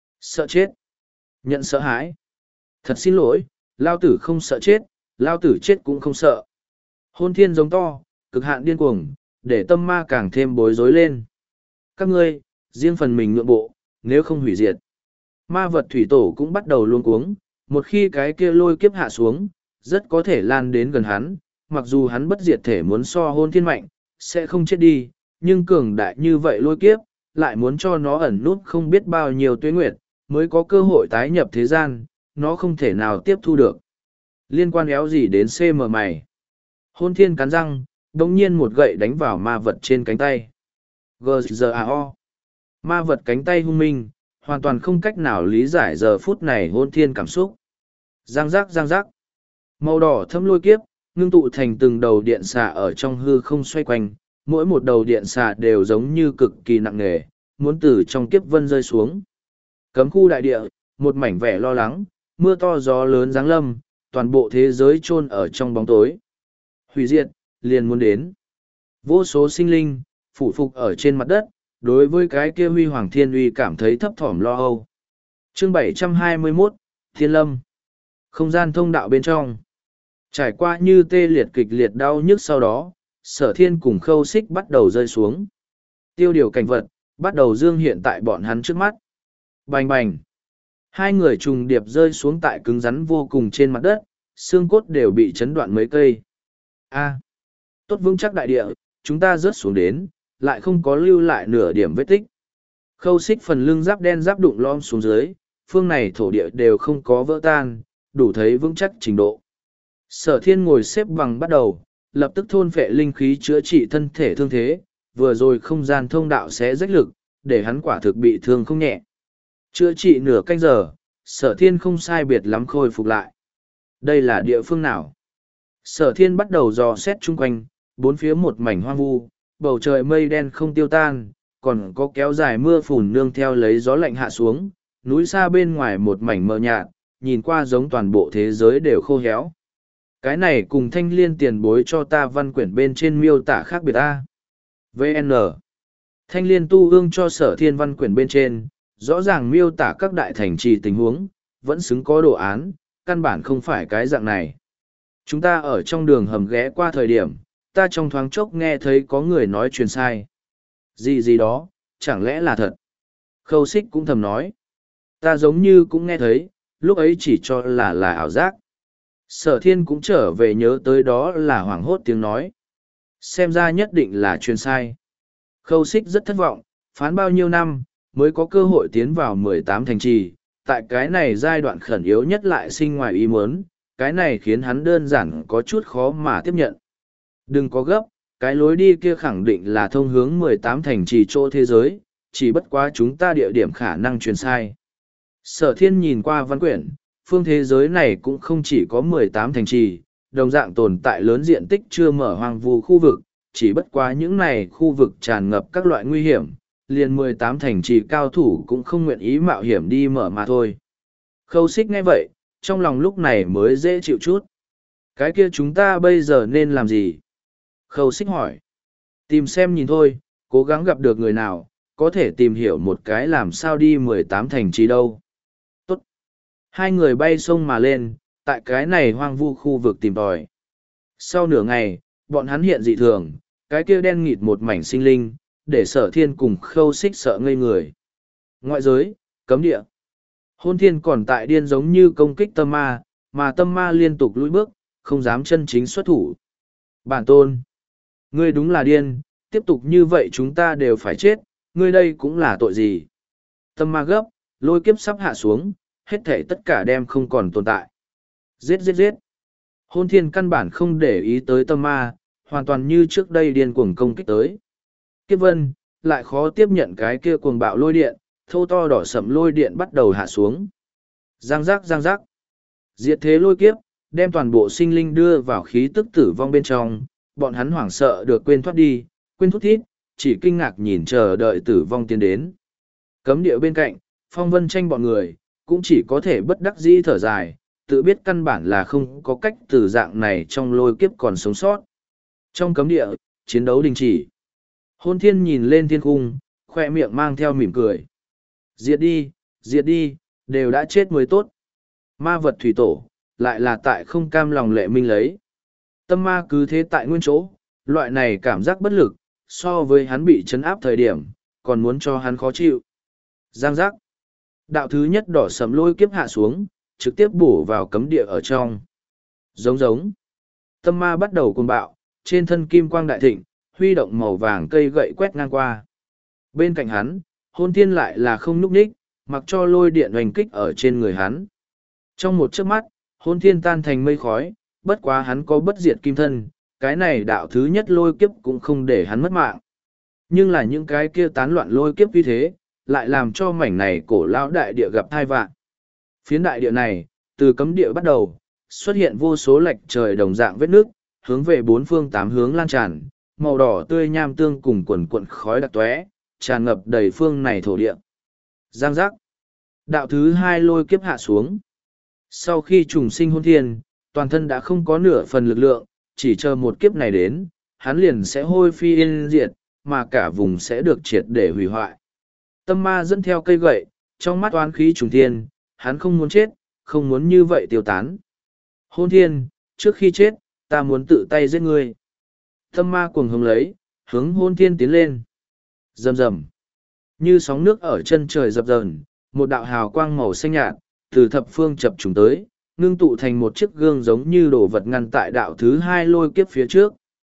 A: Sợ chết. Nhận sợ hãi. Thật xin lỗi, lao tử không sợ chết, lao tử chết cũng không sợ. Hôn thiên giống to, cực hạn điên cuồng, để tâm ma càng thêm bối rối lên. Các ngươi, riêng phần mình nhượng bộ, nếu không hủy diệt. Ma vật thủy tổ cũng bắt đầu luống cuống, một khi cái kia lôi kiếp hạ xuống, rất có thể lan đến gần hắn, mặc dù hắn bất diệt thể muốn so hôn thiên mạnh, sẽ không chết đi, nhưng cường đại như vậy lôi kiếp, lại muốn cho nó ẩn nút không biết bao nhiêu tuế nguyệt, mới có cơ hội tái nhập thế gian, nó không thể nào tiếp thu được. Liên quan éo gì đến xê em mày? Hôn thiên cắn răng, đồng nhiên một gậy đánh vào ma vật trên cánh tay. giê giê a o. Ma vật cánh tay hung minh, hoàn toàn không cách nào lý giải giờ phút này hôn thiên cảm xúc. Giang giác giang giác. Màu đỏ thâm lôi kiếp, ngưng tụ thành từng đầu điện xà ở trong hư không xoay quanh, mỗi một đầu điện xà đều giống như cực kỳ nặng nề, muốn từ trong kiếp vân rơi xuống. Cấm khu đại địa, một mảnh vẻ lo lắng, mưa to gió lớn giáng lâm, toàn bộ thế giới chôn ở trong bóng tối. Hủy diệt, liền muốn đến. Vô số sinh linh, phủ phục ở trên mặt đất, đối với cái kia huy hoàng thiên uy cảm thấy thấp thỏm lo âu. Chương bảy trăm hai mươi mốt, Thiên Lâm. Không gian thông đạo bên trong. Trải qua như tê liệt kịch liệt đau nhức sau đó, sở thiên cùng khâu xích bắt đầu rơi xuống. Tiêu điều cảnh vật, bắt đầu dương hiện tại bọn hắn trước mắt. Bành bành. Hai người trùng điệp rơi xuống tại cứng rắn vô cùng trên mặt đất, xương cốt đều bị chấn đoạn mấy cây. A. Tốt vững chắc đại địa, chúng ta rớt xuống đến, lại không có lưu lại nửa điểm vết tích. Khâu xích phần lưng giáp đen giáp đụng lom xuống dưới, phương này thổ địa đều không có vỡ tan, đủ thấy vững chắc trình độ. Sở thiên ngồi xếp bằng bắt đầu, lập tức thôn phệ linh khí chữa trị thân thể thương thế, vừa rồi không gian thông đạo sẽ rách lực, để hắn quả thực bị thương không nhẹ. Chữa trị nửa canh giờ, sở thiên không sai biệt lắm khôi phục lại. Đây là địa phương nào? Sở thiên bắt đầu dò xét chung quanh, bốn phía một mảnh hoang vu, bầu trời mây đen không tiêu tan, còn có kéo dài mưa phùn nương theo lấy gió lạnh hạ xuống, núi xa bên ngoài một mảnh mờ nhạt, nhìn qua giống toàn bộ thế giới đều khô héo. Cái này cùng thanh liên tiền bối cho ta văn quyển bên trên miêu tả khác biệt a. vê en Thanh liên tu ương cho sở thiên văn quyển bên trên, rõ ràng miêu tả các đại thành trì tình huống, vẫn xứng có đồ án, căn bản không phải cái dạng này. Chúng ta ở trong đường hầm ghé qua thời điểm, ta trong thoáng chốc nghe thấy có người nói truyền sai. Gì gì đó, chẳng lẽ là thật? Khâu xích cũng thầm nói. Ta giống như cũng nghe thấy, lúc ấy chỉ cho là là ảo giác. Sở thiên cũng trở về nhớ tới đó là hoảng hốt tiếng nói. Xem ra nhất định là truyền sai. Khâu xích rất thất vọng, phán bao nhiêu năm, mới có cơ hội tiến vào mười tám thành trì. Tại cái này giai đoạn khẩn yếu nhất lại sinh ngoài ý muốn, cái này khiến hắn đơn giản có chút khó mà tiếp nhận. Đừng có gấp, cái lối đi kia khẳng định là thông hướng mười tám thành trì chỗ thế giới, chỉ bất quá chúng ta địa điểm khả năng truyền sai. Sở thiên nhìn qua văn quyển, phương thế giới này cũng không chỉ có mười tám thành trì, đồng dạng tồn tại lớn diện tích chưa mở hoang vu khu vực, chỉ bất quá những này khu vực tràn ngập các loại nguy hiểm, liền mười tám thành trì cao thủ cũng không nguyện ý mạo hiểm đi mở mà thôi. Khâu xích nghe vậy, trong lòng lúc này mới dễ chịu chút. Cái kia chúng ta bây giờ nên làm gì? Khâu xích hỏi. Tìm xem nhìn thôi, cố gắng gặp được người nào, có thể tìm hiểu một cái làm sao đi mười tám thành trì đâu. Tốt. Hai người bay sông mà lên, tại cái này hoang vu khu vực tìm tòi. Sau nửa ngày, bọn hắn hiện dị thường, cái kia đen nghịt một mảnh sinh linh, để sở thiên cùng khâu xích sợ ngây người. Ngoại giới, cấm địa. Hôn thiên còn tại điên giống như công kích tâm ma, mà tâm ma liên tục lùi bước, không dám chân chính xuất thủ. Bản tôn. Ngươi đúng là điên, tiếp tục như vậy chúng ta đều phải chết, ngươi đây cũng là tội gì. Tâm ma gấp, lôi kiếp sắp hạ xuống, hết thể tất cả đem không còn tồn tại. Giết giết giết. Hôn thiên căn bản không để ý tới tâm ma, hoàn toàn như trước đây điên cuồng công kích tới. Kiếp vân, lại khó tiếp nhận cái kia cuồng bạo lôi điện, thô to đỏ sậm lôi điện bắt đầu hạ xuống. Giang giác giang giác. Diệt thế lôi kiếp, đem toàn bộ sinh linh đưa vào khí tức tử vong bên trong, bọn hắn hoảng sợ được quên thoát đi, quên thút thít, chỉ kinh ngạc nhìn chờ đợi tử vong tiến đến. Cấm địa bên cạnh, Phong Vân Tranh bọn người, cũng chỉ có thể bất đắc dĩ thở dài, tự biết căn bản là không có cách từ dạng này trong lôi kiếp còn sống sót. Trong cấm địa, chiến đấu đình chỉ. Hôn thiên nhìn lên thiên cung, khoe miệng mang theo mỉm cười. Diệt đi, diệt đi, đều đã chết mới tốt. Ma vật thủy tổ, lại là tại không cam lòng lệ minh lấy. Tâm ma cứ thế tại nguyên chỗ, loại này cảm giác bất lực, so với hắn bị chấn áp thời điểm, còn muốn cho hắn khó chịu. Giang giác. Đạo thứ nhất đỏ sầm lôi kiếp hạ xuống, trực tiếp bổ vào cấm địa ở trong. Giống giống. Tâm ma bắt đầu cuồng bạo, trên thân kim quang đại thịnh, huy động màu vàng cây gậy quét ngang qua. Bên cạnh hắn, hôn thiên lại là không núp ních, mặc cho lôi điện hoành kích ở trên người hắn. Trong một chớp mắt, hôn thiên tan thành mây khói, bất quá hắn có bất diệt kim thân, cái này đạo thứ nhất lôi kiếp cũng không để hắn mất mạng. Nhưng là những cái kia tán loạn lôi kiếp như thế, lại làm cho mảnh này cổ lão đại địa gặp thai vạn. Phiến đại địa này, từ cấm địa bắt đầu, xuất hiện vô số lệch trời đồng dạng vết nước, hướng về bốn phương tám hướng lan tràn, màu đỏ tươi nham tương cùng quần quận khói đặc tóe, tràn ngập đầy phương này thổ địa. Giang giác. Đạo thứ hai lôi kiếp hạ xuống. Sau khi trùng sinh hôn thiên, toàn thân đã không có nửa phần lực lượng, chỉ chờ một kiếp này đến, hắn liền sẽ hôi phi yên diệt, mà cả vùng sẽ được triệt để hủy hoại. Tâm ma dẫn theo cây gậy, trong mắt oán khí trùng thiên, hắn không muốn chết, không muốn như vậy tiêu tán. Hôn thiên, trước khi chết, ta muốn tự tay giết ngươi. Tâm ma cuồng hống lấy, hướng hôn thiên tiến lên. Rầm rầm. Như sóng nước ở chân trời dập dờn, một đạo hào quang màu xanh nhạt, từ thập phương chập trùng tới, ngưng tụ thành một chiếc gương giống như đồ vật ngăn tại đạo thứ hai lôi kiếp phía trước.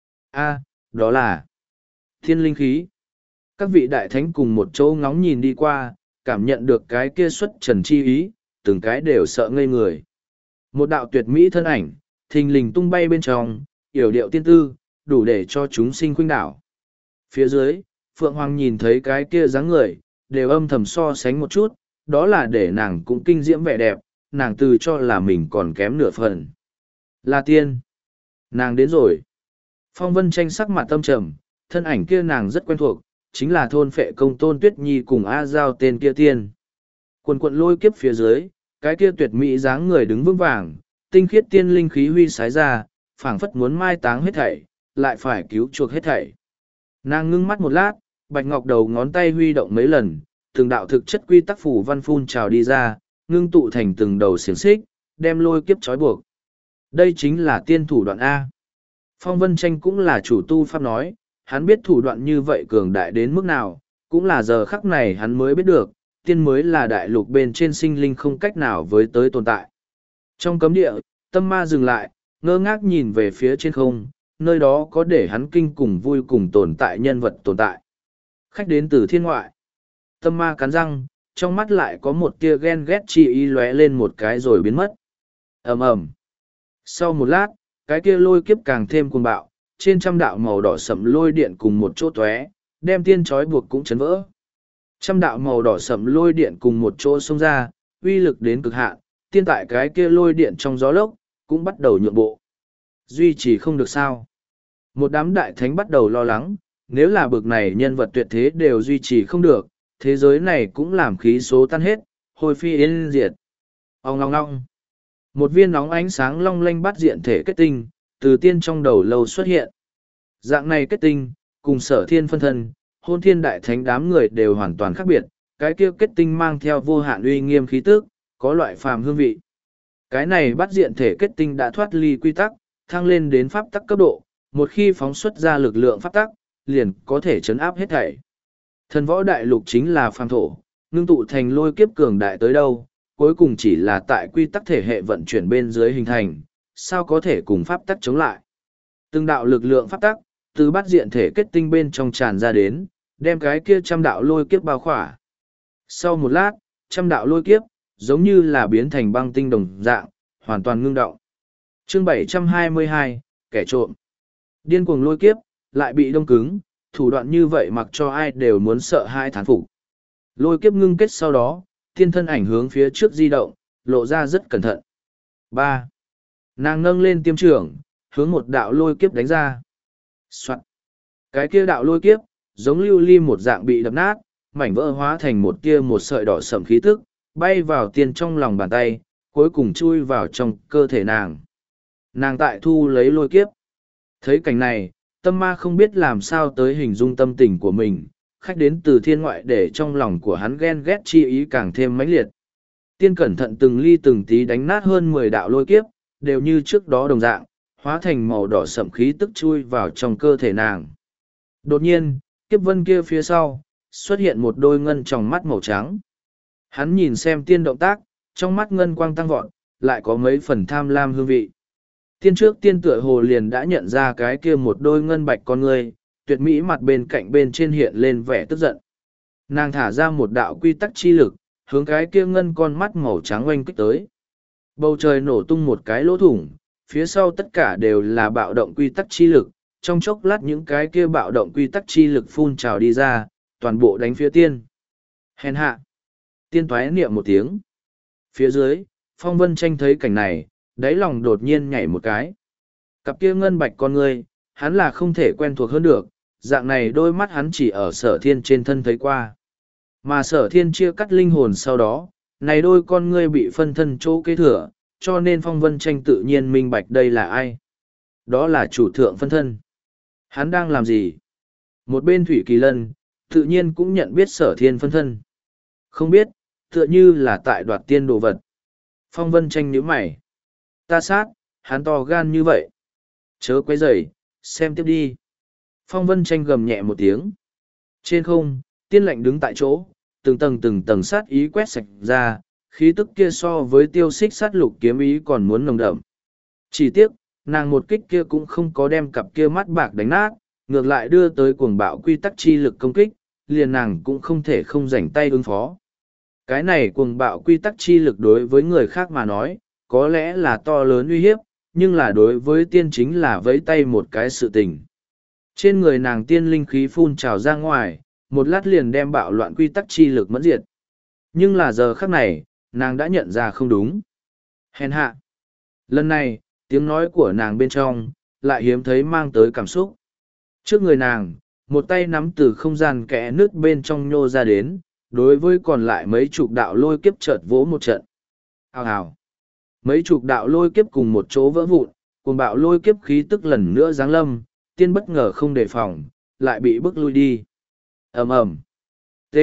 A: A, đó là thiên linh khí. Các vị đại thánh cùng một chỗ ngóng nhìn đi qua, cảm nhận được cái kia xuất trần chi ý, từng cái đều sợ ngây người. Một đạo tuyệt mỹ thân ảnh, thình lình tung bay bên trong, yểu điệu tiên tư, đủ để cho chúng sinh khuynh đảo. Phía dưới, Phượng Hoàng nhìn thấy cái kia dáng người, đều âm thầm so sánh một chút, đó là để nàng cũng kinh diễm vẻ đẹp, nàng từ cho là mình còn kém nửa phần. Là tiên. Nàng đến rồi. Phong Vân Tranh sắc mặt tâm trầm, thân ảnh kia nàng rất quen thuộc, chính là thôn phệ công tôn Tuyết Nhi cùng A Giao tên kia tiên. Quần quận lôi kiếp phía dưới, cái kia tuyệt mỹ dáng người đứng vững vàng, tinh khiết tiên linh khí huy sái ra, phảng phất muốn mai táng hết thảy, lại phải cứu chuộc hết thảy. Nàng ngưng mắt một lát, bạch ngọc đầu ngón tay huy động mấy lần, từng đạo thực chất quy tắc phủ văn phun trào đi ra, ngưng tụ thành từng đầu xiềng xích, đem lôi kiếp trói buộc. Đây chính là tiên thủ đoạn A. Phong Vân Tranh cũng là chủ tu pháp nói, hắn biết thủ đoạn như vậy cường đại đến mức nào, cũng là giờ khắc này hắn mới biết được, tiên mới là đại lục bên trên sinh linh không cách nào với tới tồn tại. Trong cấm địa, tâm ma dừng lại, ngơ ngác nhìn về phía trên không, nơi đó có để hắn kinh cùng vui cùng tồn tại nhân vật tồn tại. Khách đến từ thiên ngoại. Tâm ma cắn răng, trong mắt lại có một tia ghen ghét chi ý lóe lên một cái rồi biến mất. ầm ầm. Sau một lát, cái kia lôi kiếp càng thêm cuồng bạo, trên trăm đạo màu đỏ sẫm lôi điện cùng một chỗ tóe, đem tiên trói buộc cũng chấn vỡ. Trăm đạo màu đỏ sẫm lôi điện cùng một chỗ xông ra, uy lực đến cực hạn, tiên tại cái kia lôi điện trong gió lốc, cũng bắt đầu nhượng bộ. Duy trì không được sao. Một đám đại thánh bắt đầu lo lắng, nếu là bực này nhân vật tuyệt thế đều duy trì không được, thế giới này cũng làm khí số tan hết, hồi phi yên diệt. Ông ngong ngong. Một viên nóng ánh sáng long lanh bắt diện thể kết tinh, từ tiên trong đầu lâu xuất hiện. Dạng này kết tinh, cùng sở thiên phân thân, hôn thiên đại thánh đám người đều hoàn toàn khác biệt, cái kia kết tinh mang theo vô hạn uy nghiêm khí tức, có loại phàm hương vị. Cái này bắt diện thể kết tinh đã thoát ly quy tắc, thăng lên đến pháp tắc cấp độ, một khi phóng xuất ra lực lượng pháp tắc, liền có thể chấn áp hết thảy. Thần võ đại lục chính là phàm thổ, ngưng tụ thành lôi kiếp cường đại tới đâu, cuối cùng chỉ là tại quy tắc thể hệ vận chuyển bên dưới hình thành, sao có thể cùng pháp tắc chống lại. Từng đạo lực lượng pháp tắc, từ bát diện thể kết tinh bên trong tràn ra đến, đem cái kia trăm đạo lôi kiếp bao khỏa. Sau một lát, trăm đạo lôi kiếp, giống như là biến thành băng tinh đồng dạng, hoàn toàn ngưng động. Chương bảy trăm hai mươi hai, kẻ trộm. Điên cuồng lôi kiếp, lại bị đông cứng, thủ đoạn như vậy mặc cho ai đều muốn sợ hai thán phục. Lôi kiếp ngưng kết sau đó, tiên thân ảnh hướng phía trước di động, lộ ra rất cẩn thận. ba. Nàng nâng lên tiêm trưởng, hướng một đạo lôi kiếp đánh ra. Soạn. Cái kia đạo lôi kiếp, giống lưu ly một dạng bị đập nát, mảnh vỡ hóa thành một tia một sợi đỏ sậm khí tức, bay vào tiên trong lòng bàn tay, cuối cùng chui vào trong cơ thể nàng. Nàng tại thu lấy lôi kiếp. Thấy cảnh này, tâm ma không biết làm sao tới hình dung tâm tình của mình, khách đến từ thiên ngoại để trong lòng của hắn ghen ghét chi ý càng thêm mãnh liệt. Tiên cẩn thận từng ly từng tí đánh nát hơn mười đạo lôi kiếp, đều như trước đó đồng dạng, hóa thành màu đỏ sậm khí tức chui vào trong cơ thể nàng. Đột nhiên, kiếp vân kia phía sau, xuất hiện một đôi ngân tròng mắt màu trắng. Hắn nhìn xem tiên động tác, trong mắt ngân quang tăng vọt, lại có mấy phần tham lam hương vị. Tiên trước tiên tựa hồ liền đã nhận ra cái kia một đôi ngân bạch con người, tuyệt mỹ mặt bên cạnh bên trên hiện lên vẻ tức giận. Nàng thả ra một đạo quy tắc chi lực, hướng cái kia ngân con mắt màu trắng oanh kích tới. Bầu trời nổ tung một cái lỗ thủng, phía sau tất cả đều là bạo động quy tắc chi lực, trong chốc lát những cái kia bạo động quy tắc chi lực phun trào đi ra, toàn bộ đánh phía tiên. Hèn hạ. Tiên toái niệm một tiếng. Phía dưới, Phong Vân Tranh thấy cảnh này, đáy lòng đột nhiên nhảy một cái. Cặp kia ngân bạch con người, hắn là không thể quen thuộc hơn được, dạng này đôi mắt hắn chỉ ở sở thiên trên thân thấy qua. Mà sở thiên chia cắt linh hồn sau đó, này đôi con ngươi bị phân thân chỗ kế thừa, cho nên Phong Vân Tranh tự nhiên minh bạch đây là ai. Đó là chủ thượng phân thân. Hắn đang làm gì? Một bên Thủy Kỳ Lân, tự nhiên cũng nhận biết sở thiên phân thân. Không biết, tựa như là tại đoạt tiên đồ vật. Phong Vân Tranh nhíu mày. Ta sát, hắn to gan như vậy. Chớ quấy rầy, xem tiếp đi. Phong Vân Tranh gầm nhẹ một tiếng. Trên không, tiên lệnh đứng tại chỗ, từng tầng từng tầng sát ý quét sạch ra, khí tức kia so với tiêu xích sát lục kiếm ý còn muốn nồng đậm. Chỉ tiếc, nàng một kích kia cũng không có đem cặp kia mắt bạc đánh nát, ngược lại đưa tới cuồng bạo quy tắc chi lực công kích, liền nàng cũng không thể không rảnh tay ứng phó. Cái này cuồng bạo quy tắc chi lực đối với người khác mà nói, có lẽ là to lớn uy hiếp, nhưng là đối với tiên chính là vẫy tay một cái sự tình. Trên người nàng tiên linh khí phun trào ra ngoài, một lát liền đem bạo loạn quy tắc chi lực mẫn diệt. Nhưng là giờ khắc này, nàng đã nhận ra không đúng. Hèn hạ. Lần này, tiếng nói của nàng bên trong, lại hiếm thấy mang tới cảm xúc. Trước người nàng, một tay nắm từ không gian kẽ nước bên trong nhô ra đến, đối với còn lại mấy chục đạo lôi kiếp chợt vỗ một trận. Hào hào. Mấy chục đạo lôi kiếp cùng một chỗ vỡ vụn, cùng bạo lôi kiếp khí tức lần nữa giáng lâm, tiên bất ngờ không đề phòng, lại bị bức lui đi. Ầm ầm. T.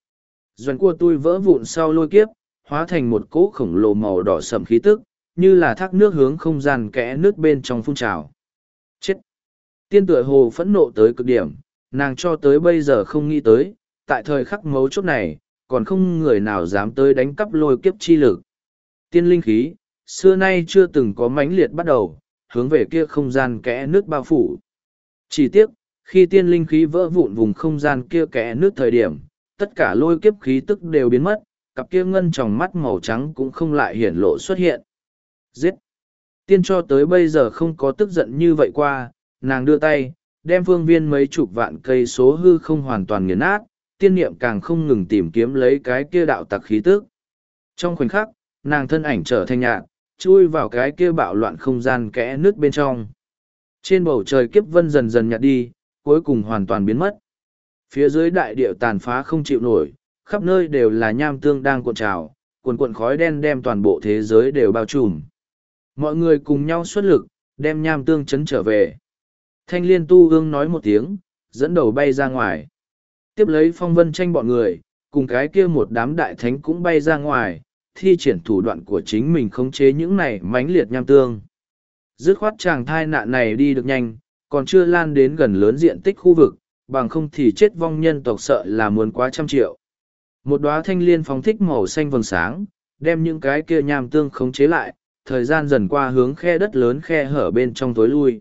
A: Doan cua tui vỡ vụn sau lôi kiếp, hóa thành một cỗ khổng lồ màu đỏ sầm khí tức, như là thác nước hướng không gian kẽ nước bên trong phun trào. Chết! Tiên tựa hồ phẫn nộ tới cực điểm, nàng cho tới bây giờ không nghĩ tới, tại thời khắc mấu chốt này, còn không người nào dám tới đánh cắp lôi kiếp chi lực. Tiên linh khí, xưa nay chưa từng có mãnh liệt bắt đầu, hướng về kia không gian kẽ nước bao phủ. Chỉ tiếc, khi tiên linh khí vỡ vụn vùng không gian kia kẽ nước thời điểm, tất cả lôi kiếp khí tức đều biến mất, cặp kia ngân tròng mắt màu trắng cũng không lại hiển lộ xuất hiện. Giết! Tiên cho tới bây giờ không có tức giận như vậy qua, nàng đưa tay, đem phương viên mấy chục vạn cây số hư không hoàn toàn nghiền nát, tiên niệm càng không ngừng tìm kiếm lấy cái kia đạo tặc khí tức. Trong khoảnh khắc, nàng thân ảnh trở thành nhạt, chui vào cái kia bạo loạn không gian kẽ nước bên trong. Trên bầu trời kiếp vân dần dần nhạt đi, cuối cùng hoàn toàn biến mất. Phía dưới đại địa tàn phá không chịu nổi, khắp nơi đều là nham tương đang cuộn trào, cuồn cuộn khói đen đem toàn bộ thế giới đều bao trùm. Mọi người cùng nhau xuất lực, đem nham tương chấn trở về. Thanh liên tu ương nói một tiếng, dẫn đầu bay ra ngoài. Tiếp lấy Phong Vân Tranh bọn người, cùng cái kia một đám đại thánh cũng bay ra ngoài, thi triển thủ đoạn của chính mình khống chế những này mãnh liệt nham tương. Dứt khoát chàng thai nạn này đi được nhanh, còn chưa lan đến gần lớn diện tích khu vực, bằng không thì chết vong nhân tộc sợ là muốn quá trăm triệu. Một đóa thanh liên phóng thích màu xanh vầng sáng, đem những cái kia nham tương khống chế lại, thời gian dần qua hướng khe đất lớn khe hở bên trong tối lui.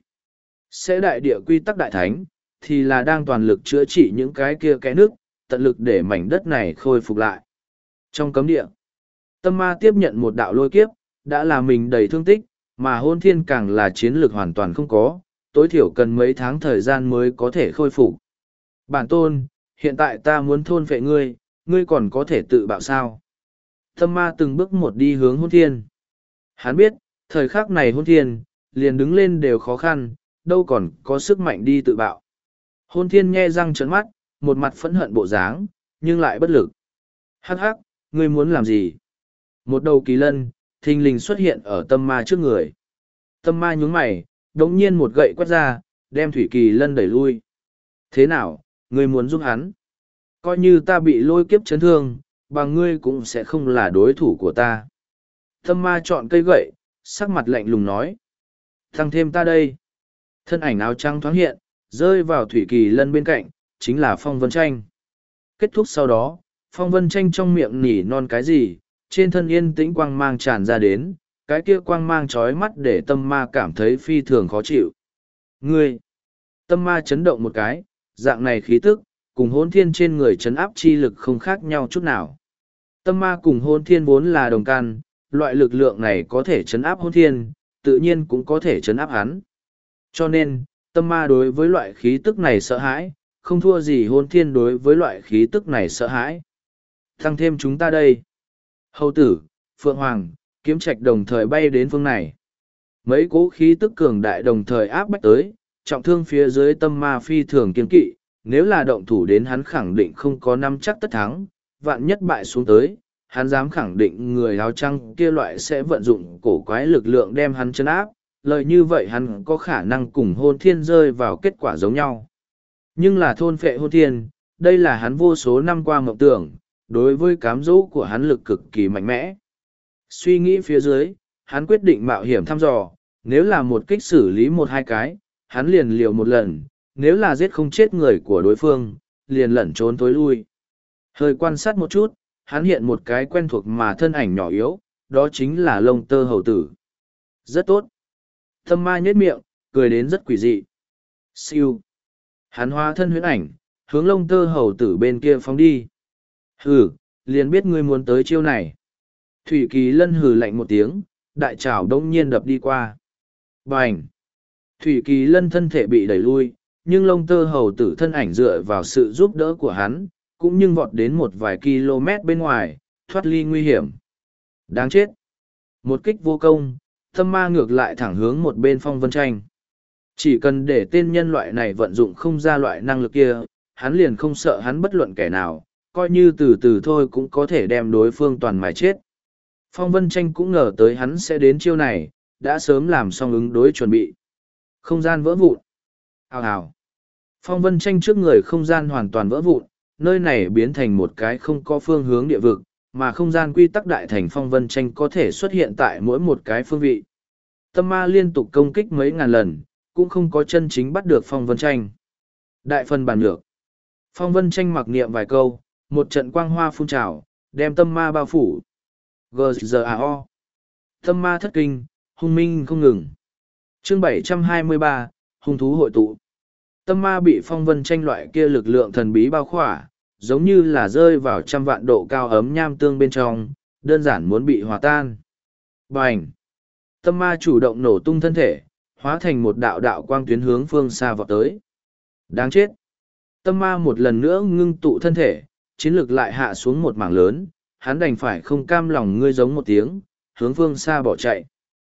A: Sẽ đại địa quy tắc đại thánh, thì là đang toàn lực chữa trị những cái kia kẽ nước, tận lực để mảnh đất này khôi phục lại. Trong cấm địa, tâm ma tiếp nhận một đạo lôi kiếp, đã là mình đầy thương tích, mà hôn thiên càng là chiến lược hoàn toàn không có, tối thiểu cần mấy tháng thời gian mới có thể khôi phục. Bản tôn, hiện tại ta muốn thôn phệ ngươi, ngươi còn có thể tự bạo sao? Tâm ma từng bước một đi hướng hôn thiên. Hắn biết, thời khắc này hôn thiên, liền đứng lên đều khó khăn, đâu còn có sức mạnh đi tự bạo. Hôn thiên nhe răng trợn mắt, một mặt phẫn hận bộ dáng, nhưng lại bất lực. Hắc hắc, ngươi muốn làm gì? Một đầu kỳ lân, thình lình xuất hiện ở tâm ma trước người. Tâm ma nhún mày, đống nhiên một gậy quét ra, đem thủy kỳ lân đẩy lui. Thế nào, ngươi muốn giúp hắn? Coi như ta bị lôi kiếp chấn thương, bằng ngươi cũng sẽ không là đối thủ của ta. Tâm ma chọn cây gậy, sắc mặt lạnh lùng nói. Thăng thêm ta đây. Thân ảnh áo trắng thoáng hiện, rơi vào thủy kỳ lân bên cạnh, chính là Phong Vân Tranh. Kết thúc sau đó, Phong Vân Tranh trong miệng nỉ non cái gì, trên thân yên tĩnh quang mang tràn ra đến, cái kia quang mang trói mắt để tâm ma cảm thấy phi thường khó chịu. Ngươi! Tâm ma chấn động một cái, dạng này khí tức, cùng hôn thiên trên người chấn áp chi lực không khác nhau chút nào. Tâm ma cùng hôn thiên vốn là đồng can, loại lực lượng này có thể chấn áp hôn thiên, tự nhiên cũng có thể chấn áp hắn. Cho nên, tâm ma đối với loại khí tức này sợ hãi, không thua gì hôn thiên đối với loại khí tức này sợ hãi. Tăng thêm chúng ta đây. Hầu tử, Phượng Hoàng, Kiếm Trạch đồng thời bay đến phương này. Mấy cỗ khí tức cường đại đồng thời áp bách tới, trọng thương phía dưới tâm ma phi thường kiên kỵ, nếu là động thủ đến hắn khẳng định không có năm chắc tất thắng, vạn nhất bại xuống tới, hắn dám khẳng định người áo trăng kia loại sẽ vận dụng cổ quái lực lượng đem hắn chấn áp, lời như vậy hắn có khả năng cùng hôn thiên rơi vào kết quả giống nhau. Nhưng là thôn phệ hôn thiên, đây là hắn vô số năm qua mộng tưởng, đối với cám dỗ của hắn lực cực kỳ mạnh mẽ. Suy nghĩ phía dưới, hắn quyết định mạo hiểm thăm dò, nếu là một kích xử lý một hai cái, hắn liền liều một lần, nếu là giết không chết người của đối phương, liền lẩn trốn tối lui. Hơi quan sát một chút, hắn hiện một cái quen thuộc mà thân ảnh nhỏ yếu, đó chính là lông tơ hầu tử. Rất tốt. Tâm ma nhếch miệng, cười đến rất quỷ dị. Siêu. Hắn hóa thân huyễn ảnh, hướng lông tơ hầu tử bên kia phóng đi. Hừ, liền biết ngươi muốn tới chiêu này. Thủy Kỳ Lân hừ lạnh một tiếng, đại trảo đông nhiên đập đi qua. Bành! Thủy Kỳ Lân thân thể bị đẩy lui, nhưng lông tơ hầu tử thân ảnh dựa vào sự giúp đỡ của hắn, cũng nhưng vọt đến một vài km bên ngoài, thoát ly nguy hiểm. Đáng chết! Một kích vô công, tâm ma ngược lại thẳng hướng một bên Phong Vân Tranh. Chỉ cần để tên nhân loại này vận dụng không ra loại năng lực kia, hắn liền không sợ hắn bất luận kẻ nào, coi như từ từ thôi cũng có thể đem đối phương toàn mài chết. Phong Vân Tranh cũng ngờ tới hắn sẽ đến chiêu này, đã sớm làm xong ứng đối chuẩn bị. Không gian vỡ vụn. Hào hào. Phong Vân Tranh trước người không gian hoàn toàn vỡ vụn, nơi này biến thành một cái không có phương hướng địa vực, mà không gian quy tắc đại thành Phong Vân Tranh có thể xuất hiện tại mỗi một cái phương vị. Tâm ma liên tục công kích mấy ngàn lần, cũng không có chân chính bắt được Phong Vân Tranh. Đại phần bản nhược. Phong Vân Tranh mặc niệm vài câu, một trận quang hoa phun trào, đem tâm ma bao phủ. giê giê a o. Tâm ma thất kinh, hung minh không ngừng. Chương bảy trăm hai mươi ba, hung thú hội tụ. Tâm ma bị Phong Vân Tranh loại kia lực lượng thần bí bao khỏa, giống như là rơi vào trăm vạn độ cao ấm nham tương bên trong, đơn giản muốn bị hòa tan. Bành! Tâm ma chủ động nổ tung thân thể, hóa thành một đạo đạo quang tuyến hướng phương xa vọt tới. Đáng chết! Tâm ma một lần nữa ngưng tụ thân thể, chiến lực lại hạ xuống một mảng lớn, hắn đành phải không cam lòng ngươi giống một tiếng, hướng phương xa bỏ chạy.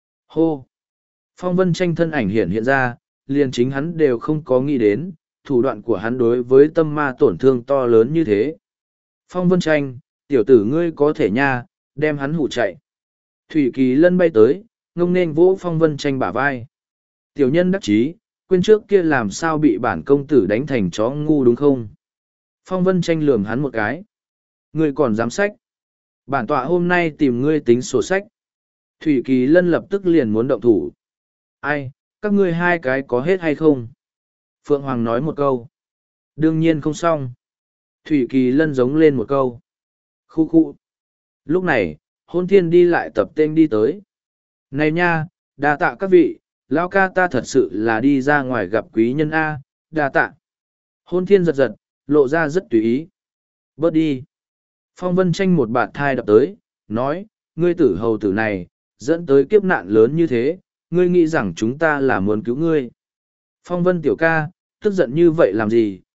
A: Hô! Phong Vân Tranh thân ảnh hiện hiện ra, liền chính hắn đều không có nghĩ đến, thủ đoạn của hắn đối với tâm ma tổn thương to lớn như thế. Phong Vân Tranh, tiểu tử ngươi có thể nha, đem hắn hủ chạy. Thủy Kỳ Lân bay tới, ngông nên vỗ Phong Vân Tranh bả vai. Tiểu nhân đắc chí, quên trước kia làm sao bị bản công tử đánh thành chó ngu đúng không? Phong Vân Tranh lườm hắn một cái. Ngươi còn dám sách? Bản tọa hôm nay tìm ngươi tính sổ sách. Thủy Kỳ Lân lập tức liền muốn động thủ. Ai, các ngươi hai cái có hết hay không? Phượng Hoàng nói một câu. Đương nhiên không xong. Thủy Kỳ Lân giống lên một câu. Khu khu. Lúc này, hôn thiên đi lại tập tên đi tới. Này nha, đa tạ các vị, lão ca ta thật sự là đi ra ngoài gặp quý nhân A, đa tạ. Hôn thiên giật giật, lộ ra rất tùy ý. Bớt đi. Phong Vân Tranh một bạt thai đập tới, nói, ngươi tử hầu tử này, dẫn tới kiếp nạn lớn như thế, ngươi nghĩ rằng chúng ta là muốn cứu ngươi. Phong Vân tiểu ca, tức giận như vậy làm gì,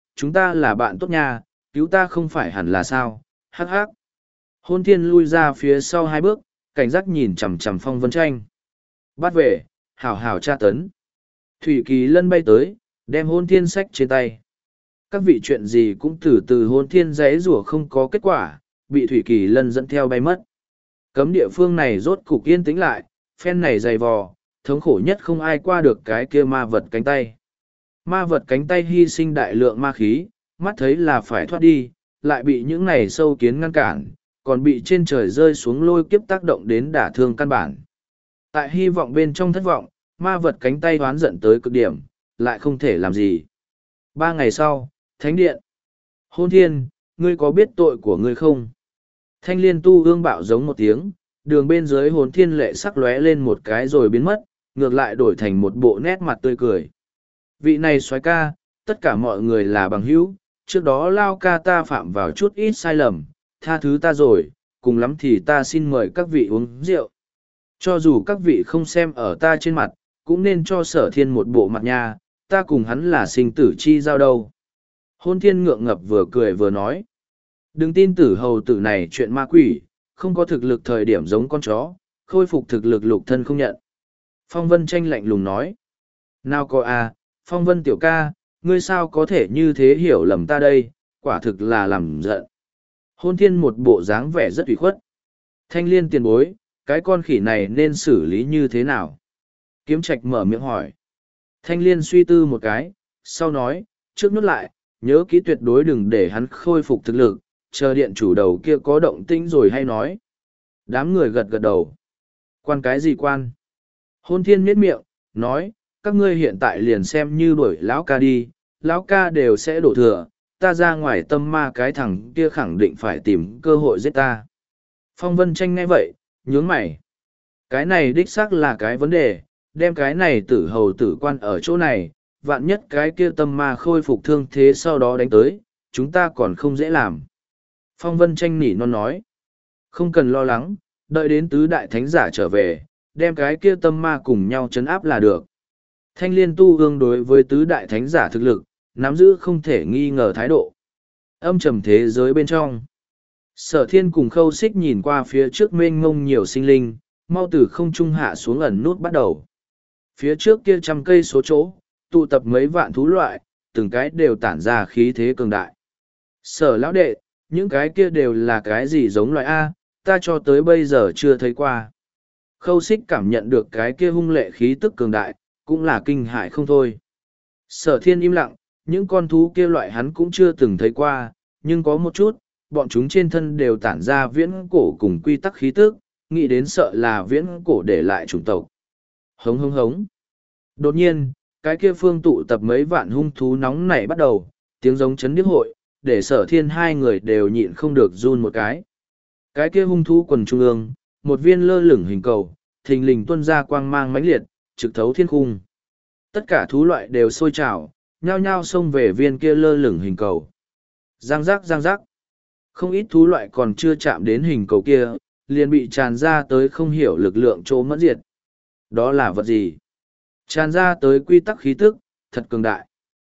A: chúng ta là bạn tốt nha, cứu ta không phải hẳn là sao, hắc hắc. Hôn thiên lui ra phía sau hai bước, cảnh giác nhìn chằm chằm Phong Vân Tranh. Bắt về, hảo hảo tra tấn. Thủy Kỳ Lân bay tới, đem hôn thiên sách trên tay. Các vị chuyện gì cũng từ từ hôn thiên giấy rủa không có kết quả, bị Thủy Kỳ Lân dẫn theo bay mất. Cấm địa phương này rốt cục yên tĩnh lại, phen này dày vò, thống khổ nhất không ai qua được cái kia ma vật cánh tay. Ma vật cánh tay hy sinh đại lượng ma khí, mắt thấy là phải thoát đi, lại bị những này sâu kiến ngăn cản, còn bị trên trời rơi xuống lôi kiếp tác động đến đả thương căn bản. Tại hy vọng bên trong thất vọng, ma vật cánh tay hoán giận tới cực điểm, lại không thể làm gì. Ba ngày sau, Thánh Điện. Hôn thiên, ngươi có biết tội của ngươi không? Thanh liên tu ương bạo giống một tiếng, đường bên dưới hồn thiên lệ sắc lóe lên một cái rồi biến mất, ngược lại đổi thành một bộ nét mặt tươi cười. Vị này soái ca, tất cả mọi người là bằng hữu, trước đó lao ca ta phạm vào chút ít sai lầm, tha thứ ta rồi, cùng lắm thì ta xin mời các vị uống rượu. Cho dù các vị không xem ở ta trên mặt, cũng nên cho sở thiên một bộ mặt nha, ta cùng hắn là sinh tử chi giao đâu. Hôn thiên ngượng ngập vừa cười vừa nói. Đừng tin tử hầu tử này chuyện ma quỷ, không có thực lực thời điểm giống con chó, khôi phục thực lực lục thân không nhận. Phong Vân Tranh lạnh lùng nói. Nào có à, Phong Vân tiểu ca, ngươi sao có thể như thế hiểu lầm ta đây, quả thực là làm giận. Hôn thiên một bộ dáng vẻ rất ủy khuất. Thanh liên tiền bối, cái con khỉ này nên xử lý như thế nào? Kiếm Trạch mở miệng hỏi. Thanh liên suy tư một cái, sau nói, trước nút lại, nhớ kỹ tuyệt đối đừng để hắn khôi phục thực lực, chờ điện chủ đầu kia có động tĩnh rồi hay nói. Đám người gật gật đầu. Quan cái gì quan? Hôn thiên miết miệng, nói, các ngươi hiện tại liền xem như đuổi lão ca đi, lão ca đều sẽ đổ thừa, ta ra ngoài tâm ma cái thằng kia khẳng định phải tìm cơ hội giết ta. Phong Vân Tranh nghe vậy, nhướng mày. Cái này đích xác là cái vấn đề, đem cái này tử hầu tử quan ở chỗ này, vạn nhất cái kia tâm ma khôi phục thương thế sau đó đánh tới, chúng ta còn không dễ làm. Phong Vân Tranh nỉ non nói. Không cần lo lắng, đợi đến tứ đại thánh giả trở về, đem cái kia tâm ma cùng nhau chấn áp là được. Thanh liên tu ương đối với tứ đại thánh giả thực lực, nắm giữ không thể nghi ngờ thái độ. Âm trầm thế giới bên trong. Sở thiên cùng khâu xích nhìn qua phía trước mênh mông nhiều sinh linh, mau từ không trung hạ xuống ẩn nút bắt đầu. Phía trước kia trăm cây số chỗ, tụ tập mấy vạn thú loại, từng cái đều tản ra khí thế cường đại. Sở lão đệ, những cái kia đều là cái gì giống loại A, ta cho tới bây giờ chưa thấy qua. Khâu xích cảm nhận được cái kia hung lệ khí tức cường đại, cũng là kinh hại không thôi. Sở thiên im lặng, những con thú kia loại hắn cũng chưa từng thấy qua, nhưng có một chút, bọn chúng trên thân đều tản ra viễn cổ cùng quy tắc khí tức, nghĩ đến sợ là viễn cổ để lại chủng tộc. Hống hống hống. Đột nhiên, cái kia phương tụ tập mấy vạn hung thú nóng nảy bắt đầu, tiếng giống chấn điếc hội, để sở thiên hai người đều nhịn không được run một cái. Cái kia hung thú quần trung ương, một viên lơ lửng hình cầu, thình lình tuôn ra quang mang mãnh liệt, trực thấu thiên khung. Tất cả thú loại đều sôi trào, nhao nhao xông về viên kia lơ lửng hình cầu. Giang giác giang giác. Không ít thú loại còn chưa chạm đến hình cầu kia, liền bị tràn ra tới không hiểu lực lượng chỗ mẫn diệt. Đó là vật gì? Tràn ra tới quy tắc khí tức, thật cường đại.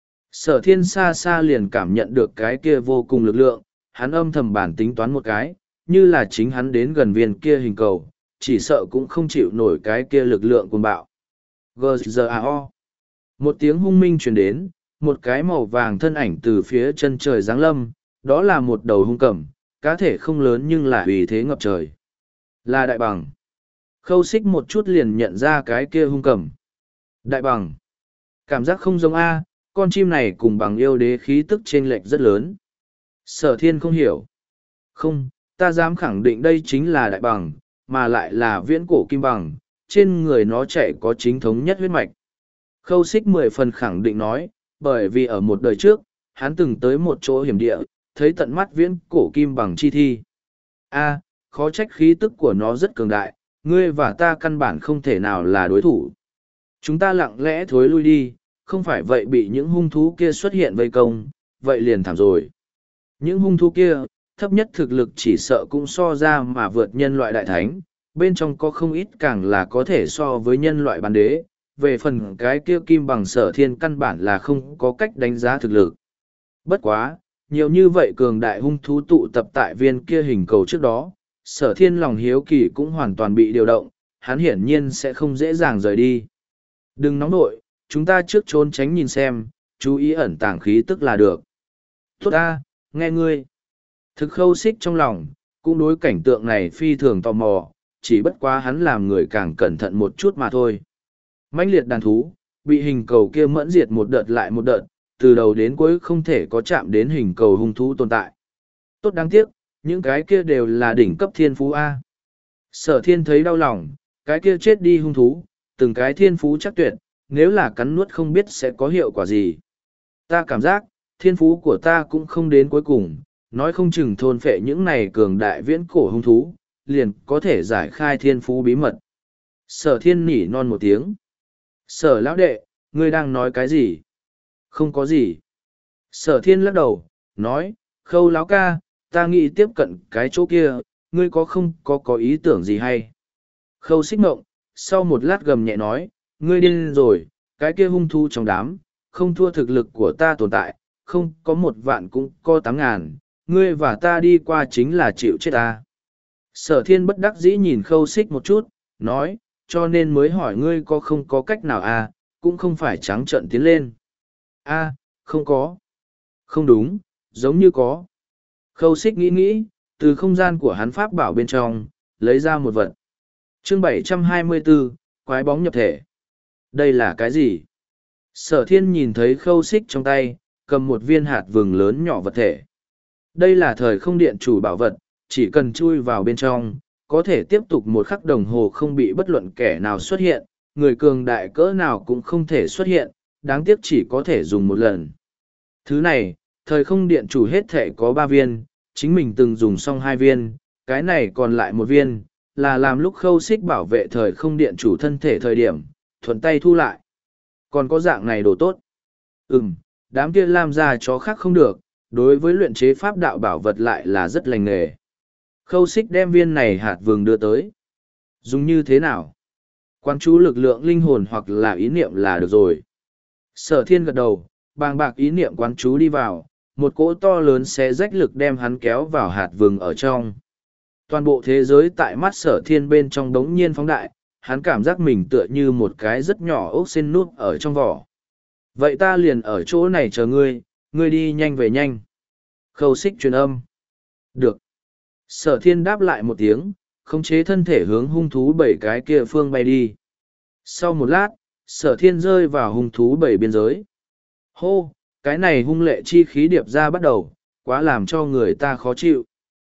A: Sở thiên xa xa liền cảm nhận được cái kia vô cùng lực lượng, hắn âm thầm bản tính toán một cái, như là chính hắn đến gần viên kia hình cầu, chỉ sợ cũng không chịu nổi cái kia lực lượng cuồng bạo. giê giê a o. Một tiếng hung minh truyền đến, một cái màu vàng thân ảnh từ phía chân trời giáng lâm, đó là một đầu hung cẩm, cá thể không lớn nhưng là uy thế ngập trời. Là đại bằng. Khâu xích một chút liền nhận ra cái kia hung cẩm. Đại bằng. Cảm giác không giống A, con chim này cùng bằng yêu đế khí tức chênh lệch rất lớn. Sở thiên không hiểu. Không, ta dám khẳng định đây chính là đại bằng, mà lại là viễn cổ kim bằng, trên người nó chạy có chính thống nhất huyết mạch. Khâu xích mười phần khẳng định nói, bởi vì ở một đời trước, hắn từng tới một chỗ hiểm địa, thấy tận mắt viễn cổ kim bằng chi thi. A, khó trách khí tức của nó rất cường đại, ngươi và ta căn bản không thể nào là đối thủ. Chúng ta lặng lẽ thối lui đi, không phải vậy bị những hung thú kia xuất hiện vây công, vậy liền thảm rồi. Những hung thú kia, thấp nhất thực lực chỉ sợ cũng so ra mà vượt nhân loại đại thánh, bên trong có không ít càng là có thể so với nhân loại bán đế, về phần cái kia kim bằng sở thiên căn bản là không có cách đánh giá thực lực. Bất quá, nhiều như vậy cường đại hung thú tụ tập tại viên kia hình cầu trước đó, sở thiên lòng hiếu kỳ cũng hoàn toàn bị điều động, hắn hiển nhiên sẽ không dễ dàng rời đi. Đừng nóng nội, chúng ta trước trốn tránh nhìn xem, chú ý ẩn tàng khí tức là được. Tốt ta, nghe ngươi. Thực khâu xích trong lòng, cũng đối cảnh tượng này phi thường tò mò, chỉ bất quá hắn làm người càng cẩn thận một chút mà thôi. Mãnh liệt đàn thú, bị hình cầu kia mẫn diệt một đợt lại một đợt, từ đầu đến cuối không thể có chạm đến hình cầu hung thú tồn tại. Tốt đáng tiếc, những cái kia đều là đỉnh cấp thiên phú A. Sở thiên thấy đau lòng, cái kia chết đi hung thú, từng cái thiên phú chắc tuyệt, nếu là cắn nuốt không biết sẽ có hiệu quả gì. Ta cảm giác, thiên phú của ta cũng không đến cuối cùng, nói không chừng thôn phệ những này cường đại viễn cổ hung thú, liền có thể giải khai thiên phú bí mật. Sở thiên nỉ non một tiếng. Sở lão đệ, ngươi đang nói cái gì? Không có gì. Sở thiên lắc đầu, nói, khâu lão ca, ta nghĩ tiếp cận cái chỗ kia, ngươi có không có có ý tưởng gì hay? Khâu xích mộng, sau một lát gầm nhẹ nói, ngươi điên rồi, cái kia hung thu trong đám, không thua thực lực của ta tồn tại, không có một vạn cũng có tám ngàn, ngươi và ta đi qua chính là chịu chết ta. Sở thiên bất đắc dĩ nhìn khâu xích một chút, nói, cho nên mới hỏi ngươi có không có cách nào à, cũng không phải trắng trợn tiến lên. A, không có. Không đúng, giống như có. Khâu xích nghĩ nghĩ, từ không gian của hắn pháp bảo bên trong, lấy ra một vật. Chương bảy trăm hai mươi bốn, quái bóng nhập thể. Đây là cái gì? Sở thiên nhìn thấy khâu xích trong tay, cầm một viên hạt vừng lớn nhỏ vật thể. Đây là thời không điện chủ bảo vật, chỉ cần chui vào bên trong, có thể tiếp tục một khắc đồng hồ không bị bất luận kẻ nào xuất hiện, người cường đại cỡ nào cũng không thể xuất hiện, đáng tiếc chỉ có thể dùng một lần. Thứ này, thời không điện chủ hết thể có ba viên, chính mình từng dùng xong hai viên, cái này còn lại một viên, là làm lúc khâu xích bảo vệ thời không điện chủ thân thể thời điểm, thuận tay thu lại. Còn có dạng này đồ tốt. Ừm, đám kia làm ra chó khác không được, đối với luyện chế pháp đạo bảo vật lại là rất lành nghề. Khâu xích đem viên này hạt vừng đưa tới. Dùng như thế nào? Quan chú lực lượng linh hồn hoặc là ý niệm là được rồi. Sở thiên gật đầu, bàng bạc ý niệm quán chú đi vào, một cỗ to lớn sẽ rách lực đem hắn kéo vào hạt vừng ở trong. Toàn bộ thế giới tại mắt sở thiên bên trong đống nhiên phóng đại, hắn cảm giác mình tựa như một cái rất nhỏ ốc sen nút ở trong vỏ. Vậy ta liền ở chỗ này chờ ngươi, ngươi đi nhanh về nhanh. Khâu xích truyền âm. Được. Sở thiên đáp lại một tiếng, khống chế thân thể hướng hung thú bảy cái kia phương bay đi. Sau một lát, sở thiên rơi vào hung thú bảy biên giới. Hô, cái này hung lệ chi khí điệp ra bắt đầu, quá làm cho người ta khó chịu.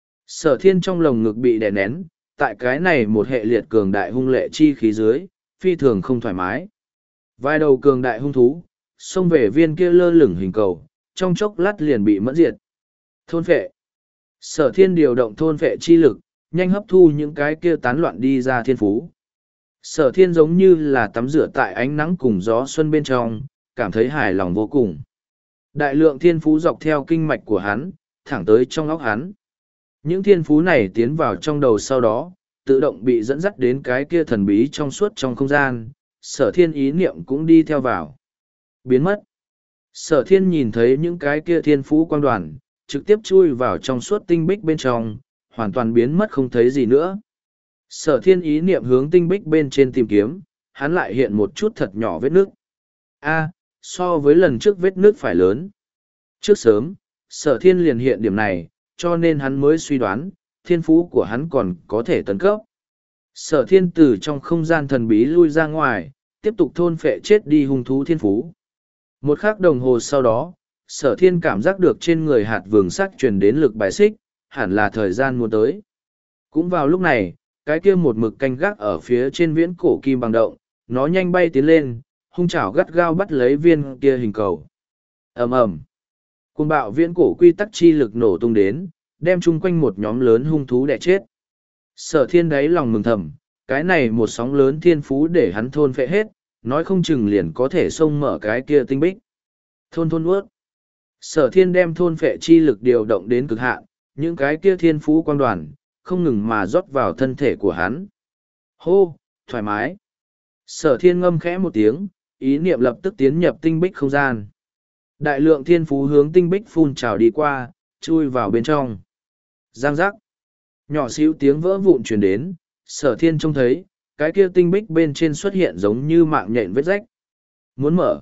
A: Sở thiên trong lồng ngực bị đè nén, tại cái này một hệ liệt cường đại hung lệ chi khí dưới, phi thường không thoải mái. Vài đầu cường đại hung thú, xông về viên kia lơ lửng hình cầu, trong chốc lát liền bị mẫn diệt. Thôn phệ. Sở thiên điều động thôn phệ chi lực, nhanh hấp thu những cái kia tán loạn đi ra thiên phú. Sở thiên giống như là tắm rửa tại ánh nắng cùng gió xuân bên trong, cảm thấy hài lòng vô cùng. Đại lượng thiên phú dọc theo kinh mạch của hắn, thẳng tới trong óc hắn. Những thiên phú này tiến vào trong đầu sau đó, tự động bị dẫn dắt đến cái kia thần bí trong suốt trong không gian, sở thiên ý niệm cũng đi theo vào. Biến mất. Sở thiên nhìn thấy những cái kia thiên phú quang đoàn, trực tiếp chui vào trong suốt tinh bích bên trong, hoàn toàn biến mất không thấy gì nữa. Sở thiên ý niệm hướng tinh bích bên trên tìm kiếm, hắn lại hiện một chút thật nhỏ vết nước. A, so với lần trước vết nước phải lớn. Trước sớm, sở thiên liền hiện điểm này, cho nên hắn mới suy đoán, thiên phú của hắn còn có thể tấn cấp. Sở thiên từ trong không gian thần bí lui ra ngoài, tiếp tục thôn phệ chết đi hung thú thiên phú. Một khắc đồng hồ sau đó, sở thiên cảm giác được trên người hạt vừng sắc truyền đến lực bài xích, hẳn là thời gian muốn tới. Cũng vào lúc này, cái kia một mực canh gác ở phía trên viễn cổ kim bằng động, nó nhanh bay tiến lên, hung chảo gắt gao bắt lấy viên kia hình cầu. Ầm ầm. Cuồng bạo viễn cổ quy tắc chi lực nổ tung đến, đem chung quanh một nhóm lớn hung thú đẻ chết. Sở thiên đáy lòng mừng thầm, cái này một sóng lớn thiên phú để hắn thôn phệ hết, nói không chừng liền có thể xông mở cái kia tinh bích. Thôn thôn ướt. Sở thiên đem thôn phệ chi lực điều động đến cực hạn, những cái kia thiên phú quang đoàn, không ngừng mà rót vào thân thể của hắn. Hô, thoải mái. Sở thiên ngâm khẽ một tiếng, ý niệm lập tức tiến nhập tinh bích không gian. Đại lượng thiên phú hướng tinh bích phun trào đi qua, chui vào bên trong. Giang giác. Nhỏ xíu tiếng vỡ vụn truyền đến, sở thiên trông thấy, cái kia tinh bích bên trên xuất hiện giống như mạng nhện vết rách. Muốn mở.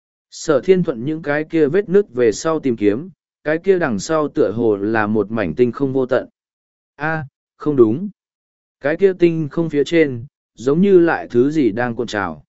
A: Sở thiên thuận những cái kia vết nứt về sau tìm kiếm, cái kia đằng sau tựa hồ là một mảnh tinh không vô tận. A, không đúng. Cái kia tinh không phía trên, giống như lại thứ gì đang cuộn trào.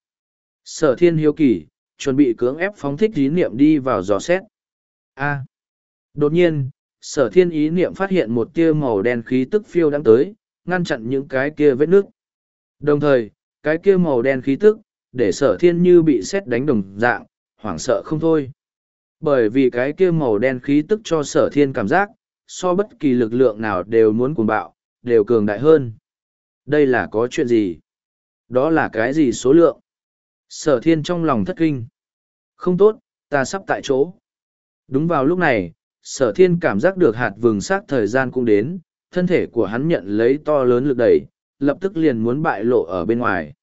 A: Sở thiên hiếu kỳ, chuẩn bị cưỡng ép phóng thích ý niệm đi vào dò xét. A. Đột nhiên, sở thiên ý niệm phát hiện một tia màu đen khí tức phiêu đang tới, ngăn chặn những cái kia vết nước. Đồng thời, cái kia màu đen khí tức, để sở thiên như bị sét đánh đồng dạng, hoảng sợ không thôi. Bởi vì cái kia màu đen khí tức cho sở thiên cảm giác, so bất kỳ lực lượng nào đều muốn cuồng bạo, đều cường đại hơn. Đây là có chuyện gì? Đó là cái gì số lượng? Sở thiên trong lòng thất kinh. Không tốt, ta sắp tại chỗ. Đúng vào lúc này, sở thiên cảm giác được hạt vừng xác thời gian cũng đến, thân thể của hắn nhận lấy to lớn lực đẩy, lập tức liền muốn bại lộ ở bên ngoài.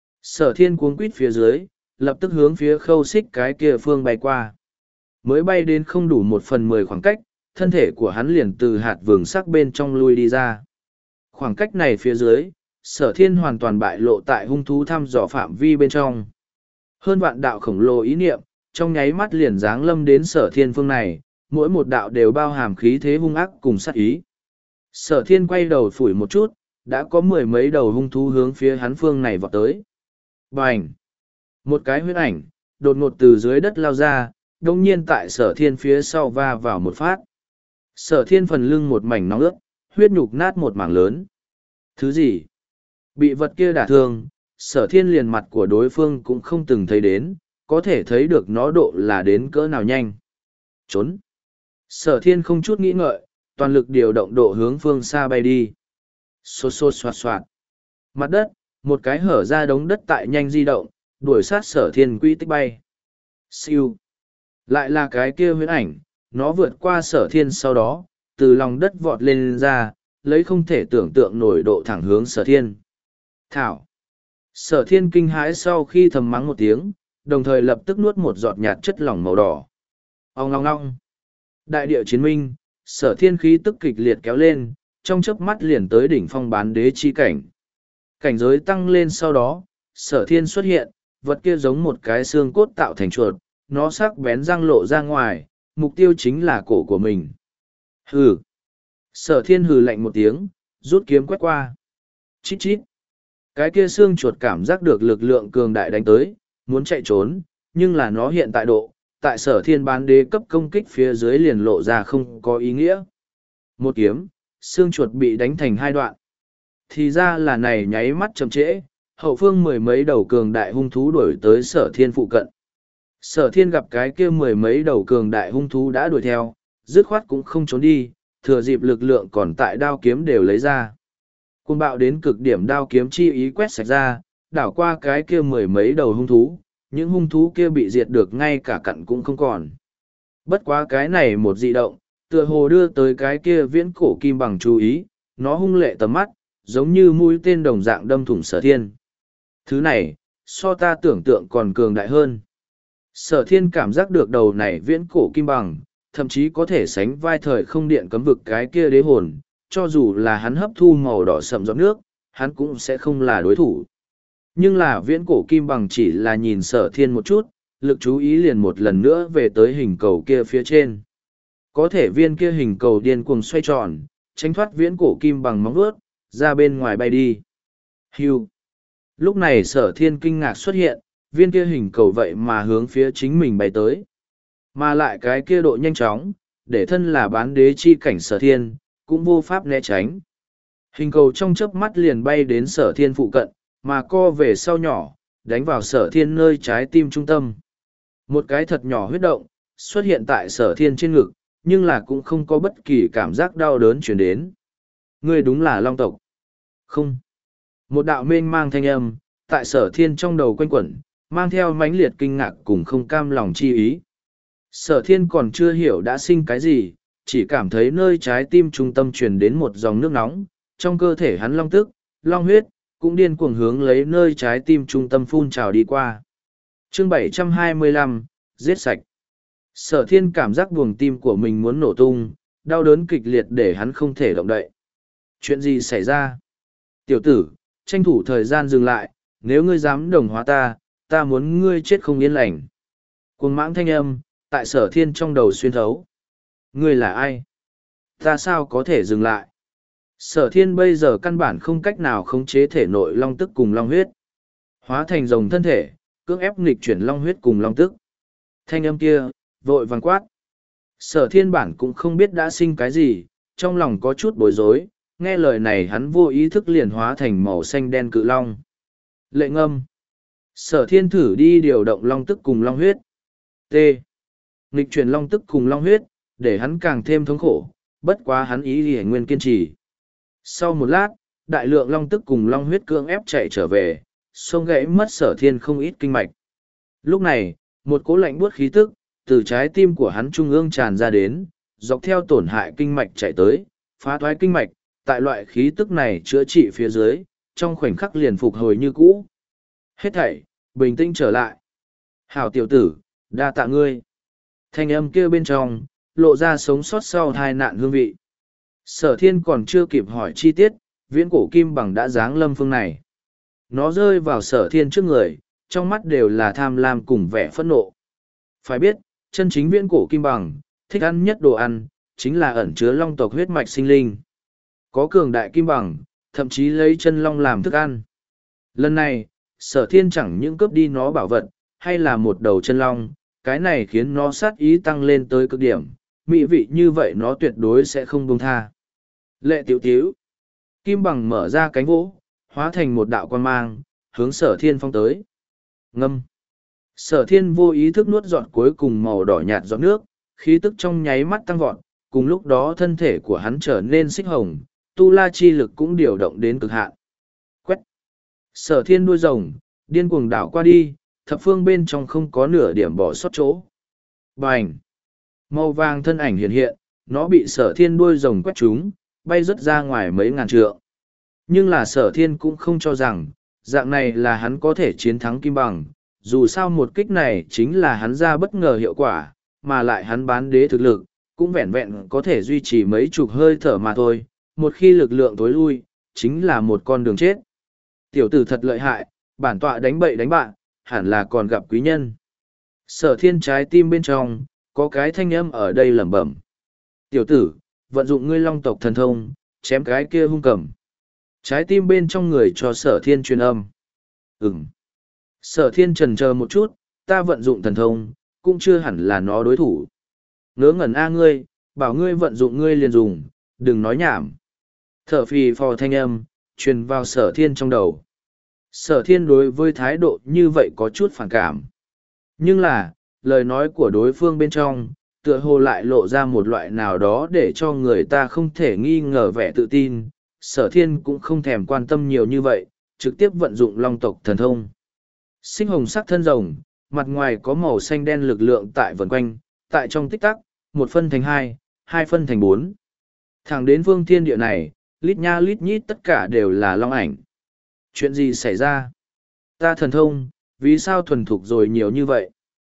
A: Sở thiên cuống quýt phía dưới, lập tức hướng phía khâu xích cái kia phương bay qua. Mới bay đến không đủ một phần mười khoảng cách, thân thể của hắn liền từ hạt vừng sắc bên trong lui đi ra. Khoảng cách này phía dưới, sở thiên hoàn toàn bại lộ tại hung thú thăm dò phạm vi bên trong. Hơn vạn đạo khổng lồ ý niệm, trong nháy mắt liền giáng lâm đến sở thiên phương này, mỗi một đạo đều bao hàm khí thế hung ác cùng sát ý. Sở thiên quay đầu phủi một chút, đã có mười mấy đầu hung thú hướng phía hắn phương này vọt tới. Bành! Một cái huyết ảnh, đột ngột từ dưới đất lao ra, đông nhiên tại sở thiên phía sau va vào một phát. Sở thiên phần lưng một mảnh nóng ướt, huyết nhục nát một mảng lớn. Thứ gì? Bị vật kia đả thương, sở thiên liền mặt của đối phương cũng không từng thấy đến, có thể thấy được nó độ là đến cỡ nào nhanh. Trốn! Sở thiên không chút nghĩ ngợi, toàn lực điều động độ hướng phương xa bay đi. Xô xô xoạt xoạt. Mặt đất, một cái hở ra đống đất tại nhanh di động, đuổi sát sở thiên quy tích bay. Siêu. Lại là cái kia huyễn ảnh, nó vượt qua sở thiên sau đó, từ lòng đất vọt lên ra, lấy không thể tưởng tượng nổi độ thẳng hướng sở thiên. Thảo. Sở thiên kinh hãi sau khi thầm mắng một tiếng, đồng thời lập tức nuốt một giọt nhạt chất lỏng màu đỏ. Ông ngong ngong. Đại địa chiến minh, sở thiên khí tức kịch liệt kéo lên, trong chớp mắt liền tới đỉnh phong bán đế chi cảnh. Cảnh giới tăng lên sau đó, sở thiên xuất hiện, vật kia giống một cái xương cốt tạo thành chuột, nó sắc bén răng lộ ra ngoài, mục tiêu chính là cổ của mình. Hừ. Sở thiên hừ lạnh một tiếng, rút kiếm quét qua. Chít chít. Cái kia xương chuột cảm giác được lực lượng cường đại đánh tới, muốn chạy trốn, nhưng là nó hiện tại độ, tại sở thiên bán đế cấp công kích phía dưới liền lộ ra không có ý nghĩa. Một kiếm, xương chuột bị đánh thành hai đoạn. Thì ra là này nháy mắt chậm trễ, hậu phương mười mấy đầu cường đại hung thú đuổi tới sở thiên phụ cận. Sở thiên gặp cái kia mười mấy đầu cường đại hung thú đã đuổi theo, dứt khoát cũng không trốn đi, thừa dịp lực lượng còn tại đao kiếm đều lấy ra. Cuồng bạo đến cực điểm đao kiếm chi ý quét sạch ra, đảo qua cái kia mười mấy đầu hung thú, những hung thú kia bị diệt được ngay cả cặn cũng không còn. Bất quá cái này một dị động, tựa hồ đưa tới cái kia viễn cổ kim bằng chú ý, nó hung lệ tầm mắt, giống như mũi tên đồng dạng đâm thủng sở thiên. Thứ này, so ta tưởng tượng còn cường đại hơn. Sở thiên cảm giác được đầu này viễn cổ kim bằng, thậm chí có thể sánh vai thời không điện cấm vực cái kia đế hồn, cho dù là hắn hấp thu màu đỏ sậm giọt nước, hắn cũng sẽ không là đối thủ. Nhưng là viễn cổ kim bằng chỉ là nhìn sở thiên một chút, lực chú ý liền một lần nữa về tới hình cầu kia phía trên. Có thể viên kia hình cầu điên cuồng xoay tròn, tránh thoát viễn cổ kim bằng móng vuốt, ra bên ngoài bay đi. Hưu. Lúc này sở thiên kinh ngạc xuất hiện, viên kia hình cầu vậy mà hướng phía chính mình bay tới. Mà lại cái kia độ nhanh chóng, để thân là bán đế chi cảnh sở thiên, cũng vô pháp né tránh. Hình cầu trong chớp mắt liền bay đến sở thiên phụ cận, mà co về sau nhỏ, đánh vào sở thiên nơi trái tim trung tâm. Một cái thật nhỏ huyết động, xuất hiện tại sở thiên trên ngực, nhưng là cũng không có bất kỳ cảm giác đau đớn chuyển đến. Ngươi đúng là long tộc. Không. Một đạo mênh mang thanh âm, tại sở thiên trong đầu quanh quẩn, mang theo mãnh liệt kinh ngạc cùng không cam lòng chi ý. Sở thiên còn chưa hiểu đã sinh cái gì, chỉ cảm thấy nơi trái tim trung tâm truyền đến một dòng nước nóng, trong cơ thể hắn long tức, long huyết, cũng điên cuồng hướng lấy nơi trái tim trung tâm phun trào đi qua. Chương bảy trăm hai mươi lăm, giết sạch. Sở thiên cảm giác buồng tim của mình muốn nổ tung, đau đớn kịch liệt để hắn không thể động đậy. Chuyện gì xảy ra? Tiểu tử, tranh thủ thời gian dừng lại, nếu ngươi dám đồng hóa ta, ta muốn ngươi chết không yên lành. Cuồng mãng thanh âm, tại sở thiên trong đầu xuyên thấu. Ngươi là ai? Ta sao có thể dừng lại? Sở thiên bây giờ căn bản không cách nào khống chế thể nội long tức cùng long huyết. Hóa thành rồng thân thể, cưỡng ép nghịch chuyển long huyết cùng long tức. Thanh âm kia, vội vàng quát. Sở thiên bản cũng không biết đã sinh cái gì, trong lòng có chút bối rối, nghe lời này hắn vô ý thức liền hóa thành màu xanh đen cự long. Lệ ngâm. Sở thiên thử đi điều động long tức cùng long huyết. T. Nghịch chuyển long tức cùng long huyết, để hắn càng thêm thống khổ, bất quá hắn ý hề nguyên kiên trì. Sau một lát, đại lượng long tức cùng long huyết cưỡng ép chạy trở về, xông gãy mất sở thiên không ít kinh mạch. Lúc này, một cỗ lạnh buốt khí tức, từ trái tim của hắn trung ương tràn ra đến, dọc theo tổn hại kinh mạch chạy tới, phá thoái kinh mạch, tại loại khí tức này chữa trị phía dưới, trong khoảnh khắc liền phục hồi như cũ. Hết thảy, bình tĩnh trở lại. Hảo tiểu tử, đa tạ ngươi. Thanh âm kia bên trong, lộ ra sống sót sau tai nạn hương vị. Sở thiên còn chưa kịp hỏi chi tiết, viễn cổ kim bằng đã giáng lâm phương này. Nó rơi vào sở thiên trước người, trong mắt đều là tham lam cùng vẻ phẫn nộ. Phải biết, chân chính viễn cổ kim bằng, thích ăn nhất đồ ăn, chính là ẩn chứa long tộc huyết mạch sinh linh. Có cường đại kim bằng, thậm chí lấy chân long làm thức ăn. Lần này, sở thiên chẳng những cướp đi nó bảo vật, hay là một đầu chân long, cái này khiến nó sát ý tăng lên tới cực điểm, mỹ vị như vậy nó tuyệt đối sẽ không buông tha. Lệ tiểu tiểu, kim bằng mở ra cánh vỗ, hóa thành một đạo quan mang, hướng sở thiên phong tới. Ngâm. Sở thiên vô ý thức nuốt giọt cuối cùng màu đỏ nhạt giọt nước, khí tức trong nháy mắt tăng vọt, cùng lúc đó thân thể của hắn trở nên xích hồng, tu la chi lực cũng điều động đến cực hạn. Quét. Sở thiên đuôi rồng, điên cuồng đảo qua đi, thập phương bên trong không có nửa điểm bỏ sót chỗ. Bành! Màu vàng thân ảnh hiện hiện, nó bị sở thiên đuôi rồng quét trúng, bay rớt ra ngoài mấy ngàn trượng. Nhưng là sở thiên cũng không cho rằng, dạng này là hắn có thể chiến thắng kim bằng, dù sao một kích này chính là hắn ra bất ngờ hiệu quả, mà lại hắn bán đế thực lực, cũng vẹn vẹn có thể duy trì mấy chục hơi thở mà thôi, một khi lực lượng tối lui, chính là một con đường chết. Tiểu tử thật lợi hại, bản tọa đánh bậy đánh bạn, hẳn là còn gặp quý nhân. Sở thiên trái tim bên trong, có cái thanh âm ở đây lẩm bẩm. Tiểu tử, vận dụng ngươi long tộc thần thông, chém cái kia hung cầm. Trái tim bên trong người cho sở thiên truyền âm. Ừm. Sở thiên trần chờ một chút, ta vận dụng thần thông, cũng chưa hẳn là nó đối thủ. Ngớ ngẩn a ngươi, bảo ngươi vận dụng ngươi liền dùng, đừng nói nhảm. Thở phì phò thanh âm, truyền vào sở thiên trong đầu. Sở thiên đối với thái độ như vậy có chút phản cảm. Nhưng là, lời nói của đối phương bên trong, tựa hồ lại lộ ra một loại nào đó để cho người ta không thể nghi ngờ vẻ tự tin. Sở thiên cũng không thèm quan tâm nhiều như vậy, trực tiếp vận dụng long tộc thần thông. Sinh hồng sắc thân rồng, mặt ngoài có màu xanh đen lực lượng tại vần quanh, tại trong tích tắc, một phân thành hai, hai phân thành bốn. Thẳng đến phương thiên địa này, lít nha lít nhít tất cả đều là long ảnh. Chuyện gì xảy ra? Ta thần thông, vì sao thuần thục rồi nhiều như vậy?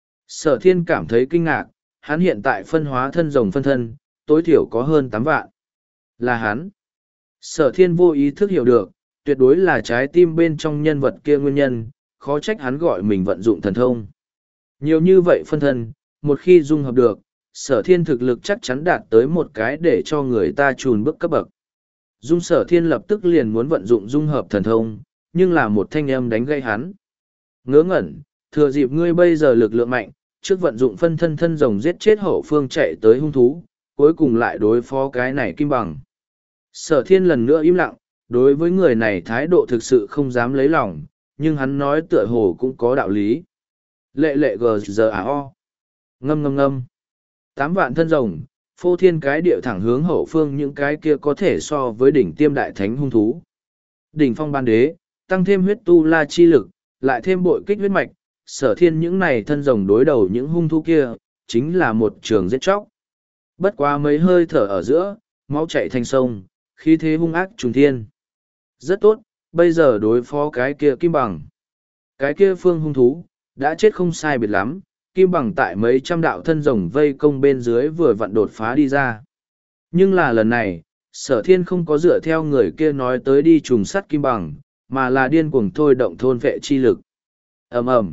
A: Sở thiên cảm thấy kinh ngạc, hắn hiện tại phân hóa thân rồng phân thân, tối thiểu có hơn tám vạn. Là hắn. Sở thiên vô ý thức hiểu được, tuyệt đối là trái tim bên trong nhân vật kia nguyên nhân, khó trách hắn gọi mình vận dụng thần thông. Nhiều như vậy phân thân, một khi dung hợp được, sở thiên thực lực chắc chắn đạt tới một cái để cho người ta trùn bước cấp bậc. Dung sở thiên lập tức liền muốn vận dụng dung hợp thần thông, nhưng là một thanh âm đánh gây hắn. Ngớ ngẩn, thừa dịp ngươi bây giờ lực lượng mạnh, trước vận dụng phân thân thân rồng giết chết hậu phương chạy tới hung thú, cuối cùng lại đối phó cái này kim bằng. Sở thiên lần nữa im lặng, đối với người này thái độ thực sự không dám lấy lòng, nhưng hắn nói tựa hồ cũng có đạo lý. Lệ lệ gờ giờ à o. Ngâm ngâm ngâm. Tám vạn thân rồng, phô thiên cái địa thẳng hướng hậu phương những cái kia có thể so với đỉnh tiêm đại thánh hung thú. Đỉnh phong ban đế, tăng thêm huyết tu la chi lực, lại thêm bội kích huyết mạch, sở thiên những này thân rồng đối đầu những hung thú kia, chính là một trường giết chóc. Bất quá mấy hơi thở ở giữa, máu chạy thành sông, khí thế hung ác trùng thiên. Rất tốt, bây giờ đối phó cái kia kim bằng. Cái kia phương hung thú, đã chết không sai biệt lắm, kim bằng tại mấy trăm đạo thân rồng vây công bên dưới vừa vặn đột phá đi ra. Nhưng là lần này, sở thiên không có dựa theo người kia nói tới đi trùng sắt kim bằng, mà là điên cuồng thôi động thôn vệ chi lực. ầm ầm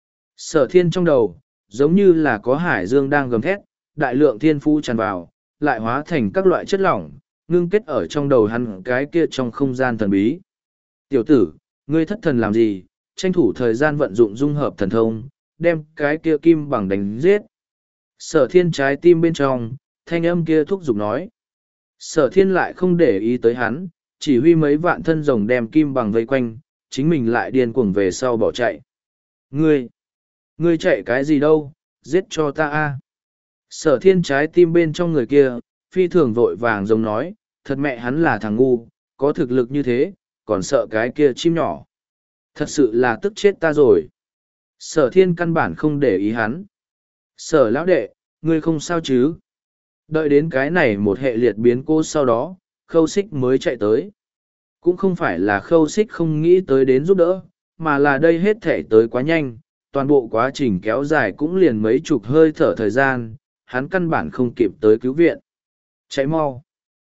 A: Sở thiên trong đầu, giống như là có hải dương đang gầm thét, đại lượng thiên phu tràn vào, lại hóa thành các loại chất lỏng, ngưng kết ở trong đầu hắn cái kia trong không gian thần bí. Tiểu tử, ngươi thất thần làm gì, tranh thủ thời gian vận dụng dung hợp thần thông, đem cái kia kim bằng đánh giết. Sở thiên trái tim bên trong, thanh âm kia thúc giục nói. Sở thiên lại không để ý tới hắn, chỉ huy mấy vạn thân rồng đem kim bằng vây quanh, chính mình lại điên cuồng về sau bỏ chạy. Ngươi, ngươi chạy cái gì đâu, giết cho ta a! Sở thiên trái tim bên trong người kia, phi thường vội vàng giống nói, thật mẹ hắn là thằng ngu, có thực lực như thế, còn sợ cái kia chim nhỏ. Thật sự là tức chết ta rồi. Sở thiên căn bản không để ý hắn. Sở lão đệ, ngươi không sao chứ? Đợi đến cái này một hệ liệt biến cố sau đó, khâu xích mới chạy tới. Cũng không phải là khâu xích không nghĩ tới đến giúp đỡ, mà là đây hết thể tới quá nhanh, toàn bộ quá trình kéo dài cũng liền mấy chục hơi thở thời gian, hắn căn bản không kịp tới cứu viện. Chạy mau.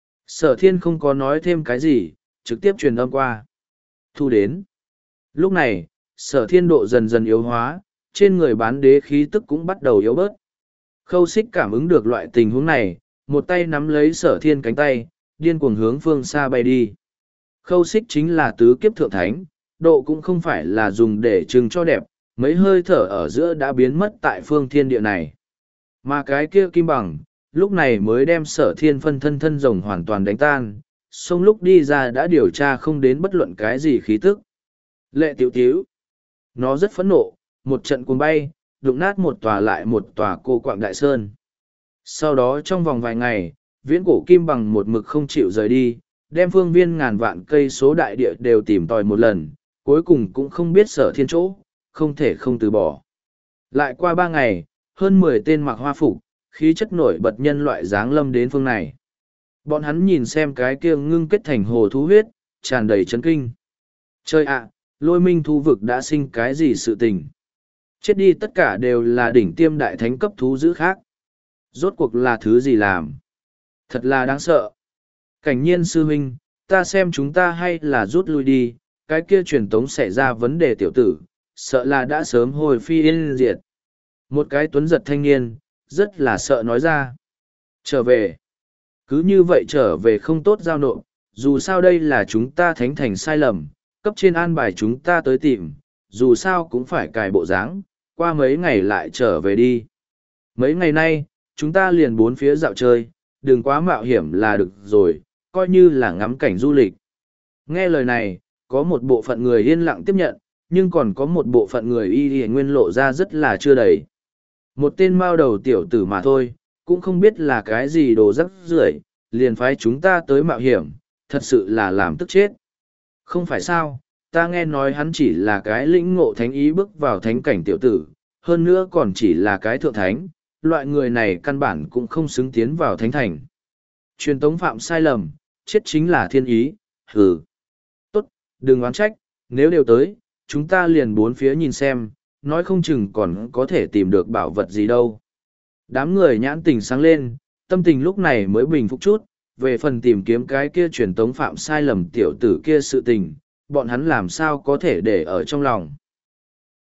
A: Sở thiên không có nói thêm cái gì, trực tiếp truyền âm qua. Thu đến. Lúc này, sở thiên độ dần dần yếu hóa, trên người bán đế khí tức cũng bắt đầu yếu bớt. Khâu xích cảm ứng được loại tình huống này, một tay nắm lấy sở thiên cánh tay, điên cuồng hướng phương xa bay đi. Khâu xích chính là tứ kiếp thượng thánh, độ cũng không phải là dùng để trưng cho đẹp, mấy hơi thở ở giữa đã biến mất tại phương thiên địa này. Mà cái kia kim bằng, lúc này mới đem sở thiên phân thân thân rồng hoàn toàn đánh tan, xong lúc đi ra đã điều tra không đến bất luận cái gì khí tức. Lệ tiểu tiểu. Nó rất phẫn nộ, một trận cuồng bay, đụng nát một tòa lại một tòa cô quạng đại sơn. Sau đó trong vòng vài ngày, viễn cổ kim bằng một mực không chịu rời đi, đem phương viên ngàn vạn cây số đại địa đều tìm tòi một lần, cuối cùng cũng không biết sở thiên chỗ, không thể không từ bỏ. Lại qua ba ngày, hơn mười tên mặc hoa phục, khí chất nổi bật nhân loại dáng lâm đến phương này. Bọn hắn nhìn xem cái kia ngưng kết thành hồ thú huyết, tràn đầy chấn kinh. Trời ạ, lôi minh thu vực đã sinh cái gì sự tình. Chết đi tất cả đều là đỉnh tiêm đại thánh cấp thú dữ khác. Rốt cuộc là thứ gì làm? Thật là đáng sợ. Cảnh nhiên sư huynh, ta xem chúng ta hay là rút lui đi, cái kia truyền tống xảy ra vấn đề tiểu tử, sợ là đã sớm hồi phi yên diệt. Một cái tuấn giật thanh niên, rất là sợ nói ra. Trở về. Cứ như vậy trở về không tốt giao nộp, dù sao đây là chúng ta thánh thành sai lầm, cấp trên an bài chúng ta tới tìm, dù sao cũng phải cài bộ dáng, qua mấy ngày lại trở về đi. Mấy ngày nay, chúng ta liền bốn phía dạo chơi, đừng quá mạo hiểm là được rồi, coi như là ngắm cảnh du lịch. Nghe lời này, có một bộ phận người yên lặng tiếp nhận, nhưng còn có một bộ phận người y y nguyên lộ ra rất là chưa đầy. Một tên mao đầu tiểu tử mà thôi, cũng không biết là cái gì đồ rắc rưởi, liền phái chúng ta tới mạo hiểm, thật sự là làm tức chết. Không phải sao, ta nghe nói hắn chỉ là cái lĩnh ngộ thánh ý bước vào thánh cảnh tiểu tử, hơn nữa còn chỉ là cái thượng thánh, loại người này căn bản cũng không xứng tiến vào thánh thành. Truyền tống phạm sai lầm, chết chính là thiên ý, hừ. Tốt, đừng oán trách, nếu đều tới, chúng ta liền bốn phía nhìn xem, nói không chừng còn có thể tìm được bảo vật gì đâu. Đám người nhãn tình sáng lên, tâm tình lúc này mới bình phục chút, về phần tìm kiếm cái kia truyền tống phạm sai lầm tiểu tử kia sự tình, bọn hắn làm sao có thể để ở trong lòng.